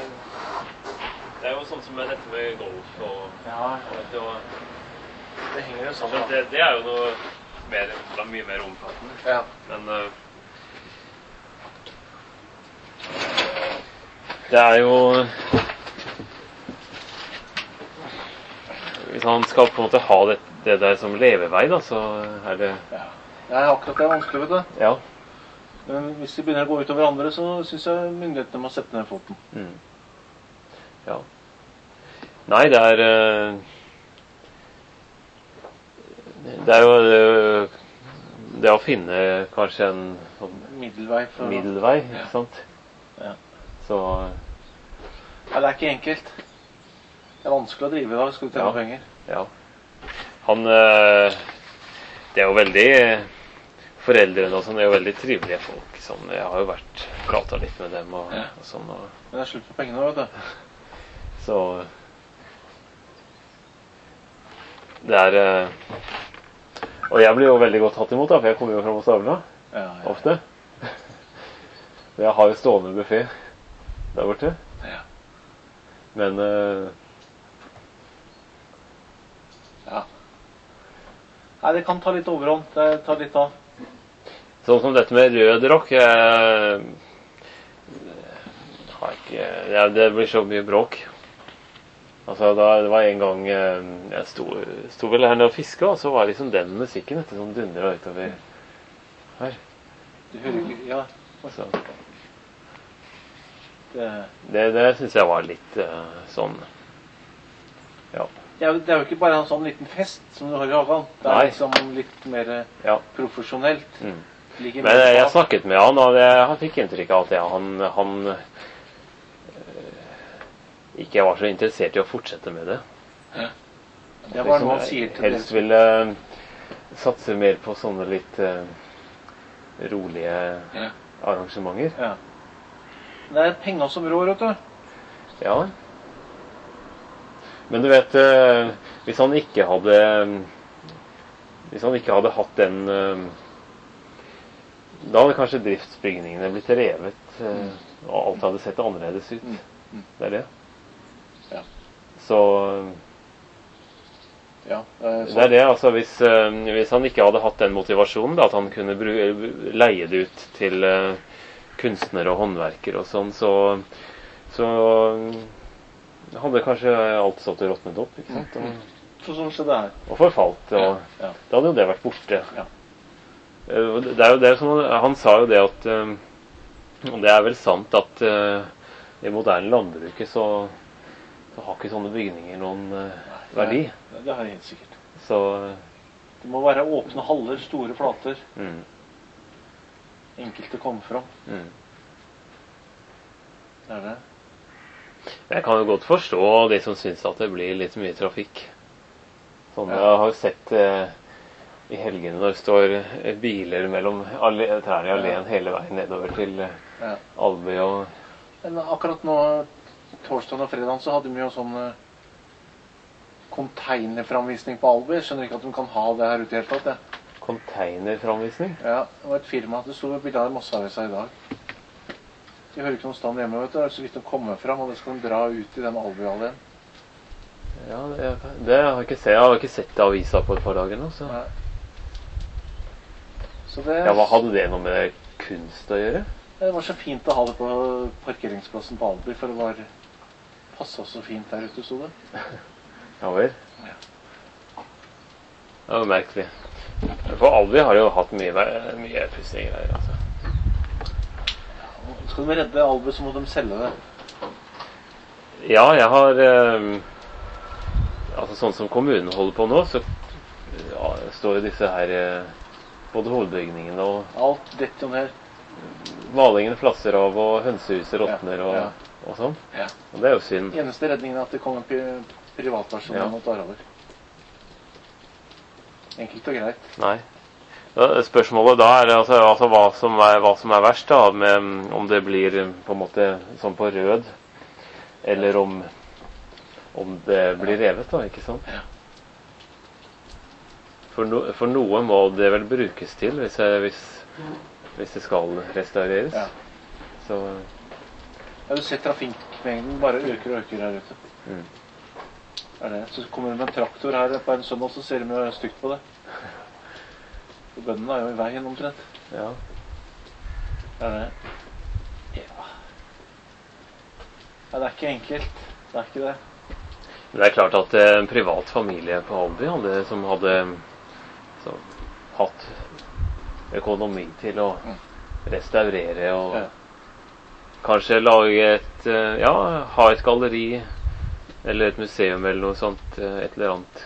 Speaker 1: det er jo sånn som med dette med golf og,
Speaker 3: Ja,
Speaker 1: og, og
Speaker 3: det henger jo sammen.
Speaker 1: det, det er jo noe mer, det er mye mer omfattende.
Speaker 3: Ja.
Speaker 1: Men uh, det er jo hvis han skal på en måte ha det, det der som levevei, da, så er det
Speaker 3: ja. Det er akkurat det vanskelig, vet du.
Speaker 1: Ja.
Speaker 3: Men hvis de begynner å gå ut over andre, så synes jeg myndighetene må sette ned foten.
Speaker 1: Mm. Ja. Nei, det er uh, det er jo uh, det å finne kanskje en sånn
Speaker 3: middelvei, for
Speaker 1: middelvei, ikke sant?
Speaker 3: Ja.
Speaker 1: Så
Speaker 3: ja, det er ikke enkelt. Det er vanskelig å drive da, skal du tjene
Speaker 1: ja.
Speaker 3: penger.
Speaker 1: Ja. Han uh, det er jo veldig foreldrene og sånn er jo veldig trivelige folk. Sånn, jeg har jo vært pratet litt med dem og,
Speaker 3: ja.
Speaker 1: og sånn. Og,
Speaker 3: men det er slutt på pengene, vet du.
Speaker 1: Så det er uh, og jeg blir jo veldig godt tatt imot da, for jeg kommer jo fra Mostavla
Speaker 3: ja, ja.
Speaker 1: ofte. Jeg har jo stående buffet der borte.
Speaker 3: Ja.
Speaker 1: Men uh,
Speaker 3: ja. Nei, det kan ta litt overhånd. Det tar litt av.
Speaker 1: Sånn som dette med rød rock, jeg, har ikke, ja, det blir så mye bråk. Altså, da, det var en gang jeg sto, sto vel her nede og fisket, og så var liksom den musikken etter sånn dundret utover her.
Speaker 3: Du hører ikke, ja.
Speaker 1: Så.
Speaker 3: Det,
Speaker 1: det, det synes jeg var litt uh, sånn, ja.
Speaker 3: Ja, det er jo ikke bare en sånn liten fest som du har i hagen. Det er
Speaker 1: Nei.
Speaker 3: liksom litt mer
Speaker 1: Ja.
Speaker 3: profesjonelt.
Speaker 1: Mm.
Speaker 3: Ligger
Speaker 1: Men
Speaker 3: mer
Speaker 1: jeg
Speaker 3: bak.
Speaker 1: snakket med han, og jeg, han fikk inntrykk av at jeg, han, han øh, ikke var så interessert i å fortsette med det.
Speaker 3: Ja. Det var noe han sier til
Speaker 1: helst
Speaker 3: dere.
Speaker 1: ville øh, satse mer på sånne litt øh, rolige
Speaker 3: Ja.
Speaker 1: arrangementer.
Speaker 3: Ja. Det er penger som rår, vet du.
Speaker 1: Ja. Men du vet, øh, hvis han ikke hadde hvis han ikke hadde hatt den øh, da hadde kanskje driftsbygningene blitt revet, øh, og alt hadde sett annerledes ut.
Speaker 3: Mm. Mm.
Speaker 1: Det er det.
Speaker 3: Ja.
Speaker 1: Så
Speaker 3: Ja, eh, så,
Speaker 1: det er det, altså hvis, øh, hvis han ikke hadde hatt den motivasjonen, da, at han kunne bru- leie det ut til øh, kunstnere og håndverkere og sånn, så, så hadde kanskje alt stått og råtnet opp, ikke sant? Og,
Speaker 3: så sånn skjedde det her.
Speaker 1: og forfalt, og
Speaker 3: Ja, ja.
Speaker 1: da hadde jo det vært borte.
Speaker 3: Ja.
Speaker 1: Eh, Det er jo det som han, han sa jo det at, øh, og det er vel sant at øh, i moderne landbruket så, så har ikke sånne bygninger noen øh, verdi.
Speaker 3: Det, det er helt sikkert.
Speaker 1: Så,
Speaker 3: Det må være åpne haller, store flater.
Speaker 1: mm,
Speaker 3: Enkelt å komme fram.
Speaker 1: mm.
Speaker 3: Det er det.
Speaker 1: Jeg kan jo godt forstå de som synes at det blir litt mye trafikk. Sånn,
Speaker 3: Ja.
Speaker 1: jeg har jo sett eh, i helgene når det står eh, biler mellom alle, trærne i alléen hele veien nedover til eh,
Speaker 3: Ja.
Speaker 1: Alby og
Speaker 3: Men akkurat nå, torsdag og fredag, så hadde vi jo sånn eh, containerframvisning på Alby. Jeg skjønner ikke at de kan ha det her ute i hele tatt, ja.
Speaker 1: containerframvisning.
Speaker 3: Ja, det var et firma. Det sto bilder av Masseavisa i dag. De hører ikke noen stand hjemme, vet du. Det er så vidt de kommer fram, og det skal de dra ut i den Alby-alléen.
Speaker 1: Ja, det, det har jeg ikke sett. Jeg har ikke sett avisa på et par dager nå. Så.
Speaker 3: Nei. Så det,
Speaker 1: Ja, hva hadde det noe med kunst å gjøre?
Speaker 3: det var så fint å ha det på parkeringsplassen på Alby, for det var passet så fint der ute, så det.
Speaker 1: Ja vel?
Speaker 3: Ja.
Speaker 1: Det var merkelig. For Alby har jo hatt mye, mye pussige greier, altså.
Speaker 3: Skal de redde Alby, så må de selge det.
Speaker 1: Ja, jeg har eh, altså sånn som kommunen holder på nå, så ja, står jo disse her eh, både hovedbygningene og
Speaker 3: Alt detter jo ned.
Speaker 1: malingen flasser av, og hønsehuset råtner og,
Speaker 3: Ja,
Speaker 1: og sånn.
Speaker 3: Ja.
Speaker 1: Og det er jo synd.
Speaker 3: Eneste redningen er at det kommer en privatperson
Speaker 1: Ja.
Speaker 3: og tar over. Enkelt og greit.
Speaker 1: Nei. Da, spørsmålet da er altså, altså hva, som er, hva som er verst da, med, om det blir på en måte sånn på rød, eller om, om det blir revet da, ikke sant?
Speaker 3: Ja.
Speaker 1: For, no, for noe må det vel brukes til hvis, jeg, hvis, hvis det skal restaureres.
Speaker 3: Ja.
Speaker 1: Så,
Speaker 3: Ja, du ser trafikkmengden bare øker og øker her ute.
Speaker 1: mm.
Speaker 3: Er det. Så kommer det med en traktor her på en søndag, så ser de jo stygt på det. For bøndene er jo i veien omtrent.
Speaker 1: Ja.
Speaker 3: Det er det. Ja. Ja, det er ikke enkelt. Det er ikke det.
Speaker 1: Men det er klart at en privat familie på Alby hadde, som hadde så, hatt økonomi til å restaurere og
Speaker 3: Ja.
Speaker 1: kanskje lage et, ja, ha et galleri eller et museum eller noe sånt, et eller annet.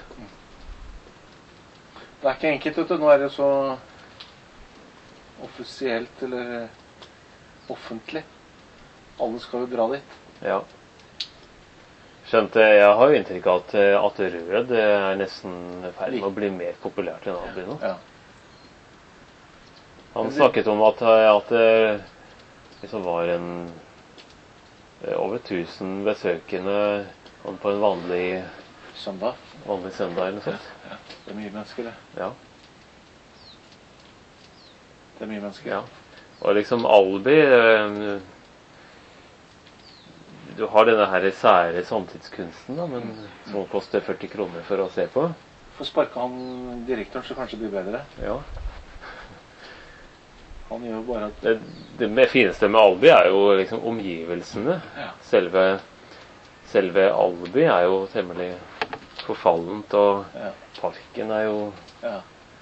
Speaker 3: Det er ikke enkelt, vet du. Nå er det så offisielt eller offentlig. Alle skal jo dra dit.
Speaker 1: Ja. Skjønte, jeg har jo inntrykk av at, at rød er nesten ferdig med å bli mer populært enn Alby nå.
Speaker 3: Ja.
Speaker 1: Han snakket om at, at det liksom var en over tusen besøkende på en vanlig
Speaker 3: Søndag.
Speaker 1: vanlig søndag eller noe sånt.
Speaker 3: Ja. Det er mye mennesker, det.
Speaker 1: Ja.
Speaker 3: Det er mye mennesker.
Speaker 1: Ja. Og liksom Alby, du har denne her sære samtidskunsten, da, men som koster førti kroner for å se på.
Speaker 3: Få sparke han direktøren, så kanskje det blir bedre.
Speaker 1: Ja.
Speaker 3: Han gjør jo bare at
Speaker 1: Det, det med fineste med Alby er jo liksom omgivelsene.
Speaker 3: Ja.
Speaker 1: Selve, selve Alby er jo temmelig forfallent, og
Speaker 3: Ja.
Speaker 1: parken er jo
Speaker 3: Ja.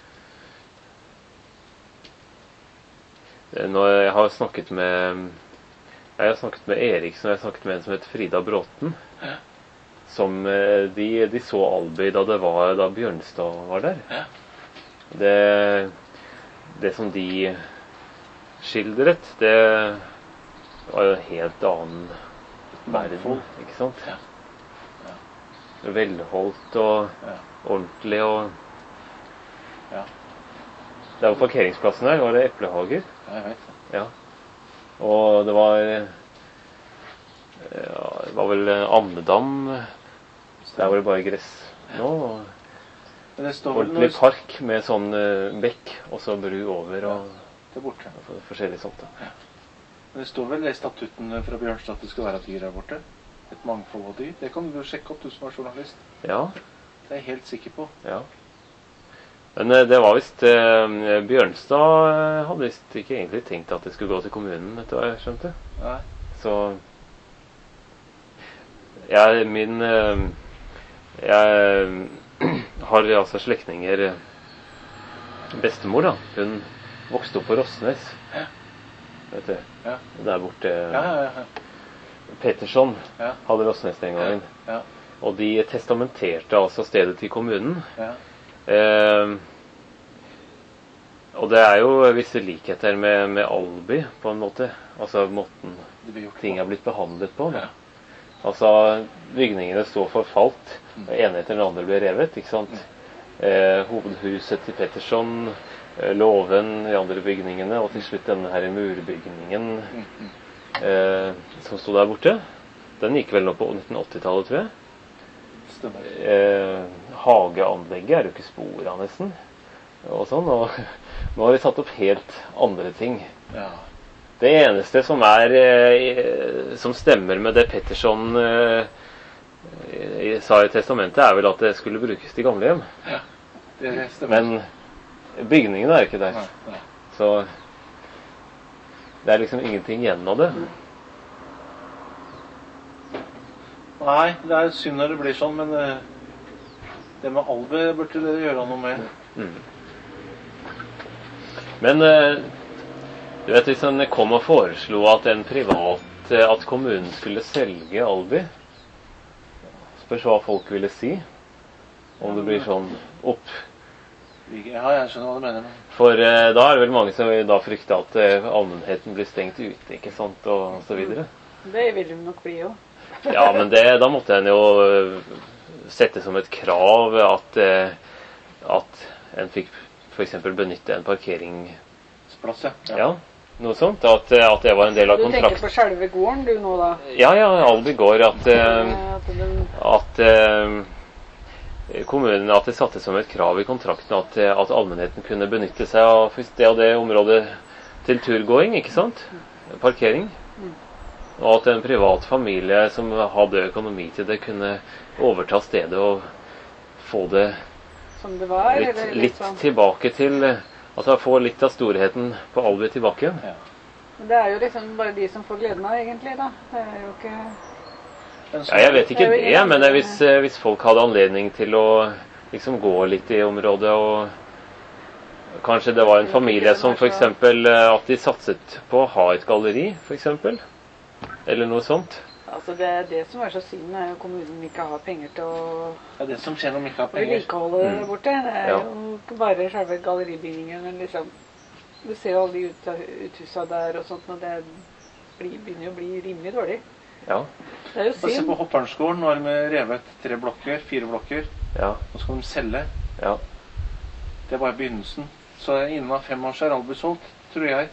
Speaker 1: Når jeg har snakket med Jeg har snakket med Eriksen, og jeg har snakket med en som heter Frida Bråten.
Speaker 3: Ja.
Speaker 1: Som eh, de, de så Alby da det var da Bjørnstad var der.
Speaker 3: Ja.
Speaker 1: Det, det som de skildret, det var jo en helt annen verden, ikke sant?
Speaker 3: Ja.
Speaker 1: Velholdt og
Speaker 3: Ja.
Speaker 1: ordentlig og
Speaker 3: Ja.
Speaker 1: Der var parkeringsplassen her, var det eplehager.
Speaker 3: Ja, jeg vet det.
Speaker 1: Ja. Og det var ja, det var vel Andedam. Der var det bare gress nå. Og
Speaker 3: Men det står vel
Speaker 1: ordentlig
Speaker 3: noe
Speaker 1: park med sånn uh, bekk, og så bru over og,
Speaker 3: der borte.
Speaker 1: og forskjellig sånt. Da.
Speaker 3: Men det står vel i statutten fra Bjørnstad at det skal være dyr her borte. Et mangfold av dyr. Det kan du sjekke opp, du som er journalist.
Speaker 1: Ja,
Speaker 3: Det er jeg helt sikker på.
Speaker 1: ja. Men uh, det var visst uh, Bjørnstad uh, hadde visst ikke egentlig tenkt at det skulle gå til kommunen, etter hva jeg skjønte.
Speaker 3: Nei.
Speaker 1: Så jeg, min uh, Jeg har altså slektninger. Bestemor, da. Hun vokste opp på Rossnes.
Speaker 3: Ja.
Speaker 1: Vet du.
Speaker 3: Ja.
Speaker 1: Der borte.
Speaker 3: Ja, ja, ja.
Speaker 1: Petersson
Speaker 3: Ja.
Speaker 1: hadde Rossnes den gangen.
Speaker 3: Ja.
Speaker 1: Og de testamenterte altså stedet til kommunen.
Speaker 3: Ja.
Speaker 1: Eh, og det er jo visse likheter med, med Alby, på en måte. Altså måten
Speaker 3: Det blir gjort
Speaker 1: ting
Speaker 3: på.
Speaker 1: er blitt behandlet på. Da.
Speaker 3: Ja.
Speaker 1: Altså, bygningene står forfalt. Den ene etter den andre ble revet, ikke sant? Eh, hovedhuset til Petterson, eh, låven, de andre bygningene, og til slutt denne her murbygningen eh, som sto der borte. Den gikk vel nå på nitten åtti-tallet, tror jeg.
Speaker 3: Stemmer.
Speaker 1: Eh, hageanlegget er det jo ikke spor av nesten. Og sånn, og nå har vi satt opp helt andre ting.
Speaker 3: Ja.
Speaker 1: Det eneste som er eh, som stemmer med det Petterson eh, eh, sa i testamentet, er vel at det skulle brukes til gamlehjem.
Speaker 3: Ja. Det stemmer.
Speaker 1: Men bygningene er ikke der.
Speaker 3: Nei, nei.
Speaker 1: Så det er liksom ingenting igjen av det.
Speaker 3: Nei, det er synd når det blir sånn, men eh, det med Alby burde dere gjøre noe med.
Speaker 1: Mm. Men eh, du vet, hvis en kom og foreslo at en privat eh, at kommunen skulle selge Alby, spørs hva folk ville si. Om det blir sånn opp.
Speaker 3: Ja, jeg skjønner hva du mener. Men...
Speaker 1: For eh, da er det vel mange som vil da frykte at eh, allmennheten blir stengt ute, ikke sant, og, og så videre.
Speaker 4: Det vil de nok bli jo.
Speaker 1: Ja, men det, da måtte en jo eh, sette som et krav at, eh, at en fikk for eksempel benytte en parkeringsplass.
Speaker 3: Plass, ja.
Speaker 1: Ja, noe sånt. At, at det var en del av
Speaker 4: Du tenker
Speaker 1: kontrakten.
Speaker 4: på selve gården du nå da?
Speaker 1: Ja, ja, Alby gård. At, eh,
Speaker 4: At den-
Speaker 1: at eh, kommunen, at det satte som et krav i kontrakten at, eh, at allmennheten kunne benytte seg av det og det området til turgåing, ikke sant? Parkering. Og at en privat familie som hadde økonomi til det, kunne overta stedet og få det
Speaker 4: Som det var?
Speaker 1: litt,
Speaker 4: eller
Speaker 1: litt
Speaker 4: sånn?
Speaker 1: tilbake til Altså få litt av storheten på Alby tilbake igjen.
Speaker 3: Ja.
Speaker 4: Men det er jo liksom bare de som får gleden av, egentlig, da. Det er jo ikke...
Speaker 1: Ja, jeg vet ikke det, men hvis, hvis folk hadde anledning til å liksom gå litt i området, og kanskje det var en familie som for eksempel at de satset på å ha et galleri, for eksempel, eller noe sånt.
Speaker 4: Altså det er det som er så synd, er jo kommunen ikke har penger til å...
Speaker 3: Det er det som skjer når de ikke har penger.
Speaker 4: Vedlikeholde det
Speaker 1: Mm.
Speaker 4: borte. Det er
Speaker 1: Ja.
Speaker 4: jo ikke bare selve galleribygningen, men liksom... Du ser jo alle de ut, uthusa der og sånt, og det blir, begynner jo å bli rimelig dårlig.
Speaker 1: Ja,
Speaker 4: Det er jo
Speaker 3: Se
Speaker 4: synd.
Speaker 3: på Hoppernskolen, nå har de revet tre blokker, fire blokker.
Speaker 1: ja,
Speaker 3: Nå skal de selge.
Speaker 1: ja.
Speaker 3: Det er bare begynnelsen. Så innen fem år så er Alby solgt, tror jeg.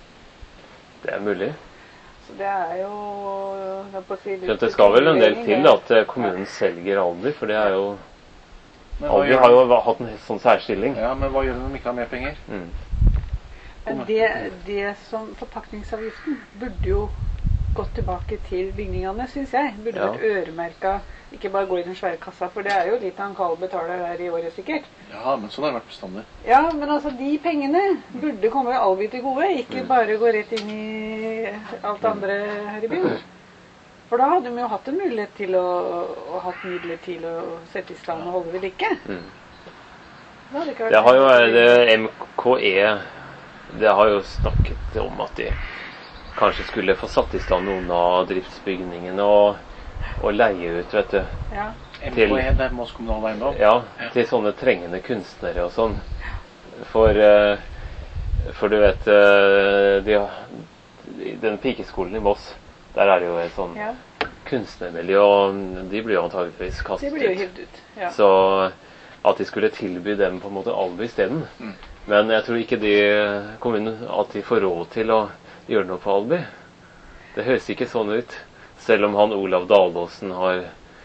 Speaker 1: Det er mulig.
Speaker 4: Så det er jo... jeg på å si,
Speaker 1: Så det skal vel en del til da, at kommunen selger Alby, for det er jo...
Speaker 3: Men hva
Speaker 1: Alby
Speaker 3: gjør
Speaker 1: har
Speaker 3: de?
Speaker 1: jo hatt en sånn særstilling.
Speaker 3: Ja, men hva gjør de når de ikke har mer penger?
Speaker 1: Mm.
Speaker 4: Men det, det som forpakningsavgiften burde jo gått tilbake til bygningene, synes jeg. Burde
Speaker 1: Ja.
Speaker 4: vært øremerket, ikke bare gå i den svære kassa, for det er jo litt han Karl betaler her i året sikkert.
Speaker 3: Ja, men sånn har det vært bestandig.
Speaker 4: Ja, men altså de pengene burde komme Alby til gode, ikke bare gå rett inn i alt andre her i byen. For da hadde de jo hatt en mulighet til å, å hatt midler til å sette i stand og holde ved like.
Speaker 1: Mm.
Speaker 4: Det hadde ikke vært
Speaker 1: Det har jo det M K E, det har jo snakket om at de kanskje skulle få satt i stand noen av driftsbygningene og, og leie ut, vet du.
Speaker 4: Ja.
Speaker 3: M K
Speaker 1: Til-
Speaker 3: E, det er Moss kommunal eiendom.
Speaker 1: Ja, til sånne trengende kunstnere og sånn. For, eh, for du vet, eh, de, har- den pikeskolen i Moss, der er det jo et sånn
Speaker 4: Ja,
Speaker 1: kunstnermiljø, og de blir jo antageligvis
Speaker 4: det
Speaker 1: kastet
Speaker 4: blir jo
Speaker 1: ut.
Speaker 4: hivd ut. Ja.
Speaker 1: Så at de skulle tilby dem på en måte Alby i stedet.
Speaker 3: Mm.
Speaker 1: Men jeg tror ikke de kommunen at de får råd til å gjøre noe på Alby. Det høres ikke sånn ut, selv om han Olav Dalåsen har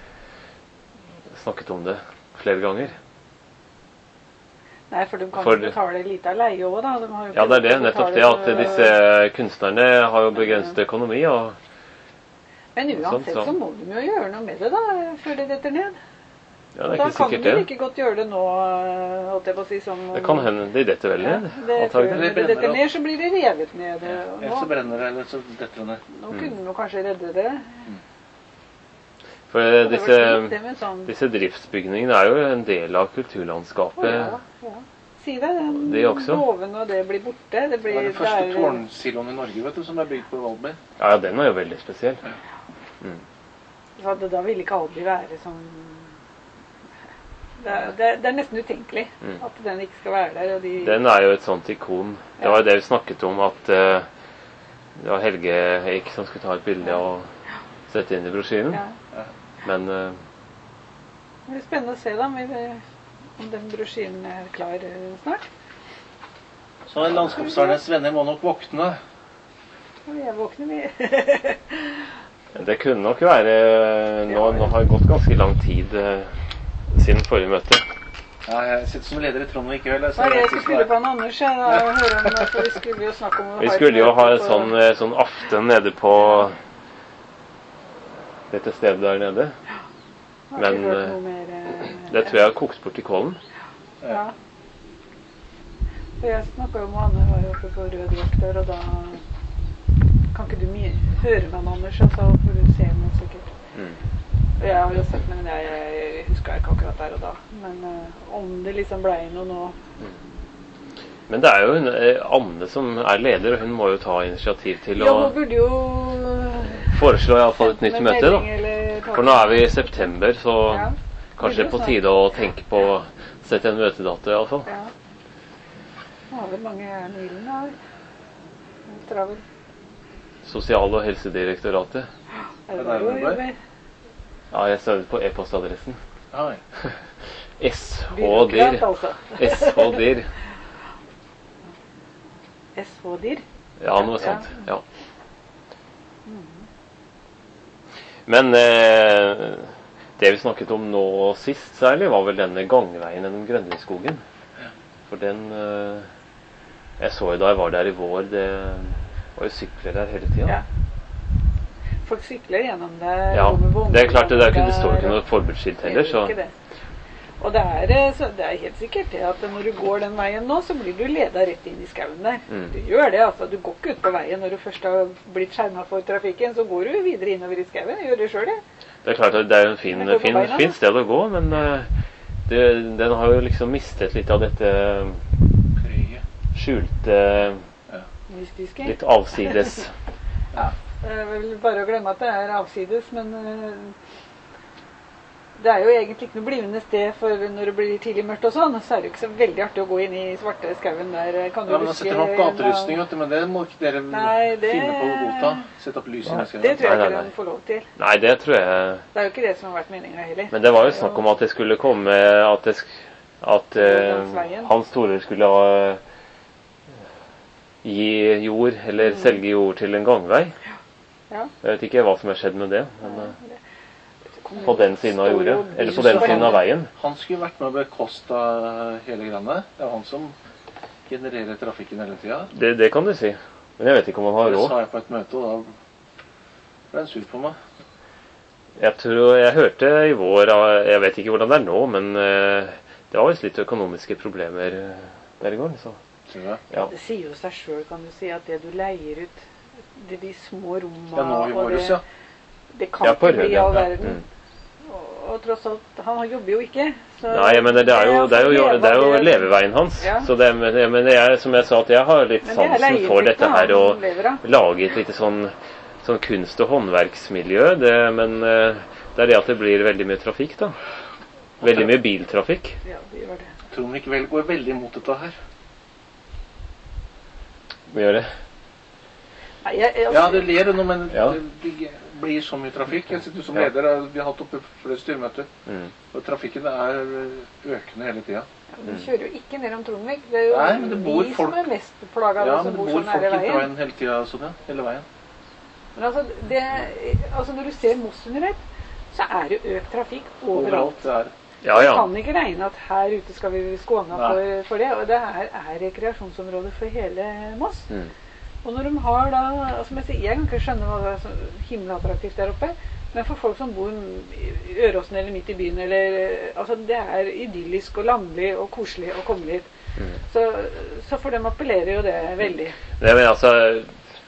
Speaker 1: snakket om det flere ganger.
Speaker 4: Nei, for de kan
Speaker 1: For-
Speaker 4: jo betale lite av leie også, da. De har jo
Speaker 1: Ja, det er det.
Speaker 4: ikke
Speaker 1: Nettopp det
Speaker 4: betale
Speaker 1: at
Speaker 4: for-
Speaker 1: disse kunstnerne har jo begrenset økonomi, og
Speaker 4: Men uansett
Speaker 1: sånn, så-
Speaker 4: så må de jo gjøre noe med det, da, før det detter ned.
Speaker 1: ja, det er
Speaker 4: Da
Speaker 1: ikke
Speaker 4: kan
Speaker 1: sikkert
Speaker 4: de jo
Speaker 1: det.
Speaker 4: like godt gjøre det nå, holdt jeg på å si, som...
Speaker 1: Det kan hende de detter vel
Speaker 4: Ja,
Speaker 1: ned,
Speaker 4: det, før
Speaker 1: antagelig.
Speaker 4: det
Speaker 3: brenner
Speaker 4: detter
Speaker 3: opp.
Speaker 4: ned, så blir det revet ned. og
Speaker 3: Ellers så
Speaker 4: Nå,
Speaker 3: brenner det, eller så detter det ned.
Speaker 4: nå kunne de jo kanskje redde det.
Speaker 1: For
Speaker 4: Det var
Speaker 1: disse,
Speaker 4: fint, det med sånn...
Speaker 1: disse driftsbygningene er jo en del av
Speaker 4: Å,
Speaker 1: kulturlandskapet.
Speaker 4: ja, ja. Si det, den
Speaker 1: Det også.
Speaker 4: låven og det blir borte. Det
Speaker 3: Det
Speaker 4: blir...
Speaker 3: var den første
Speaker 4: det er-
Speaker 3: tårnsiloen i Norge, vet du, som er bygd på Alby.
Speaker 1: Ja, den er jo veldig spesiell.
Speaker 4: Så det, da ville ikke Alby være som... Det er, det, er, det er nesten utenkelig
Speaker 1: Mm.
Speaker 4: at den ikke skal være der. Og de,
Speaker 1: Den er jo et sånt ikon. Det var jo det vi snakket om, at eh, det var Helge Eik som skulle ta et bilde og sette inn i brosjyren.
Speaker 4: ja.
Speaker 1: Men eh,
Speaker 4: Det blir spennende å se da, om, vi, om den brosjyren er klar eh, snart.
Speaker 3: Så landskapsarnes venner må nok våkne.
Speaker 4: Og vi er våkne, vi.
Speaker 1: det kunne nok være Nå, nå har det gått ganske lang tid eh, siden forrige møte.
Speaker 3: Ja, jeg sitter som leder i Trondheim i kveld.
Speaker 4: Hva er det jeg skulle spille på en Anders? Jeg, da, og høre om, for vi skulle jo snakke om...
Speaker 1: Vi skulle jo ha en sånn, eh, sånn aften nede på dette stedet der nede. men,
Speaker 4: men... Mer, eh,
Speaker 1: Det tror jeg har kokt bort i kålen.
Speaker 4: Ja. For jeg snakket jo med Anne, var jo oppe på Rød Vektor, og da kan ikke du mye høre med han, Anders, og så får du se noe sikkert.
Speaker 1: Mm.
Speaker 4: Og jeg har jo sett, men jeg, jeg husker ikke akkurat der og da. Men eh, om det liksom ble noe nå...
Speaker 1: Men det er jo hun, eh, Anne som er leder, og hun må jo ta initiativ til
Speaker 4: Ja,
Speaker 1: å
Speaker 4: hun burde jo...
Speaker 1: foreslå i hvert fall et nytt
Speaker 4: med
Speaker 1: møte,
Speaker 4: melding
Speaker 1: da.
Speaker 4: eller ta-
Speaker 1: For nå er vi i september, så
Speaker 4: Ja.
Speaker 1: kanskje det er på tide å tenke på å sette en møtedato i hvert fall.
Speaker 4: Ja. Nå har vel mange jern i ilden her. Travel.
Speaker 1: Sosial- og helsedirektoratet.
Speaker 4: Er det
Speaker 3: Er
Speaker 4: bare
Speaker 3: det
Speaker 4: å
Speaker 3: der det
Speaker 4: jobbe?
Speaker 1: Ja, jeg sa det på e-postadressen.
Speaker 3: Oi.
Speaker 1: S H
Speaker 4: Byråkrat,
Speaker 1: dir.
Speaker 4: altså.
Speaker 1: S H dir.
Speaker 4: S H-dir.
Speaker 1: Ja, noe sånt. Ja. Men eh, det vi snakket om nå sist særlig, var vel denne gangveien gjennom Grønneskogen. For den eh, Jeg så jo da jeg var der i vår, det var jo sykler der hele tida.
Speaker 4: Ja. Folk sykler gjennom det.
Speaker 1: Ja,
Speaker 4: går med vogner
Speaker 1: det er klart det, det, er ikke, det står
Speaker 4: der,
Speaker 1: ikke noe
Speaker 4: og-
Speaker 1: forbudsskilt
Speaker 4: Det
Speaker 1: heller,
Speaker 4: gjør
Speaker 1: så
Speaker 4: ikke det. Og det er, så det er helt sikkert det at når du går den veien nå, så blir du ledet rett inn i skauen der.
Speaker 1: Mm.
Speaker 4: Du gjør det, altså. Du går ikke ut på veien når du først har blitt skjermet for trafikken, så går du videre innover i skauen. Gjør det selv, det.
Speaker 1: Det er klart at det er en fin,
Speaker 4: Men jeg går på
Speaker 1: fin,
Speaker 4: beina,
Speaker 1: fin
Speaker 4: da.
Speaker 1: sted å gå, men eh, det, den har jo liksom mistet litt av dette
Speaker 3: Preget.
Speaker 1: skjulte,
Speaker 4: Mystiske.
Speaker 1: litt avsides.
Speaker 4: Det er vel bare å glemme at det er avsides, men eh, det er jo egentlig ikke noe blivende sted, for når det blir tidlig mørkt og sånn, så er det jo ikke så veldig artig å gå inn i svarte skauen der. Kan du
Speaker 3: Ja, men da
Speaker 4: huske
Speaker 3: setter man opp
Speaker 4: en av-
Speaker 3: gaterustning, vet du, men det må ikke dere
Speaker 4: Nei, det-
Speaker 3: finne på å godta. Sette opp lys i
Speaker 1: Nei,
Speaker 3: neste
Speaker 4: Det tror jeg
Speaker 1: Nei,
Speaker 4: ikke
Speaker 1: nei,
Speaker 4: de får lov til.
Speaker 1: Nei, det tror jeg.
Speaker 4: Det er jo ikke det som har vært meningen heller.
Speaker 1: Men det var jo snakk om at det skulle komme, at, det, sk- at eh,
Speaker 4: Overgangsveien.
Speaker 1: Hans Tore skulle ha, gi jord, eller selge jord til en gangvei.
Speaker 4: Ja.
Speaker 1: Jeg vet ikke hva som har skjedd med det, men eh,
Speaker 4: Kom-
Speaker 1: på den siden av
Speaker 4: står
Speaker 1: jordet,
Speaker 4: jo
Speaker 1: eller på
Speaker 4: bil
Speaker 1: den
Speaker 4: på
Speaker 1: siden av veien.
Speaker 3: Han skulle vært med å bekoste hele greiene. Det er han som genererer trafikken hele tida.
Speaker 1: Det, det kan du si. Men jeg vet ikke om han har
Speaker 3: Det
Speaker 1: råd.
Speaker 3: sa jeg på et møte, og da ble han sur på meg.
Speaker 1: Jeg tror jeg hørte i vår, jeg vet ikke hvordan det er nå, men eh, det var visst litt økonomiske problemer eh, der i går. Så.
Speaker 3: Tror jeg.
Speaker 1: Ja.
Speaker 4: Det sier jo seg selv, kan du si, at det du leier ut, det de små rommene,
Speaker 3: Ja, nå i
Speaker 4: og
Speaker 3: våres,
Speaker 4: det,
Speaker 3: ja.
Speaker 4: det kan
Speaker 1: Ja, på
Speaker 4: ikke bli
Speaker 1: Rød, ja.
Speaker 4: all verden.
Speaker 1: Mm.
Speaker 4: Og, og tross alt, han jobber jo ikke. Så
Speaker 1: Nei, men det, det, er jo, det, er jo, det er jo
Speaker 4: leve-
Speaker 1: leveveien hans.
Speaker 4: Ja.
Speaker 1: Så det, men det- men det er, som jeg sa, at jeg har litt
Speaker 4: Men det er
Speaker 1: sansen for dette
Speaker 4: leieplikten
Speaker 1: her å
Speaker 4: han lever av.
Speaker 1: lage et lite sånn, sånn kunst- og håndverksmiljø. Det, men eh, det er det at det blir veldig mye trafikk, da. Veldig mye biltrafikk.
Speaker 4: Ja, det gjør det.
Speaker 3: Tror likevel går veldig imot dette her.
Speaker 1: Vi gjør det.
Speaker 4: Nei, jeg, jeg,
Speaker 3: Ja, det ler nå, men
Speaker 1: Ja.
Speaker 3: det blir så mye trafikk. Jeg sitter som
Speaker 1: Ja.
Speaker 3: leder, og vi har hatt oppe flere styremøter.
Speaker 1: Mm.
Speaker 3: Og trafikken er økende hele tida.
Speaker 4: De kjører jo ikke ned om Trondvik. Det er jo
Speaker 3: Nei, men det bor
Speaker 4: de
Speaker 3: folk-
Speaker 4: som er mest plaga,
Speaker 3: Ja,
Speaker 4: som
Speaker 3: men det
Speaker 4: bor
Speaker 3: bor
Speaker 4: så
Speaker 3: folk
Speaker 4: nære
Speaker 3: inntil
Speaker 4: veien.
Speaker 3: veien hele tida, sånn, ja. Hele veien.
Speaker 4: Men altså, det, altså når du ser Moss under ett, så er det økt trafikk overalt.
Speaker 3: Overalt. Det er
Speaker 1: Ja,
Speaker 4: Du
Speaker 1: ja.
Speaker 4: kan ikke regne at her ute skal vi skåne
Speaker 3: Nei.
Speaker 4: for, for det. Og det her er rekreasjonsområdet for hele Moss.
Speaker 1: Mm.
Speaker 4: Og når de har da, som jeg sier, jeg kan ikke skjønne hva det er så himla attraktivt der oppe, men for folk som bor i Øråsen eller midt i byen, eller, altså det er idyllisk og landlig og koselig å komme dit.
Speaker 1: Mm.
Speaker 4: Så, så for dem appellerer jo det veldig.
Speaker 1: Nei, men altså,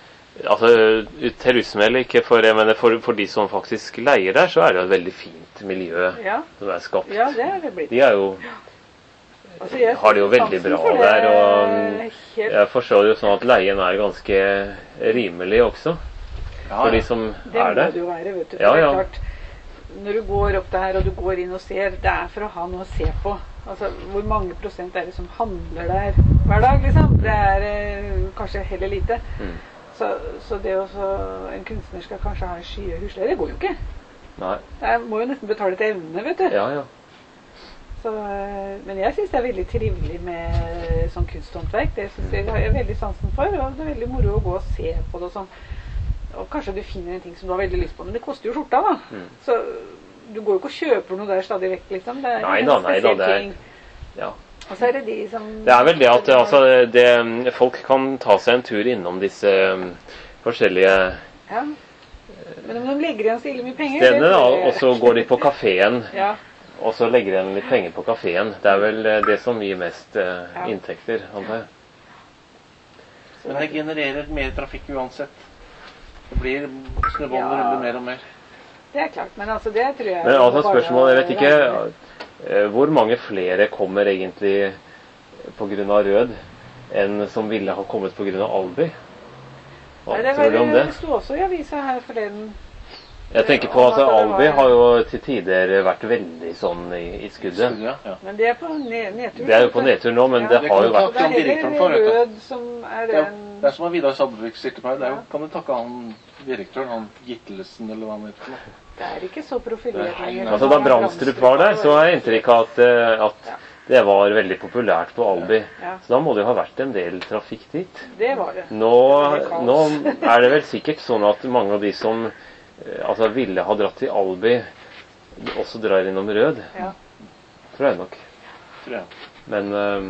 Speaker 1: altså turisme eller ikke, for, jeg mener, for, for de som faktisk leier der, så er det jo et veldig fint miljø
Speaker 4: Ja,
Speaker 1: som er skapt.
Speaker 4: ja det er det blitt.
Speaker 1: De er jo,
Speaker 4: Altså, jeg
Speaker 1: har det jo
Speaker 4: synes
Speaker 1: veldig
Speaker 4: sansen
Speaker 1: bra
Speaker 4: for det
Speaker 1: der, og
Speaker 4: er helt,
Speaker 1: jeg forstår det jo sånn at leien er ganske rimelig også,
Speaker 3: ja,
Speaker 1: for de
Speaker 3: ja.
Speaker 1: som
Speaker 4: det
Speaker 1: er
Speaker 4: må
Speaker 1: der.
Speaker 4: det jo være, vet du.
Speaker 1: Ja,
Speaker 4: For det er
Speaker 1: ja.
Speaker 4: klart, når du går opp der og du går inn og ser, det er for å ha noe å se på. Altså, hvor mange prosent er det som handler der hver dag, liksom? Det er eh, kanskje heller lite.
Speaker 1: Mm.
Speaker 4: Så, så det å så, en kunstner skal kanskje ha en skyhøy husleie, det går jo ikke.
Speaker 1: Nei,
Speaker 4: Jeg må jo nesten betale til evne, vet du.
Speaker 1: ja, ja.
Speaker 4: Så, eh, men jeg synes det er veldig trivelig med sånn kunsthåndverk. Det synes jeg har jeg veldig sansen for, og det er veldig moro å gå og se på det og sånn. Og kanskje du finner en ting som du har veldig lyst på, men det koster jo skjorta da.
Speaker 1: Mm.
Speaker 4: Så du går jo ikke og kjøper noe der stadig vekk, liksom. Det er
Speaker 1: Nei
Speaker 4: en
Speaker 1: da, nei da,
Speaker 4: spesiell
Speaker 1: det er-
Speaker 4: ting.
Speaker 1: ja.
Speaker 4: Og så er det de som...
Speaker 1: Det er vel det at altså, det, folk kan ta seg en tur innom disse um, forskjellige
Speaker 4: Ja. Men om de legger igjen så ille mye penger...
Speaker 1: stedene,
Speaker 4: det
Speaker 1: da,
Speaker 4: tror jeg-
Speaker 1: og så går de på kaféen,
Speaker 4: Ja,
Speaker 1: og så legger de igjen litt penger på kaféen. Det er vel eh, det som gir mest eh,
Speaker 4: Ja.
Speaker 1: inntekter, antar jeg.
Speaker 3: Men det genererer mer trafikk uansett. Det blir snøballen
Speaker 4: Ja.
Speaker 3: ruller mer og mer.
Speaker 4: det er klart. Men altså, det tror jeg...
Speaker 1: Men altså
Speaker 4: bare
Speaker 1: spørsmålet, jeg vet ikke,
Speaker 4: regner med.
Speaker 1: eh, hvor mange flere kommer egentlig på grunn av Rød, enn som ville ha kommet på grunn av Alby? Hva
Speaker 4: Nei, det,
Speaker 1: tror du om
Speaker 4: var,
Speaker 1: det?
Speaker 4: det sto også i avisa her forleden.
Speaker 1: Jeg tenker på at Alby har jo til tider vært veldig sånn i, i skuddet.
Speaker 3: Ja, ja.
Speaker 4: Men det er på ne nedtur.
Speaker 1: Det er jo på nedtur nå, men
Speaker 4: Ja.
Speaker 1: det
Speaker 3: Det
Speaker 1: har
Speaker 3: kan
Speaker 1: jo
Speaker 3: du ta-
Speaker 1: vært...
Speaker 4: Det er
Speaker 3: han direktøren for,
Speaker 4: heller
Speaker 3: vet du.
Speaker 4: Rød som er
Speaker 3: Det er,
Speaker 4: den...
Speaker 3: det er som Vidar Sabelvik sier til meg. Det er jo,
Speaker 4: Ja.
Speaker 3: kan du takke han direktøren, han Gittelesen, eller hva han heter. for noe.
Speaker 4: Det er ikke så profilert
Speaker 3: Nei,
Speaker 4: lenger.
Speaker 1: Altså Da Brandstrup var der, så har jeg inntrykk av at, eh, at det var veldig populært på Alby.
Speaker 4: Ja,
Speaker 1: Så da må det jo ha vært en del trafikk dit.
Speaker 4: det var det.
Speaker 1: Nå,
Speaker 4: Det var
Speaker 1: nå
Speaker 4: kaos.
Speaker 1: er det vel sikkert sånn at mange av de som eh, altså ville ha dratt til Alby, også drar innom Rød.
Speaker 4: Ja.
Speaker 1: Tror jeg nok.
Speaker 3: Tror jeg.
Speaker 1: Men eh,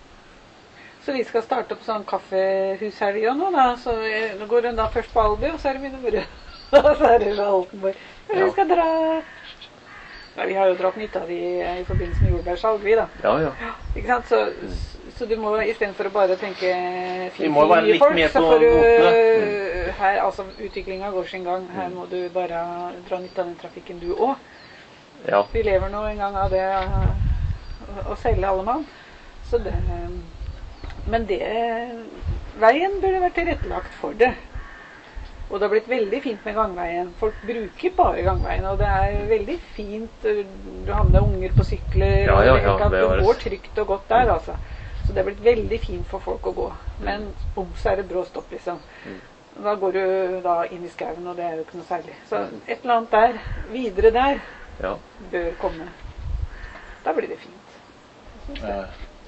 Speaker 4: Så vi skal starte på sånn kaffehushelg nå, da. Så eh, nå går hun da først på Alby, og så er det mine Rød. Og så er det ved Altenborg. Kanskje
Speaker 1: Ja.
Speaker 4: vi skal dra Ja, vi har jo dratt nytt av de i forbindelse med jordbærsalg, vi da.
Speaker 1: Ja, ja.
Speaker 4: Ikke sant? Så, så du må i stedet for å bare tenke
Speaker 3: Vi må være litt
Speaker 4: folk,
Speaker 3: mer
Speaker 4: så
Speaker 3: på
Speaker 4: får du
Speaker 3: notene.
Speaker 4: her, altså utviklingen går sin gang. Her må du bare dra nytt av den trafikken du også.
Speaker 1: Ja.
Speaker 4: Vi lever nå en gang av det å, å selge alle mann. Så det, men det, veien burde vært tilrettelagt for det. Og det har blitt veldig fint med gangveien. Folk bruker bare gangveien, og det er veldig fint. Du har med deg unger på sykler,
Speaker 1: Ja, ja, ja,
Speaker 4: og det,
Speaker 1: det var
Speaker 4: det
Speaker 1: det.
Speaker 4: går trygt og godt der, altså. Så det har blitt veldig fint for folk å gå. Men bom, så er det brå stopp, liksom. Da går du da inn i skauen, og det er jo ikke noe særlig. Så et eller annet der, videre der,
Speaker 1: Ja.
Speaker 4: bør komme. Da blir det fint. Synes jeg.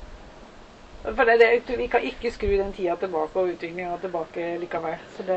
Speaker 4: For det, det, vi kan ikke skru den tida tilbake og utviklingen tilbake likevel. Så det,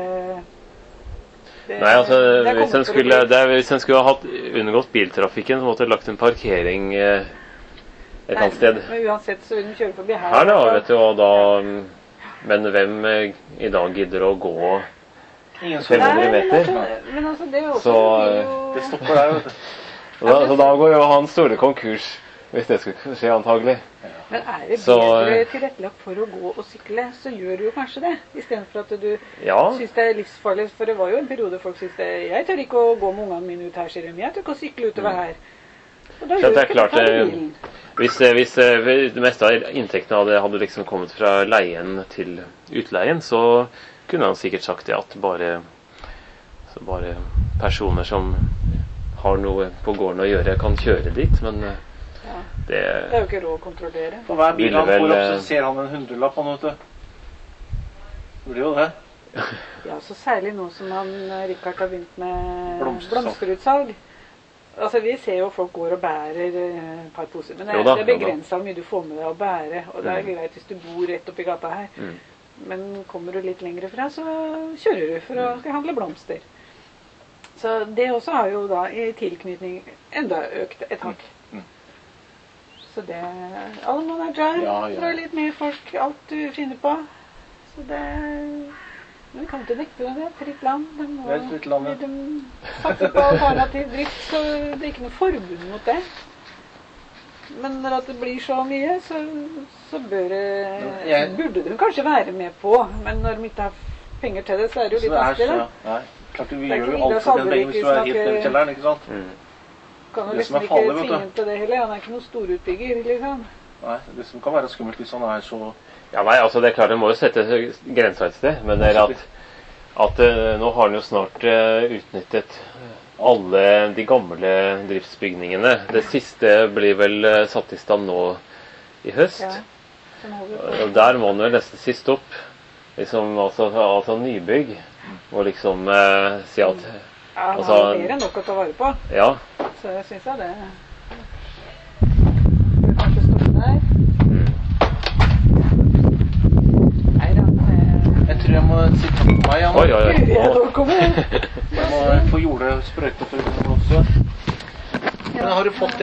Speaker 4: det
Speaker 1: Nei, altså,
Speaker 4: det er
Speaker 1: hvis en
Speaker 4: kommet for å
Speaker 1: skulle,
Speaker 4: bli.
Speaker 1: det er, hvis en skulle ha hatt unngått biltrafikken, så måtte det lagt en parkering eh, et annet sted.
Speaker 4: Men uansett så vil den kjøre forbi her.
Speaker 1: Her da,
Speaker 4: så-
Speaker 1: vet du, og da, mm, men hvem eh, i dag gidder å gå
Speaker 3: Ingen som
Speaker 1: fem hundre
Speaker 4: Nei, men
Speaker 1: meter?
Speaker 4: altså, men altså, det er jo også
Speaker 1: Så,
Speaker 4: det blir jo-
Speaker 3: Det stopper der, vet du.
Speaker 1: Og da, så da går jo han store konkurs, hvis det skulle skje antagelig.
Speaker 4: Men er det
Speaker 1: Så,
Speaker 4: bedre
Speaker 1: eh,
Speaker 4: tilrettelagt for å gå og sykle, så gjør du jo kanskje det. I stedet for at du
Speaker 1: Ja,
Speaker 4: synes det er livsfarlig. For det var jo en periode folk synes det. Jeg tør ikke å gå med ungene mine ut her, sier de. Jeg tør ikke å sykle utover her. Og da
Speaker 1: Så
Speaker 4: gjør
Speaker 1: det
Speaker 4: du
Speaker 1: er
Speaker 4: ikke
Speaker 1: klart,
Speaker 4: det, tar
Speaker 1: eh,
Speaker 4: bilen.
Speaker 1: hvis, eh, hvis eh, det meste av inntektene hadde, hadde liksom kommet fra leien til utleien, så kunne han sikkert sagt det at bare, så bare personer som har noe på gården å gjøre, kan kjøre dit, men eh,
Speaker 4: Ja.
Speaker 1: det
Speaker 4: Det er jo ikke råd å kontrollere.
Speaker 3: For hver bil
Speaker 1: Ville
Speaker 3: han
Speaker 1: vel,
Speaker 3: får opp,
Speaker 1: eh,
Speaker 3: så ser han en hundrelapp, han, vet du. Det blir jo det.
Speaker 4: Ja, så særlig nå som han, Richard har begynt med
Speaker 3: Blomstersalg.
Speaker 4: blomsterutsalg. Altså, vi ser jo folk går og bærer eh, et par poser, men det,
Speaker 1: Jo da,
Speaker 4: det er
Speaker 1: jo da.
Speaker 4: begrenset hvor mye du får med deg å bære, og det er greit hvis du bor rett oppi gata her.
Speaker 1: Mm.
Speaker 4: Men kommer du litt lenger fra, så kjører du for å skal handle blomster. Så det også har jo da i tilknytning enda økt et hakk.
Speaker 3: Mm.
Speaker 4: Så det, alle mann er drive,
Speaker 3: Ja, ja.
Speaker 4: dra litt med folk, alt du finner på. Så det, men vi kan ikke nekte det, det er fritt land. De må,
Speaker 3: Det er et fritt land, ja.
Speaker 4: de satser på alternativ drift, så det er ikke noe forbud mot det. Men når at det blir så mye, så, så bør det,
Speaker 3: Jeg-
Speaker 4: burde de kanskje være med på. Men når de ikke har penger til det, så er det jo
Speaker 3: Så
Speaker 4: litt
Speaker 3: det er
Speaker 4: vanskelig,
Speaker 3: så,
Speaker 4: da.
Speaker 3: nei, klart vi
Speaker 4: Det er
Speaker 3: gjør
Speaker 4: ikke
Speaker 3: jo
Speaker 4: ille
Speaker 3: alt
Speaker 4: å
Speaker 3: for den
Speaker 4: kalle
Speaker 3: veien
Speaker 4: det
Speaker 3: hvis du
Speaker 4: ikke
Speaker 3: er helt nede i
Speaker 4: snakke-
Speaker 3: kjelleren, ikke sant?
Speaker 1: Mm.
Speaker 4: Kan jo
Speaker 3: Det
Speaker 4: liksom
Speaker 3: som er
Speaker 4: ikke
Speaker 3: farlig, vet du.
Speaker 4: tvinge ham til det heller. Han er ikke noen storutbygger, liksom.
Speaker 3: Nei, det som kan være skummelt hvis han er så...
Speaker 1: Ja, nei, altså det er klart, det må jo sette grenser et sted, men det er at, at eh, nå har han jo snart eh, utnyttet alle de gamle driftsbygningene. Det siste blir vel eh, satt i stand nå i høst,
Speaker 4: Ja. Sånn holder vi på.
Speaker 1: og der må han vel nesten siste opp, liksom, altså, altså nybygg, og liksom eh, si at,
Speaker 4: Ja, han
Speaker 1: altså,
Speaker 4: har mer enn nok å ta vare på.
Speaker 1: ja,
Speaker 4: Så jeg synes jeg det. Bør kanskje stoppe der. Nei da. det-
Speaker 3: Jeg tror jeg må sitte på meg, Jan.
Speaker 1: oi, oi, oi.
Speaker 4: Gud, jeg nå kommer.
Speaker 3: Jeg må få jordet sprøyte for å kunne blåse. Men har du fått